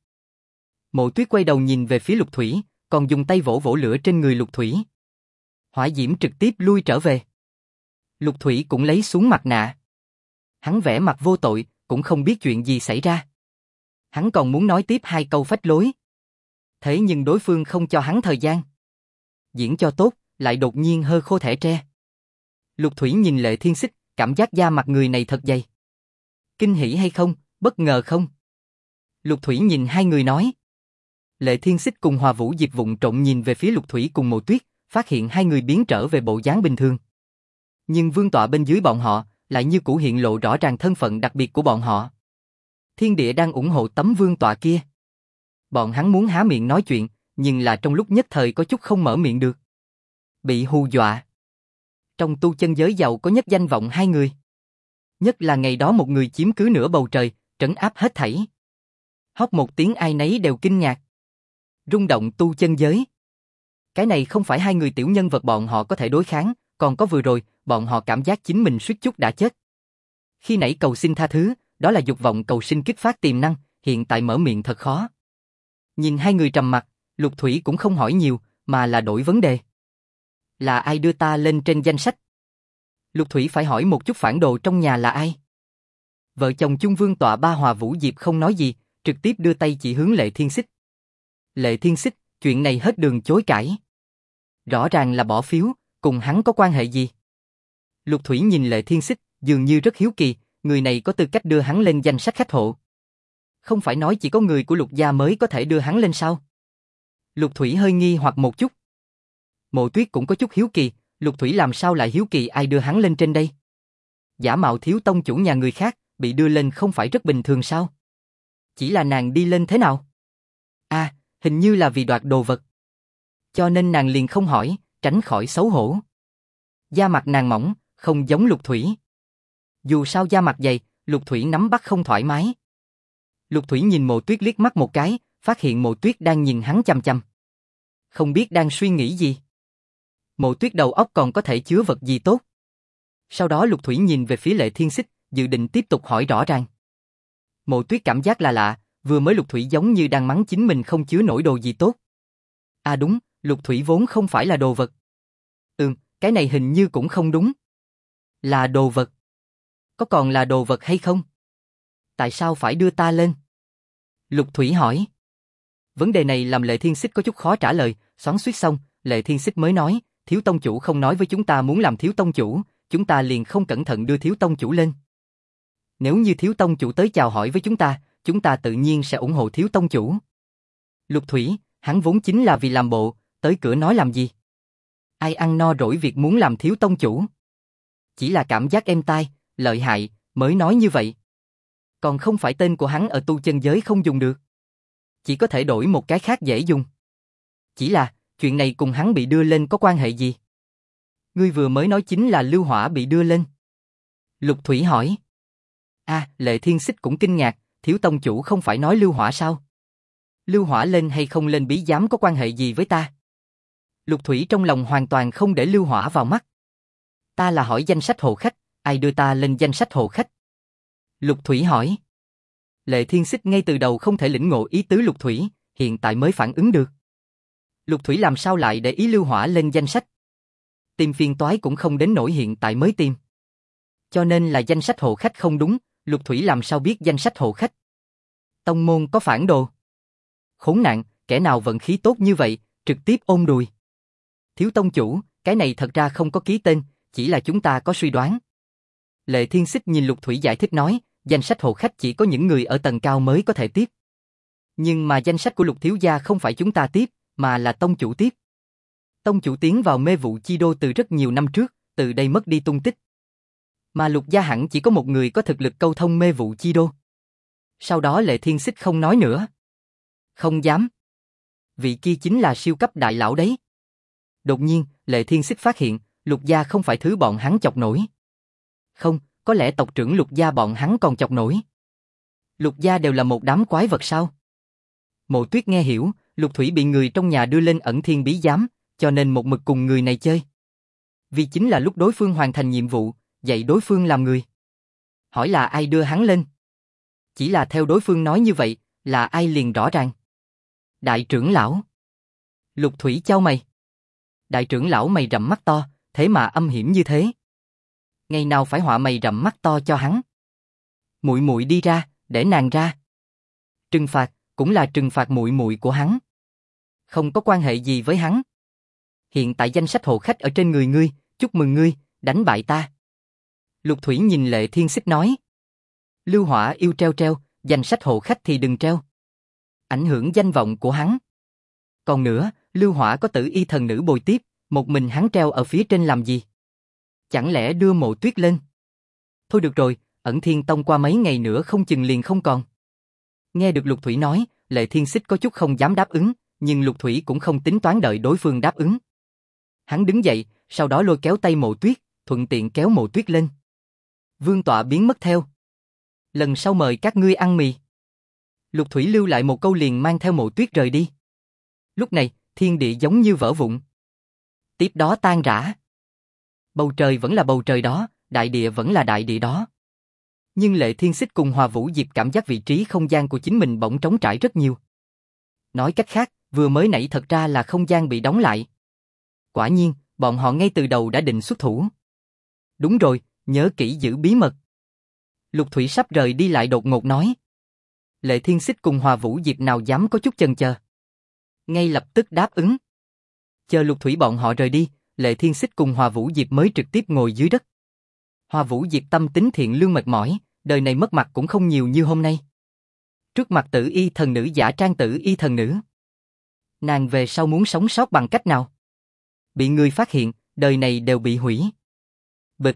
Mộ Tuyết quay đầu nhìn về phía Lục Thủy, còn dùng tay vỗ vỗ lửa trên người Lục Thủy. Hỏa diễm trực tiếp lui trở về. Lục Thủy cũng lấy xuống mặt nạ. Hắn vẻ mặt vô tội, cũng không biết chuyện gì xảy ra. Hắn còn muốn nói tiếp hai câu phách lối. Thế nhưng đối phương không cho hắn thời gian. Diễn cho tốt, lại đột nhiên hơ khô thẻ tre. Lục Thủy nhìn Lệ Thiên Xích, cảm giác da mặt người này thật dày. Kinh hỉ hay không, bất ngờ không? Lục Thủy nhìn hai người nói. Lệ Thiên Xích cùng Hòa Vũ Diệp vụng trộn nhìn về phía Lục Thủy cùng Mộ Tuyết, phát hiện hai người biến trở về bộ dáng bình thường. Nhưng vương tọa bên dưới bọn họ, lại như cũ hiện lộ rõ ràng thân phận đặc biệt của bọn họ. Thiên địa đang ủng hộ tấm vương tọa kia. Bọn hắn muốn há miệng nói chuyện, nhưng là trong lúc nhất thời có chút không mở miệng được. Bị hù dọa. Trong tu chân giới giàu có nhất danh vọng hai người. Nhất là ngày đó một người chiếm cứ nửa bầu trời, trấn áp hết thảy. Hót một tiếng ai nấy đều kinh ngạc. Rung động tu chân giới. Cái này không phải hai người tiểu nhân vật bọn họ có thể đối kháng, còn có vừa rồi, bọn họ cảm giác chính mình suýt chút đã chết. Khi nãy cầu xin tha thứ, đó là dục vọng cầu sinh kích phát tiềm năng, hiện tại mở miệng thật khó. Nhìn hai người trầm mặt, Lục Thủy cũng không hỏi nhiều, mà là đổi vấn đề. Là ai đưa ta lên trên danh sách? Lục Thủy phải hỏi một chút phản đồ trong nhà là ai? Vợ chồng chung vương tọa Ba Hòa Vũ Diệp không nói gì, trực tiếp đưa tay chỉ hướng Lệ Thiên Xích. Lệ Thiên Xích, chuyện này hết đường chối cãi. Rõ ràng là bỏ phiếu, cùng hắn có quan hệ gì? Lục Thủy nhìn Lệ Thiên Xích, dường như rất hiếu kỳ, người này có tư cách đưa hắn lên danh sách khách hộ. Không phải nói chỉ có người của Lục gia mới có thể đưa hắn lên sao? Lục Thủy hơi nghi hoặc một chút. Mộ Tuyết cũng có chút hiếu kỳ, Lục Thủy làm sao lại hiếu kỳ ai đưa hắn lên trên đây? Giả mạo thiếu tông chủ nhà người khác, bị đưa lên không phải rất bình thường sao? Chỉ là nàng đi lên thế nào? À, hình như là vì đoạt đồ vật. Cho nên nàng liền không hỏi, tránh khỏi xấu hổ. Da mặt nàng mỏng, không giống Lục Thủy. Dù sao da mặt dày, Lục Thủy nắm bắt không thoải mái. Lục Thủy nhìn Mộ Tuyết liếc mắt một cái, phát hiện Mộ Tuyết đang nhìn hắn chằm chằm. Không biết đang suy nghĩ gì. Mộ Tuyết đầu óc còn có thể chứa vật gì tốt. Sau đó Lục Thủy nhìn về phía Lệ Thiên Xích, dự định tiếp tục hỏi rõ ràng. Mộ Tuyết cảm giác là lạ, vừa mới Lục Thủy giống như đang mắng chính mình không chứa nổi đồ gì tốt. À đúng, Lục Thủy vốn không phải là đồ vật. Cái này hình như cũng không đúng. Là đồ vật. Có còn là đồ vật hay không? Tại sao phải đưa ta lên? Lục Thủy hỏi. Vấn đề này làm Lệ Thiên Xích có chút khó trả lời, xoắn xuýt xong, Lệ Thiên Xích mới nói, thiếu tông chủ không nói với chúng ta muốn làm thiếu tông chủ, chúng ta liền không cẩn thận đưa thiếu tông chủ lên. Nếu như thiếu tông chủ tới chào hỏi với chúng ta tự nhiên sẽ ủng hộ thiếu tông chủ. Lục Thủy, hắn vốn chính là vì làm bộ, tới cửa nói làm gì? Ai ăn no rỗi việc muốn làm thiếu tông chủ? Chỉ là cảm giác êm tai, lợi hại, mới nói như vậy. Còn không phải tên của hắn ở tu chân giới không dùng được. Chỉ có thể đổi một cái khác dễ dùng. Chỉ là, chuyện này cùng hắn bị đưa lên có quan hệ gì? Ngươi vừa mới nói chính là Lưu Hỏa bị đưa lên. Lục Thủy hỏi. À, Lệ Thiên Xích cũng kinh ngạc, thiếu tông chủ không phải nói Lưu Hỏa sao? Lưu Hỏa lên hay không lên bí giám có quan hệ gì với ta? Lục Thủy trong lòng hoàn toàn không để Lưu Hỏa vào mắt. Ta là hỏi danh sách hộ khách, ai đưa ta lên danh sách hộ khách? Lục Thủy hỏi. Lệ Thiên Xích ngay từ đầu không thể lĩnh ngộ ý tứ Lục Thủy, hiện tại mới phản ứng được. Lục Thủy làm sao lại để ý Lưu Hỏa lên danh sách? Tìm phiền toái cũng không đến nỗi hiện tại mới tìm. Cho nên là danh sách hộ khách không đúng, Lục Thủy làm sao biết danh sách hộ khách? Tông môn có phản đồ. Khốn nạn, kẻ nào vận khí tốt như vậy, trực tiếp ôm đùi. Thiếu tông chủ, cái này thật ra không có ký tên, chỉ là chúng ta có suy đoán. Lệ Thiên Xích nhìn Lục Thủy giải thích nói, danh sách hộ khách chỉ có những người ở tầng cao mới có thể tiếp. Nhưng mà danh sách của Lục thiếu gia không phải chúng ta tiếp, mà là tông chủ tiếp. Tông chủ tiến vào mê vụ chi đô từ rất nhiều năm trước, từ đây mất đi tung tích. Mà Lục gia hẳn chỉ có một người có thực lực câu thông mê vụ chi đô. Sau đó Lệ Thiên Xích không nói nữa. Không dám. Vị kia chính là siêu cấp đại lão đấy. Đột nhiên, Lệ Thiên Xích phát hiện, Lục gia không phải thứ bọn hắn chọc nổi. Không, có lẽ tộc trưởng Lục gia bọn hắn còn chọc nổi. Lục gia đều là một đám quái vật sao? Mộ Tuyết nghe hiểu, Lục Thủy bị người trong nhà đưa lên ẩn thiên bí giám, cho nên một mực cùng người này chơi. Vì chính là lúc đối phương hoàn thành nhiệm vụ, dạy đối phương làm người. Hỏi là ai đưa hắn lên? Chỉ là theo đối phương nói như vậy, là ai liền rõ ràng. Đại trưởng lão. Lục Thủy chau mày. Đại trưởng lão mày rậm mắt to, thế mà âm hiểm như thế. Ngày nào phải họa mày rậm mắt to cho hắn. Muội muội đi ra, để nàng ra. Trừng phạt, cũng là trừng phạt muội muội của hắn. Không có quan hệ gì với hắn. Hiện tại danh sách hộ khách ở trên người ngươi, chúc mừng ngươi, đánh bại ta. Lục Thủy nhìn Lệ Thiên Xích nói. Lưu Hỏa yêu treo treo, danh sách hộ khách thì đừng treo. Ảnh hưởng danh vọng của hắn. Còn nữa, Lưu Hỏa có tử y thần nữ bồi tiếp, một mình hắn treo ở phía trên làm gì? Chẳng lẽ đưa Mộ Tuyết lên? Thôi được rồi, ẩn thiên tông qua mấy ngày nữa không chừng liền không còn. Nghe được Lục Thủy nói, Lệ Thiên Xích có chút không dám đáp ứng, nhưng Lục Thủy cũng không tính toán đợi đối phương đáp ứng. Hắn đứng dậy, sau đó lôi kéo tay Mộ Tuyết, thuận tiện kéo Mộ Tuyết lên. Vương tọa biến mất theo. Lần sau mời các ngươi ăn mì. Lục Thủy lưu lại một câu liền mang theo Mộ Tuyết rời đi. Lúc này, thiên địa giống như vỡ vụn. Tiếp đó tan rã. Bầu trời vẫn là bầu trời đó, đại địa vẫn là đại địa đó. Nhưng Lệ Thiên Xích cùng Hòa Vũ Diệp cảm giác vị trí không gian của chính mình bỗng trống trải rất nhiều. Nói cách khác, vừa mới nãy thật ra là không gian bị đóng lại. Quả nhiên, bọn họ ngay từ đầu đã định xuất thủ. Đúng rồi, nhớ kỹ giữ bí mật. Lục Thủy sắp rời đi lại đột ngột nói. Lệ Thiên Xích cùng Hòa Vũ Diệp nào dám có chút chần chờ. Ngay lập tức đáp ứng. Chờ Lục Thủy bọn họ rời đi, Lệ Thiên Xích cùng Hòa Vũ Diệp mới trực tiếp ngồi dưới đất. Hòa Vũ Diệp tâm tính thiện lương mệt mỏi, đời này mất mặt cũng không nhiều như hôm nay. Trước mặt Tử Y thần nữ giả trang Tử Y thần nữ. Nàng về sau muốn sống sót bằng cách nào? Bị người phát hiện, đời này đều bị hủy. Bịch.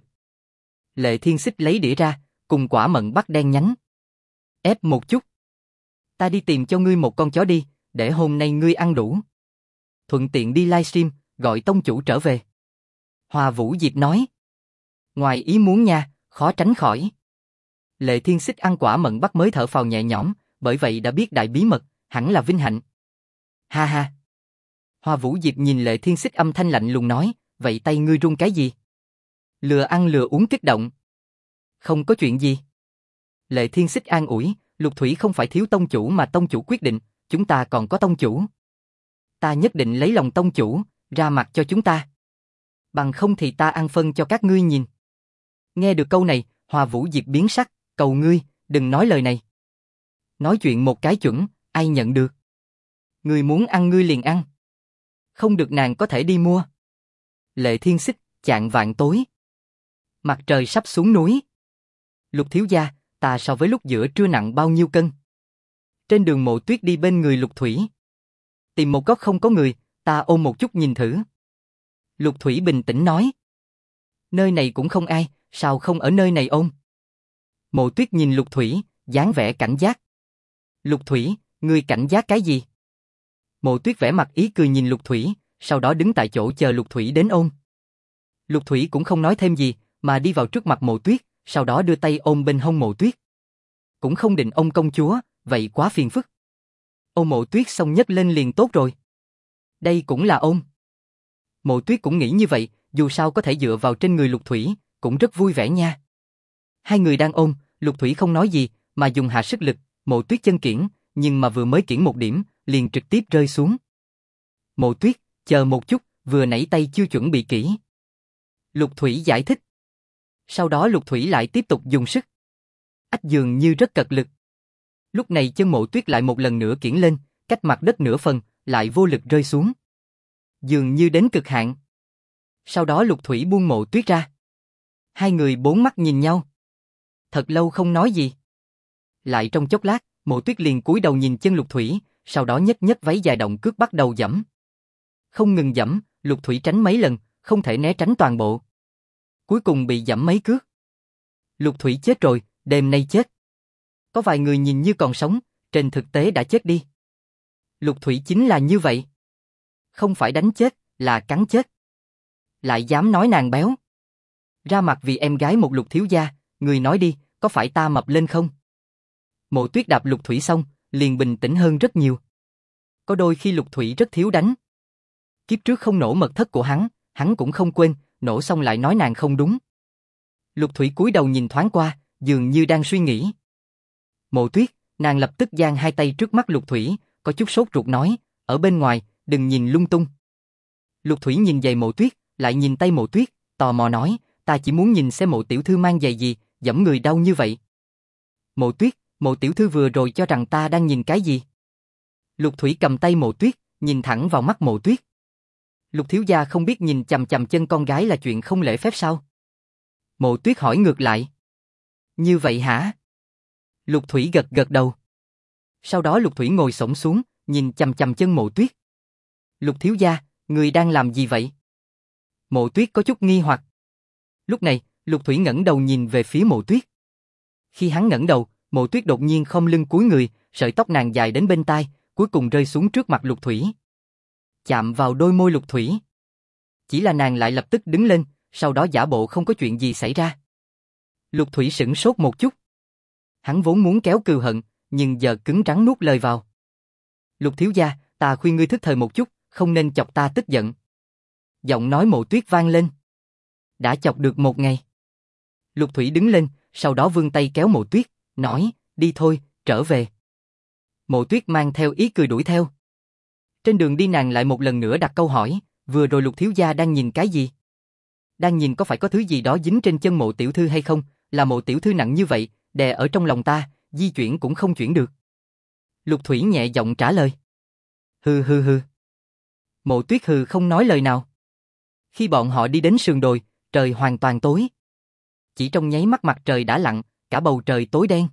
Lệ Thiên Xích lấy đĩa ra, cùng quả mận bắt đen nhánh. Ép một chút. Ta đi tìm cho ngươi một con chó đi, để hôm nay ngươi ăn đủ. Thuận tiện đi livestream, gọi tông chủ trở về. Hòa Vũ Diệp nói. Ngoài ý muốn nha, khó tránh khỏi. Lệ Thiên Xích ăn quả mận bắt mới thở phào nhẹ nhõm, bởi vậy đã biết đại bí mật, hẳn là vinh hạnh. Ha ha. Hòa Vũ Diệp nhìn Lệ Thiên Xích âm thanh lạnh lùng nói, vậy tay ngươi run cái gì? Lừa ăn lừa uống kích động. Không có chuyện gì. Lệ Thiên Xích an ủi, Lục Thủy không phải thiếu tông chủ mà tông chủ quyết định, chúng ta còn có tông chủ. Ta nhất định lấy lòng tông chủ, ra mặt cho chúng ta. Bằng không thì ta ăn phân cho các ngươi nhìn. Nghe được câu này, Hòa Vũ Diệp biến sắc, cầu ngươi, đừng nói lời này. Nói chuyện một cái chuẩn, ai nhận được. Ngươi muốn ăn ngươi liền ăn. Không được nàng có thể đi mua. Lệ Thiên Xích, chạng vạng tối. Mặt trời sắp xuống núi. Lục thiếu gia, ta so với lúc giữa trưa nặng bao nhiêu cân? Trên đường Mộ Tuyết đi bên người Lục Thủy. Tìm một góc không có người, ta ôm một chút nhìn thử. Lục Thủy bình tĩnh nói. Nơi này cũng không ai, sao không ở nơi này ôm? Mộ Tuyết nhìn Lục Thủy, dáng vẻ cảnh giác. Lục Thủy, ngươi cảnh giác cái gì? Mộ Tuyết vẻ mặt ý cười nhìn Lục Thủy, sau đó đứng tại chỗ chờ Lục Thủy đến ôm. Lục Thủy cũng không nói thêm gì, mà đi vào trước mặt Mộ Tuyết, sau đó đưa tay ôm bên hông Mộ Tuyết. Cũng không định ôm công chúa, vậy quá phiền phức. Ôm Mộ Tuyết xong nhấc lên liền tốt rồi. Đây cũng là ôm. Mộ Tuyết cũng nghĩ như vậy, dù sao có thể dựa vào trên người Lục Thủy, cũng rất vui vẻ nha. Hai người đang ôm, Lục Thủy không nói gì, mà dùng hạ sức lực, Mộ Tuyết chân kiễng, nhưng mà vừa mới kiễng một điểm, liền trực tiếp rơi xuống. Mộ Tuyết, chờ một chút, vừa nãy tay chưa chuẩn bị kỹ. Lục Thủy giải thích. Sau đó Lục Thủy lại tiếp tục dùng sức. Ách dường như rất cật lực. Lúc này chân Mộ Tuyết lại một lần nữa kiễng lên, cách mặt đất nửa phần, lại vô lực rơi xuống. Dường như đến cực hạn. Sau đó Lục Thủy buông Mộ Tuyết ra. Hai người bốn mắt nhìn nhau. Thật lâu không nói gì. Lại trong chốc lát, Mộ Tuyết liền cúi đầu nhìn chân Lục Thủy, sau đó nhấc nhấc váy dài động cước bắt đầu giẫm. Không ngừng giẫm, Lục Thủy tránh mấy lần, không thể né tránh toàn bộ. Cuối cùng bị giẫm mấy cước. Lục Thủy chết rồi, đêm nay chết. Có vài người nhìn như còn sống, trên thực tế đã chết đi. Lục Thủy chính là như vậy. Không phải đánh chết, là cắn chết. Lại dám nói nàng béo. Ra mặt vì em gái một Lục thiếu gia, người nói đi, có phải ta mập lên không? Mộ Tuyết đạp Lục Thủy xong, liền bình tĩnh hơn rất nhiều. Có đôi khi Lục Thủy rất thiếu đánh. Kiếp trước không nổ mật thất của hắn cũng không quên, nổ xong lại nói nàng không đúng. Lục Thủy cúi đầu nhìn thoáng qua, dường như đang suy nghĩ. Mộ Tuyết, nàng lập tức giang hai tay trước mắt Lục Thủy, có chút sốt ruột nói, ở bên ngoài, đừng nhìn lung tung. Lục Thủy nhìn giày Mộ Tuyết, lại nhìn tay Mộ Tuyết, tò mò nói, ta chỉ muốn nhìn xem Mộ tiểu thư mang giày gì, giẫm người đau như vậy. Mộ Tuyết, Mộ tiểu thư vừa rồi cho rằng ta đang nhìn cái gì? Lục Thủy cầm tay Mộ Tuyết, nhìn thẳng vào mắt Mộ Tuyết. Lục thiếu gia không biết nhìn chằm chằm chân con gái là chuyện không lễ phép sao? Mộ Tuyết hỏi ngược lại. Như vậy hả? Lục Thủy gật gật đầu. Sau đó Lục Thủy ngồi xổm xuống, nhìn chằm chằm chân Mộ Tuyết. Lục thiếu gia, người đang làm gì vậy? Mộ Tuyết có chút nghi hoặc. Lúc này, Lục Thủy ngẩng đầu nhìn về phía Mộ Tuyết. Khi hắn ngẩng đầu, Mộ Tuyết đột nhiên khom lưng cúi người, sợi tóc nàng dài đến bên tai, cuối cùng rơi xuống trước mặt Lục Thủy. Chạm vào đôi môi Lục Thủy. Chỉ là nàng lại lập tức đứng lên, sau đó giả bộ không có chuyện gì xảy ra. Lục Thủy sửng sốt một chút. Hắn vốn muốn kéo cừu hận, nhưng giờ cứng rắn nuốt lời vào. Lục thiếu gia, ta khuyên ngươi thức thời một chút, không nên chọc ta tức giận. Giọng nói Mộ Tuyết vang lên. Đã chọc được một ngày. Lục Thủy đứng lên, sau đó vươn tay kéo Mộ Tuyết, nói, đi thôi, trở về. Mộ Tuyết mang theo ý cười đuổi theo. Trên đường đi nàng lại một lần nữa đặt câu hỏi, vừa rồi Lục thiếu gia đang nhìn cái gì? Đang nhìn có phải có thứ gì đó dính trên chân Mộ tiểu thư hay không, là Mộ tiểu thư nặng như vậy, đè ở trong lòng ta, di chuyển cũng không chuyển được. Lục Thủy nhẹ giọng trả lời. Hừ hừ hừ. Mộ Tuyết hừ không nói lời nào. Khi bọn họ đi đến sườn đồi, trời hoàn toàn tối. Chỉ trong nháy mắt mặt trời đã lặn, cả bầu trời tối đen.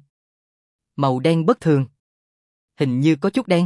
Màu đen bất thường. Hình như có chút đen.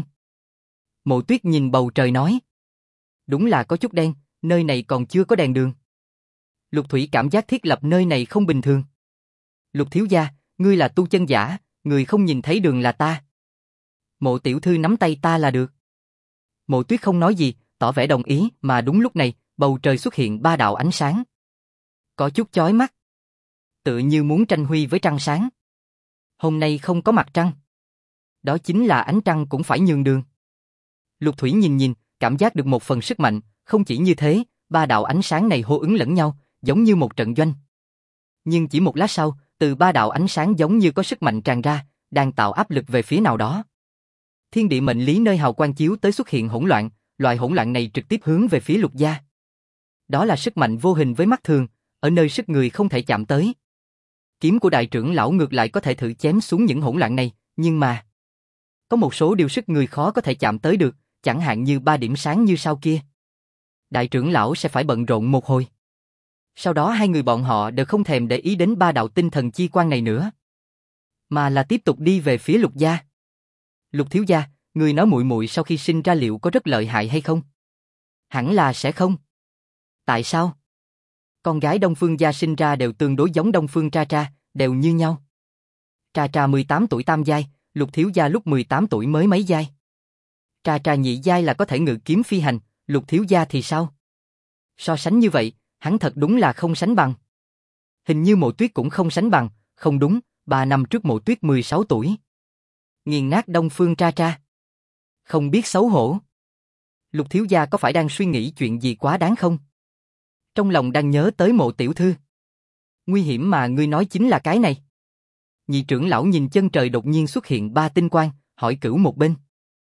Mộ Tuyết nhìn bầu trời nói. Đúng là có chút đen, nơi này còn chưa có đèn đường. Lục Thủy cảm giác thiết lập nơi này không bình thường. Lục thiếu gia, ngươi là tu chân giả, người không nhìn thấy đường là ta. Mộ tiểu thư nắm tay ta là được. Mộ Tuyết không nói gì, tỏ vẻ đồng ý, mà đúng lúc này, bầu trời xuất hiện ba đạo ánh sáng. Có chút chói mắt. Tựa như muốn tranh huy với trăng sáng. Hôm nay không có mặt trăng. Đó chính là ánh trăng cũng phải nhường đường. Lục Thủy nhìn nhìn, cảm giác được một phần sức mạnh, không chỉ như thế, ba đạo ánh sáng này hô ứng lẫn nhau, giống như một trận doanh. Nhưng chỉ một lát sau, từ ba đạo ánh sáng giống như có sức mạnh tràn ra, đang tạo áp lực về phía nào đó. Thiên địa mệnh lý nơi hào quang chiếu tới xuất hiện hỗn loạn, loại hỗn loạn này trực tiếp hướng về phía Lục gia. Đó là sức mạnh vô hình với mắt thường, ở nơi sức người không thể chạm tới. Kiếm của đại trưởng lão ngược lại có thể thử chém xuống những hỗn loạn này, nhưng mà có một số điều sức người khó có thể chạm tới được, chẳng hạn như ba điểm sáng như sao kia. Đại trưởng lão sẽ phải bận rộn một hồi. Sau đó hai người bọn họ đều không thèm để ý đến ba đạo tinh thần chi quang này nữa, mà là tiếp tục đi về phía Lục gia. Lục thiếu gia, người nói muội muội sau khi sinh ra liệu có rất lợi hại hay không? Hẳn là sẽ không. Tại sao? Con gái Đông Phương gia sinh ra đều tương đối giống Đông Phương Tra Tra, đều như nhau. Tra Tra 18 tuổi tam giai, Lục thiếu gia lúc 18 tuổi mới mấy giai. Tra Tra nhị giai là có thể ngự kiếm phi hành, Lục thiếu gia thì sao? So sánh như vậy, hắn thật đúng là không sánh bằng. Hình như Mộ Tuyết cũng không sánh bằng, không đúng, 3 năm trước Mộ Tuyết 16 tuổi. Nghiền nát Đông Phương Tra Tra. Không biết xấu hổ. Lục thiếu gia có phải đang suy nghĩ chuyện gì quá đáng không? Trong lòng đang nhớ tới Mộ tiểu thư. Nguy hiểm mà ngươi nói chính là cái này. Nhị trưởng lão nhìn chân trời đột nhiên xuất hiện ba tinh quang, hỏi Cửu một bên.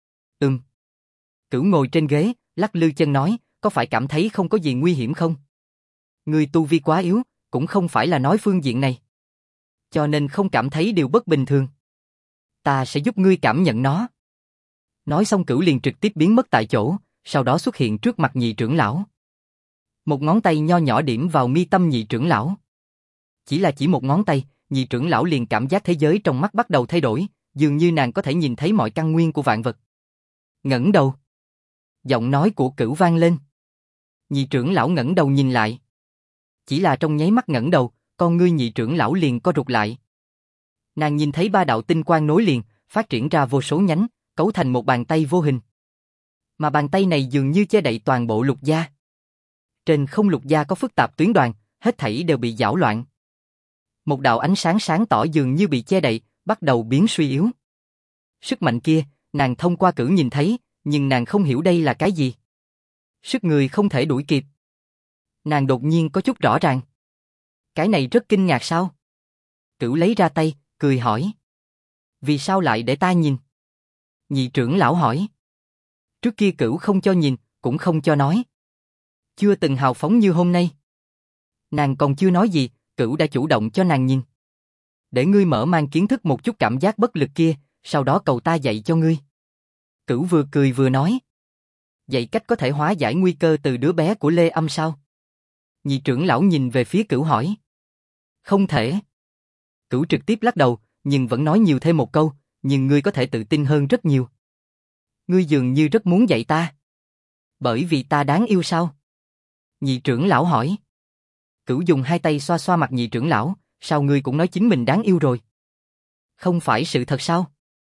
Cửu ngồi trên ghế, lắc lư chân nói, có phải cảm thấy không có gì nguy hiểm không? Ngươi tu vi quá yếu, cũng không phải là nói phương diện này. Cho nên không cảm thấy điều bất bình thường. Ta sẽ giúp ngươi cảm nhận nó. Nói xong Cửu liền trực tiếp biến mất tại chỗ, sau đó xuất hiện trước mặt nhị trưởng lão. Một ngón tay nho nhỏ điểm vào mi tâm nhị trưởng lão. Chỉ là chỉ một ngón tay, nhị trưởng lão liền cảm giác thế giới trong mắt bắt đầu thay đổi, dường như nàng có thể nhìn thấy mọi căn nguyên của vạn vật. Ngẩng đầu. Giọng nói của Cửu vang lên. Nhị trưởng lão ngẩng đầu nhìn lại. Chỉ là trong nháy mắt ngẩng đầu, con ngươi nhị trưởng lão liền co rụt lại. Nàng nhìn thấy ba đạo tinh quang nối liền, phát triển ra vô số nhánh, cấu thành một bàn tay vô hình. Mà bàn tay này dường như che đậy toàn bộ Lục gia. Trên không Lục gia có phức tạp tuyến đoàn, hết thảy đều bị giảo loạn. Một đạo ánh sáng sáng tỏ dường như bị che đậy, bắt đầu biến suy yếu. Sức mạnh kia, nàng thông qua Cửu nhìn thấy, nhưng nàng không hiểu đây là cái gì. Sức người không thể đuổi kịp. Nàng đột nhiên có chút rõ ràng. Cái này rất kinh ngạc sao? Cửu lấy ra tay, cười hỏi. Vì sao lại để ta nhìn? Nhị trưởng lão hỏi. Trước kia Cửu không cho nhìn, cũng không cho nói. Chưa từng hào phóng như hôm nay. Nàng còn chưa nói gì, Cửu đã chủ động cho nàng nhìn. Để ngươi mở mang kiến thức một chút cảm giác bất lực kia, sau đó cầu ta dạy cho ngươi. Cửu vừa cười vừa nói. Dạy cách có thể hóa giải nguy cơ từ đứa bé của Lê Âm sao? Nhị trưởng lão nhìn về phía Cửu hỏi. Không thể. Cửu trực tiếp lắc đầu, nhưng vẫn nói nhiều thêm một câu, nhưng ngươi có thể tự tin hơn rất nhiều. Ngươi dường như rất muốn dạy ta. Bởi vì ta đáng yêu sao? Nhị trưởng lão hỏi. Cửu dùng hai tay xoa xoa mặt nhị trưởng lão, sao ngươi cũng nói chính mình đáng yêu rồi? Không phải sự thật sao?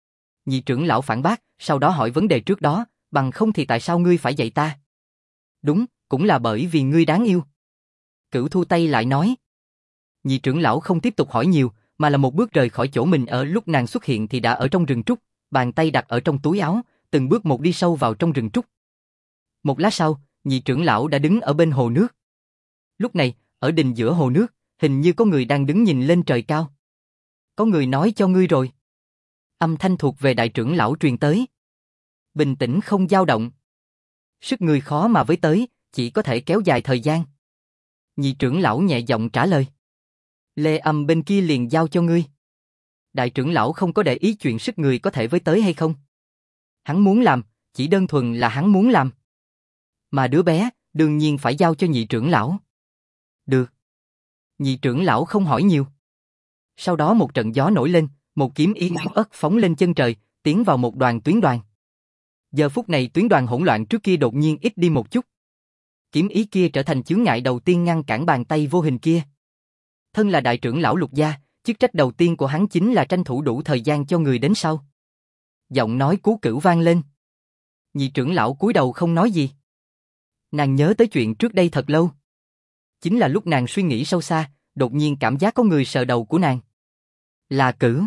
Nhị trưởng lão phản bác, sau đó hỏi vấn đề trước đó, bằng không thì tại sao ngươi phải dạy ta? Đúng, cũng là bởi vì ngươi đáng yêu. Cửu thu tay lại nói. Nhị trưởng lão không tiếp tục hỏi nhiều, mà là một bước rời khỏi chỗ mình ở lúc nàng xuất hiện thì đã ở trong rừng trúc, bàn tay đặt ở trong túi áo, từng bước một đi sâu vào trong rừng trúc. Một lát sau, nhị trưởng lão đã đứng ở bên hồ nước. Lúc này, ở đình giữa hồ nước, hình như có người đang đứng nhìn lên trời cao. Có người nói cho ngươi rồi. Âm thanh thuộc về đại trưởng lão truyền tới. Bình tĩnh không dao động. Sức người khó mà với tới, chỉ có thể kéo dài thời gian. Nhị trưởng lão nhẹ giọng trả lời. Lê Âm bên kia liền giao cho ngươi. Đại trưởng lão không có để ý chuyện sức người có thể với tới hay không. Hắn muốn làm, chỉ đơn thuần là hắn muốn làm. Mà đứa bé, đương nhiên phải giao cho nhị trưởng lão. Được. Nhị trưởng lão không hỏi nhiều. Sau đó một trận gió nổi lên, một kiếm ý ất phóng lên chân trời, tiến vào một đoàn tuyến đoàn. Giờ phút này tuyến đoàn hỗn loạn trước kia đột nhiên ít đi một chút. Kiếm ý kia trở thành chướng ngại đầu tiên ngăn cản bàn tay vô hình kia. Thân là đại trưởng lão Lục gia, chức trách đầu tiên của hắn chính là tranh thủ đủ thời gian cho người đến sau. Giọng nói Cú Cửu vang lên. Nhị trưởng lão cúi đầu không nói gì. Nàng nhớ tới chuyện trước đây thật lâu. Chính là lúc nàng suy nghĩ sâu xa, đột nhiên cảm giác có người sờ đầu của nàng. Là Cửu.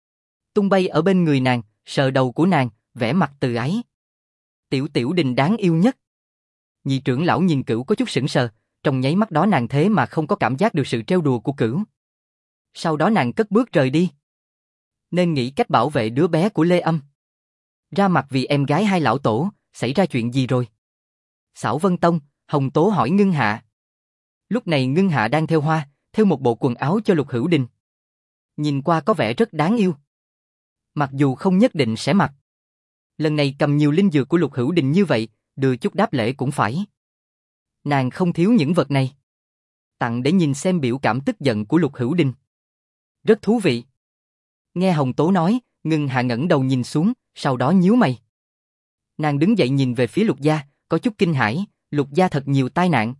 Tung bay ở bên người nàng, sờ đầu của nàng, vẻ mặt từ ái. Tiểu Tiểu Đình đáng yêu nhất. Nhị trưởng lão nhìn Cửu có chút sững sờ, trong nháy mắt đó nàng thế mà không có cảm giác được sự trêu đùa của Cửu. Sau đó nàng cất bước rời đi. Nên nghĩ cách bảo vệ đứa bé của Lê Âm. Ra mặt vì em gái hai lão tổ, xảy ra chuyện gì rồi? Xảo Vân Tông, Hồng Tố hỏi Ngưng Hạ. Lúc này Ngưng Hạ đang thêu hoa, thêu một bộ quần áo cho Lục Hữu Đình. Nhìn qua có vẻ rất đáng yêu. Mặc dù không nhất định sẽ mặc. Lần này cầm nhiều linh dược của Lục Hữu Đình như vậy, đưa chút đáp lễ cũng phải. Nàng không thiếu những vật này. Tặng để nhìn xem biểu cảm tức giận của Lục Hữu Đình. Rất thú vị. Nghe Hồng Tố nói, Ngưng Hạ ngẩng đầu nhìn xuống, sau đó nhíu mày. Nàng đứng dậy nhìn về phía Lục gia, có chút kinh hãi, Lục gia thật nhiều tai nạn.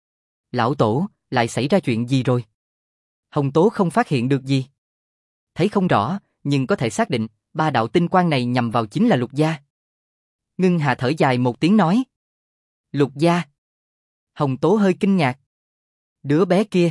Lão tổ, lại xảy ra chuyện gì rồi? Hồng Tố không phát hiện được gì. Thấy không rõ, nhưng có thể xác định, ba đạo tinh quang này nhằm vào chính là Lục gia. Ngưng Hạ thở dài một tiếng nói. Lục gia. Hồng Tố hơi kinh ngạc. Đứa bé kia.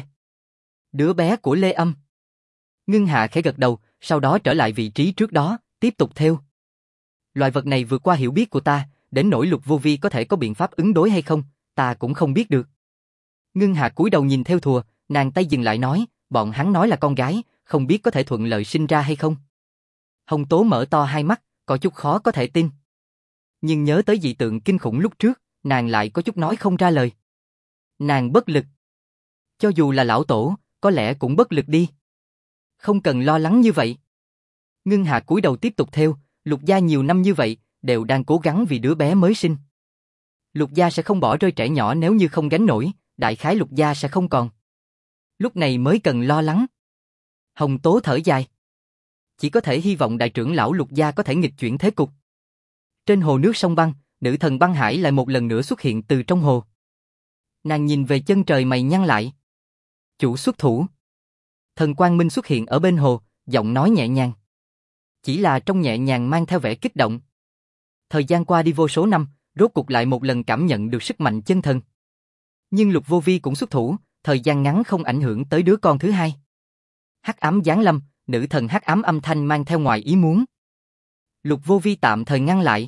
Đứa bé của Lê Âm. Ngưng Hạ khẽ gật đầu, sau đó trở lại vị trí trước đó, tiếp tục thêu. Loại vật này vượt qua hiểu biết của ta, đến nỗi Lục Vô Vi có thể có biện pháp ứng đối hay không, ta cũng không biết được. Ngưng Hạ cúi đầu nhìn theo thùa, nàng tay dừng lại nói, bọn hắn nói là con gái, không biết có thể thuận lợi sinh ra hay không. Hồng Tố mở to hai mắt, có chút khó có thể tin. Nhưng nhớ tới dị tượng kinh khủng lúc trước, nàng lại có chút nói không ra lời. Nàng bất lực. Cho dù là lão tổ, có lẽ cũng bất lực đi. Không cần lo lắng như vậy. Ngưng Hạ cúi đầu tiếp tục thêu, Lục gia nhiều năm như vậy, đều đang cố gắng vì đứa bé mới sinh. Lục gia sẽ không bỏ rơi trẻ nhỏ nếu như không gánh nổi, đại khái Lục gia sẽ không còn. Lúc này mới cần lo lắng. Hồng Tố thở dài. Chỉ có thể hy vọng đại trưởng lão Lục gia có thể nghịch chuyển thế cục. Trên hồ nước sông băng, nữ thần băng hải lại một lần nữa xuất hiện từ trong hồ. Nàng nhìn về chân trời mày nhăn lại. Chủ xuất thủ. Thần Quang Minh xuất hiện ở bên hồ, giọng nói nhẹ nhàng. Chỉ là trong nhẹ nhàng mang theo vẻ kích động. Thời gian qua đi vô số năm, rốt cục lại một lần cảm nhận được sức mạnh chân thần. Nhưng Lục Vô Vi cũng xuất thủ, thời gian ngắn không ảnh hưởng tới đứa con thứ hai. Hắc ám giáng lâm, nữ thần hắc ám âm thanh mang theo ngoài ý muốn. Lục Vô Vi tạm thời ngăn lại.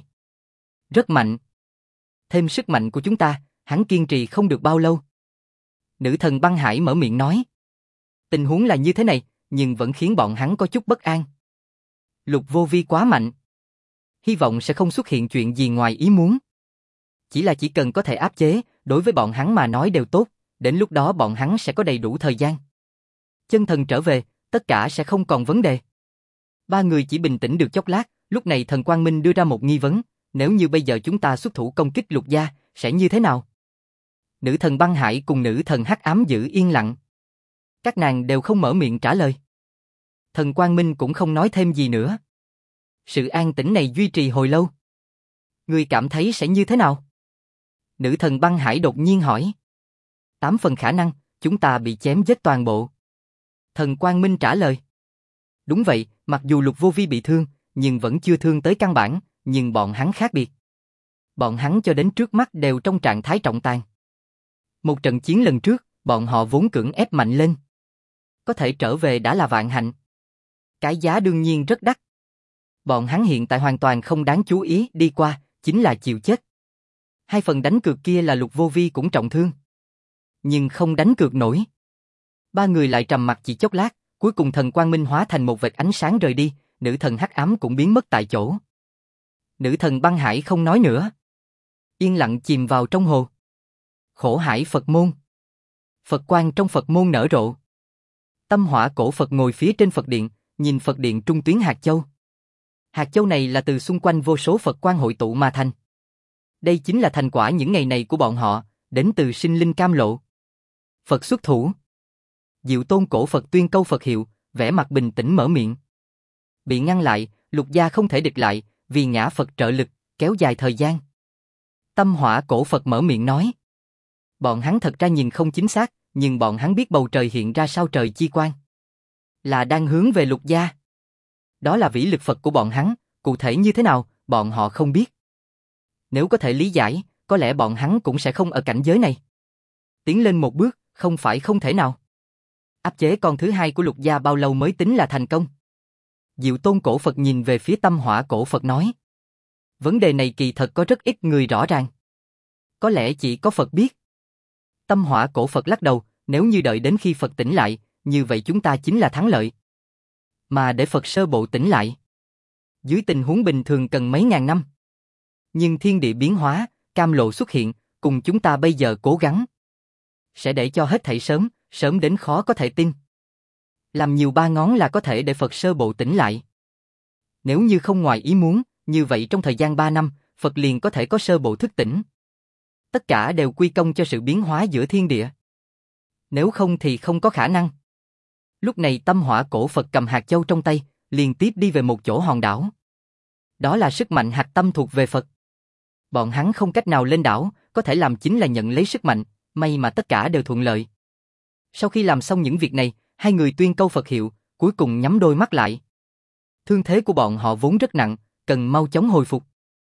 Rất mạnh. Thêm sức mạnh của chúng ta, hắn kiên trì không được bao lâu. Nữ thần băng hải mở miệng nói. Tình huống là như thế này, nhưng vẫn khiến bọn hắn có chút bất an. Lục Vô Vi quá mạnh. Hy vọng sẽ không xuất hiện chuyện gì ngoài ý muốn. Chỉ cần có thể áp chế, đối với bọn hắn mà nói đều tốt, đến lúc đó bọn hắn sẽ có đầy đủ thời gian. Chân thần trở về, tất cả sẽ không còn vấn đề. Ba người chỉ bình tĩnh được chốc lát, lúc này thần Quang Minh đưa ra một nghi vấn, nếu như bây giờ chúng ta xuất thủ công kích Lục gia, sẽ như thế nào? Nữ thần băng hải cùng nữ thần hắc ám giữ yên lặng. Các nàng đều không mở miệng trả lời. Thần Quang Minh cũng không nói thêm gì nữa. Sự an tĩnh này duy trì hồi lâu. Ngươi cảm thấy sẽ như thế nào? Nữ thần băng hải đột nhiên hỏi. 8 phần khả năng, chúng ta bị chém giết toàn bộ. Thần Quang Minh trả lời. Đúng vậy, mặc dù Lục Vô Vi bị thương, nhưng vẫn chưa thương tới căn bản, nhưng bọn hắn khác biệt. Bọn hắn cho đến trước mắt đều trong trạng thái trọng tàn. Một trận chiến lần trước, bọn họ vốn cưỡng ép mạnh lên. Có thể trở về đã là vạn hạnh. Cái giá đương nhiên rất đắt. Bọn hắn hiện tại hoàn toàn không đáng chú ý, đi qua, chính là chịu chết. Hai phần đánh cược kia là Lục Vô Vi cũng trọng thương. Nhưng không đánh cược nổi. Ba người lại trầm mặc chỉ chốc lát, cuối cùng thần quang minh hóa thành một vệt ánh sáng rời đi, nữ thần hắc ám cũng biến mất tại chỗ. Nữ thần băng hải không nói nữa. Yên lặng chìm vào trong hồ. Khổ hải Phật môn. Phật quang trong Phật môn nở rộ. Tâm hỏa cổ Phật ngồi phía trên Phật điện, nhìn Phật điện trung tuyến hạt châu. Hạt châu này là từ xung quanh vô số Phật quang hội tụ mà thành. Đây chính là thành quả những ngày này của bọn họ, đến từ sinh linh cam lộ. Phật xuất thủ. Diệu tôn cổ Phật tuyên câu Phật hiệu, vẻ mặt bình tĩnh mở miệng. Bị ngăn lại, Lục gia không thể địch lại, vì ngã Phật trợ lực, kéo dài thời gian. Tâm hỏa cổ Phật mở miệng nói. Bọn hắn thật ra nhìn không chính xác, nhưng bọn hắn biết bầu trời hiện ra sao trời chi quang. Là đang hướng về Lục gia. Đó là vĩ lực Phật của bọn hắn, cụ thể như thế nào, bọn họ không biết. Nếu có thể lý giải, có lẽ bọn hắn cũng sẽ không ở cảnh giới này. Tiến lên một bước, không phải không thể nào. Áp chế con thứ hai của Lục gia bao lâu mới tính là thành công? Diệu tôn cổ Phật nhìn về phía tâm hỏa cổ Phật nói. Vấn đề này kỳ thật có rất ít người rõ ràng. Có lẽ chỉ có Phật biết. Tâm hỏa cổ Phật lắc đầu, nếu như đợi đến khi Phật tỉnh lại, như vậy chúng ta chính là thắng lợi. Mà để Phật sơ bộ tỉnh lại, dưới tình huống bình thường cần mấy ngàn năm. Nhưng thiên địa biến hóa, cam lộ xuất hiện, cùng chúng ta bây giờ cố gắng. Sẽ để cho hết thảy sớm, sớm đến khó có thể tin. Làm nhiều ba ngón là có thể để Phật sơ bộ tỉnh lại. Nếu như không ngoài ý muốn, như vậy trong thời gian 3 năm, Phật liền có thể có sơ bộ thức tỉnh. Tất cả đều quy công cho sự biến hóa giữa thiên địa. Nếu không thì không có khả năng. Lúc này tâm hỏa cổ Phật cầm hạt châu trong tay, liên tiếp đi về một chỗ hòn đảo. Đó là sức mạnh hạt tâm thuộc về Phật. Bọn hắn không cách nào lên đảo, có thể làm chính là nhận lấy sức mạnh, may mà tất cả đều thuận lợi. Sau khi làm xong những việc này, hai người tuyên câu Phật hiệu, cuối cùng nhắm đôi mắt lại. Thương thế của bọn họ vốn rất nặng, cần mau chóng hồi phục.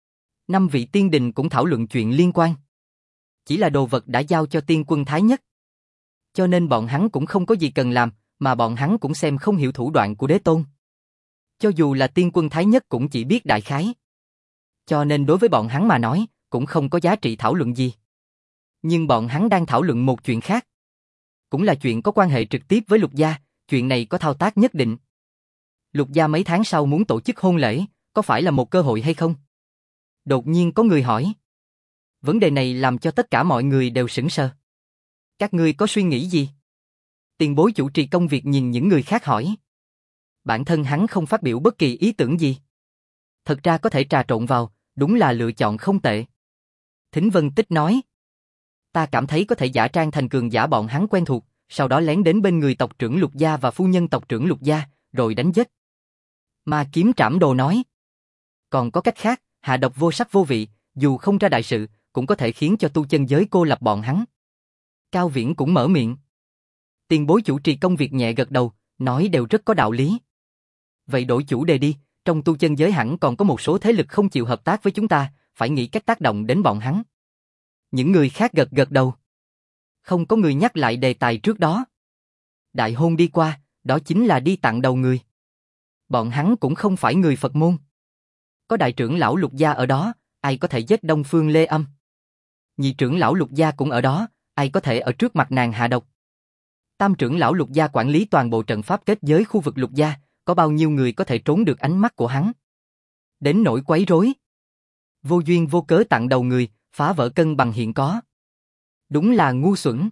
5 vị tiên đình cũng thảo luận chuyện liên quan. Chỉ là đồ vật đã giao cho tiên quân Thái Nhất. Cho nên bọn hắn cũng không có gì cần làm, mà bọn hắn cũng xem không hiểu thủ đoạn của Đế Tôn. Cho dù là tiên quân Thái Nhất cũng chỉ biết đại khái. Cho nên đối với bọn hắn mà nói, cũng không có giá trị thảo luận gì. Nhưng bọn hắn đang thảo luận một chuyện khác. Cũng là chuyện có quan hệ trực tiếp với Lục gia, chuyện này có thao tác nhất định. Lục gia mấy tháng sau muốn tổ chức hôn lễ, có phải là một cơ hội hay không? Đột nhiên có người hỏi. Vấn đề này làm cho tất cả mọi người đều sững sờ. Các ngươi có suy nghĩ gì? Tiền bối chủ trì công việc nhìn những người khác hỏi. Bản thân hắn không phát biểu bất kỳ ý tưởng gì. Thật ra có thể trà trộn vào, đúng là lựa chọn không tệ. Thính Vân Tích nói. Ta cảm thấy có thể giả trang thành cường giả bọn hắn quen thuộc, sau đó lén đến bên người tộc trưởng Lục gia và phu nhân tộc trưởng Lục gia, rồi đánh giết. Mà Kiếm Trảm Đồ nói. Còn có cách khác, hạ độc vô sắc vô vị, dù không ra đại sự, cũng có thể khiến cho tu chân giới cô lập bọn hắn. Cao Viễn cũng mở miệng. Tiền bối chủ trì công việc nhẹ gật đầu, nói đều rất có đạo lý. Vậy đổi chủ đề đi, trong tu chân giới hẳn còn có một số thế lực không chịu hợp tác với chúng ta, phải nghĩ cách tác động đến bọn hắn. Những người khác gật gật đầu. Không có người nhắc lại đề tài trước đó. Đại hôn đi qua, đó chính là đi tặng đầu người. Bọn hắn cũng không phải người Phật môn. Có đại trưởng lão Lục gia ở đó, ai có thể giết Đông Phương Lê Âm. Nhị trưởng lão Lục gia cũng ở đó, ai có thể ở trước mặt nàng hạ độc. Tam trưởng lão Lục gia quản lý toàn bộ trận pháp kết giới khu vực Lục gia, có bao nhiêu người có thể trốn được ánh mắt của hắn. Đến nỗi quấy rối. Vô duyên vô cớ tặng đầu người, phá vỡ cân bằng hiện có. Đúng là ngu xuẩn.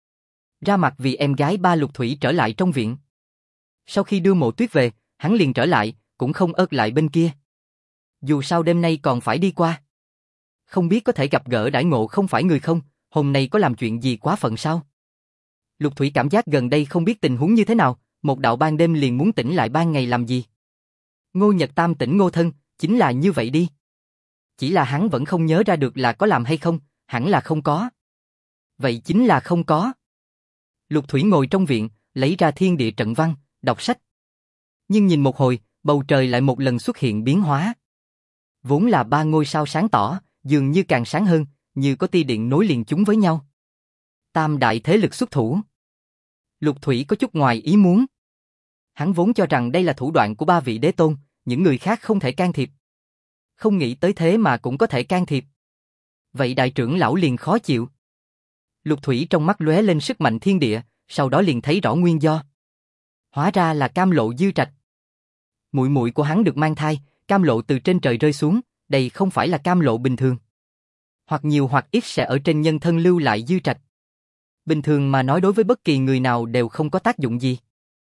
Ra mặt vì em gái ba Lục Thủy trở lại trong viện. Sau khi đưa Mộ Tuyết về, hắn liền trở lại, cũng không ớt lại bên kia. Dù sao đêm nay còn phải đi qua. Không biết có thể gặp gỡ đãi ngộ không phải người không, hôm nay có làm chuyện gì quá phận sao? Lục Thủy cảm giác gần đây không biết tình huống như thế nào, một đạo ban đêm liền muốn tỉnh lại ban ngày làm gì. Ngô Nhật Tam tỉnh Ngô Thân, chính là như vậy đi. Chỉ là hắn vẫn không nhớ ra được là có làm hay không, hẳn là không có. Vậy chính là không có. Lục Thủy ngồi trong viện, lấy ra thiên địa trận văn, đọc sách. Nhưng nhìn một hồi, bầu trời lại một lần xuất hiện biến hóa. Vốn là 3 ngôi sao sáng tỏ, dường như càng sáng hơn, như có tia điện nối liền chúng với nhau. Tam đại thế lực xuất thủ. Lục Thủy có chút ngoài ý muốn. Hắn vốn cho rằng đây là thủ đoạn của 3 vị đế tôn, những người khác không thể can thiệp. Không nghĩ tới thế mà cũng có thể can thiệp. Vậy đại trưởng lão liền khó chịu. Lục Thủy trong mắt lóe lên sức mạnh thiên địa, sau đó liền thấy rõ nguyên do. Hóa ra là Cam Lộ Dư Trạch. Muội muội của hắn được mang thai, Cam Lộ từ trên trời rơi xuống, đây không phải là Cam Lộ bình thường. Hoặc nhiều hoặc ít sẽ ở trên nhân thân lưu lại dư trạch. Bình thường mà nói đối với bất kỳ người nào đều không có tác dụng gì.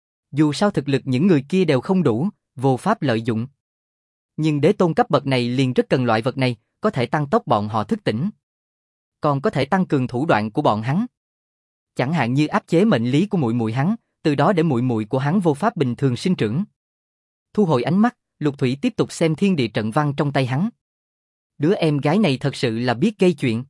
Dù sao thực lực những người kia đều không đủ, vô pháp lợi dụng. Nhưng đế tôn cấp bậc này liền rất cần loại vật này, có thể tăng tốc bọn họ thức tỉnh. Còn có thể tăng cường thủ đoạn của bọn hắn. Chẳng hạn như áp chế mệnh lý của muội muội hắn, từ đó để muội muội của hắn vô pháp bình thường sinh trưởng. Thu hồi ánh mắt, Lục Thủy tiếp tục xem thiên địa trận văn trong tay hắn. Đứa em gái này thật sự là biết gây chuyện.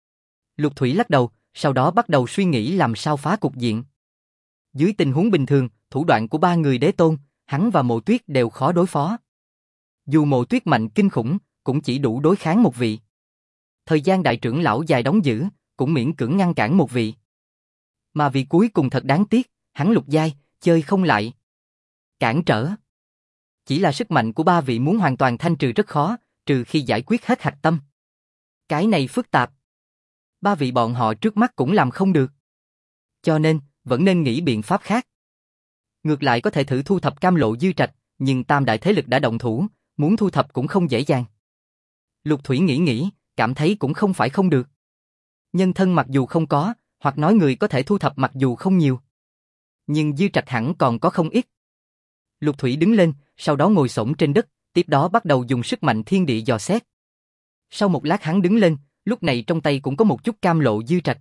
Lục Thủy lắc đầu, sau đó bắt đầu suy nghĩ làm sao phá cục diện. Dưới tình huống bình thường, thủ đoạn của 3 người đế tôn, hắn và Mộ Tuyết đều khó đối phó. Dù Mộ Tuyết mạnh kinh khủng, cũng chỉ đủ đối kháng một vị. Thời gian đại trưởng lão dài đóng giữ, cũng miễn cưỡng ngăn cản một vị. Mà vị cuối cùng thật đáng tiếc, hắn lục giai, chơi không lại. Cản trở. Chỉ là sức mạnh của 3 vị muốn hoàn toàn thanh trừ rất khó, trừ khi giải quyết hết hạch tâm. Cái này phức tạp. 3 vị bọn họ trước mắt cũng làm không được. Cho nên, vẫn nên nghĩ biện pháp khác. Ngược lại có thể thử thu thập Cam Lộ Dư Trạch, nhưng tam đại thế lực đã động thủ, muốn thu thập cũng không dễ dàng. Lục Thủy nghĩ, cảm thấy cũng không phải không được. Nhân thân mặc dù không có, hoặc nói người có thể thu thập mặc dù không nhiều. Nhưng Dư Trạch hẳn còn có không ít. Lục Thủy đứng lên, sau đó ngồi xổm trên đất, tiếp đó bắt đầu dùng sức mạnh thiên địa dò xét. Sau một lát hắn đứng lên, lúc này trong tay cũng có một chút Cam Lộ Dư Trạch.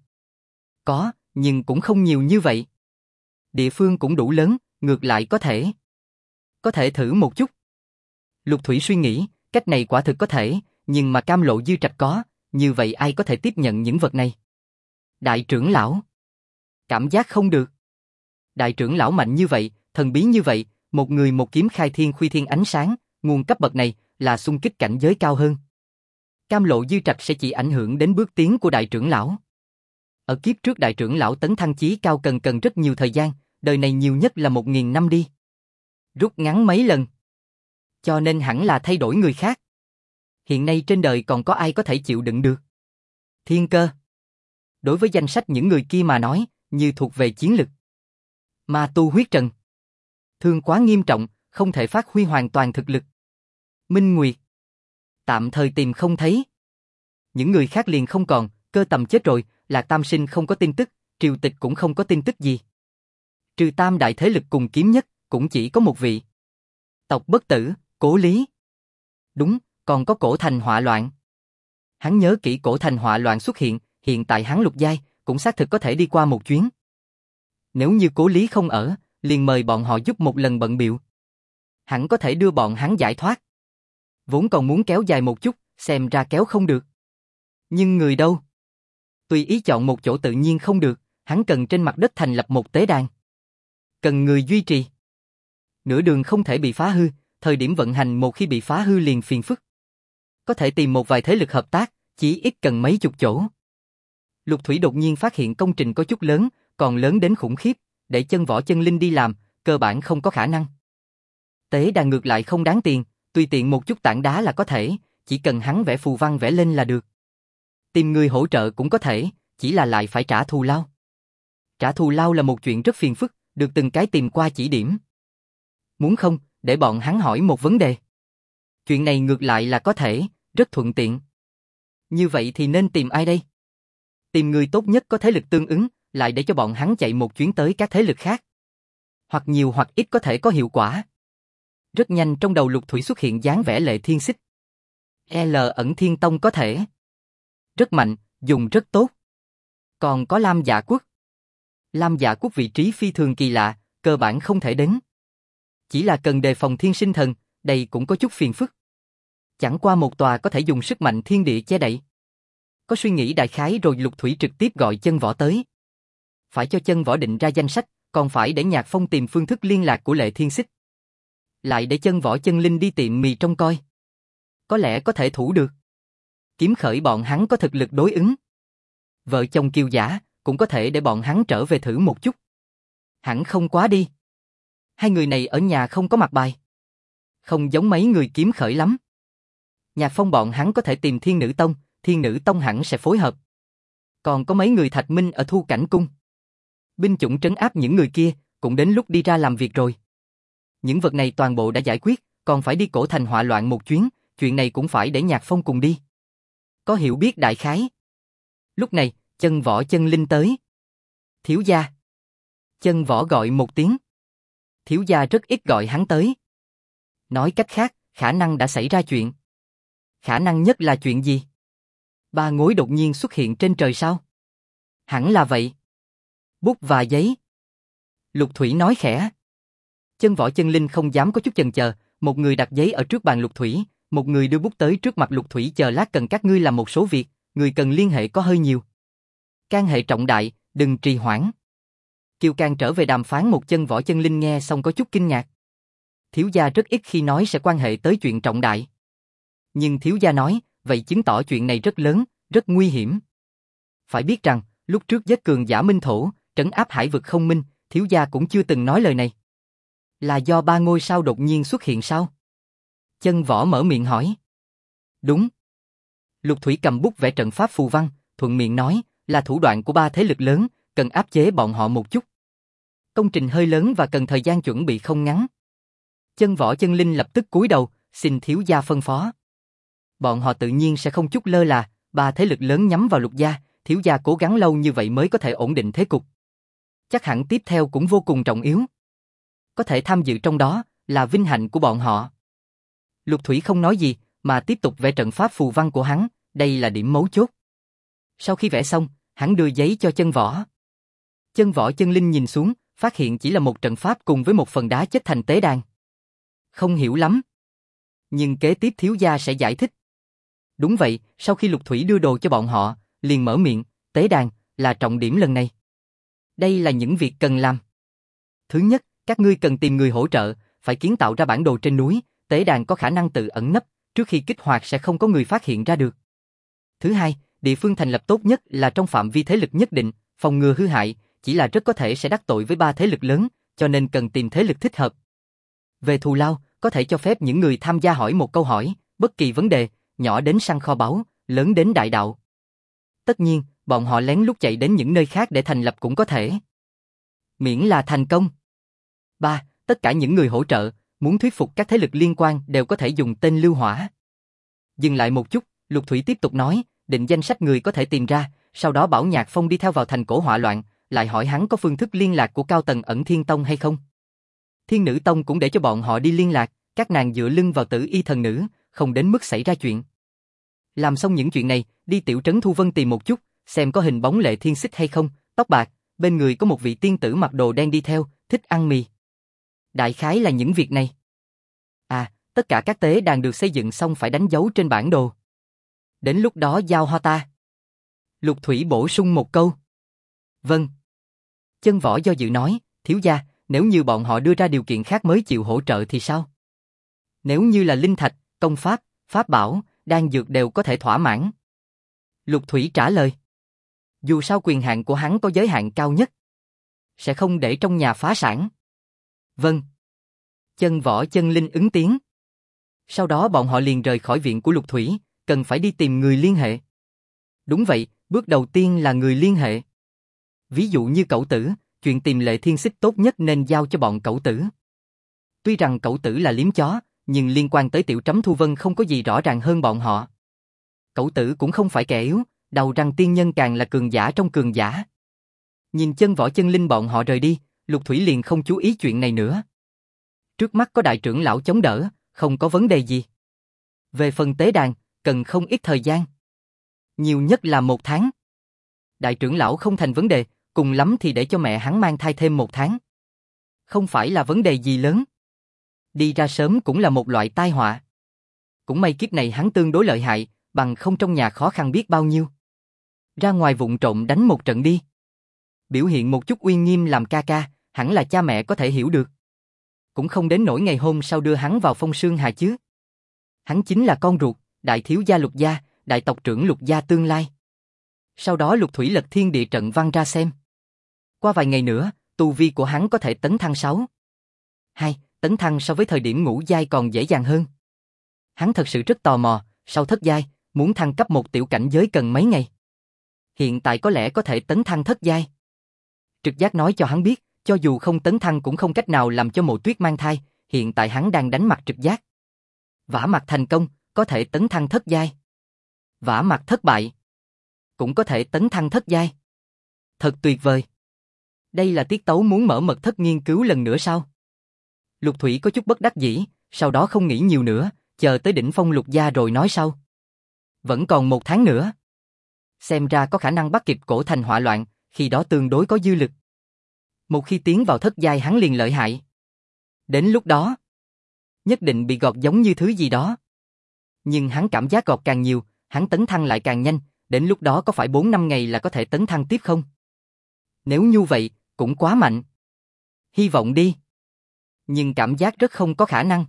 Có, nhưng cũng không nhiều như vậy. Địa phương cũng đủ lớn, ngược lại có thể thử một chút. Lục Thủy suy nghĩ, cách này quả thực có thể, nhưng mà Cam Lộ Dư Trạch có, như vậy ai có thể tiếp nhận những vật này? Đại trưởng lão. Cảm giác không được. Đại trưởng lão mạnh như vậy, thần bí như vậy, một người một kiếm khai thiên khuy thiên ánh sáng, nguồn cấp bậc này là xung kích cảnh giới cao hơn. Cam Lộ Dư Trạch sẽ chỉ ảnh hưởng đến bước tiến của đại trưởng lão. Ở kiếp trước đại trưởng lão tấn thăng chí cao cần rất nhiều thời gian, đời này nhiều nhất là 1000 năm đi. Rút ngắn mấy lần. Cho nên hẳn là thay đổi người khác. Hiện nay trên đời còn có ai có thể chịu đựng được? Thiên Cơ. Đối với danh sách những người kia mà nói, như thuộc về chiến lực. Ma Tu Huyết Trần. Thương quá nghiêm trọng, không thể phát huy hoàn toàn thực lực. Minh Nguyệt. Tạm thời tìm không thấy. Những người khác liền không còn, Cơ Tầm chết rồi, Lạc Tam Sinh không có tin tức, Triều Tịch cũng không có tin tức gì. Trừ tam đại thế lực cùng kiếm nhất, cũng chỉ có một vị. Tộc Bất Tử, Cố Lý. Đúng, còn có Cổ Thành Họa Loạn. Hắn nhớ kỹ Cổ Thành Họa Loạn xuất hiện, hiện tại hắn lục giai, cũng xác thực có thể đi qua một chuyến. Nếu như Cố Lý không ở, liền mời bọn họ giúp một lần bận bịu. Hẳn có thể đưa bọn hắn giải thoát. Vốn còn muốn kéo dài một chút, xem ra kéo không được. Nhưng người đâu? Tùy ý chọn một chỗ tự nhiên không được, hắn cần trên mặt đất thành lập một tế đàn. Cần người duy trì. Nửa đường không thể bị phá hư, thời điểm vận hành một khi bị phá hư liền phiền phức. Có thể tìm một vài thế lực hợp tác, chỉ ít cần mấy chục chỗ. Lục Thủy đột nhiên phát hiện công trình có chút lớn, còn lớn đến khủng khiếp, để chân võ chân linh đi làm, cơ bản không có khả năng. Tế đàn ngược lại không đáng tiền, tùy tiện một chút tảng đá là có thể, chỉ cần hắn vẽ phù văn vẽ lên là được. Tìm người hỗ trợ cũng có thể, chỉ là lại phải trả thù lao. Trả thù lao là một chuyện rất phiền phức, được từng cái tìm qua chỉ điểm. Muốn không, để bọn hắn hỏi một vấn đề. Chuyện này ngược lại là có thể, rất thuận tiện. Như vậy thì nên tìm ai đây? Tìm người tốt nhất có thế lực tương ứng, lại để cho bọn hắn chạy một chuyến tới các thế lực khác. Hoặc nhiều hoặc ít có thể có hiệu quả. Rất nhanh trong đầu Lục Thủy xuất hiện dáng vẻ Lệ Thiên Xích. L ẩn Thiên Tông có thể. Rất mạnh, dùng rất tốt. Còn có Lam Dạ Quốc. Lam Dạ Quốc vị trí phi thường kỳ lạ, cơ bản không thể đến. Chỉ là cần đề phòng Thiên Sinh Thần, đây cũng có chút phiền phức. Chẳng qua một tòa có thể dùng sức mạnh thiên địa che đậy. Có suy nghĩ đại khái rồi Lục Thủy trực tiếp gọi Chân Võ tới. Phải cho Chân Võ định ra danh sách, còn phải để Nhạc Phong tìm phương thức liên lạc của Lệ Thiên Xích. lại để chân Võ Chân Linh đi tiệm mì trông coi. Có lẽ có thể thủ được. Kiếm Khởi bọn hắn có thực lực đối ứng. Vợ chồng Kiều Giả cũng có thể để bọn hắn trở về thử một chút. Hẳn không quá đi. Hai người này ở nhà không có mặt bài. Không giống mấy người Kiếm Khởi lắm. Nhạc Phong bọn hắn có thể tìm Thiên Nữ Tông hẳn sẽ phối hợp. Còn có mấy người Thạch Minh ở Thu Cảnh Cung. Binh chủng trấn áp những người kia, cũng đến lúc đi ra làm việc rồi. Những vật này toàn bộ đã giải quyết, còn phải đi Cổ Thành họa loạn một chuyến, chuyện này cũng phải để Nhạc Phong cùng đi. Có hiểu biết đại khái. Lúc này, chân Võ Chân Linh tới. Thiếu gia. Chân Võ gọi một tiếng. Thiếu gia rất ít gọi hắn tới. Nói cách khác, khả năng đã xảy ra chuyện. Khả năng nhất là chuyện gì? Ba ngôi đột nhiên xuất hiện trên trời sao? Hẳn là vậy. Bút và giấy. Lục Thủy nói khẽ. Chân Võ Chân Linh không dám có chút chần chờ, một người đặt giấy ở trước bàn Lục Thủy, một người đưa bút tới trước mặt Lục Thủy, chờ lát cần các ngươi làm một số việc, người cần liên hệ có hơi nhiều. Can hệ trọng đại, đừng trì hoãn. Kiều Can trở về đàm phán một. Chân Võ Chân Linh nghe xong có chút kinh ngạc. Thiếu gia rất ít khi nói sẽ quan hệ tới chuyện trọng đại. Nhưng thiếu gia nói, vậy chứng tỏ chuyện này rất lớn, rất nguy hiểm. Phải biết rằng, lúc trước giết cường giả minh thổ, trấn áp hải vực không minh, thiếu gia cũng chưa từng nói lời này. Là do ba ngôi sao đột nhiên xuất hiện sao? Chân Võ mở miệng hỏi. Đúng. Lục Thủy cầm bút vẽ trận pháp phù văn, thuận miệng nói, là thủ đoạn của ba thế lực lớn, cần áp chế bọn họ một chút. Công trình hơi lớn và cần thời gian chuẩn bị không ngắn. Chân Võ Chân Linh lập tức cúi đầu, xin thiếu gia phân phó. Bọn họ tự nhiên sẽ không chút lơ là, ba thế lực lớn nhắm vào Lục gia, thiếu gia cố gắng lâu như vậy mới có thể ổn định thế cục. Chắc hẳn tiếp theo cũng vô cùng trọng yếu. Có thể tham dự trong đó, là vinh hạnh của bọn họ. Lục Thủy không nói gì, mà tiếp tục vẽ trận pháp phù văn của hắn, đây là điểm mấu chốt. Sau khi vẽ xong, hắn đưa giấy cho Chân Võ. Chân Võ Chân Linh nhìn xuống, phát hiện chỉ là một trận pháp cùng với một phần đá chất thành tế đàn. Không hiểu lắm. Nhưng kế tiếp thiếu gia sẽ giải thích. Đúng vậy, sau khi Lục Thủy đưa đồ cho bọn họ, liền mở miệng, tế đàn là trọng điểm lần này. Đây là những việc cần làm. Thứ nhất, các ngươi cần tìm người hỗ trợ, phải kiến tạo ra bản đồ trên núi, tế đàn có khả năng tự ẩn nấp, trước khi kích hoạt sẽ không có người phát hiện ra được. Thứ hai, địa phương thành lập tốt nhất là trong phạm vi thế lực nhất định, phòng ngừa hư hại, chỉ là rất có thể sẽ đắc tội với ba thế lực lớn, cho nên cần tìm thế lực thích hợp. Về thù lao, có thể cho phép những người tham gia hỏi một câu hỏi, bất kỳ vấn đề, nhỏ đến săn kho báu, lớn đến đại đạo. Tất nhiên, bọn họ lén lút chạy đến những nơi khác để thành lập cũng có thể. Miễn là thành công. 3. Tất cả những người hỗ trợ, muốn thuyết phục các thế lực liên quan đều có thể dùng tên lưu hỏa. Dừng lại một chút, Lục Thủy tiếp tục nói, định danh sách người có thể tìm ra, sau đó bảo Nhạc Phong đi theo vào thành cổ họa loạn, lại hỏi hắn có phương thức liên lạc của cao tầng Ẩn Thiên Tông hay không. Thiên Nữ Tông cũng để cho bọn họ đi liên lạc, các nàng dựa lưng vào Tử Y thần nữ, không đến mức xảy ra chuyện. Làm xong những chuyện này, đi tiểu trấn Thu Vân tìm một chút, xem có hình bóng Lệ Thiên Xích hay không, tóc bạc, bên người có một vị tiên tử mặc đồ đen đi theo, thích ăn mì. Đại khái là những việc này. À, tất cả các tế đàn được xây dựng xong phải đánh dấu trên bản đồ. Đến lúc đó giao hoa ta. Lục Thủy bổ sung một câu. Vâng. Chân Võ do dự nói, thiếu gia, nếu như bọn họ đưa ra điều kiện khác mới chịu hỗ trợ thì sao? Nếu như là linh thạch, công pháp, pháp bảo, đan dược đều có thể thỏa mãn. Lục Thủy trả lời. Dù sao quyền hạn của hắn có giới hạn cao nhất. Sẽ không để trong nhà phá sản. Vâng. Chân Võ Chân Linh ứng tiếng. Sau đó bọn họ liền rời khỏi viện của Lục Thủy, cần phải đi tìm người liên hệ. Đúng vậy, bước đầu tiên là người liên hệ. Ví dụ như Cẩu Tử, chuyện tìm Lệ Thiên Xích tốt nhất nên giao cho bọn Cẩu Tử. Tuy rằng Cẩu Tử là liếm chó, nhưng liên quan tới tiểu trấn Thu Vân không có gì rõ ràng hơn bọn họ. Cẩu Tử cũng không phải kẻ yếu, đầu răng tiên nhân càng là cường giả trong cường giả. Nhìn Chân Võ Chân Linh bọn họ rời đi, Lục Thủy liền không chú ý chuyện này nữa. Trước mắt có đại trưởng lão chống đỡ, không có vấn đề gì. Về phần tế đàn, cần không ít thời gian. Nhiều nhất là 1 tháng. Đại trưởng lão không thành vấn đề, cùng lắm thì để cho mẹ hắn mang thai thêm 1 tháng. Không phải là vấn đề gì lớn. Đi ra sớm cũng là một loại tai họa. Cũng may kiếp này hắn tương đối lợi hại, bằng không trong nhà khó khăn biết bao nhiêu. Ra ngoài vụng trộm đánh một trận đi. Biểu hiện một chút uy nghiêm làm ca ca, hẳn là cha mẹ có thể hiểu được. Cũng không đến nỗi ngày hôm sau đưa hắn vào Phong Sương Hà chứ. Hắn chính là con ruột, đại thiếu gia Lục gia, đại tộc trưởng Lục gia tương lai. Sau đó Lục Thủy lật thiên địa trận văn ra xem. Qua vài ngày nữa, tu vi của hắn có thể tấn thăng 6. 2, tấn thăng so với thời điểm ngũ giai còn dễ dàng hơn. Hắn thật sự rất tò mò, sau thất giai, muốn thăng cấp một tiểu cảnh giới cần mấy ngày. Hiện tại có lẽ có thể tấn thăng thất giai. Trực giác nói cho hắn biết, cho dù không tấn thăng cũng không cách nào làm cho Mộ Tuyết mang thai, hiện tại hắn đang đánh mặt trực giác. Vả mặt thành công, có thể tấn thăng thất giai. Vả mặt thất bại, cũng có thể tấn thăng thất giai. Thật tuyệt vời. Đây là tiết tấu muốn mở mật thất nghiên cứu lần nữa sao? Lục Thủy có chút bất đắc dĩ, sau đó không nghĩ nhiều nữa, chờ tới đỉnh phong Lục gia rồi nói sau. Vẫn còn 1 tháng nữa. Xem ra có khả năng bắt kịp Cổ Thành hỏa loạn, khi đó tương đối có dư lực. Một khi tiến vào thất giai hắn liền lợi hại. Đến lúc đó, nhất định bị gọt giống như thứ gì đó. Nhưng hắn cảm giác gọt càng nhiều, hắn tấn thăng lại càng nhanh, đến lúc đó có phải 4-5 ngày là có thể tấn thăng tiếp không? Nếu như vậy, cũng quá mạnh. Hy vọng đi. Nhưng cảm giác rất không có khả năng.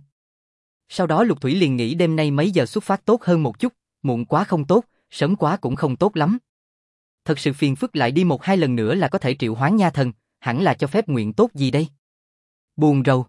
Sau đó Lục Thủy liền nghĩ đêm nay mấy giờ xuất phát tốt hơn một chút, muộn quá không tốt, sớm quá cũng không tốt lắm. Thật sự phiền phức lại đi 1-2 lần nữa là có thể triệu hoán nha thần, hẳn là cho phép nguyện tốt gì đây? Buồn rầu.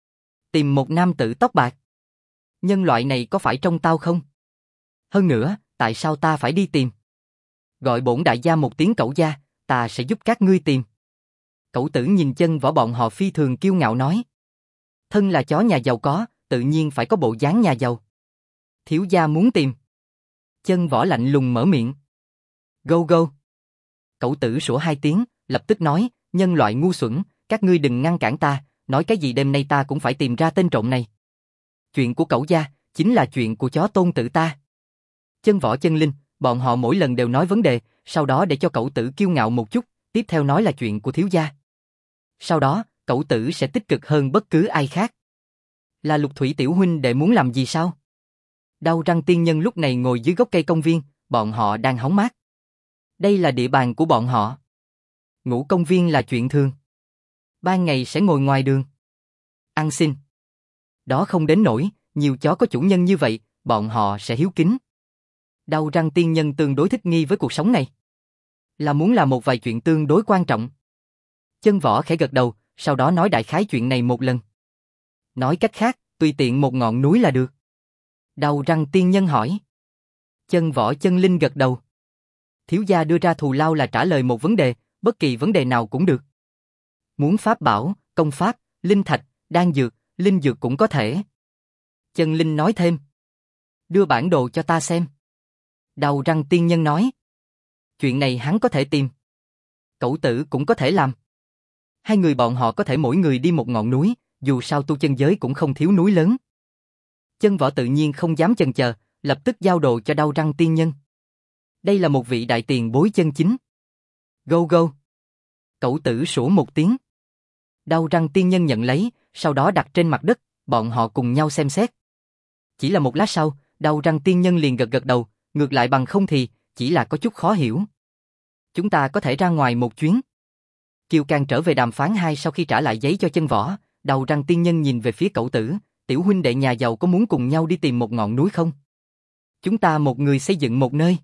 Tìm một nam tử tóc bạc. Nhân loại này có phải trong tao không? Hơn nữa, tại sao ta phải đi tìm? Gọi bổn đại gia một tiếng cẩu gia, ta sẽ giúp các ngươi tìm. Cẩu tử nhìn Chân Võ bọn họ phi thường kiêu ngạo nói. Thân là chó nhà giàu có, tự nhiên phải có bộ dáng nhà giàu. Thiếu gia muốn tìm. Chân Võ lạnh lùng mở miệng. Go go. Cẩu tử sủa 2 tiếng, lập tức nói, nhân loại ngu xuẩn, các ngươi đừng ngăn cản ta, nói cái gì đêm nay ta cũng phải tìm ra tên trộm này. Chuyện của cẩu gia, chính là chuyện của chó tôn tử ta. Chân Võ Chân Linh, bọn họ mỗi lần đều nói vấn đề, sau đó để cho cẩu tử kiêu ngạo một chút, tiếp theo nói là chuyện của thiếu gia. Sau đó, cẩu tử sẽ tích cực hơn bất cứ ai khác. Là Lục Thủy tiểu huynh đệ muốn làm gì sao? Đau răng tiên nhân lúc này ngồi dưới gốc cây công viên, bọn họ đang hóng mát. Đây là địa bàn của bọn họ. Ngủ công viên là chuyện thường. Ban ngày sẽ ngồi ngoài đường. Ăn xin. Đó không đến nỗi, nhiều chó có chủ nhân như vậy, bọn họ sẽ hiếu kính. Đau răng tiên nhân tương đối thích nghi với cuộc sống này. Là muốn làm một vài chuyện tương đối quan trọng. Chân Võ khẽ gật đầu, sau đó nói đại khái chuyện này một lần. Nói cách khác, tùy tiện một ngọn núi là được. Đau răng tiên nhân hỏi. Chân Võ Chân Linh gật đầu. Thiếu gia đưa ra thù lao là trả lời một vấn đề, bất kỳ vấn đề nào cũng được. Muốn pháp bảo, công pháp, linh thạch, đan dược, linh dược cũng có thể. Chân Linh nói thêm. Đưa bản đồ cho ta xem. Đau răng tiên nhân nói. Chuyện này hắn có thể tìm. Cẩu tử cũng có thể làm. 2 người bọn họ có thể mỗi người đi một ngọn núi, dù sao tu chân giới cũng không thiếu núi lớn. Chân Võ tự nhiên không dám chần chờ, lập tức giao đồ cho Đau răng tiên nhân. Đây là một vị đại tiền bối chân chính. Go go. Cẩu tử sủa một tiếng. Đau răng tiên nhân nhận lấy, sau đó đặt trên mặt đất, bọn họ cùng nhau xem xét. Chỉ là một lát sau, Đau răng tiên nhân liền gật gật đầu, ngược lại bằng không thì, chỉ là có chút khó hiểu. Chúng ta có thể ra ngoài một chuyến. Kiều Càng trở về đàm phán 2 sau khi trả lại giấy cho Chân Võ, Đau răng tiên nhân nhìn về phía cẩu tử, tiểu huynh đệ nhà giàu có muốn cùng nhau đi tìm một ngọn núi không? Chúng ta một người xây dựng một nơi.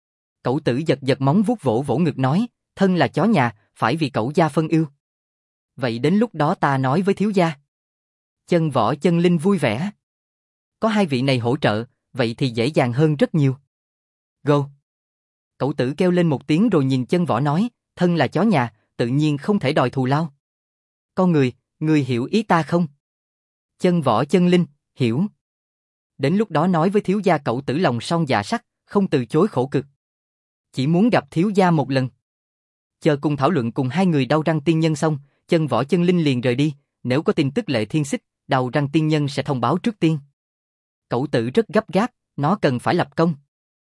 Cẩu tử giật giật móng vuốt vỗ vỗ ngực nói, thân là chó nhà, phải vì cẩu gia phân ưu. Vậy đến lúc đó ta nói với thiếu gia. Chân Võ Chân Linh vui vẻ. Có 2 vị này hỗ trợ, vậy thì dễ dàng hơn rất nhiều. Go. Cẩu tử kêu lên một tiếng rồi nhìn Chân Võ nói, thân là chó nhà, tự nhiên không thể đòi thù lao. Con người hiểu ý ta không? Chân Võ Chân Linh, hiểu. Đến lúc đó nói với thiếu gia cẩu tử lòng son dạ sắt, không từ chối khổ cực. Chỉ muốn gặp thiếu gia một lần. Chờ cùng thảo luận cùng 2 người Đau răng tiên nhân xong, Chân Võ Chân Linh liền rời đi, nếu có tin tức Lệ Thiên Xích, Đau răng tiên nhân sẽ thông báo trước tiên. Cẩu tử rất gấp gáp, nó cần phải lập công.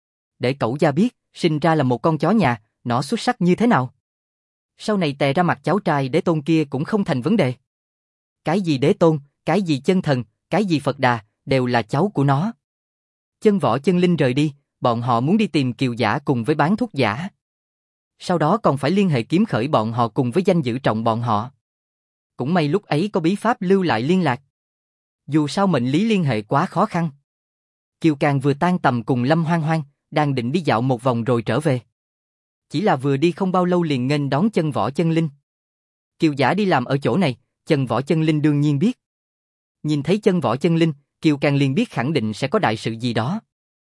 Để cẩu gia biết, sinh ra là một con chó nhà, nó xuất sắc như thế nào. Sau này tè ra mặt cháu trai Đế Tôn kia cũng không thành vấn đề. Cái gì Đế Tôn, cái gì chân thần, cái gì Phật Đà, đều là cháu của nó. Chân Võ Chân Linh rời đi, bọn họ muốn đi tìm Kiều giả cùng với bán thuốc giả. Sau đó còn phải liên hệ kiếm khởi bọn họ cùng với danh dự trọng bọn họ. Cũng may lúc ấy có bí pháp lưu lại liên lạc. Dù sao mệnh lý liên hệ quá khó khăn. Kiều Càng vừa tan tầm cùng Lâm Hoang Hoang, đang định đi dạo một vòng rồi trở về. Chỉ là vừa đi không bao lâu liền nghênh đón Chân Võ Chân Linh. Kiều Giả đi làm ở chỗ này, Chân Võ Chân Linh đương nhiên biết. Nhìn thấy Chân Võ Chân Linh, Kiều Càng liền biết khẳng định sẽ có đại sự gì đó.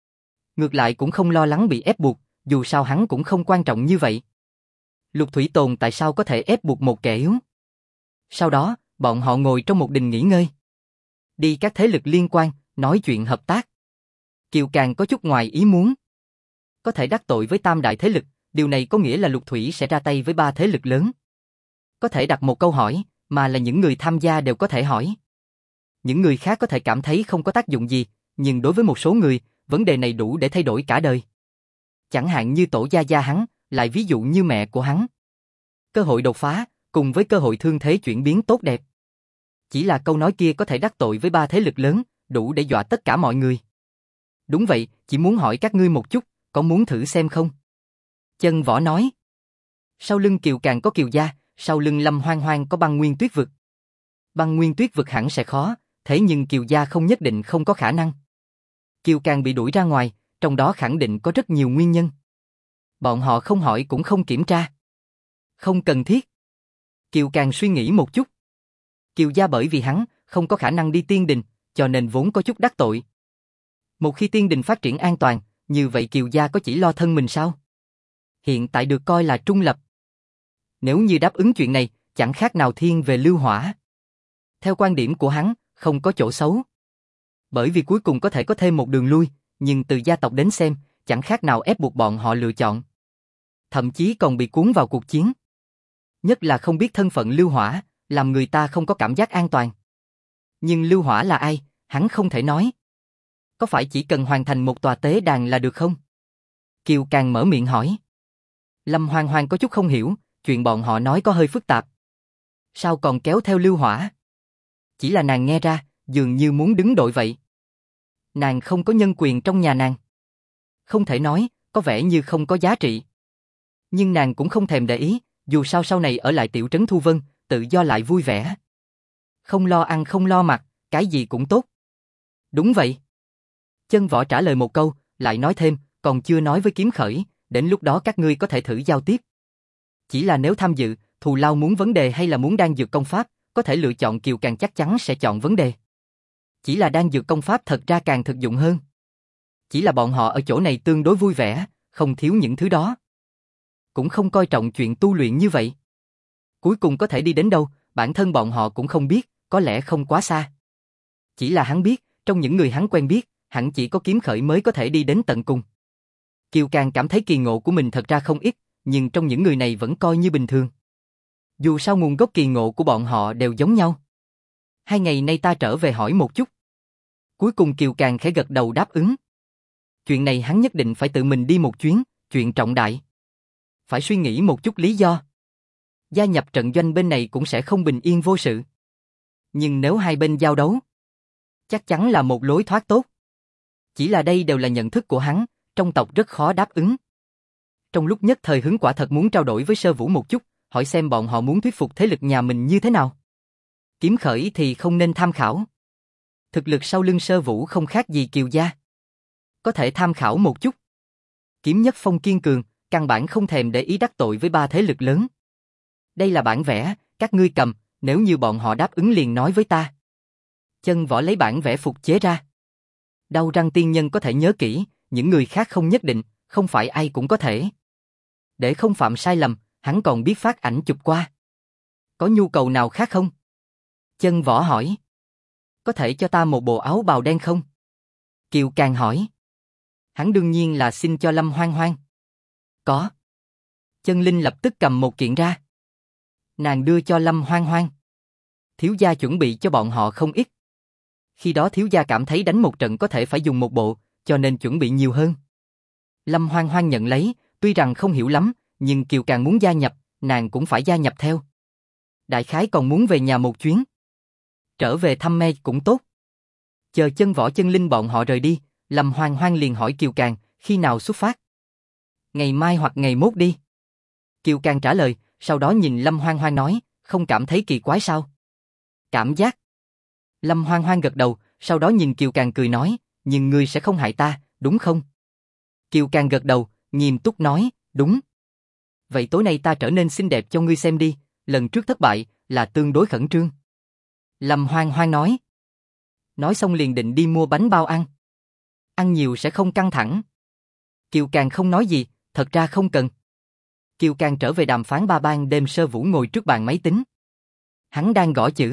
Ngược lại cũng không lo lắng bị ép buộc, dù sao hắn cũng không quan trọng như vậy. Lục Thủy Tồn tại sao có thể ép buộc một kẻ yếu? Sau đó, bọn họ ngồi trong một đình nghỉ ngơi. Đi các thế lực liên quan, nói chuyện hợp tác. Kiều Càng có chút ngoài ý muốn. Có thể đắc tội với tam đại thế lực, điều này có nghĩa là Lục Thủy sẽ ra tay với ba thế lực lớn. Có thể đặt một câu hỏi, mà là những người tham gia đều có thể hỏi. Những người khác có thể cảm thấy không có tác dụng gì, nhưng đối với một số người, vấn đề này đủ để thay đổi cả đời. Chẳng hạn như Tổ Gia Gia hắn, lại ví dụ như mẹ của hắn. Cơ hội đột phá, cùng với cơ hội thương thế chuyển biến tốt đẹp. Chỉ là câu nói kia có thể đắc tội với ba thế lực lớn, đủ để dọa tất cả mọi người. Đúng vậy, chỉ muốn hỏi các ngươi một chút, có muốn thử xem không? Chân Võ nói. Sau lưng Kiều Càng có Kiều Gia, sau lưng Lâm Hoang Hoang có Băng Nguyên Tuyết Vực. Băng Nguyên Tuyết Vực hẳn sẽ khó, thế nhưng Kiều Gia không nhất định không có khả năng. Kiều Càng bị đuổi ra ngoài, trong đó khẳng định có rất nhiều nguyên nhân. Bọn họ không hỏi cũng không kiểm tra. Không cần thiết. Kiều Càng suy nghĩ một chút. Kiều Gia bởi vì hắn không có khả năng đi tiên đình, cho nên vốn có chút đắc tội. Một khi tiên đình phát triển an toàn, như vậy Kiều Gia có chỉ lo thân mình sao? Hiện tại được coi là trung lập. Nếu như đáp ứng chuyện này, chẳng khác nào thiên về lưu hỏa. Theo quan điểm của hắn, không có chỗ xấu. Bởi vì cuối cùng có thể có thêm một đường lui, nhưng từ gia tộc đến xem, chẳng khác nào ép buộc bọn họ lựa chọn. Thậm chí còn bị cuốn vào cuộc chiến. Nhất là không biết thân phận Lưu Hỏa, làm người ta không có cảm giác an toàn. Nhưng Lưu Hỏa là ai, hắn không thể nói. Có phải chỉ cần hoàn thành một tòa tế đàn là được không? Kiều Càng mở miệng hỏi. Lâm Hoang Hoang có chút không hiểu, chuyện bọn họ nói có hơi phức tạp. Sao còn kéo theo Lưu Hỏa? Chỉ là nàng nghe ra, dường như muốn đứng đội vậy. Nàng không có nhân quyền trong nhà nàng. Không thể nói, có vẻ như không có giá trị. Nhưng nàng cũng không thèm để ý, dù sao sau này ở lại tiểu trấn Thu Vân, tự do lại vui vẻ. Không lo ăn không lo mặc, cái gì cũng tốt. Đúng vậy. Chân Võ trả lời một câu, lại nói thêm, còn chưa nói với Kiếm Khởi, đến lúc đó các ngươi có thể thử giao tiếp. Chỉ là nếu tham dự, thù lao muốn vấn đề hay là muốn đan dược công pháp, có thể lựa chọn Kiều Càng chắc chắn sẽ chọn vấn đề. Chỉ là đan dược công pháp thật ra càng thực dụng hơn. Chỉ là bọn họ ở chỗ này tương đối vui vẻ, không thiếu những thứ đó. Cũng không coi trọng chuyện tu luyện như vậy. Cuối cùng có thể đi đến đâu, bản thân bọn họ cũng không biết, có lẽ không quá xa. Chỉ là hắn biết, trong những người hắn quen biết, hẳn chỉ có Kiếm Khởi mới có thể đi đến tận cùng. Kiều Càng cảm thấy kỳ ngộ của mình thật ra không ít, nhưng trong những người này vẫn coi như bình thường. Dù sao nguồn gốc kỳ ngộ của bọn họ đều giống nhau. 2 ngày nay ta trở về hỏi một chút. Cuối cùng Kiều Càng khẽ gật đầu đáp ứng. Chuyện này hắn nhất định phải tự mình đi một chuyến, chuyện trọng đại. Phải suy nghĩ một chút lý do. Gia nhập trận doanh bên này cũng sẽ không bình yên vô sự. Nhưng nếu hai bên giao đấu, chắc chắn là một lối thoát tốt. Chỉ là đây đều là nhận thức của hắn, trong tộc rất khó đáp ứng. Trong lúc nhất thời hứng quả thật muốn trao đổi với Sơ Vũ một chút, hỏi xem bọn họ muốn thuyết phục thế lực nhà mình như thế nào. Kiếm Khởi thì không nên tham khảo. Thực lực sau lưng Sơ Vũ không khác gì Kiều Gia. Có thể tham khảo một chút. Kiếm Nhất Phong kiên cường, căn bản không thèm để ý đắc tội với ba thế lực lớn. Đây là bản vẽ, các ngươi cầm, nếu như bọn họ đáp ứng liền nói với ta. Chân Võ lấy bản vẽ phục chế ra. Đau răng tiên nhân có thể nhớ kỹ, những người khác không nhất định, không phải ai cũng có thể. Để không phạm sai lầm, hắn còn biết phát ảnh chụp qua. Có nhu cầu nào khác không? Chân Võ hỏi. Có thể cho ta một bộ áo bào đen không? Kiều Càng hỏi. Hắn đương nhiên là xin cho Lâm Hoang Hoang. Có. Chân Linh lập tức cầm một kiện ra. Nàng đưa cho Lâm Hoang Hoang. Thiếu gia chuẩn bị cho bọn họ không ít. Khi đó thiếu gia cảm thấy đánh một trận có thể phải dùng một bộ, cho nên chuẩn bị nhiều hơn. Lâm Hoang Hoang nhận lấy, tuy rằng không hiểu lắm, nhưng Kiều Càng muốn gia nhập, nàng cũng phải gia nhập theo. Đại khái còn muốn về nhà một chuyến. Trở về thăm me cũng tốt. Chờ Chân Võ Chân Linh bọn họ rời đi, Lâm Hoang Hoang liền hỏi Kiều Càng, khi nào xuất phát? Ngày mai hoặc ngày mốt đi. Kiều Càng trả lời, sau đó nhìn Lâm Hoang Hoang nói, không cảm thấy kỳ quái sao? Cảm giác. Lâm Hoang Hoang gật đầu, sau đó nhìn Kiều Càng cười nói, nhưng ngươi sẽ không hại ta, đúng không? Kiều Càng gật đầu, nghiêm túc nói, đúng. Vậy tối nay ta trở nên xinh đẹp cho ngươi xem đi, lần trước thất bại là tương đối khẩn trương. Lâm Hoang Hoang nói. Nói xong liền định đi mua bánh bao ăn. Ăn nhiều sẽ không căng thẳng. Kiều Càng không nói gì, thật ra không cần. Kiều Càng trở về đàm phán ba ban đêm. Sơ Vũ ngồi trước bàn máy tính. Hắn đang gõ chữ.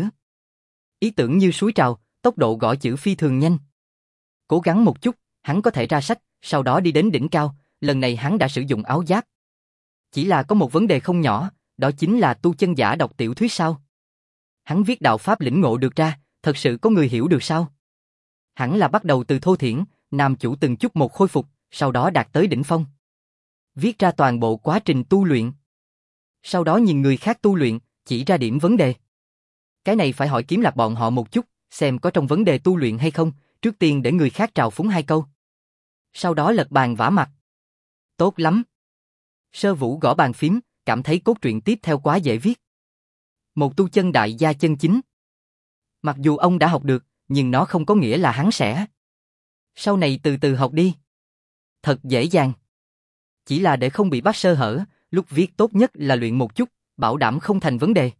Ý tưởng như suối trào, tốc độ gõ chữ phi thường nhanh. Cố gắng một chút, hắn có thể ra sách, sau đó đi đến đỉnh cao, lần này hắn đã sử dụng áo giáp. Chỉ là có một vấn đề không nhỏ, đó chính là tu chân giả đọc tiểu thuyết sao? Hắn viết đạo pháp lĩnh ngộ được ra, thật sự có người hiểu được sao? Hẳn là bắt đầu từ thô thiển, nam chủ từng chút một khôi phục, sau đó đạt tới đỉnh phong. Viết ra toàn bộ quá trình tu luyện. Sau đó nhìn người khác tu luyện, chỉ ra điểm vấn đề. Cái này phải hỏi Kiếm Lạc bọn họ một chút, xem có trong vấn đề tu luyện hay không, trước tiên để người khác trào phúng hai câu. Sau đó lật bàn vả mặt. Tốt lắm. Sơ Vũ gõ bàn phím, cảm thấy cốt truyện tiếp theo quá dễ viết. Một tu chân đại gia chân chính. Mặc dù ông đã học được, nhưng nó không có nghĩa là hắn sẽ. Sau này từ từ học đi. Thật dễ dàng. Chỉ là để không bị bắt sơ hở, lúc viết tốt nhất là luyện một chút, bảo đảm không thành vấn đề.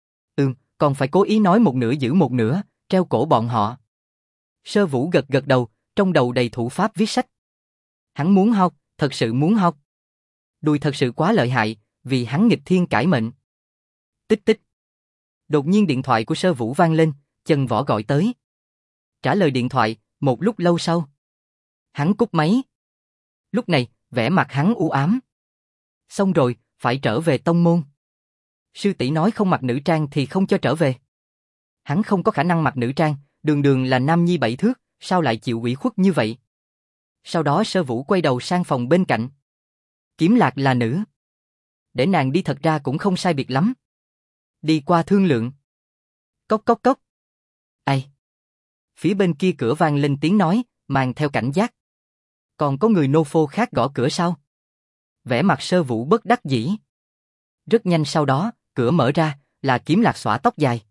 Còn phải cố ý nói một nửa giữ một nửa, treo cổ bọn họ. Sơ Vũ gật gật đầu, trong đầu đầy thủ pháp viết sách. Hắn muốn học, thật sự muốn học. Đùi thật sự quá lợi hại, vì hắn nghịch thiên cải mệnh. Tích tích. Đột nhiên điện thoại của Sơ Vũ vang lên, Chân Võ gọi tới. Trả lời điện thoại, một lúc lâu sau. Hắn cúp máy. Lúc này, vẻ mặt hắn u ám. Xong rồi, phải trở về tông môn. Sư tỷ nói không mặc nữ trang thì không cho trở về. Hắn không có khả năng mặc nữ trang, đường đường là nam nhi 7 thước, sao lại chịu ủy khuất như vậy? Sau đó Sơ Vũ quay đầu sang phòng bên cạnh. Kiếm Lạc là nữ. Để nàng đi thật ra cũng không sai biệt lắm. Đi qua thương lượng. Cốc cốc cốc. Ai? Phía bên kia cửa vang lên tiếng nói, mang theo cảnh giác. Còn có người nô phô khác gõ cửa sao? Vẻ mặt Sơ Vũ bất đắc dĩ. Rất nhanh sau đó, cửa mở ra, là Kiếm Lạc xõa tóc dài.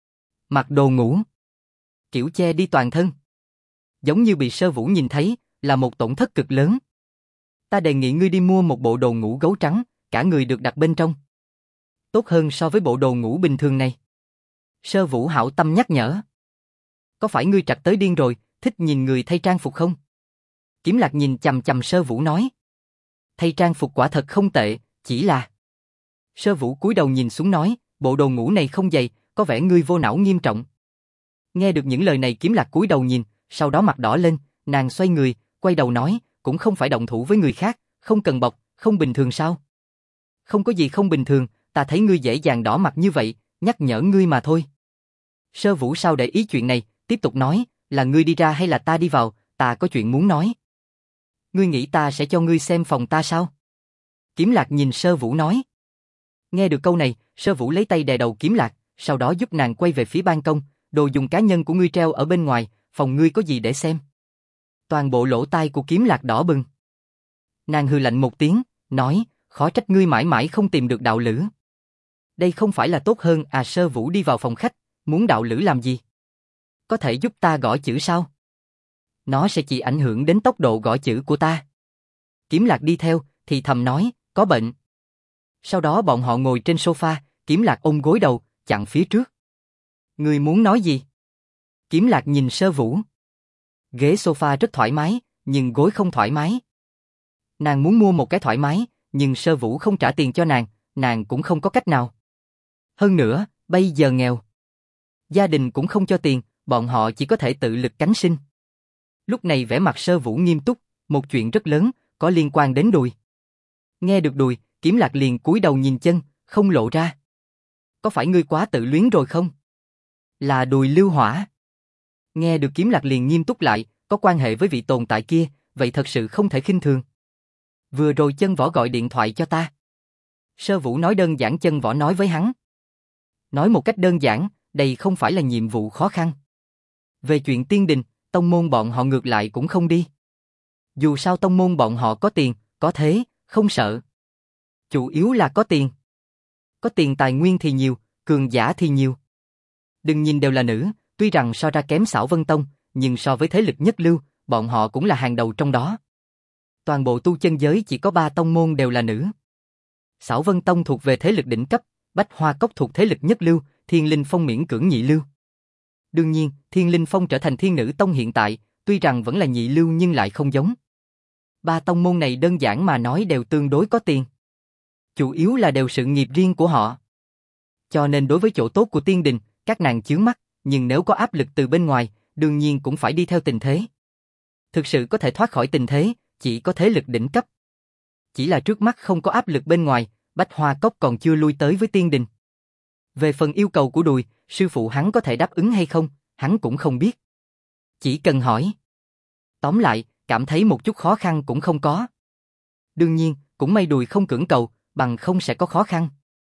Mặc đồ ngủ. Kiểu che đi toàn thân. Giống như bị Sơ Vũ nhìn thấy, là một tổn thất cực lớn. Ta đề nghị ngươi đi mua một bộ đồ ngủ gấu trắng, cả người được đặt bên trong. Tốt hơn so với bộ đồ ngủ bình thường này. Sơ Vũ hảo tâm nhắc nhở. Có phải ngươi trạch tới điên rồi, thích nhìn người thay trang phục không? Kiếm Lạc nhìn chằm chằm Sơ Vũ nói. Thay trang phục quả thật không tệ, chỉ là... Sơ Vũ cúi đầu nhìn xuống nói, bộ đồ ngủ này không dày, có vẻ ngươi vô não nghiêm trọng. Nghe được những lời này Kiếm Lạc cúi đầu nhìn, sau đó mặt đỏ lên, nàng xoay người, quay đầu nói, cũng không phải động thủ với người khác, không cần bọc, không bình thường sao? Không có gì không bình thường, ta thấy ngươi dễ dàng đỏ mặt như vậy, nhắc nhở ngươi mà thôi. Sơ Vũ sao để ý chuyện này, tiếp tục nói, là ngươi đi ra hay là ta đi vào, ta có chuyện muốn nói. Ngươi nghĩ ta sẽ cho ngươi xem phòng ta sao? Kiếm Lạc nhìn Sơ Vũ nói. Nghe được câu này, Sơ Vũ lấy tay đè đầu Kiếm Lạc, sau đó giúp nàng quay về phía ban công, đồ dùng cá nhân của ngươi treo ở bên ngoài, phòng ngươi có gì để xem. Toàn bộ lỗ tai của Kiếm Lạc đỏ bừng. Nàng hừ lạnh một tiếng, nói, khó trách ngươi mãi mãi không tìm được đạo lữ. Đây không phải là tốt hơn à? Sơ Vũ đi vào phòng khách, muốn đạo lữ làm gì? Có thể giúp ta gõ chữ sao? Nó sẽ chỉ ảnh hưởng đến tốc độ gõ chữ của ta. Kiếm Lạc đi theo, thì thầm nói, có bệnh. Sau đó bọn họ ngồi trên sofa, Kiếm Lạc ôm gối đầu, chặn phía trước. Ngươi muốn nói gì? Kiếm Lạc nhìn Sơ Vũ. Ghế sofa rất thoải mái, nhưng gối không thoải mái. Nàng muốn mua một cái thoải mái, nhưng Sơ Vũ không trả tiền cho nàng cũng không có cách nào. Hơn nữa, bây giờ nghèo. Gia đình cũng không cho tiền, bọn họ chỉ có thể tự lực cánh sinh. Lúc này vẻ mặt Sơ Vũ nghiêm túc, một chuyện rất lớn, có liên quan đến đùi. Nghe được đùi, Kiếm Lạc liền cúi đầu nhìn chân, không lộ ra. Có phải ngươi quá tự luyến rồi không? Là đùi lưu hỏa. Nghe được Kiếm Lạc liền nghiêm túc lại, có quan hệ với vị tồn tại kia, vậy thật sự không thể khinh thường. Vừa rồi Chân Võ gọi điện thoại cho ta. Sơ Vũ nói đơn giản. Chân Võ nói với hắn. Nói một cách đơn giản, đây không phải là nhiệm vụ khó khăn. Về chuyện tiên đình, tông môn bọn họ ngược lại cũng không đi. Dù sao tông môn bọn họ có tiền, có thế, không sợ. Chủ yếu là có tiền. Có tiền tài nguyên thì nhiều, cường giả thì nhiều. Đừng nhìn đều là nữ, tuy rằng so ra kém Xảo Vân Tông, nhưng so với thế lực nhất lưu, bọn họ cũng là hàng đầu trong đó. Toàn bộ tu chân giới chỉ có 3 tông môn đều là nữ. Xảo Vân Tông thuộc về thế lực đỉnh cấp, Bách Hoa Cốc thuộc thế lực nhất lưu, Thiên Linh Phong miễn cưỡng nhị lưu. Đương nhiên, Thiên Linh Phong trở thành Thiên Nữ Tông hiện tại, tuy rằng vẫn là nhị lưu nhưng lại không giống. 3 tông môn này đơn giản mà nói đều tương đối có tiền. Chủ yếu là đều sự nghiệp riêng của họ. Cho nên đối với chỗ tốt của tiên đình, các nàng chướng mắt, nhưng nếu có áp lực từ bên ngoài, đương nhiên cũng phải đi theo tình thế. Thực sự có thể thoát khỏi tình thế, chỉ có thế lực đỉnh cấp. Chỉ là trước mắt không có áp lực bên ngoài, Bách Hoa Cốc còn chưa lui tới với tiên đình. Về phần yêu cầu của Đùi, sư phụ hắn có thể đáp ứng hay không, hắn cũng không biết. Chỉ cần hỏi. Tóm lại, cảm thấy một chút khó khăn cũng không có. Đương nhiên, cũng may Đùi không cưỡng cầu, bằng không sẽ có khó khăn.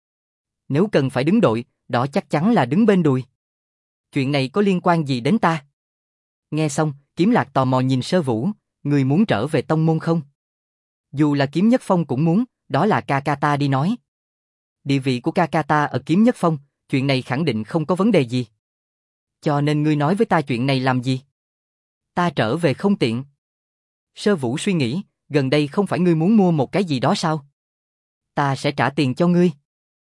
Nếu cần phải đứng đội, đó chắc chắn là đứng bên Đùi. Chuyện này có liên quan gì đến ta? Nghe xong, Kiếm Lạc tò mò nhìn Sơ Vũ, người muốn trở về tông môn không? Dù là Kiếm Nhất Phong cũng muốn, đó là ca ca ta đi nói. Địa vị của ca ca ta ở Kiếm Nhất Phong, chuyện này khẳng định không có vấn đề gì. Cho nên ngươi nói với ta chuyện này làm gì? Ta trở về không tiện. Sơ Vũ suy nghĩ, gần đây không phải ngươi muốn mua một cái gì đó sao? Ta sẽ trả tiền cho ngươi.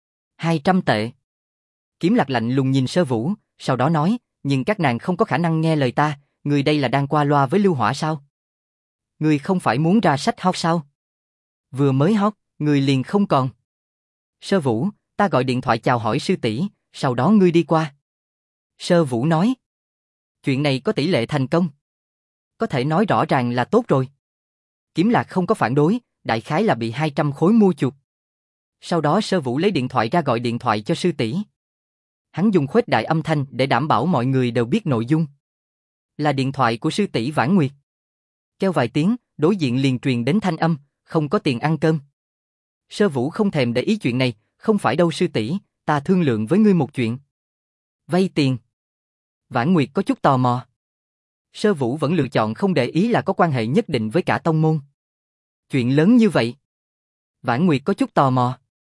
200 tệ. Kiếm Lạc lạnh lùng nhìn Sơ Vũ, sau đó nói, nhưng các nàng không có khả năng nghe lời ta, ngươi đây là đang qua loa với Lưu Hỏa sao? Ngươi không phải muốn ra sách hot sao? Vừa mới hot, ngươi liền không còn. Sơ Vũ, ta gọi điện thoại chào hỏi sư tỷ, sau đó ngươi đi qua. Sơ Vũ nói, chuyện này có tỷ lệ thành công. Có thể nói rõ ràng là tốt rồi. Kiếm Lạc không có phản đối, đại khái là bị 200 khối mua chuộc. Sau đó Sơ Vũ lấy điện thoại ra gọi điện thoại cho sư tỷ. Hắn dùng khuếch đại âm thanh để đảm bảo mọi người đều biết nội dung. Là điện thoại của sư tỷ Vãn Nguyệt. Kêu vài tiếng, đối diện liền truyền đến thanh âm, không có tiền ăn cơm. Sơ Vũ không thèm để ý chuyện này, không phải đâu sư tỷ, ta thương lượng với ngươi một chuyện. Vay tiền. Vãn Nguyệt có chút tò mò. Sơ Vũ vẫn lựa chọn không để ý là có quan hệ nhất định với cả tông môn. Chuyện lớn như vậy. Vãn Nguyệt có chút tò mò.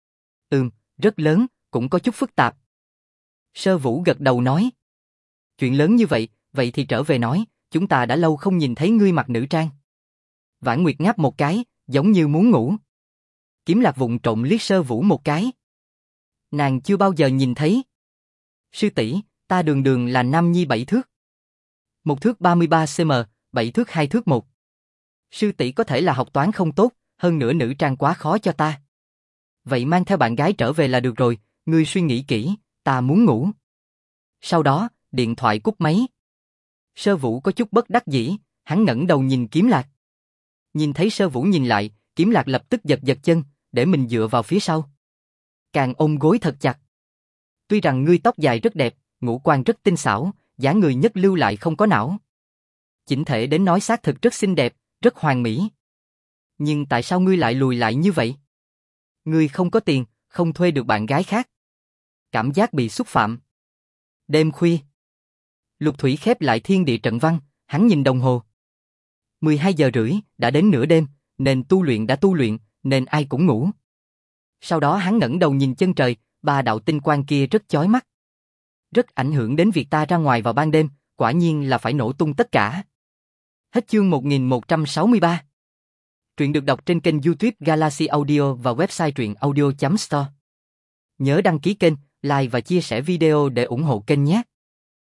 Rất lớn, cũng có chút phức tạp. Sơ Vũ gật đầu nói. Chuyện lớn như vậy, vậy thì trở về nói, chúng ta đã lâu không nhìn thấy ngươi mặc nữ trang. Vãn Nguyệt ngáp một cái, giống như muốn ngủ. Kiếm Lạc vụng trộm liếc Sơ Vũ một cái. Nàng chưa bao giờ nhìn thấy. Sư tỷ, ta đường đường là nam nhi 7 thước. 1 thước 33 cm, 7 thước 2 thước 1. Sư tỷ có thể là học toán không tốt, hơn nữa nữ trang quá khó cho ta. Vậy mang theo bạn gái trở về là được rồi, ngươi suy nghĩ kỹ, ta muốn ngủ. Sau đó, điện thoại cúp máy. Sơ Vũ có chút bất đắc dĩ, hắn ngẩng đầu nhìn Kiếm Lạc. Nhìn thấy Sơ Vũ nhìn lại, Kiếm Lạc lập tức giật giật chân, để mình dựa vào phía sau. Càng ôm gối thật chặt. Tuy rằng ngươi tóc dài rất đẹp, ngũ quan rất tinh xảo, dáng người nhất lưu lại không có não. Chỉnh thể đến nói xác thực rất xinh đẹp, rất hoàn mỹ. Nhưng tại sao ngươi lại lùi lại như vậy? Ngươi không có tiền, không thuê được bạn gái khác. Cảm giác bị xúc phạm. Đêm khuya. Lục Thủy khép lại thiên địa trận văn, hắn nhìn đồng hồ. 12 giờ rưỡi, đã đến nửa đêm, nên tu luyện đã tu luyện, nên ai cũng ngủ. Sau đó hắn ngẩng đầu nhìn chân trời, 3 đạo tinh quang kia rất chói mắt. Rất ảnh hưởng đến việc ta ra ngoài vào ban đêm, quả nhiên là phải nổ tung tất cả. Hết chương 1163. Truyện được đọc trên kênh YouTube Galaxy Audio và website truyệnaudio.store. Nhớ đăng ký kênh, like và chia sẻ video để ủng hộ kênh nhé.